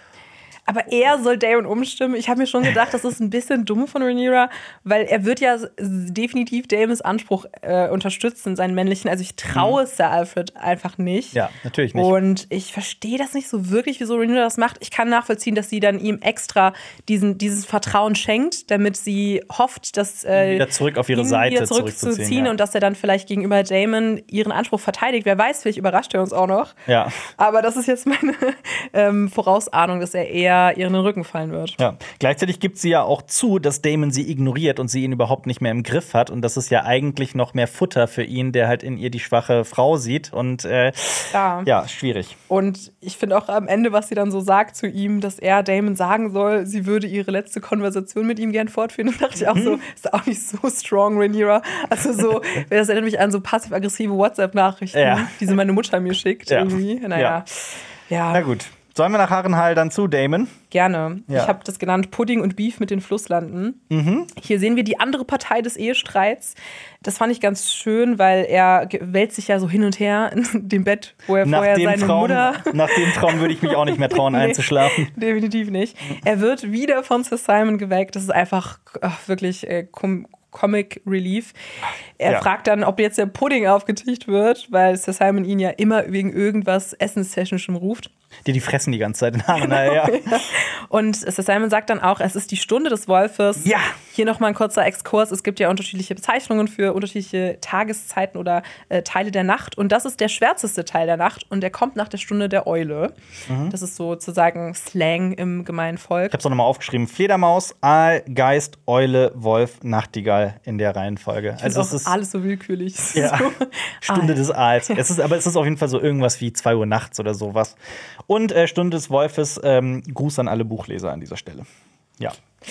Speaker 2: Aber er soll Daemon umstimmen. Ich habe mir schon gedacht, das ist ein bisschen dumm von Rhaenyra, weil er wird ja definitiv Daemons Anspruch äh, unterstützen, seinen männlichen. Also ich traue mhm. Sir Alfred einfach nicht.
Speaker 1: Ja, natürlich nicht.
Speaker 2: Und ich verstehe das nicht so wirklich, wieso Rhaenyra das macht. Ich kann nachvollziehen, dass sie dann ihm extra diesen, dieses Vertrauen schenkt, damit sie hofft, dass äh,
Speaker 1: wieder zurück auf ihre
Speaker 2: ihn
Speaker 1: Seite
Speaker 2: wieder zurückzuziehen
Speaker 1: ja.
Speaker 2: und dass er dann vielleicht gegenüber Daemon ihren Anspruch verteidigt. Wer weiß, vielleicht überrascht er uns auch noch.
Speaker 1: Ja.
Speaker 2: Aber das ist jetzt meine ähm, Vorausahnung, dass er eher ihr in den Rücken fallen wird.
Speaker 1: Ja. Gleichzeitig gibt sie ja auch zu, dass Daemon sie ignoriert und sie ihn überhaupt nicht mehr im Griff hat. Und das ist ja eigentlich noch mehr Futter für ihn, der halt in ihr die schwache Frau sieht. Und äh, ja. ja, schwierig.
Speaker 2: Und ich finde auch am Ende, was sie dann so sagt zu ihm, dass er Daemon sagen soll, sie würde ihre letzte Konversation mit ihm gern fortführen. Da dachte ich auch
Speaker 1: mhm.
Speaker 2: so, ist auch nicht so strong, Rhaenyra. Also so, das erinnert mich an so passiv-aggressive WhatsApp-Nachrichten,
Speaker 1: ja.
Speaker 2: die so meine Mutter mir schickt
Speaker 1: ja.
Speaker 2: irgendwie. Naja.
Speaker 1: Ja.
Speaker 2: ja.
Speaker 1: Na gut. Sollen wir nach Harrenhal dann zu Daemon?
Speaker 2: Gerne.
Speaker 1: Ja.
Speaker 2: Ich habe das genannt Pudding und Beef mit den Flusslanden.
Speaker 1: Mhm.
Speaker 2: Hier sehen wir die andere Partei des Ehestreits. Das fand ich ganz schön, weil er wälzt sich ja so hin und her in dem Bett, wo er
Speaker 1: nach
Speaker 2: vorher
Speaker 1: dem
Speaker 2: seine
Speaker 1: Traum,
Speaker 2: Mutter...
Speaker 1: Nach dem Traum würde ich mich auch nicht mehr trauen,
Speaker 2: nee,
Speaker 1: einzuschlafen.
Speaker 2: Definitiv nicht. Er wird wieder von Sir Simon geweckt. Das ist einfach ach, wirklich äh, kom- Comic Relief. Er
Speaker 1: ja.
Speaker 2: fragt dann, ob jetzt der Pudding aufgetischt wird, weil Sir Simon ihn ja immer wegen irgendwas Essenstechnischem ruft.
Speaker 1: Die, die fressen die ganze Zeit in Harrenhal, ja.
Speaker 2: ja. Und Sir Simon sagt dann auch, es ist die Stunde des Wolfes.
Speaker 1: Ja.
Speaker 2: Hier nochmal ein kurzer Exkurs. Es gibt ja unterschiedliche Bezeichnungen für unterschiedliche Tageszeiten oder äh, Teile der Nacht. Und das ist der schwärzeste Teil der Nacht. Und der kommt nach der Stunde der Eule. Mhm. Das ist sozusagen Slang im gemeinen Volk.
Speaker 1: Ich habe es auch nochmal aufgeschrieben. Fledermaus, Aal, Geist, Eule, Wolf, Nachtigall in der Reihenfolge.
Speaker 2: Ich
Speaker 1: also
Speaker 2: es
Speaker 1: ist
Speaker 2: ist alles so willkürlich.
Speaker 1: Ja.
Speaker 2: So.
Speaker 1: Stunde
Speaker 2: Aal.
Speaker 1: des Aals. Es ist, aber es ist auf jeden Fall so irgendwas wie zwei Uhr nachts oder sowas. Und äh, Stunde des Wolfes, ähm, Gruß an alle Buchleser an dieser Stelle. Ja.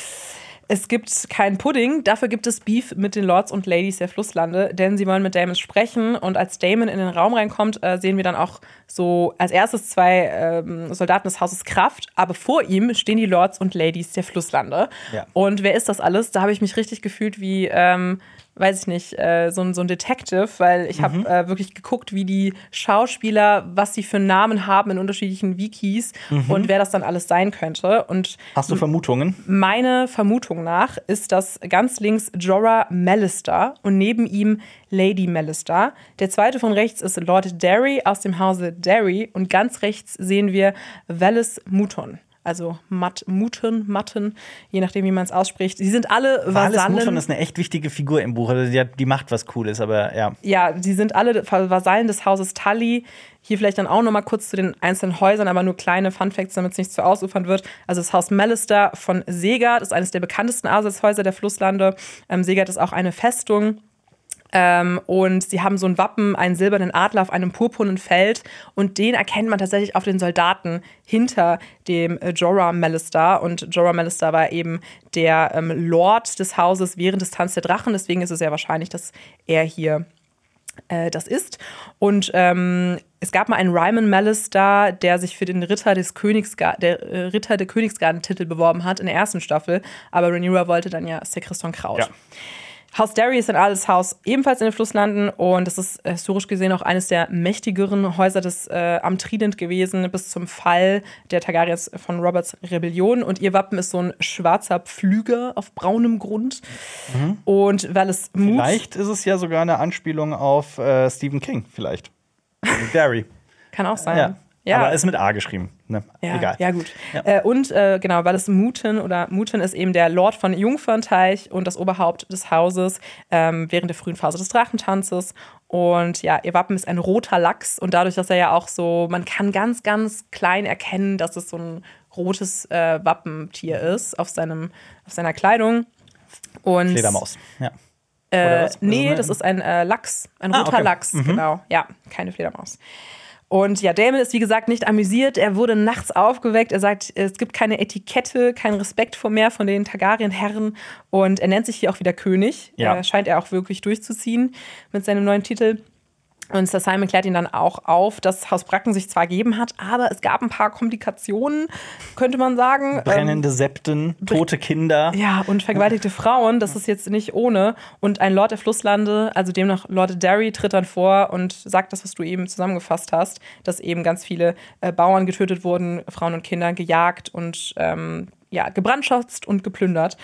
Speaker 2: Es gibt keinen Pudding, dafür gibt es Beef mit den Lords und Ladies der Flusslande, denn sie wollen mit Daemon sprechen. Und als Daemon in den Raum reinkommt, äh, sehen wir dann auch so als erstes zwei ähm, Soldaten des Hauses Kraft, aber vor ihm stehen die Lords und Ladies der Flusslande.
Speaker 1: Ja.
Speaker 2: Und wer ist das alles? Da habe ich mich richtig gefühlt wie ähm, weiß ich nicht, äh, so, ein- so ein Detective, weil ich habe äh, wirklich geguckt, wie die Schauspieler, was sie für Namen haben in unterschiedlichen Wikis und wer das dann alles sein könnte. Und
Speaker 1: Hast du Vermutungen?
Speaker 2: meine Vermutung nach ist das ganz links Jorah Mallister und neben ihm Lady Mallister. Der zweite von rechts ist Lord Derry aus dem Hause Derry und ganz rechts sehen wir Wallace Mouton. Also Matt, Mouton, Matten, je nachdem, wie man es ausspricht. Sie sind alle
Speaker 1: Wallace
Speaker 2: Vasallen.
Speaker 1: Mouton ist eine echt wichtige Figur im Buch. Also die, hat, die macht was Cooles, aber ja.
Speaker 2: Ja, die sind alle Vasallen des Hauses Tully. Hier vielleicht dann auch noch mal kurz zu den einzelnen Häusern, aber nur kleine Funfacts, damit es nicht zu ausufernd wird. Also das Haus Mallister von Segard ist eines der bekanntesten Adelshäuser der Flusslande. Ähm, Segard ist auch eine Festung. Ähm, und sie haben so ein Wappen, einen silbernen Adler auf einem purpurnen Feld. Und den erkennt man tatsächlich auf den Soldaten hinter dem äh, Jorah Mallister. Und Jorah Mallister war eben der ähm, Lord des Hauses während des Tanz der Drachen. Deswegen ist es sehr wahrscheinlich, dass er hier äh, das ist. Und ähm, es gab mal einen Ryman Mallister, der sich für den Ritter des Königsgar- der äh, Ritter der Königsgarden-Titel beworben hat in der ersten Staffel. Aber Rhaenyra wollte dann ja Ser Criston Kraut.
Speaker 1: Ja.
Speaker 2: Haus Derry ist ein Adelshaus, ebenfalls in den Flusslanden. Und das ist äh, historisch gesehen auch eines der mächtigeren Häuser des äh, am Trident gewesen, bis zum Fall der Targaryens von Roberts Rebellion. Und ihr Wappen ist so ein schwarzer Pflüger auf braunem Grund. Mhm. Und weil es Mut
Speaker 1: Vielleicht ist es ja sogar eine Anspielung auf äh, Stephen King, vielleicht. Derry.
Speaker 2: Kann auch sein.
Speaker 1: Ja.
Speaker 2: Ja.
Speaker 1: Aber ist mit A geschrieben. Ne?
Speaker 2: Ja,
Speaker 1: Egal.
Speaker 2: ja gut.
Speaker 1: Ja.
Speaker 2: Äh, und äh, genau, weil es Mouton oder Mouton ist eben der Lord von Jungfernteich und das Oberhaupt des Hauses ähm, während der frühen Phase des Drachentanzes. Und ja, ihr Wappen ist ein roter Lachs und dadurch, dass er ja auch so, man kann ganz, ganz klein erkennen, dass es so ein rotes äh, Wappentier ist auf, seinem, auf seiner Kleidung. Und
Speaker 1: Fledermaus. Ja.
Speaker 2: Äh,
Speaker 1: was?
Speaker 2: nee,
Speaker 1: das
Speaker 2: das ist ein äh, Lachs, ein
Speaker 1: Ah,
Speaker 2: roter
Speaker 1: okay.
Speaker 2: Lachs,
Speaker 1: Mhm.
Speaker 2: genau. Ja, keine Fledermaus. Und ja, Daemon ist wie gesagt nicht amüsiert. Er wurde nachts aufgeweckt. Er sagt, es gibt keine Etikette, keinen Respekt vor mehr von den Targaryen-Herren. Und er nennt sich hier auch wieder König.
Speaker 1: Ja.
Speaker 2: Äh, scheint er auch wirklich durchzuziehen mit seinem neuen Titel. Und Sir Simon klärt ihn dann auch auf, dass Haus Bracken sich zwar gegeben hat, aber es gab ein paar Komplikationen, könnte man sagen.
Speaker 1: Brennende Septen, tote Kinder.
Speaker 2: Ja, und vergewaltigte Frauen, das ist jetzt nicht ohne. Und ein Lord der Flusslande, also demnach Lord Derry, tritt dann vor und sagt das, was du eben zusammengefasst hast, dass eben ganz viele äh, Bauern getötet wurden, Frauen und Kinder gejagt und ähm, ja, gebrandschatzt und geplündert.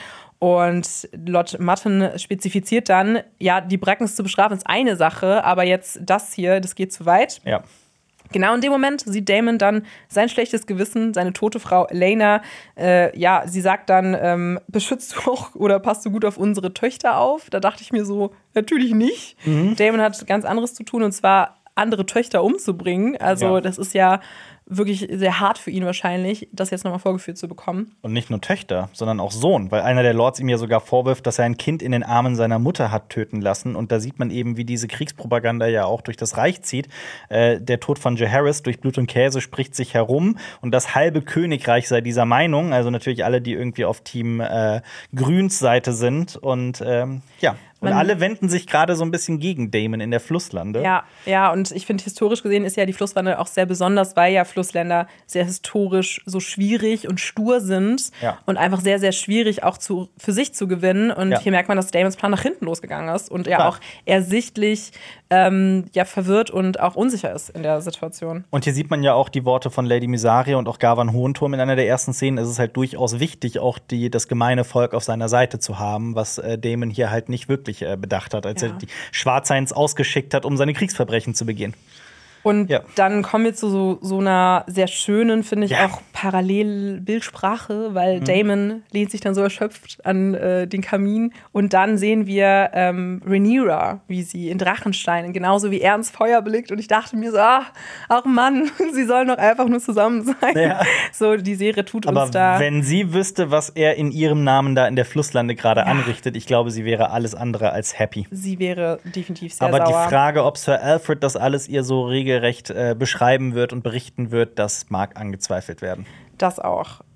Speaker 2: Und Lord Mutton spezifiziert dann, ja, die Brackens zu bestrafen ist eine Sache, aber jetzt das hier, das geht zu weit.
Speaker 1: Ja.
Speaker 2: Genau in dem Moment sieht Daemon dann sein schlechtes Gewissen, seine tote Frau Laena. Äh, ja, sie sagt dann, ähm, beschützt du auch oder passt du gut auf unsere Töchter auf? Da dachte ich mir so, natürlich nicht. Mhm. Daemon hat ganz anderes zu tun, und zwar andere Töchter umzubringen. Also
Speaker 1: Ja.
Speaker 2: das ist ja wirklich sehr hart für ihn wahrscheinlich, das jetzt nochmal vorgeführt zu bekommen.
Speaker 1: Und nicht nur Töchter, sondern auch Sohn, weil einer der Lords ihm ja sogar vorwirft, dass er ein Kind in den Armen seiner Mutter hat töten lassen. Und da sieht man eben, wie diese Kriegspropaganda ja auch durch das Reich zieht. Äh, der Tod von Jaehaerys durch Blut und Käse spricht sich herum und das halbe Königreich sei dieser Meinung. Also natürlich alle, die irgendwie auf Team äh, Grüns Seite sind. Und ähm, ja, und
Speaker 2: Man-
Speaker 1: alle wenden sich gerade so ein bisschen gegen Daemon in der Flusslande.
Speaker 2: Ja, ja, und ich finde, historisch gesehen ist ja die Flusslande auch sehr besonders, weil ja Flussländer sehr historisch so schwierig und stur sind
Speaker 1: Ja.
Speaker 2: und einfach sehr, sehr schwierig auch zu, für sich zu gewinnen. Und
Speaker 1: Ja.
Speaker 2: hier merkt man, dass Daemons Plan nach hinten losgegangen ist und er
Speaker 1: Klar.
Speaker 2: auch ersichtlich ähm, ja, verwirrt und auch unsicher ist in der Situation.
Speaker 1: Und hier sieht man ja auch die Worte von Lady Mysaria und auch Garvan Hohenturm in einer der ersten Szenen. Es ist halt durchaus wichtig, auch die, das gemeine Volk auf seiner Seite zu haben, was äh, Daemon hier halt nicht wirklich äh, bedacht hat, als
Speaker 2: Ja.
Speaker 1: er die Schwarzseins ausgeschickt hat, um seine Kriegsverbrechen zu begehen.
Speaker 2: Und
Speaker 1: Ja.
Speaker 2: dann kommen wir zu so, so einer sehr schönen, finde ich,
Speaker 1: Ja.
Speaker 2: auch Parallelbildsprache, weil
Speaker 1: Mhm.
Speaker 2: Daemon lehnt sich dann so erschöpft an äh, den Kamin. Und dann sehen wir ähm, Rhaenyra, wie sie in Drachensteinen, genauso wie er ins Feuer blickt. Und ich dachte mir so, ach, ach Mann, sie sollen doch einfach nur zusammen sein.
Speaker 1: Ja.
Speaker 2: So, die Serie tut
Speaker 1: Aber
Speaker 2: uns da.
Speaker 1: wenn sie wüsste, was er in ihrem Namen da in der Flusslande gerade anrichtet, ich glaube, sie wäre alles andere als happy.
Speaker 2: Sie wäre definitiv sehr
Speaker 1: Aber
Speaker 2: sauer.
Speaker 1: die Frage, ob Sir Alfred das alles ihr so regelrecht äh, beschreiben wird und berichten wird, das mag angezweifelt werden.
Speaker 2: Das auch.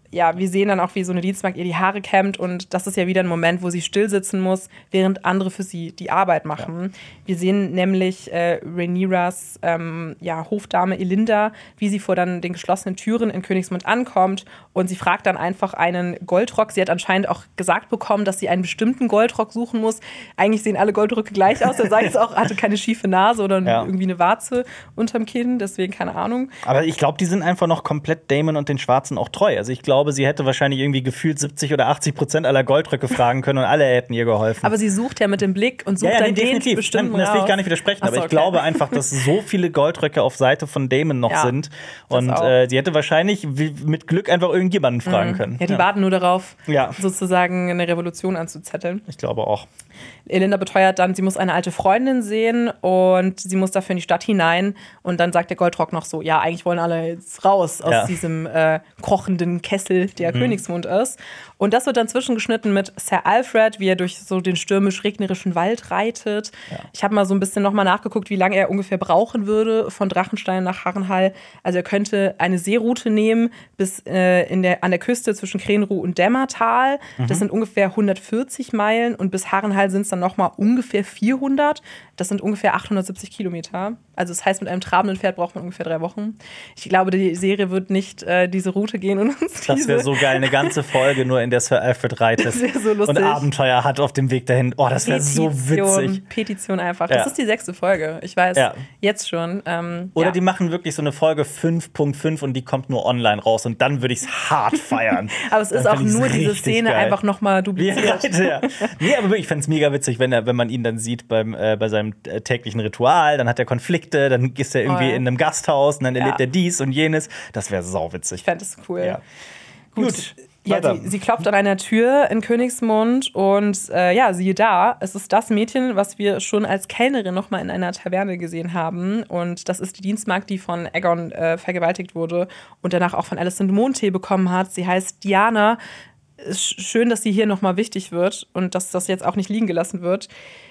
Speaker 2: ja, wir sehen dann auch, wie so eine Dienstmagd ihr die Haare kämmt und das ist ja wieder ein Moment, wo sie still sitzen muss, während andere für sie die Arbeit machen. Ja. Wir sehen nämlich äh, Rhaenyras ähm, ja, Hofdame Elinda, wie sie vor dann den geschlossenen Türen in Königsmund ankommt und sie fragt dann einfach einen Goldrock. Sie hat anscheinend auch gesagt bekommen, dass sie einen bestimmten Goldrock suchen muss. Eigentlich sehen alle Goldröcke gleich aus. Er sagt es auch, hatte keine schiefe Nase oder ja. irgendwie eine Warze unterm Kinn, deswegen keine Ahnung.
Speaker 1: Aber ich glaube, die sind einfach noch komplett Daemon und den Schwarzen auch treu. Also ich glaube, glaube, sie hätte wahrscheinlich irgendwie gefühlt siebzig oder achtzig Prozent aller Goldröcke fragen können und alle hätten ihr geholfen.
Speaker 2: Aber sie sucht ja mit dem Blick und sucht
Speaker 1: ja, ja,
Speaker 2: dann
Speaker 1: nee,
Speaker 2: den
Speaker 1: definitiv.
Speaker 2: bestimmten
Speaker 1: Das will ich
Speaker 2: raus.
Speaker 1: gar nicht widersprechen,
Speaker 2: Achso,
Speaker 1: aber ich
Speaker 2: okay.
Speaker 1: glaube einfach, dass so viele Goldröcke auf Seite von Daemon noch
Speaker 2: ja,
Speaker 1: sind. Und äh, sie hätte wahrscheinlich wie, mit Glück einfach irgendjemanden fragen
Speaker 2: mhm.
Speaker 1: können.
Speaker 2: Ja, die
Speaker 1: ja.
Speaker 2: warten nur darauf,
Speaker 1: ja.
Speaker 2: sozusagen eine Revolution anzuzetteln.
Speaker 1: Ich glaube auch.
Speaker 2: Elinda beteuert dann, sie muss eine alte Freundin sehen und sie muss dafür in die Stadt hinein. Und dann sagt der Goldrock noch so, ja, eigentlich wollen alle jetzt raus aus
Speaker 1: ja.
Speaker 2: diesem äh, kochenden Kessel, der mhm. Königsmund ist. Und das wird dann zwischengeschnitten mit Sir Alfred, wie er durch so den stürmisch-regnerischen Wald reitet. Ja. Ich habe mal so ein bisschen nochmal nachgeguckt, wie lange er ungefähr brauchen würde von Drachenstein nach Harrenhal. Also er könnte eine Seeroute nehmen bis äh, in der, an der Küste zwischen Krenruh und Dämmertal. Mhm. Das sind ungefähr hundertvierzig Meilen und bis Harrenhal sind es dann nochmal ungefähr vierhundert. Das sind ungefähr achthundertsiebzig Kilometer. Also das heißt, mit einem trabenden Pferd braucht man ungefähr drei Wochen. Ich glaube, die Serie wird nicht äh, diese Route gehen und uns diese
Speaker 1: Das wäre so geil, eine ganze Folge nur in der Sir Alfred reitet
Speaker 2: das wäre so lustig.
Speaker 1: und Abenteuer hat auf dem Weg dahin. Oh, das wäre so witzig.
Speaker 2: Petition einfach.
Speaker 1: Ja.
Speaker 2: Das ist die sechste Folge. Ich weiß
Speaker 1: ja.
Speaker 2: jetzt schon. Ähm,
Speaker 1: Oder
Speaker 2: ja.
Speaker 1: die machen wirklich so eine Folge fünf Punkt fünf und die kommt nur online raus und dann würde ich es hart feiern.
Speaker 2: Aber es ist
Speaker 1: dann
Speaker 2: auch nur diese Szene
Speaker 1: geil.
Speaker 2: einfach nochmal dupliziert.
Speaker 1: Ja, ja. Nee, aber wirklich, ich fände es mega witzig, wenn, er, wenn man ihn dann sieht beim, äh, bei seinem äh, täglichen Ritual, dann hat er Konflikte, dann ist er irgendwie oh. in einem Gasthaus und dann erlebt ja. er dies und jenes. Das wäre sauwitzig.
Speaker 2: Ich fände es cool.
Speaker 1: Ja.
Speaker 2: Gut. Gut. Ja, sie, sie klopft an einer Tür in Königsmund und äh, ja, siehe da, es ist das Mädchen, was wir schon als Kellnerin noch mal in einer Taverne gesehen haben. Und das ist die Dienstmagd, die von Aegon äh, vergewaltigt wurde und danach auch von Alicent Mondtee bekommen hat. Sie heißt Diana. Ist schön, dass sie hier noch mal wichtig wird und dass das jetzt auch nicht liegen gelassen wird.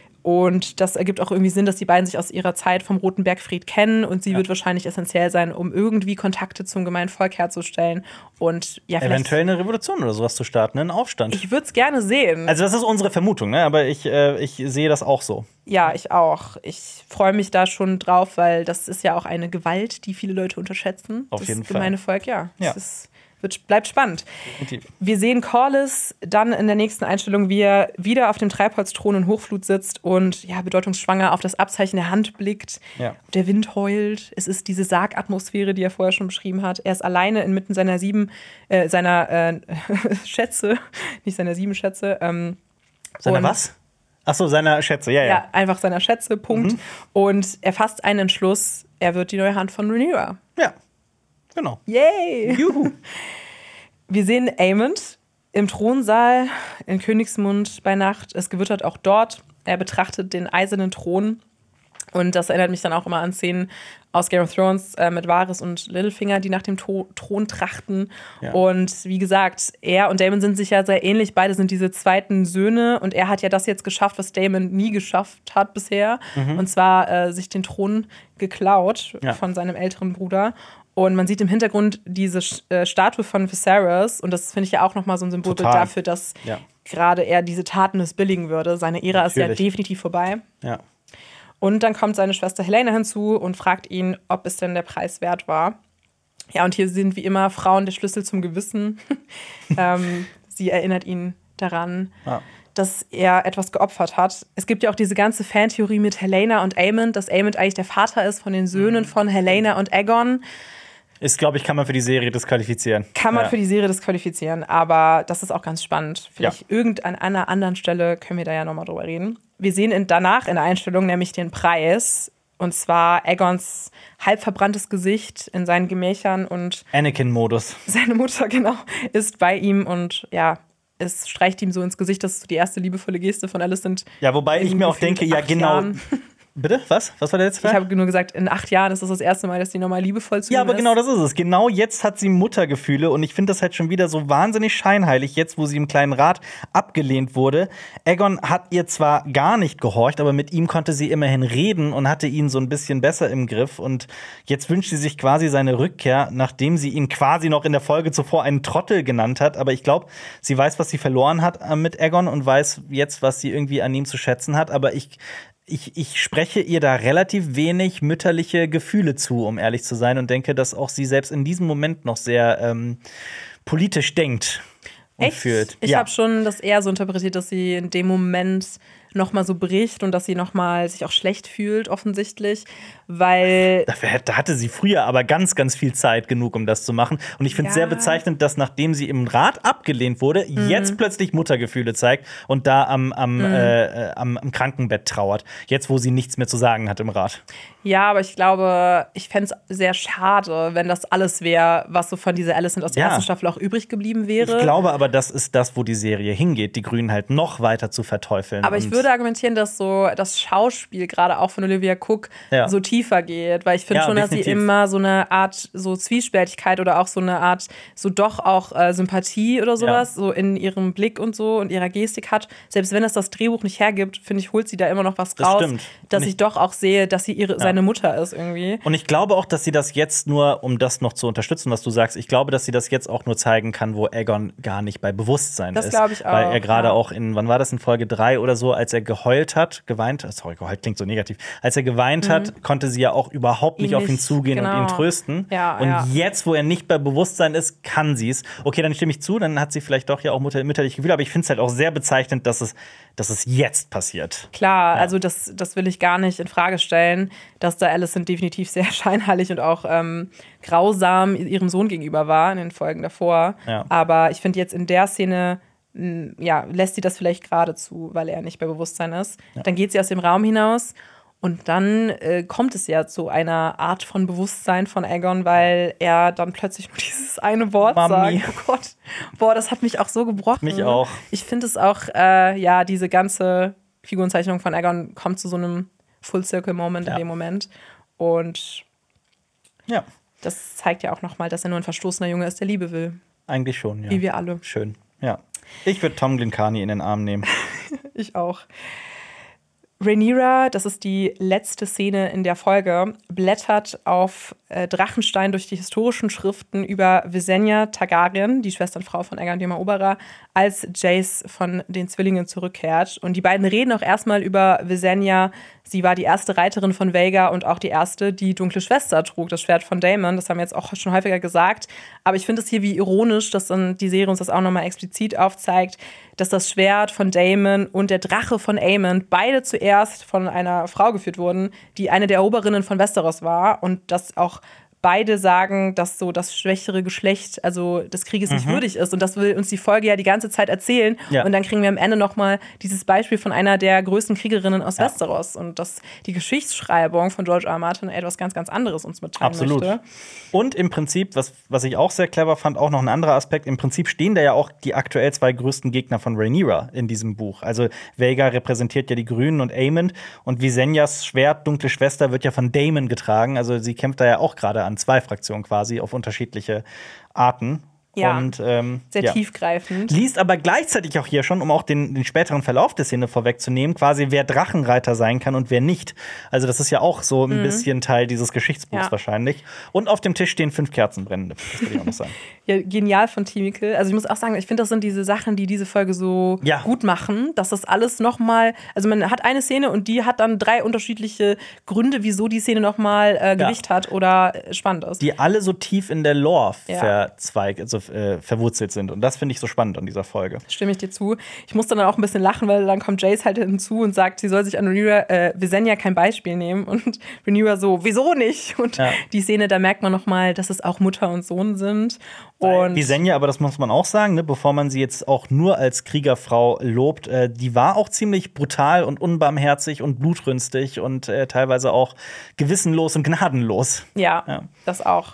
Speaker 2: Und das ergibt auch irgendwie Sinn, dass die beiden sich aus ihrer Zeit vom Roten Bergfried kennen. Und sie ja. wird wahrscheinlich essentiell sein, um irgendwie Kontakte zum gemeinen Volk herzustellen. Und ja,
Speaker 1: eventuell eine Revolution oder sowas zu starten, einen Aufstand.
Speaker 2: Ich würde es gerne sehen.
Speaker 1: Also das ist unsere Vermutung, ne? Aber ich, äh, ich sehe das auch so.
Speaker 2: Ja, ich auch. Ich freue mich da schon drauf, weil das ist ja auch eine Gewalt, die viele Leute unterschätzen.
Speaker 1: Auf jeden
Speaker 2: das gemeine
Speaker 1: Fall.
Speaker 2: Volk, ja.
Speaker 1: ja.
Speaker 2: Das ist Wird, bleibt spannend.
Speaker 1: Definitiv.
Speaker 2: Wir sehen Corlys dann in der nächsten Einstellung, wie er wieder auf dem Treibholzthron in Hochflut sitzt und ja, bedeutungsschwanger auf das Abzeichen der Hand blickt.
Speaker 1: Ja.
Speaker 2: Der Wind heult. Es ist diese Sargatmosphäre, die er vorher schon beschrieben hat. Er ist alleine inmitten seiner sieben, äh, seiner äh, Schätze, nicht seiner sieben Schätze. Ähm,
Speaker 1: seiner was? Ach so, seiner Schätze, ja, ja.
Speaker 2: Ja, einfach seiner Schätze, Punkt.
Speaker 1: Mhm.
Speaker 2: Und er fasst einen Entschluss, er wird die neue Hand von Rhaenyra.
Speaker 1: Ja. Genau.
Speaker 2: Yay!
Speaker 1: Juhu!
Speaker 2: Wir sehen Aemond im Thronsaal in Königsmund bei Nacht. Es gewittert auch dort. Er betrachtet den eisernen Thron. Und das erinnert mich dann auch immer an Szenen aus Game of Thrones äh, mit Varys und Littlefinger, die nach dem to- Thron trachten. Ja. Und wie gesagt, er und Daemon sind sich ja sehr ähnlich. Beide sind diese zweiten Söhne. Und er hat ja das jetzt geschafft, was Daemon nie geschafft hat bisher. Mhm. Und zwar äh, sich den Thron geklaut ja. von seinem älteren Bruder. Und man sieht im Hintergrund diese äh, Statue von Viserys. Und das finde ich ja auch nochmal so ein Symbolbild
Speaker 1: Total.
Speaker 2: dafür, dass
Speaker 1: ja.
Speaker 2: gerade er diese Taten missbilligen würde. Seine Ära
Speaker 1: Natürlich.
Speaker 2: ist ja definitiv vorbei.
Speaker 1: Ja.
Speaker 2: Und dann kommt seine Schwester Helena hinzu und fragt ihn, ob es denn der Preis wert war. Ja, und hier sind wie immer Frauen der Schlüssel zum Gewissen. ähm, sie erinnert ihn daran, ja. dass er etwas geopfert hat. Es gibt ja auch diese ganze Fantheorie mit Helena und Aemond, dass Aemond eigentlich der Vater ist von den Söhnen mhm. von Helena und Aegon.
Speaker 1: Ist, glaube ich, kann man für die Serie disqualifizieren.
Speaker 2: Kann man
Speaker 1: ja.
Speaker 2: für die Serie disqualifizieren, aber das ist auch ganz spannend. Vielleicht ja. irgendein an einer anderen Stelle können wir da ja nochmal drüber reden. Wir sehen in, danach in der Einstellung nämlich den Preis, und zwar Aegons halb verbranntes Gesicht in seinen Gemächern und
Speaker 1: Anakin-Modus.
Speaker 2: Seine Mutter, genau, ist bei ihm und ja, es streicht ihm so ins Gesicht. Das ist die erste liebevolle Geste von Alicent.
Speaker 1: Ja, wobei ich mir auch denke, ja genau,
Speaker 2: Jahren.
Speaker 1: Bitte? Was? Was war der letzte
Speaker 2: Ich
Speaker 1: Teil?
Speaker 2: habe nur gesagt, in acht Jahren ist das das erste Mal, dass sie nochmal liebevoll zu
Speaker 1: Ja,
Speaker 2: ihm
Speaker 1: aber
Speaker 2: ist.
Speaker 1: genau das ist es. Genau jetzt hat sie Muttergefühle und ich finde das halt schon wieder so wahnsinnig scheinheilig, jetzt wo sie im kleinen Rat abgelehnt wurde. Aegon hat ihr zwar gar nicht gehorcht, aber mit ihm konnte sie immerhin reden und hatte ihn so ein bisschen besser im Griff. Und jetzt wünscht sie sich quasi seine Rückkehr, nachdem sie ihn quasi noch in der Folge zuvor einen Trottel genannt hat. Aber ich glaube, sie weiß, was sie verloren hat mit Aegon und weiß jetzt, was sie irgendwie an ihm zu schätzen hat. Aber ich Ich, ich spreche ihr da relativ wenig mütterliche Gefühle zu, um ehrlich zu sein, und denke, dass auch sie selbst in diesem Moment noch sehr ähm, politisch denkt und
Speaker 2: Echt?
Speaker 1: fühlt.
Speaker 2: Ich
Speaker 1: Ja.
Speaker 2: habe schon das eher so interpretiert, dass sie in dem Moment noch mal so bricht und dass sie noch mal sich auch schlecht fühlt, offensichtlich, weil
Speaker 1: Dafür hätte- Da hatte sie früher aber ganz, ganz viel Zeit genug, um das zu machen. Und ich finde es
Speaker 2: Ja.
Speaker 1: sehr bezeichnend, dass nachdem sie im Rat abgelehnt wurde, jetzt plötzlich Muttergefühle zeigt und da am, am, äh, am, am Krankenbett trauert. Jetzt, wo sie nichts mehr zu sagen hat im Rat.
Speaker 2: ja, aber ich glaube, ich fände es sehr schade, wenn das alles wäre, was so von dieser Alicent aus der
Speaker 1: Ja.
Speaker 2: ersten Staffel auch übrig geblieben wäre.
Speaker 1: Ich glaube aber, das ist das, wo die Serie hingeht, die Grünen halt noch weiter zu verteufeln.
Speaker 2: Aber ich
Speaker 1: Und-
Speaker 2: würde argumentieren, dass so das Schauspiel gerade auch von Olivia Cook
Speaker 1: Ja.
Speaker 2: so tiefer geht, weil ich finde
Speaker 1: Ja,
Speaker 2: schon, dass sie
Speaker 1: definitiv.
Speaker 2: immer so eine Art so Zwiespältigkeit oder auch so eine Art so doch auch äh, Sympathie oder sowas so in ihrem Blick und so und ihrer Gestik hat. Selbst wenn es das Drehbuch nicht hergibt, finde ich, holt sie da immer noch was
Speaker 1: Das
Speaker 2: raus,
Speaker 1: stimmt.
Speaker 2: dass
Speaker 1: Und
Speaker 2: ich,
Speaker 1: ich-
Speaker 2: doch auch sehe, dass sie ihre, seine Mutter ist irgendwie.
Speaker 1: Und ich glaube auch, dass sie das jetzt nur, um das noch zu unterstützen, was du sagst, ich glaube, dass sie das jetzt auch nur zeigen kann, wo Aegon gar nicht bei Bewusstsein
Speaker 2: Das
Speaker 1: ist.
Speaker 2: glaube ich auch,
Speaker 1: Weil er gerade
Speaker 2: ja.
Speaker 1: auch in, wann war das, in Folge drei oder so, als er geheult hat, geweint, sorry, geheult klingt so negativ, als er geweint hat, konnte sie ja auch überhaupt nicht
Speaker 2: Ihn
Speaker 1: auf ihn
Speaker 2: nicht,
Speaker 1: zugehen und
Speaker 2: genau.
Speaker 1: ihn trösten.
Speaker 2: Ja,
Speaker 1: und
Speaker 2: ja.
Speaker 1: jetzt, wo er nicht bei Bewusstsein ist, kann sie es. Okay, dann stimme ich zu, dann hat sie vielleicht doch ja auch mutter mütterliche Gefühle, aber ich finde es halt auch sehr bezeichnend, dass es, dass es jetzt passiert.
Speaker 2: Klar,
Speaker 1: Ja.
Speaker 2: also das, das will ich gar nicht in Frage stellen, dass da Alicent definitiv sehr scheinheilig und auch ähm, grausam ihrem Sohn gegenüber war in den Folgen davor.
Speaker 1: Ja.
Speaker 2: Aber ich finde jetzt in der Szene, mh, ja, lässt sie das vielleicht gerade zu, weil er nicht bei Bewusstsein ist. Dann geht sie aus dem Raum hinaus und dann äh, kommt es ja zu einer Art von Bewusstsein von Aegon, weil er dann plötzlich nur dieses eine Wort
Speaker 1: Mami.
Speaker 2: sagt. Oh Gott, boah, das hat mich auch so gebrochen.
Speaker 1: Mich auch.
Speaker 2: Ich finde es auch, äh, ja, diese ganze Figurenzeichnung von Aegon kommt zu so einem Full-Circle-Moment
Speaker 1: Ja.
Speaker 2: in dem Moment. Und
Speaker 1: Ja,
Speaker 2: das zeigt ja auch nochmal, dass er nur ein verstoßener Junge ist, der Liebe will.
Speaker 1: eigentlich schon, ja.
Speaker 2: Wie wir alle.
Speaker 1: Schön, ja. Ich würde Tom Glencarny in den Arm nehmen.
Speaker 2: Ich auch. Rhaenyra, das ist die letzte Szene in der Folge, blättert auf äh, Drachenstein durch die historischen Schriften über Visenya Targaryen, die Schwesternfrau von Aegon dem Eroberer, als Jace von den Zwillingen zurückkehrt. Und die beiden reden auch erstmal über Visenya. Sie war die erste Reiterin von Vhagar und auch die erste, die dunkle Schwester trug, das Schwert von Daemon. Das haben wir jetzt auch schon häufiger gesagt. Aber ich finde es hier wie ironisch, dass dann die Serie uns das auch nochmal explizit aufzeigt, dass das Schwert von Daemon und der Drache von Aemond beide zuerst von einer Frau geführt wurden, die eine der Eroberinnen von Westeros war. Und dass auch beide sagen, dass so das schwächere Geschlecht, also des Krieges nicht würdig ist. Und das will uns die Folge ja die ganze Zeit erzählen.
Speaker 1: Ja.
Speaker 2: Und dann kriegen wir am Ende noch mal dieses Beispiel von einer der größten Kriegerinnen aus
Speaker 1: Ja.
Speaker 2: Westeros. Und dass die Geschichtsschreibung von George R. R. Martin etwas ganz, ganz anderes uns mitteilen
Speaker 1: Absolut.
Speaker 2: möchte.
Speaker 1: Und im Prinzip, was, was ich auch sehr clever fand, auch noch ein anderer Aspekt, im Prinzip stehen da ja auch die aktuell zwei größten Gegner von Rhaenyra in diesem Buch. Also Vhagar repräsentiert ja die Grünen und Aemond und Visenyas Schwert, dunkle Schwester, wird ja von Daemon getragen. Also sie kämpft da ja auch gerade an zwei Fraktionen quasi auf unterschiedliche Arten.
Speaker 2: Ja,
Speaker 1: und, ähm,
Speaker 2: sehr
Speaker 1: ja.
Speaker 2: tiefgreifend.
Speaker 1: Liest aber gleichzeitig auch hier schon, um auch den, den späteren Verlauf der Szene vorwegzunehmen, quasi wer Drachenreiter sein kann und wer nicht. Also das ist ja auch so ein bisschen Teil dieses Geschichtsbuchs
Speaker 2: Ja.
Speaker 1: wahrscheinlich. Und auf dem Tisch stehen fünf Kerzenbrennende. Das will ich auch noch sagen.
Speaker 2: Ja, genial von Teamical. Also ich muss auch sagen, ich finde, das sind diese Sachen, die diese Folge so
Speaker 1: Ja.
Speaker 2: gut machen, dass das alles noch mal, also man hat eine Szene und die hat dann drei unterschiedliche Gründe, wieso die Szene noch mal äh, Gewicht hat oder äh, spannend ist.
Speaker 1: Die alle so tief in der Lore
Speaker 2: Ja.
Speaker 1: verzweigt, also äh, verwurzelt sind. Und das finde ich so spannend an dieser Folge.
Speaker 2: Stimme ich dir zu. Ich musste dann auch ein bisschen lachen, weil dann kommt Jace halt hinzu und sagt, sie soll sich an Rhaenyra, äh, Visenya kein Beispiel nehmen. Und Rhaenyra so, wieso nicht? Und
Speaker 1: Ja.
Speaker 2: die Szene, da merkt man noch mal, dass es auch Mutter und Sohn sind. Und
Speaker 1: Visenya, aber das muss man auch sagen, ne, bevor man sie jetzt auch nur als Kriegerfrau lobt, äh, die war auch ziemlich brutal und unbarmherzig und blutrünstig und äh, teilweise auch gewissenlos und gnadenlos.
Speaker 2: ja,
Speaker 1: Ja.
Speaker 2: das auch.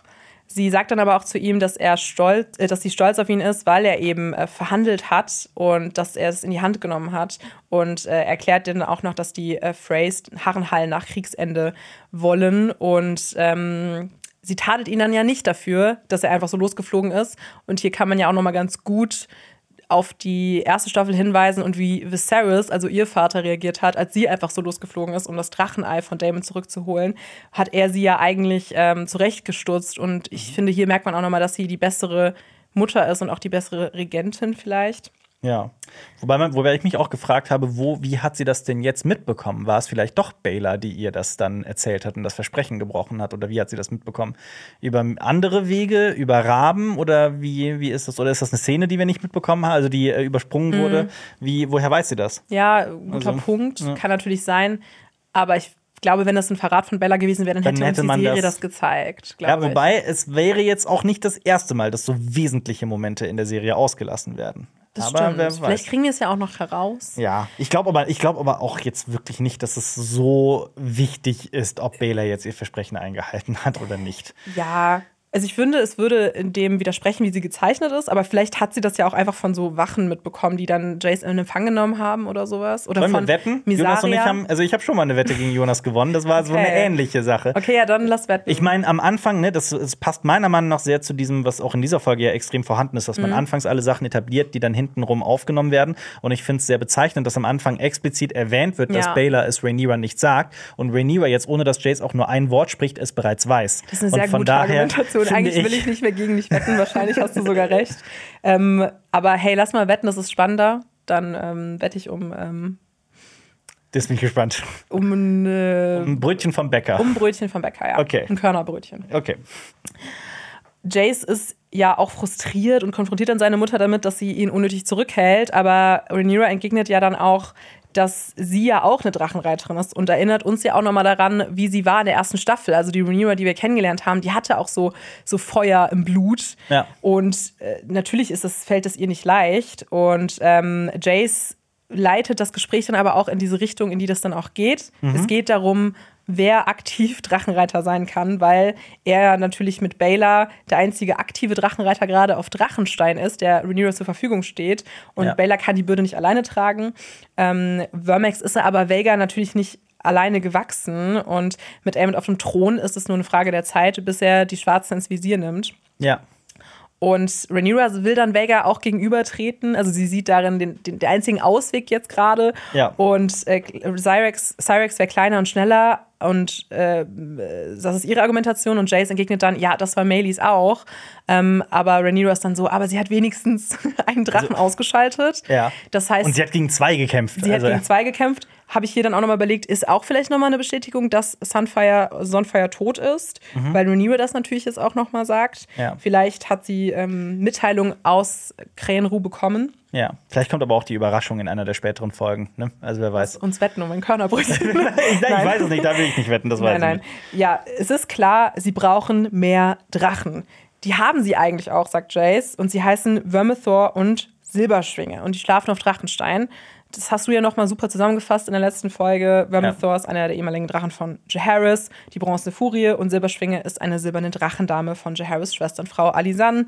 Speaker 2: Sie sagt dann aber auch zu ihm, dass er stolz, äh, dass sie stolz auf ihn ist, weil er eben äh, verhandelt hat und dass er es in die Hand genommen hat. Und äh, erklärt dann auch noch, dass die äh, Freys Harrenhal nach Kriegsende wollen. Und ähm, sie tadelt ihn dann ja nicht dafür, dass er einfach so losgeflogen ist. Und hier kann man ja auch noch mal ganz gut auf die erste Staffel hinweisen und wie Viserys, also ihr Vater, reagiert hat, als sie einfach so losgeflogen ist, um das Drachenei von Daemon zurückzuholen, hat er sie ja eigentlich ähm, zurechtgestutzt. Und ich finde, hier merkt man auch nochmal, dass sie die bessere Mutter ist und auch die bessere Regentin vielleicht.
Speaker 1: Ja, wobei, man, wobei ich mich auch gefragt habe, wo, wie hat sie das denn jetzt mitbekommen? War es vielleicht doch Baela, die ihr das dann erzählt hat und das Versprechen gebrochen hat? Oder wie hat sie das mitbekommen? Über andere Wege, über Raben oder wie, wie ist das? Oder ist das eine Szene, die wir nicht mitbekommen haben, also die äh, übersprungen
Speaker 2: Mhm.
Speaker 1: wurde? Wie, woher weiß sie das?
Speaker 2: Ja, guter
Speaker 1: Also,
Speaker 2: Punkt.
Speaker 1: ja.
Speaker 2: Kann natürlich sein. Aber ich glaube, wenn das ein Verrat von Bella gewesen wäre, dann,
Speaker 1: Dann
Speaker 2: hätte,
Speaker 1: hätte
Speaker 2: uns
Speaker 1: man
Speaker 2: die Serie
Speaker 1: das-
Speaker 2: das, gezeigt.
Speaker 1: Ja,
Speaker 2: glaube
Speaker 1: wobei
Speaker 2: ich.
Speaker 1: es wäre jetzt auch nicht das erste Mal, dass so wesentliche Momente in der Serie ausgelassen werden.
Speaker 2: Das
Speaker 1: Aber
Speaker 2: stimmt.
Speaker 1: wer weiß.
Speaker 2: Vielleicht kriegen wir es ja auch noch heraus.
Speaker 1: Ja, ich glaube aber, ich glaube aber auch jetzt wirklich nicht, dass es so wichtig ist, ob Baela jetzt ihr Versprechen eingehalten hat oder nicht.
Speaker 2: Ja, also ich finde, es würde in dem widersprechen, wie sie gezeichnet ist, aber vielleicht hat sie das ja auch einfach von so Wachen mitbekommen, die dann Jace in Empfang genommen haben oder sowas. Oder
Speaker 1: Wollen
Speaker 2: von
Speaker 1: wir wetten?
Speaker 2: Misaria.
Speaker 1: Jonas und ich haben, also ich habe schon mal eine Wette gegen Jonas gewonnen. Das war so eine
Speaker 2: Okay.
Speaker 1: ähnliche Sache.
Speaker 2: Okay, ja, dann lass wetten.
Speaker 1: Ich meine, am Anfang, ne, das, das passt meiner Meinung nach sehr zu diesem, was auch in dieser Folge ja extrem vorhanden ist, dass man
Speaker 2: Mhm.
Speaker 1: anfangs alle Sachen etabliert, die dann hintenrum aufgenommen werden. Und ich finde es sehr bezeichnend, dass am Anfang explizit erwähnt wird, dass
Speaker 2: Ja.
Speaker 1: Baela es Rhaenyra nicht sagt und Rhaenyra jetzt, ohne dass Jace auch nur ein Wort spricht, es bereits weiß.
Speaker 2: Das ist eine
Speaker 1: und
Speaker 2: sehr
Speaker 1: von
Speaker 2: gute
Speaker 1: daher
Speaker 2: Argumentation.
Speaker 1: finde
Speaker 2: Eigentlich will ich nicht mehr gegen dich wetten. Wahrscheinlich hast du sogar recht. Ähm, aber hey, lass mal wetten, das ist spannender. Dann ähm, wette ich um, ähm,
Speaker 1: Das bin ich gespannt.
Speaker 2: um, ein, äh,
Speaker 1: Ein Brötchen vom Bäcker.
Speaker 2: um ein Brötchen vom Bäcker, ja.
Speaker 1: Okay.
Speaker 2: Ein Körnerbrötchen.
Speaker 1: Okay.
Speaker 2: Jace ist ja auch frustriert und konfrontiert dann seine Mutter damit, dass sie ihn unnötig zurückhält. Aber Rhaenyra entgegnet ja dann auch, dass sie ja auch eine Drachenreiterin ist und erinnert uns ja auch nochmal daran, wie sie war in der ersten Staffel. Also die Rhaenyra, die wir kennengelernt haben, die hatte auch so, so Feuer im Blut.
Speaker 1: Ja.
Speaker 2: Und äh, natürlich ist es, fällt es ihr nicht leicht. Und ähm, Jace leitet das Gespräch dann aber auch in diese Richtung, in die das dann auch geht. Es geht darum, wer aktiv Drachenreiter sein kann, weil er natürlich mit Baela der einzige aktive Drachenreiter gerade auf Drachenstein ist, der Rhaenyra zur Verfügung steht. Und
Speaker 1: Ja.
Speaker 2: Baela kann die Bürde nicht alleine tragen. Ähm, Vermax ist er aber Vhagar natürlich nicht alleine gewachsen. Und mit Aemond auf dem Thron ist es nur eine Frage der Zeit, bis er die Schwarzen ins Visier nimmt.
Speaker 1: Ja.
Speaker 2: Und Rhaenyra will dann Vhagar auch gegenübertreten. Also sie sieht darin den, den, den einzigen Ausweg jetzt gerade.
Speaker 1: Ja.
Speaker 2: Und äh, Syrax, Syrax wäre kleiner und schneller. Und äh, das ist ihre Argumentation. Und Jace entgegnet dann, ja, das war Maelys auch. Ähm, aber Rhaenyra ist dann so, aber sie hat wenigstens einen Drachen ausgeschaltet.
Speaker 1: Ja.
Speaker 2: Das heißt,
Speaker 1: Und sie hat gegen zwei gekämpft.
Speaker 2: sie
Speaker 1: also,
Speaker 2: hat gegen zwei gekämpft. Habe ich hier dann auch nochmal überlegt, ist auch vielleicht nochmal eine Bestätigung, dass Sunfire, Sunfire tot ist, weil Rhaenyra das natürlich jetzt auch nochmal sagt.
Speaker 1: Ja.
Speaker 2: Vielleicht hat sie ähm, Mitteilung aus Krähenruh bekommen.
Speaker 1: Ja. Vielleicht kommt aber auch die Überraschung in einer der späteren Folgen. Ne? Also wer weiß.
Speaker 2: Uns wetten um ein Körnerbrötchen.
Speaker 1: Nein, ich weiß es nicht, da will ich nicht wetten, das weiß
Speaker 2: Nein,
Speaker 1: ich
Speaker 2: nein.
Speaker 1: nicht.
Speaker 2: Ja, es ist klar, sie brauchen mehr Drachen. Die haben sie eigentlich auch, sagt Jace. Und sie heißen Vermithor und Silberschwinge. Und die schlafen auf Drachenstein. Das hast du ja noch mal super zusammengefasst in der letzten Folge. Vermithor
Speaker 1: Ja.
Speaker 2: ist einer der ehemaligen Drachen von Jaehaerys, die bronzene Furie. Und Silberschwinge ist eine silberne Drachendame von Jaehaerys Schwester und Frau Alisanne.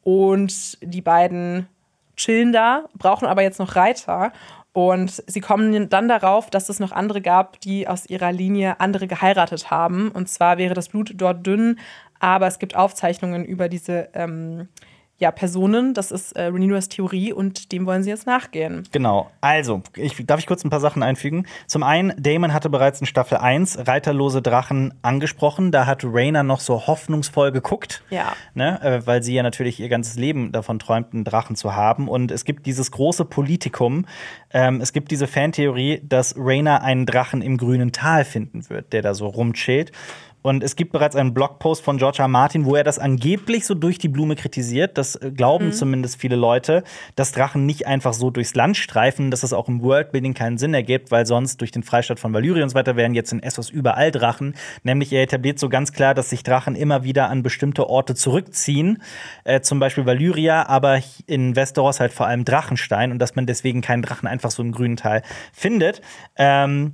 Speaker 2: Und die beiden chillen da, brauchen aber jetzt noch Reiter. Und sie kommen dann darauf, dass es noch andere gab, die aus ihrer Linie andere geheiratet haben. Und zwar wäre das Blut dort dünn, aber es gibt Aufzeichnungen über diese ähm, ja, Personen. Das ist äh, Rhaenyras Theorie und dem wollen sie jetzt nachgehen.
Speaker 1: Genau. Also, ich, darf ich kurz ein paar Sachen einfügen? Zum einen, Daemon hatte bereits in Staffel eins reiterlose Drachen angesprochen. Da hat Rhaena noch so hoffnungsvoll geguckt.
Speaker 2: Ja.
Speaker 1: Ne? Äh, weil sie ja natürlich ihr ganzes Leben davon träumt, einen Drachen zu haben. Und es gibt dieses große Politikum. Ähm, es gibt diese Fantheorie, dass Rhaena einen Drachen im grünen Tal finden wird, der da so rumchillt. Und es gibt bereits einen Blogpost von George R. R. Martin, wo er das angeblich so durch die Blume kritisiert. Das äh, glauben
Speaker 2: Mhm.
Speaker 1: zumindest viele Leute, dass Drachen nicht einfach so durchs Land streifen, dass das auch im Worldbuilding keinen Sinn ergibt, weil sonst durch den Freistaat von Valyria und so weiter wären jetzt in Essos überall Drachen. Nämlich er etabliert so ganz klar, dass sich Drachen immer wieder an bestimmte Orte zurückziehen. Äh, zum Beispiel Valyria, aber in Westeros halt vor allem Drachenstein und dass man deswegen keinen Drachen einfach so im grünen Tal findet. Ähm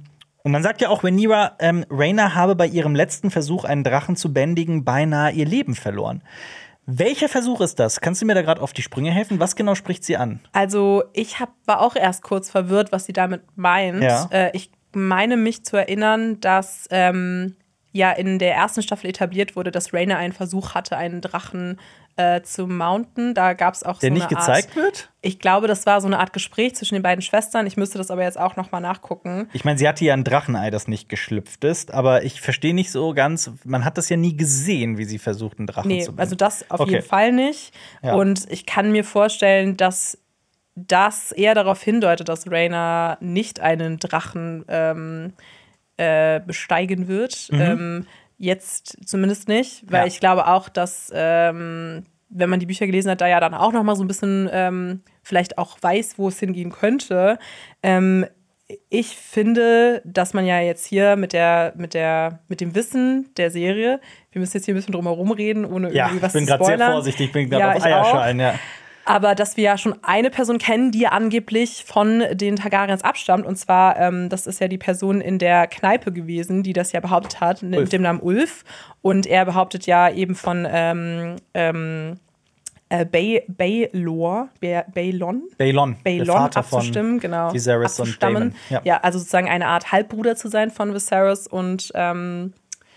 Speaker 1: Und man sagt ja auch, Rhaenyra, ähm, Rhaena habe bei ihrem letzten Versuch, einen Drachen zu bändigen, beinahe ihr Leben verloren. Welcher Versuch ist das? Kannst du mir da gerade auf die Sprünge helfen? Was genau spricht sie an?
Speaker 2: Also ich hab, war auch erst kurz verwirrt, was sie damit meint.
Speaker 1: Ja.
Speaker 2: Äh, ich meine mich zu erinnern, dass ähm, ja in der ersten Staffel etabliert wurde, dass Rhaena einen Versuch hatte, einen Drachen äh, zu mounten. Da gab es auch
Speaker 1: Der
Speaker 2: so
Speaker 1: nicht
Speaker 2: eine
Speaker 1: gezeigt
Speaker 2: Art,
Speaker 1: wird?
Speaker 2: Ich glaube, das war so eine Art Gespräch zwischen den beiden Schwestern. Ich müsste das aber jetzt auch noch mal nachgucken.
Speaker 1: Ich meine, sie hatte ja ein Drachenei, das nicht geschlüpft ist, aber ich verstehe nicht so ganz, man hat das ja nie gesehen, wie sie versucht, einen Drachen
Speaker 2: Nee,
Speaker 1: zu bändigen.
Speaker 2: also das auf
Speaker 1: Okay.
Speaker 2: jeden Fall nicht.
Speaker 1: Ja.
Speaker 2: Und ich kann mir vorstellen, dass das eher darauf hindeutet, dass Rhaena nicht einen Drachen ähm, äh, besteigen wird.
Speaker 1: Mhm.
Speaker 2: Ähm, jetzt zumindest nicht, weil
Speaker 1: Ja.
Speaker 2: ich glaube auch, dass ähm, wenn man die Bücher gelesen hat, da ja dann auch noch mal so ein bisschen ähm, vielleicht auch weiß, wo es hingehen könnte. Ähm, ich finde, dass man ja jetzt hier mit der, mit der, mit dem Wissen der Serie, wir müssen jetzt hier ein bisschen drum herum reden, ohne
Speaker 1: Ja,
Speaker 2: irgendwie
Speaker 1: ich
Speaker 2: was
Speaker 1: bin
Speaker 2: zu
Speaker 1: gerade sehr
Speaker 2: spoilern.
Speaker 1: vorsichtig, ich bin gerade
Speaker 2: Ja,
Speaker 1: auf
Speaker 2: ich
Speaker 1: Eierschalen, ja.
Speaker 2: Aber dass wir ja schon eine Person kennen, die ja angeblich von den Targaryens abstammt. Und zwar, ähm, das ist ja die Person in der Kneipe gewesen, die das ja behauptet hat,
Speaker 1: Ulf.
Speaker 2: mit dem Namen Ulf. Und er behauptet ja eben von ähm, ähm, äh, Bay, Baylor, Bay, Baylon,
Speaker 1: Baelon, der
Speaker 2: Baylon
Speaker 1: Vater von
Speaker 2: abzustimmen, genau.
Speaker 1: Viserys und
Speaker 2: abzustammen.
Speaker 1: Daemon. Ja.
Speaker 2: Ja, also sozusagen eine Art Halbbruder zu sein von Viserys und ähm,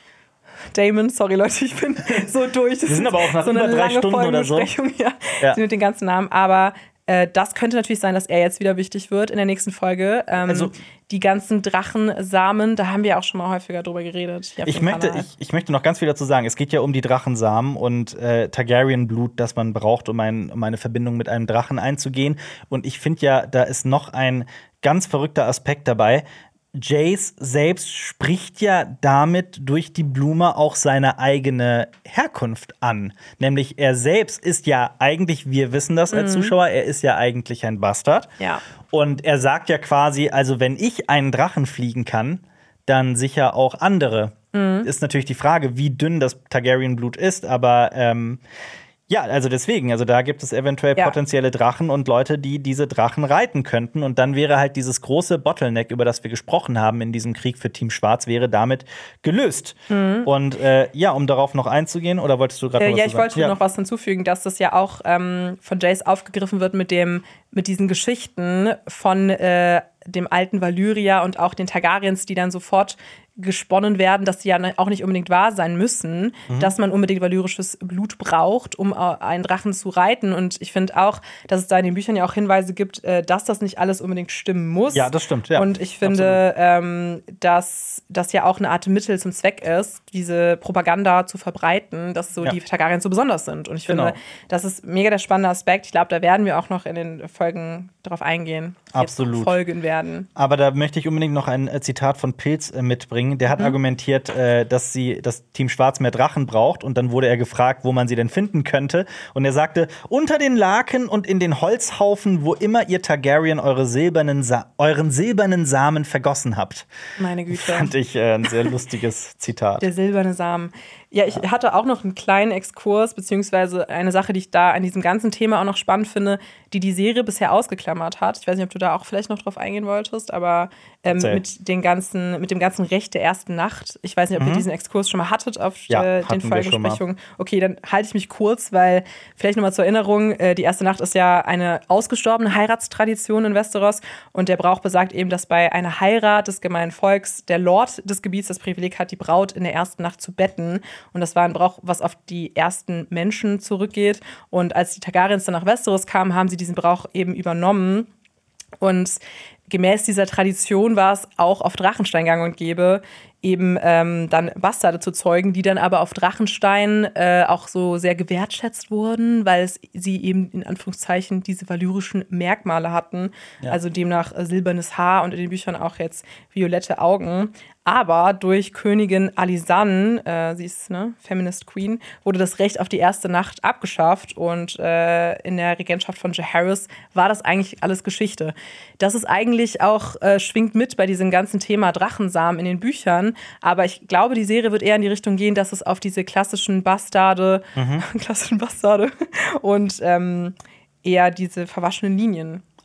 Speaker 2: Daemon, sorry Leute, ich bin so durch. Das
Speaker 1: Wir sind aber auch nach
Speaker 2: so eine
Speaker 1: über drei
Speaker 2: lange
Speaker 1: Stunden oder so.
Speaker 2: Folgenbesprechung, ja,
Speaker 1: Ja.
Speaker 2: mit den ganzen Namen. Aber äh, das könnte natürlich sein, dass er jetzt wieder wichtig wird in der nächsten Folge. Ähm,
Speaker 1: Also-
Speaker 2: die ganzen Drachensamen, da haben wir auch schon mal häufiger drüber geredet. hier auf
Speaker 1: Ich
Speaker 2: dem
Speaker 1: möchte,
Speaker 2: Kanal.
Speaker 1: ich, ich möchte noch ganz viel dazu sagen. Es geht ja um die Drachensamen und äh, Targaryen-Blut, das man braucht, um, ein, um eine Verbindung mit einem Drachen einzugehen. Und ich finde ja, da ist noch ein ganz verrückter Aspekt dabei. Jace selbst spricht ja damit durch die Blume auch seine eigene Herkunft an. Nämlich er selbst ist ja eigentlich, wir wissen das als Zuschauer, er ist ja eigentlich ein Bastard.
Speaker 2: Ja.
Speaker 1: Und er sagt ja quasi, also wenn ich einen Drachen fliegen kann, dann sicher auch andere. Ist natürlich die Frage, wie dünn das Targaryen-Blut ist, aber ähm, ja, also deswegen, also da gibt es eventuell
Speaker 2: Ja.
Speaker 1: potenzielle Drachen und Leute, die diese Drachen reiten könnten. Und dann wäre halt dieses große Bottleneck, über das wir gesprochen haben in diesem Krieg für Team Schwarz, wäre damit gelöst. Und äh, ja, um darauf noch einzugehen, oder wolltest du gerade
Speaker 2: Äh,
Speaker 1: noch was
Speaker 2: ja, ich
Speaker 1: sagen?
Speaker 2: wollte noch was hinzufügen, dass das ja auch ähm, von Jace aufgegriffen wird mit dem, mit diesen Geschichten von äh, dem alten Valyria und auch den Targaryens, die dann sofort gesponnen werden, dass sie ja auch nicht unbedingt wahr sein müssen,
Speaker 1: Mhm.
Speaker 2: dass man unbedingt valyrisches Blut braucht, um äh, einen Drachen zu reiten. Und ich finde auch, dass es da in den Büchern ja auch Hinweise gibt, äh, dass das nicht alles unbedingt stimmen muss.
Speaker 1: Ja, das stimmt, ja.
Speaker 2: Und ich finde, ähm, dass das ja auch eine Art Mittel zum Zweck ist, diese Propaganda zu verbreiten, dass so
Speaker 1: Ja.
Speaker 2: die Targaryens so besonders sind. Und ich finde,
Speaker 1: Genau.
Speaker 2: das ist mega der spannende Aspekt. Ich glaube, da werden wir auch noch in den Folgen darauf eingehen, die
Speaker 1: Absolut.
Speaker 2: jetzt noch folgen werden.
Speaker 1: Aber da möchte ich unbedingt noch ein äh, Zitat von Pilz äh, mitbringen. Der hat argumentiert, äh, dass sie das Team Schwarz mehr Drachen braucht. Und dann wurde er gefragt, wo man sie denn finden könnte. Und er sagte, unter den Laken und in den Holzhaufen, wo immer ihr Targaryen eure silbernen Sa euren silbernen Samen vergossen habt.
Speaker 2: Meine Güte.
Speaker 1: Fand ich äh, ein sehr lustiges Zitat.
Speaker 2: Der silberne Samen. Ja, ich hatte auch noch einen kleinen Exkurs, beziehungsweise eine Sache, die ich da an diesem ganzen Thema auch noch spannend finde, die die Serie bisher ausgeklammert hat. Ich weiß nicht, ob du da auch vielleicht noch drauf eingehen wolltest, aber ähm,
Speaker 1: Erzähl.
Speaker 2: mit, den ganzen, mit dem ganzen Recht der ersten Nacht. Ich weiß nicht, ob ihr diesen Exkurs schon mal hattet auf
Speaker 1: Ja,
Speaker 2: äh,
Speaker 1: hatten
Speaker 2: den
Speaker 1: wir schon mal.
Speaker 2: Folgebesprechungen. Okay, dann halte ich mich kurz, weil vielleicht nochmal zur Erinnerung, äh, die erste Nacht ist ja eine ausgestorbene Heiratstradition in Westeros und der Brauch besagt eben, dass bei einer Heirat des gemeinen Volks der Lord des Gebiets das Privileg hat, die Braut in der ersten Nacht zu betten. Und das war ein Brauch, was auf die ersten Menschen zurückgeht. Und als die Targaryens dann nach Westeros kamen, haben sie diesen Brauch eben übernommen. Und gemäß dieser Tradition war es auch auf Drachenstein gang und gäbe, eben ähm, dann Bastarde zu zeugen, die dann aber auf Drachenstein äh, auch so sehr gewertschätzt wurden, weil es, sie eben in Anführungszeichen diese valyrischen Merkmale hatten.
Speaker 1: Ja.
Speaker 2: Also demnach äh, silbernes Haar und in den Büchern auch jetzt violette Augen. Aber durch Königin Alisanne, äh, sie ist ne, Feminist Queen, wurde das Recht auf die erste Nacht abgeschafft und äh, in der Regentschaft von Jaehaerys war das eigentlich alles Geschichte. Das ist eigentlich auch, äh, schwingt mit bei diesem ganzen Thema Drachensamen in den Büchern, aber ich glaube, die Serie wird eher in die Richtung gehen, dass es auf diese klassischen Bastarde, klassischen Bastarde und ähm, eher diese verwaschenen Linien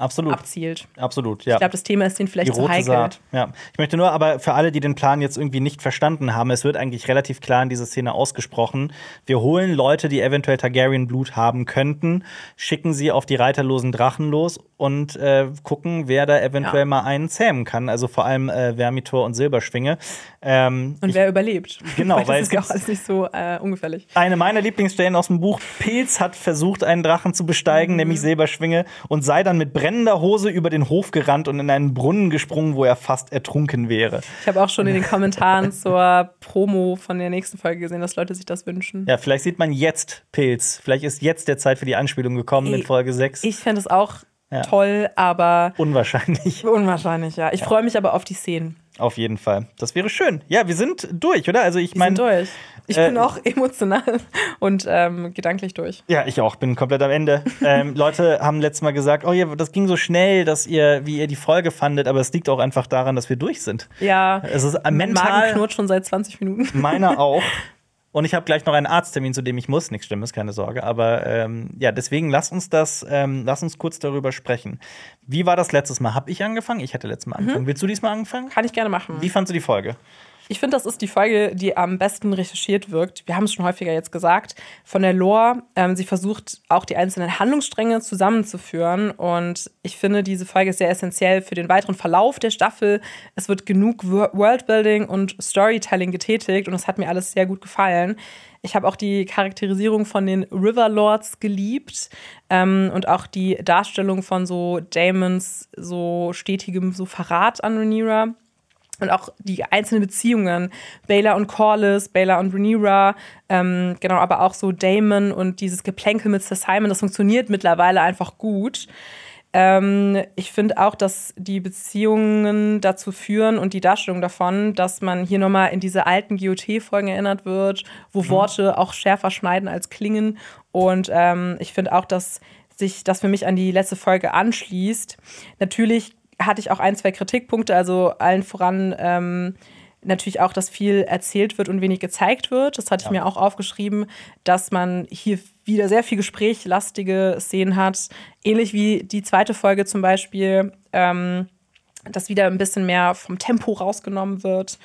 Speaker 1: Absolut.
Speaker 2: abzielt.
Speaker 1: Absolut, ja.
Speaker 2: Ich glaube, das Thema ist denen vielleicht
Speaker 1: Die
Speaker 2: zu
Speaker 1: rote
Speaker 2: heikel.
Speaker 1: Saat. Ja. Ich möchte nur aber für alle, die den Plan jetzt irgendwie nicht verstanden haben, es wird eigentlich relativ klar in dieser Szene ausgesprochen. Wir holen Leute, die eventuell Targaryen-Blut haben könnten, schicken sie auf die reiterlosen Drachen los und äh, gucken, wer da eventuell
Speaker 2: Ja.
Speaker 1: mal einen zähmen kann. Also vor allem äh, Vermitor und Silberschwinge. Ähm,
Speaker 2: Und
Speaker 1: ich,
Speaker 2: wer überlebt.
Speaker 1: Genau,
Speaker 2: weil
Speaker 1: weil
Speaker 2: das
Speaker 1: es
Speaker 2: ist ja
Speaker 1: gibt-
Speaker 2: auch alles nicht so äh, ungefährlich.
Speaker 1: Eine meiner Lieblingsstellen aus dem Buch: Pilz hat versucht, einen Drachen zu besteigen,
Speaker 2: Mhm.
Speaker 1: nämlich Silberschwinge, und sei dann mit brennender Hose über den Hof gerannt und in einen Brunnen gesprungen, wo er fast ertrunken wäre.
Speaker 2: Ich habe auch schon in den Kommentaren zur Promo von der nächsten Folge gesehen, dass Leute sich das wünschen.
Speaker 1: Ja, vielleicht sieht man jetzt Pilz. Vielleicht ist jetzt der Zeit für die Anspielung gekommen in
Speaker 2: Ich-
Speaker 1: Folge sechs.
Speaker 2: Ich fände es auch
Speaker 1: Ja.
Speaker 2: toll, aber
Speaker 1: Unwahrscheinlich.
Speaker 2: unwahrscheinlich, ja. Ich freue mich aber auf die Szenen.
Speaker 1: Auf jeden Fall. Das wäre schön. Ja, wir sind durch, oder? Also ich
Speaker 2: Wir sind
Speaker 1: meine,
Speaker 2: durch. Ich
Speaker 1: äh,
Speaker 2: bin auch emotional und ähm, gedanklich durch.
Speaker 1: ja, ich auch, bin komplett am Ende. ähm, Leute haben letztes Mal gesagt, oh ja, das ging so schnell, dass ihr, wie ihr die Folge fandet, aber es liegt auch einfach daran, dass wir durch sind.
Speaker 2: Ja,
Speaker 1: Es ist
Speaker 2: mein
Speaker 1: mental.
Speaker 2: Magen knurrt schon seit zwanzig Minuten.
Speaker 1: Meiner auch. Und ich habe gleich noch einen Arzttermin, zu dem ich muss. Nichts Schlimmes, keine Sorge. Aber ähm, ja, deswegen lass uns das, ähm, lass uns kurz darüber sprechen. Wie war das letztes Mal? Hab ich angefangen? Ich hatte letztes Mal angefangen. Willst du diesmal angefangen?
Speaker 2: Kann ich gerne machen.
Speaker 1: Wie fandst du die Folge?
Speaker 2: Ich finde, das ist die Folge, die am besten recherchiert wirkt. Wir haben es schon häufiger jetzt gesagt. Von der Lore, ähm, sie versucht auch die einzelnen Handlungsstränge zusammenzuführen. Und ich finde, diese Folge ist sehr essentiell für den weiteren Verlauf der Staffel. Es wird genug Wo- Worldbuilding und Storytelling getätigt. Und es hat mir alles sehr gut gefallen. Ich habe auch die Charakterisierung von den Riverlords geliebt. Ähm, und auch die Darstellung von so Daemons so stetigem so Verrat an Rhaenyra. Und auch die einzelnen Beziehungen, Baelor und Corlys, Baelor und Rhaenyra, ähm, genau, aber auch so Daemon und dieses Geplänkel mit Sir Simon, das funktioniert mittlerweile einfach gut. Ähm, ich finde auch, dass die Beziehungen dazu führen und die Darstellung davon, dass man hier nochmal in diese alten G O T-Folgen erinnert wird, wo mhm. Worte auch schärfer schneiden als klingen. Und ähm, ich finde auch, dass sich das für mich an die letzte Folge anschließt. Natürlich hatte ich auch ein, zwei Kritikpunkte, also allen voran ähm, natürlich auch, dass viel erzählt wird und wenig gezeigt wird. Das hatte ich ja. mir auch aufgeschrieben, dass man hier wieder sehr viel gesprächlastige Szenen hat. Ähnlich wie die zweite Folge zum Beispiel, ähm, dass wieder ein bisschen mehr vom Tempo rausgenommen wird.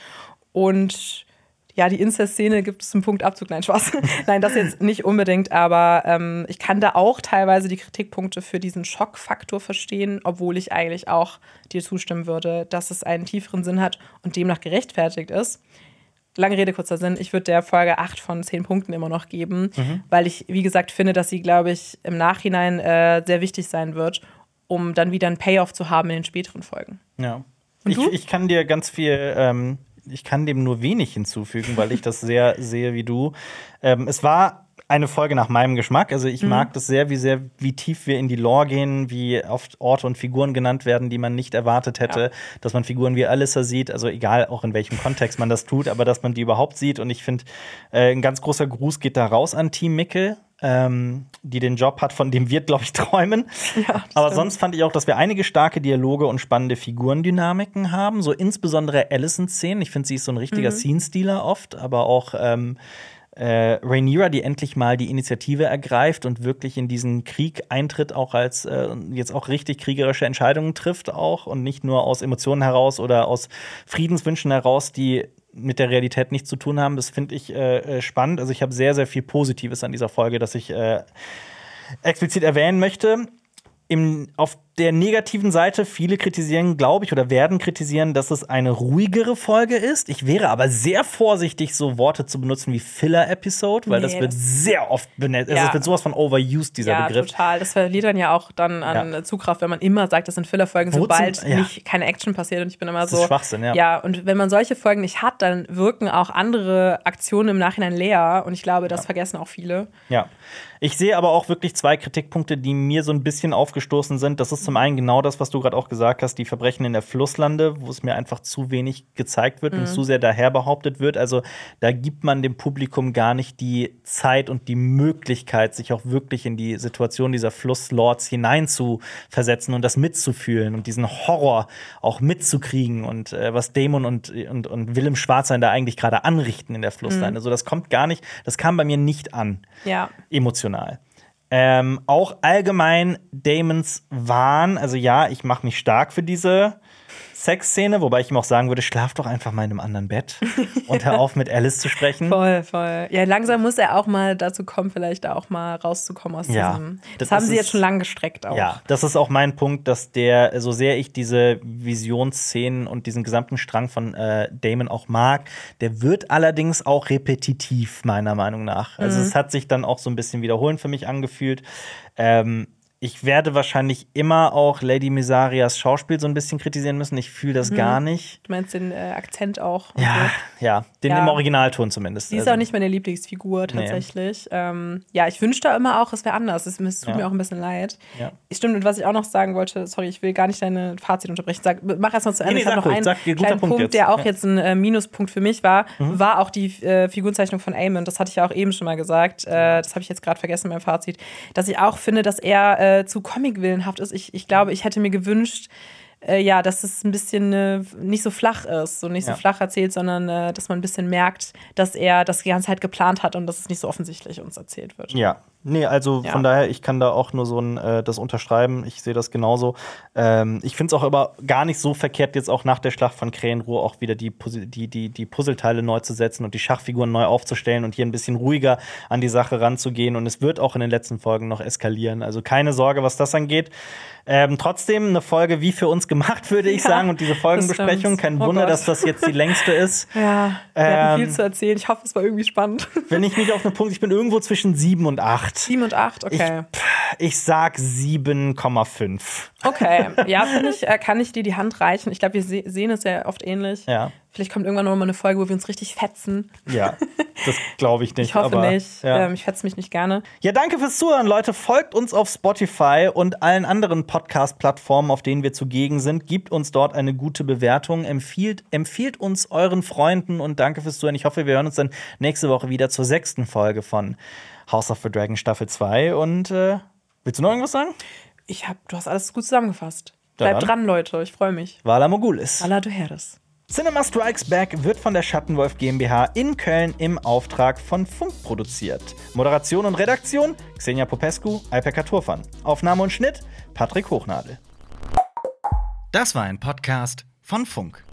Speaker 2: Und ja, die Inzest-Szene gibt es einen Punkt Abzug. Nein, Spaß. Nein, das jetzt nicht unbedingt, aber ähm, ich kann da auch teilweise die Kritikpunkte für diesen Schockfaktor verstehen, obwohl ich eigentlich auch dir zustimmen würde, dass es einen tieferen Sinn hat und demnach gerechtfertigt ist. Lange Rede, kurzer Sinn. Ich würde der Folge acht von zehn Punkten immer noch geben, mhm. weil ich, wie gesagt, finde, dass sie, glaube ich, im Nachhinein äh, sehr wichtig sein wird, um dann wieder einen Payoff zu haben in den späteren Folgen.
Speaker 1: Ja.
Speaker 2: Und
Speaker 1: ich,
Speaker 2: du?
Speaker 1: ich kann dir ganz viel ähm Ich kann dem nur wenig hinzufügen, weil ich das sehr sehe wie du. Ähm, es war eine Folge nach meinem Geschmack. Also ich mhm. mag das sehr, wie sehr, wie tief wir in die Lore gehen, wie oft Orte und Figuren genannt werden, die man nicht erwartet hätte, ja. dass man Figuren wie Alyssa sieht, also egal auch in welchem Kontext man das tut, aber dass man die überhaupt sieht. Und ich finde, äh, ein ganz großer Gruß geht da raus an Team Mickel, ähm, die den Job hat, von dem wir, glaube ich, träumen.
Speaker 2: Ja,
Speaker 1: aber sonst fand ich auch, dass wir einige starke Dialoge und spannende Figurendynamiken haben, so insbesondere Alicent-Szenen. Ich finde, sie ist so ein richtiger mhm. Scene-Stealer oft, aber auch ähm, Äh, Rhaenyra, die endlich mal die Initiative ergreift und wirklich in diesen Krieg eintritt, auch als äh, jetzt auch richtig kriegerische Entscheidungen trifft auch und nicht nur aus Emotionen heraus oder aus Friedenswünschen heraus, die mit der Realität nichts zu tun haben. Das finde ich äh, spannend. Also ich habe sehr, sehr viel Positives an dieser Folge, das ich äh, explizit erwähnen möchte. Im, auf der negativen Seite, viele kritisieren, glaube ich, oder werden kritisieren, dass es eine ruhigere Folge ist. Ich wäre aber sehr vorsichtig, so Worte zu benutzen wie Filler-Episode, weil nee, das wird das sehr oft benutzt. Ja. Es wird sowas von overused, dieser
Speaker 2: ja,
Speaker 1: Begriff.
Speaker 2: Ja, total. Das verliert dann ja auch dann an ja. Zugkraft, wenn man immer sagt, das sind Filler-Folgen, sobald ja. nicht keine Action passiert. Und ich bin immer
Speaker 1: das
Speaker 2: so.
Speaker 1: Das ist Schwachsinn, ja.
Speaker 2: Ja, und wenn man solche Folgen nicht hat, dann wirken auch andere Aktionen im Nachhinein leer. Und ich glaube, das ja. vergessen auch viele.
Speaker 1: Ja. Ich sehe aber auch wirklich zwei Kritikpunkte, die mir so ein bisschen aufgestoßen sind. Das ist zum einen genau das, was du gerade auch gesagt hast, die Verbrechen in der Flusslande, wo es mir einfach zu wenig gezeigt wird mhm. und zu sehr daher behauptet wird. Also da gibt man dem Publikum gar nicht die Zeit und die Möglichkeit, sich auch wirklich in die Situation dieser Flusslords hineinzuversetzen und das mitzufühlen und diesen Horror auch mitzukriegen und äh, was Daemon und, und, und Willem Schwarzsein da eigentlich gerade anrichten in der Flusslande. Mhm. Also das kommt gar nicht, das kam bei mir nicht an.
Speaker 2: Ja.
Speaker 1: Emotional. Ähm, auch allgemein Damons Wahn. Also ja, ich mache mich stark für diese Sexszene, wobei ich ihm auch sagen würde, schlaf doch einfach mal in einem anderen Bett und hör auf, mit Alice zu sprechen.
Speaker 2: Voll, voll. Ja, langsam muss er auch mal dazu kommen, vielleicht da auch mal rauszukommen aus
Speaker 1: Ja,
Speaker 2: diesem. Das,
Speaker 1: das
Speaker 2: haben
Speaker 1: ist-
Speaker 2: sie jetzt schon lang gestreckt auch.
Speaker 1: Ja, das ist auch mein Punkt, dass der, so sehr ich diese Visionsszenen und diesen gesamten Strang von äh, Damon auch mag, der wird allerdings auch repetitiv, meiner Meinung nach. Also es hat sich dann auch so ein bisschen wiederholend für mich angefühlt. Ähm, Ich werde wahrscheinlich immer auch Lady Misarias Schauspiel so ein bisschen kritisieren müssen. Ich fühle das gar nicht.
Speaker 2: Du meinst den äh, Akzent auch? und
Speaker 1: Ja,
Speaker 2: so.
Speaker 1: ja, den
Speaker 2: Ja.
Speaker 1: im Originalton zumindest.
Speaker 2: Sie ist
Speaker 1: Also,
Speaker 2: auch nicht meine Lieblingsfigur tatsächlich. Ähm, ja, ich wünschte immer auch, es wäre anders. Es, es tut
Speaker 1: Ja.
Speaker 2: mir auch ein bisschen leid.
Speaker 1: Ja.
Speaker 2: Stimmt, und was ich auch noch sagen wollte, sorry, ich will gar nicht deine Fazit unterbrechen. Sag, mach erst mal zu Ende.
Speaker 1: Nee, nee,
Speaker 2: ich habe
Speaker 1: sag
Speaker 2: noch
Speaker 1: ruhig,
Speaker 2: einen
Speaker 1: sag, guter
Speaker 2: kleinen
Speaker 1: Punkt
Speaker 2: Punkt,
Speaker 1: jetzt.
Speaker 2: der auch
Speaker 1: Ja.
Speaker 2: jetzt ein äh, Minuspunkt für mich war, war auch die äh, Figurenzeichnung von Eamon. Das hatte ich ja auch eben schon mal gesagt. Äh, das habe ich jetzt gerade vergessen beim Fazit. Dass ich auch finde, dass er äh, zu comicwillenhaft ist. Ich, ich glaube, ich hätte mir gewünscht, Äh, ja, dass es ein bisschen äh, nicht so flach ist, so nicht so
Speaker 1: Ja.
Speaker 2: flach erzählt, sondern äh, dass man ein bisschen merkt, dass er das die ganze Zeit geplant hat und dass es nicht so offensichtlich uns erzählt wird.
Speaker 1: Ja, nee, also
Speaker 2: Ja.
Speaker 1: von daher, ich kann da auch nur so ein, äh, das unterschreiben. Ich sehe das genauso. Ähm, ich finde es auch aber gar nicht so verkehrt, jetzt auch nach der Schlacht von Krähenruhe auch wieder die, Puzzle- die, die, die Puzzleteile neu zu setzen und die Schachfiguren neu aufzustellen und hier ein bisschen ruhiger an die Sache ranzugehen. Und es wird auch in den letzten Folgen noch eskalieren. Also keine Sorge, was das angeht. Ähm, trotzdem eine Folge wie für uns gemacht, würde ich
Speaker 2: Ja,
Speaker 1: sagen. Und diese Folgenbesprechung,
Speaker 2: das
Speaker 1: kein
Speaker 2: stimmt. Oh
Speaker 1: Wunder,
Speaker 2: Gott.
Speaker 1: dass das jetzt die längste ist.
Speaker 2: Ja, wir hatten
Speaker 1: Ähm,
Speaker 2: viel zu erzählen. Ich hoffe, es war irgendwie spannend.
Speaker 1: Wenn ich mich auf einen Punkt, ich bin irgendwo zwischen sieben und acht.
Speaker 2: sieben und acht, okay.
Speaker 1: Ich sag sieben Komma fünf.
Speaker 2: Okay, ja, finde ich, äh, kann ich dir die Hand reichen. Ich glaube, wir se sehen es ja oft ähnlich.
Speaker 1: Ja.
Speaker 2: Vielleicht kommt irgendwann noch mal eine Folge, wo wir uns richtig fetzen.
Speaker 1: Ja, das glaube ich nicht.
Speaker 2: Ich hoffe
Speaker 1: aber,
Speaker 2: nicht.
Speaker 1: Ja.
Speaker 2: Ähm, ich fetze mich nicht gerne.
Speaker 1: ja, danke fürs Zuhören, Leute. Folgt uns auf Spotify und allen anderen Podcast-Plattformen, auf denen wir zugegen sind. Gebt uns dort eine gute Bewertung. Empfiehlt, empfiehlt uns euren Freunden und danke fürs Zuhören. Ich hoffe, wir hören uns dann nächste Woche wieder zur sechsten Folge von House of the Dragon Staffel zwei. Und äh, willst du noch irgendwas sagen?
Speaker 2: Ich hab, du hast alles gut zusammengefasst.
Speaker 1: Ja,
Speaker 2: Bleibt
Speaker 1: dann.
Speaker 2: dran, Leute. Ich freue mich.
Speaker 1: Vala Mogulis.
Speaker 2: Alla du Herres.
Speaker 1: Cinema Strikes Back wird von der Schattenwolf GmbH in Köln im Auftrag von Funk produziert. Moderation und Redaktion Xenia Popescu, Alpeka Turfan. Aufnahme und Schnitt Patrick Hochnadel. Das war ein Podcast von Funk.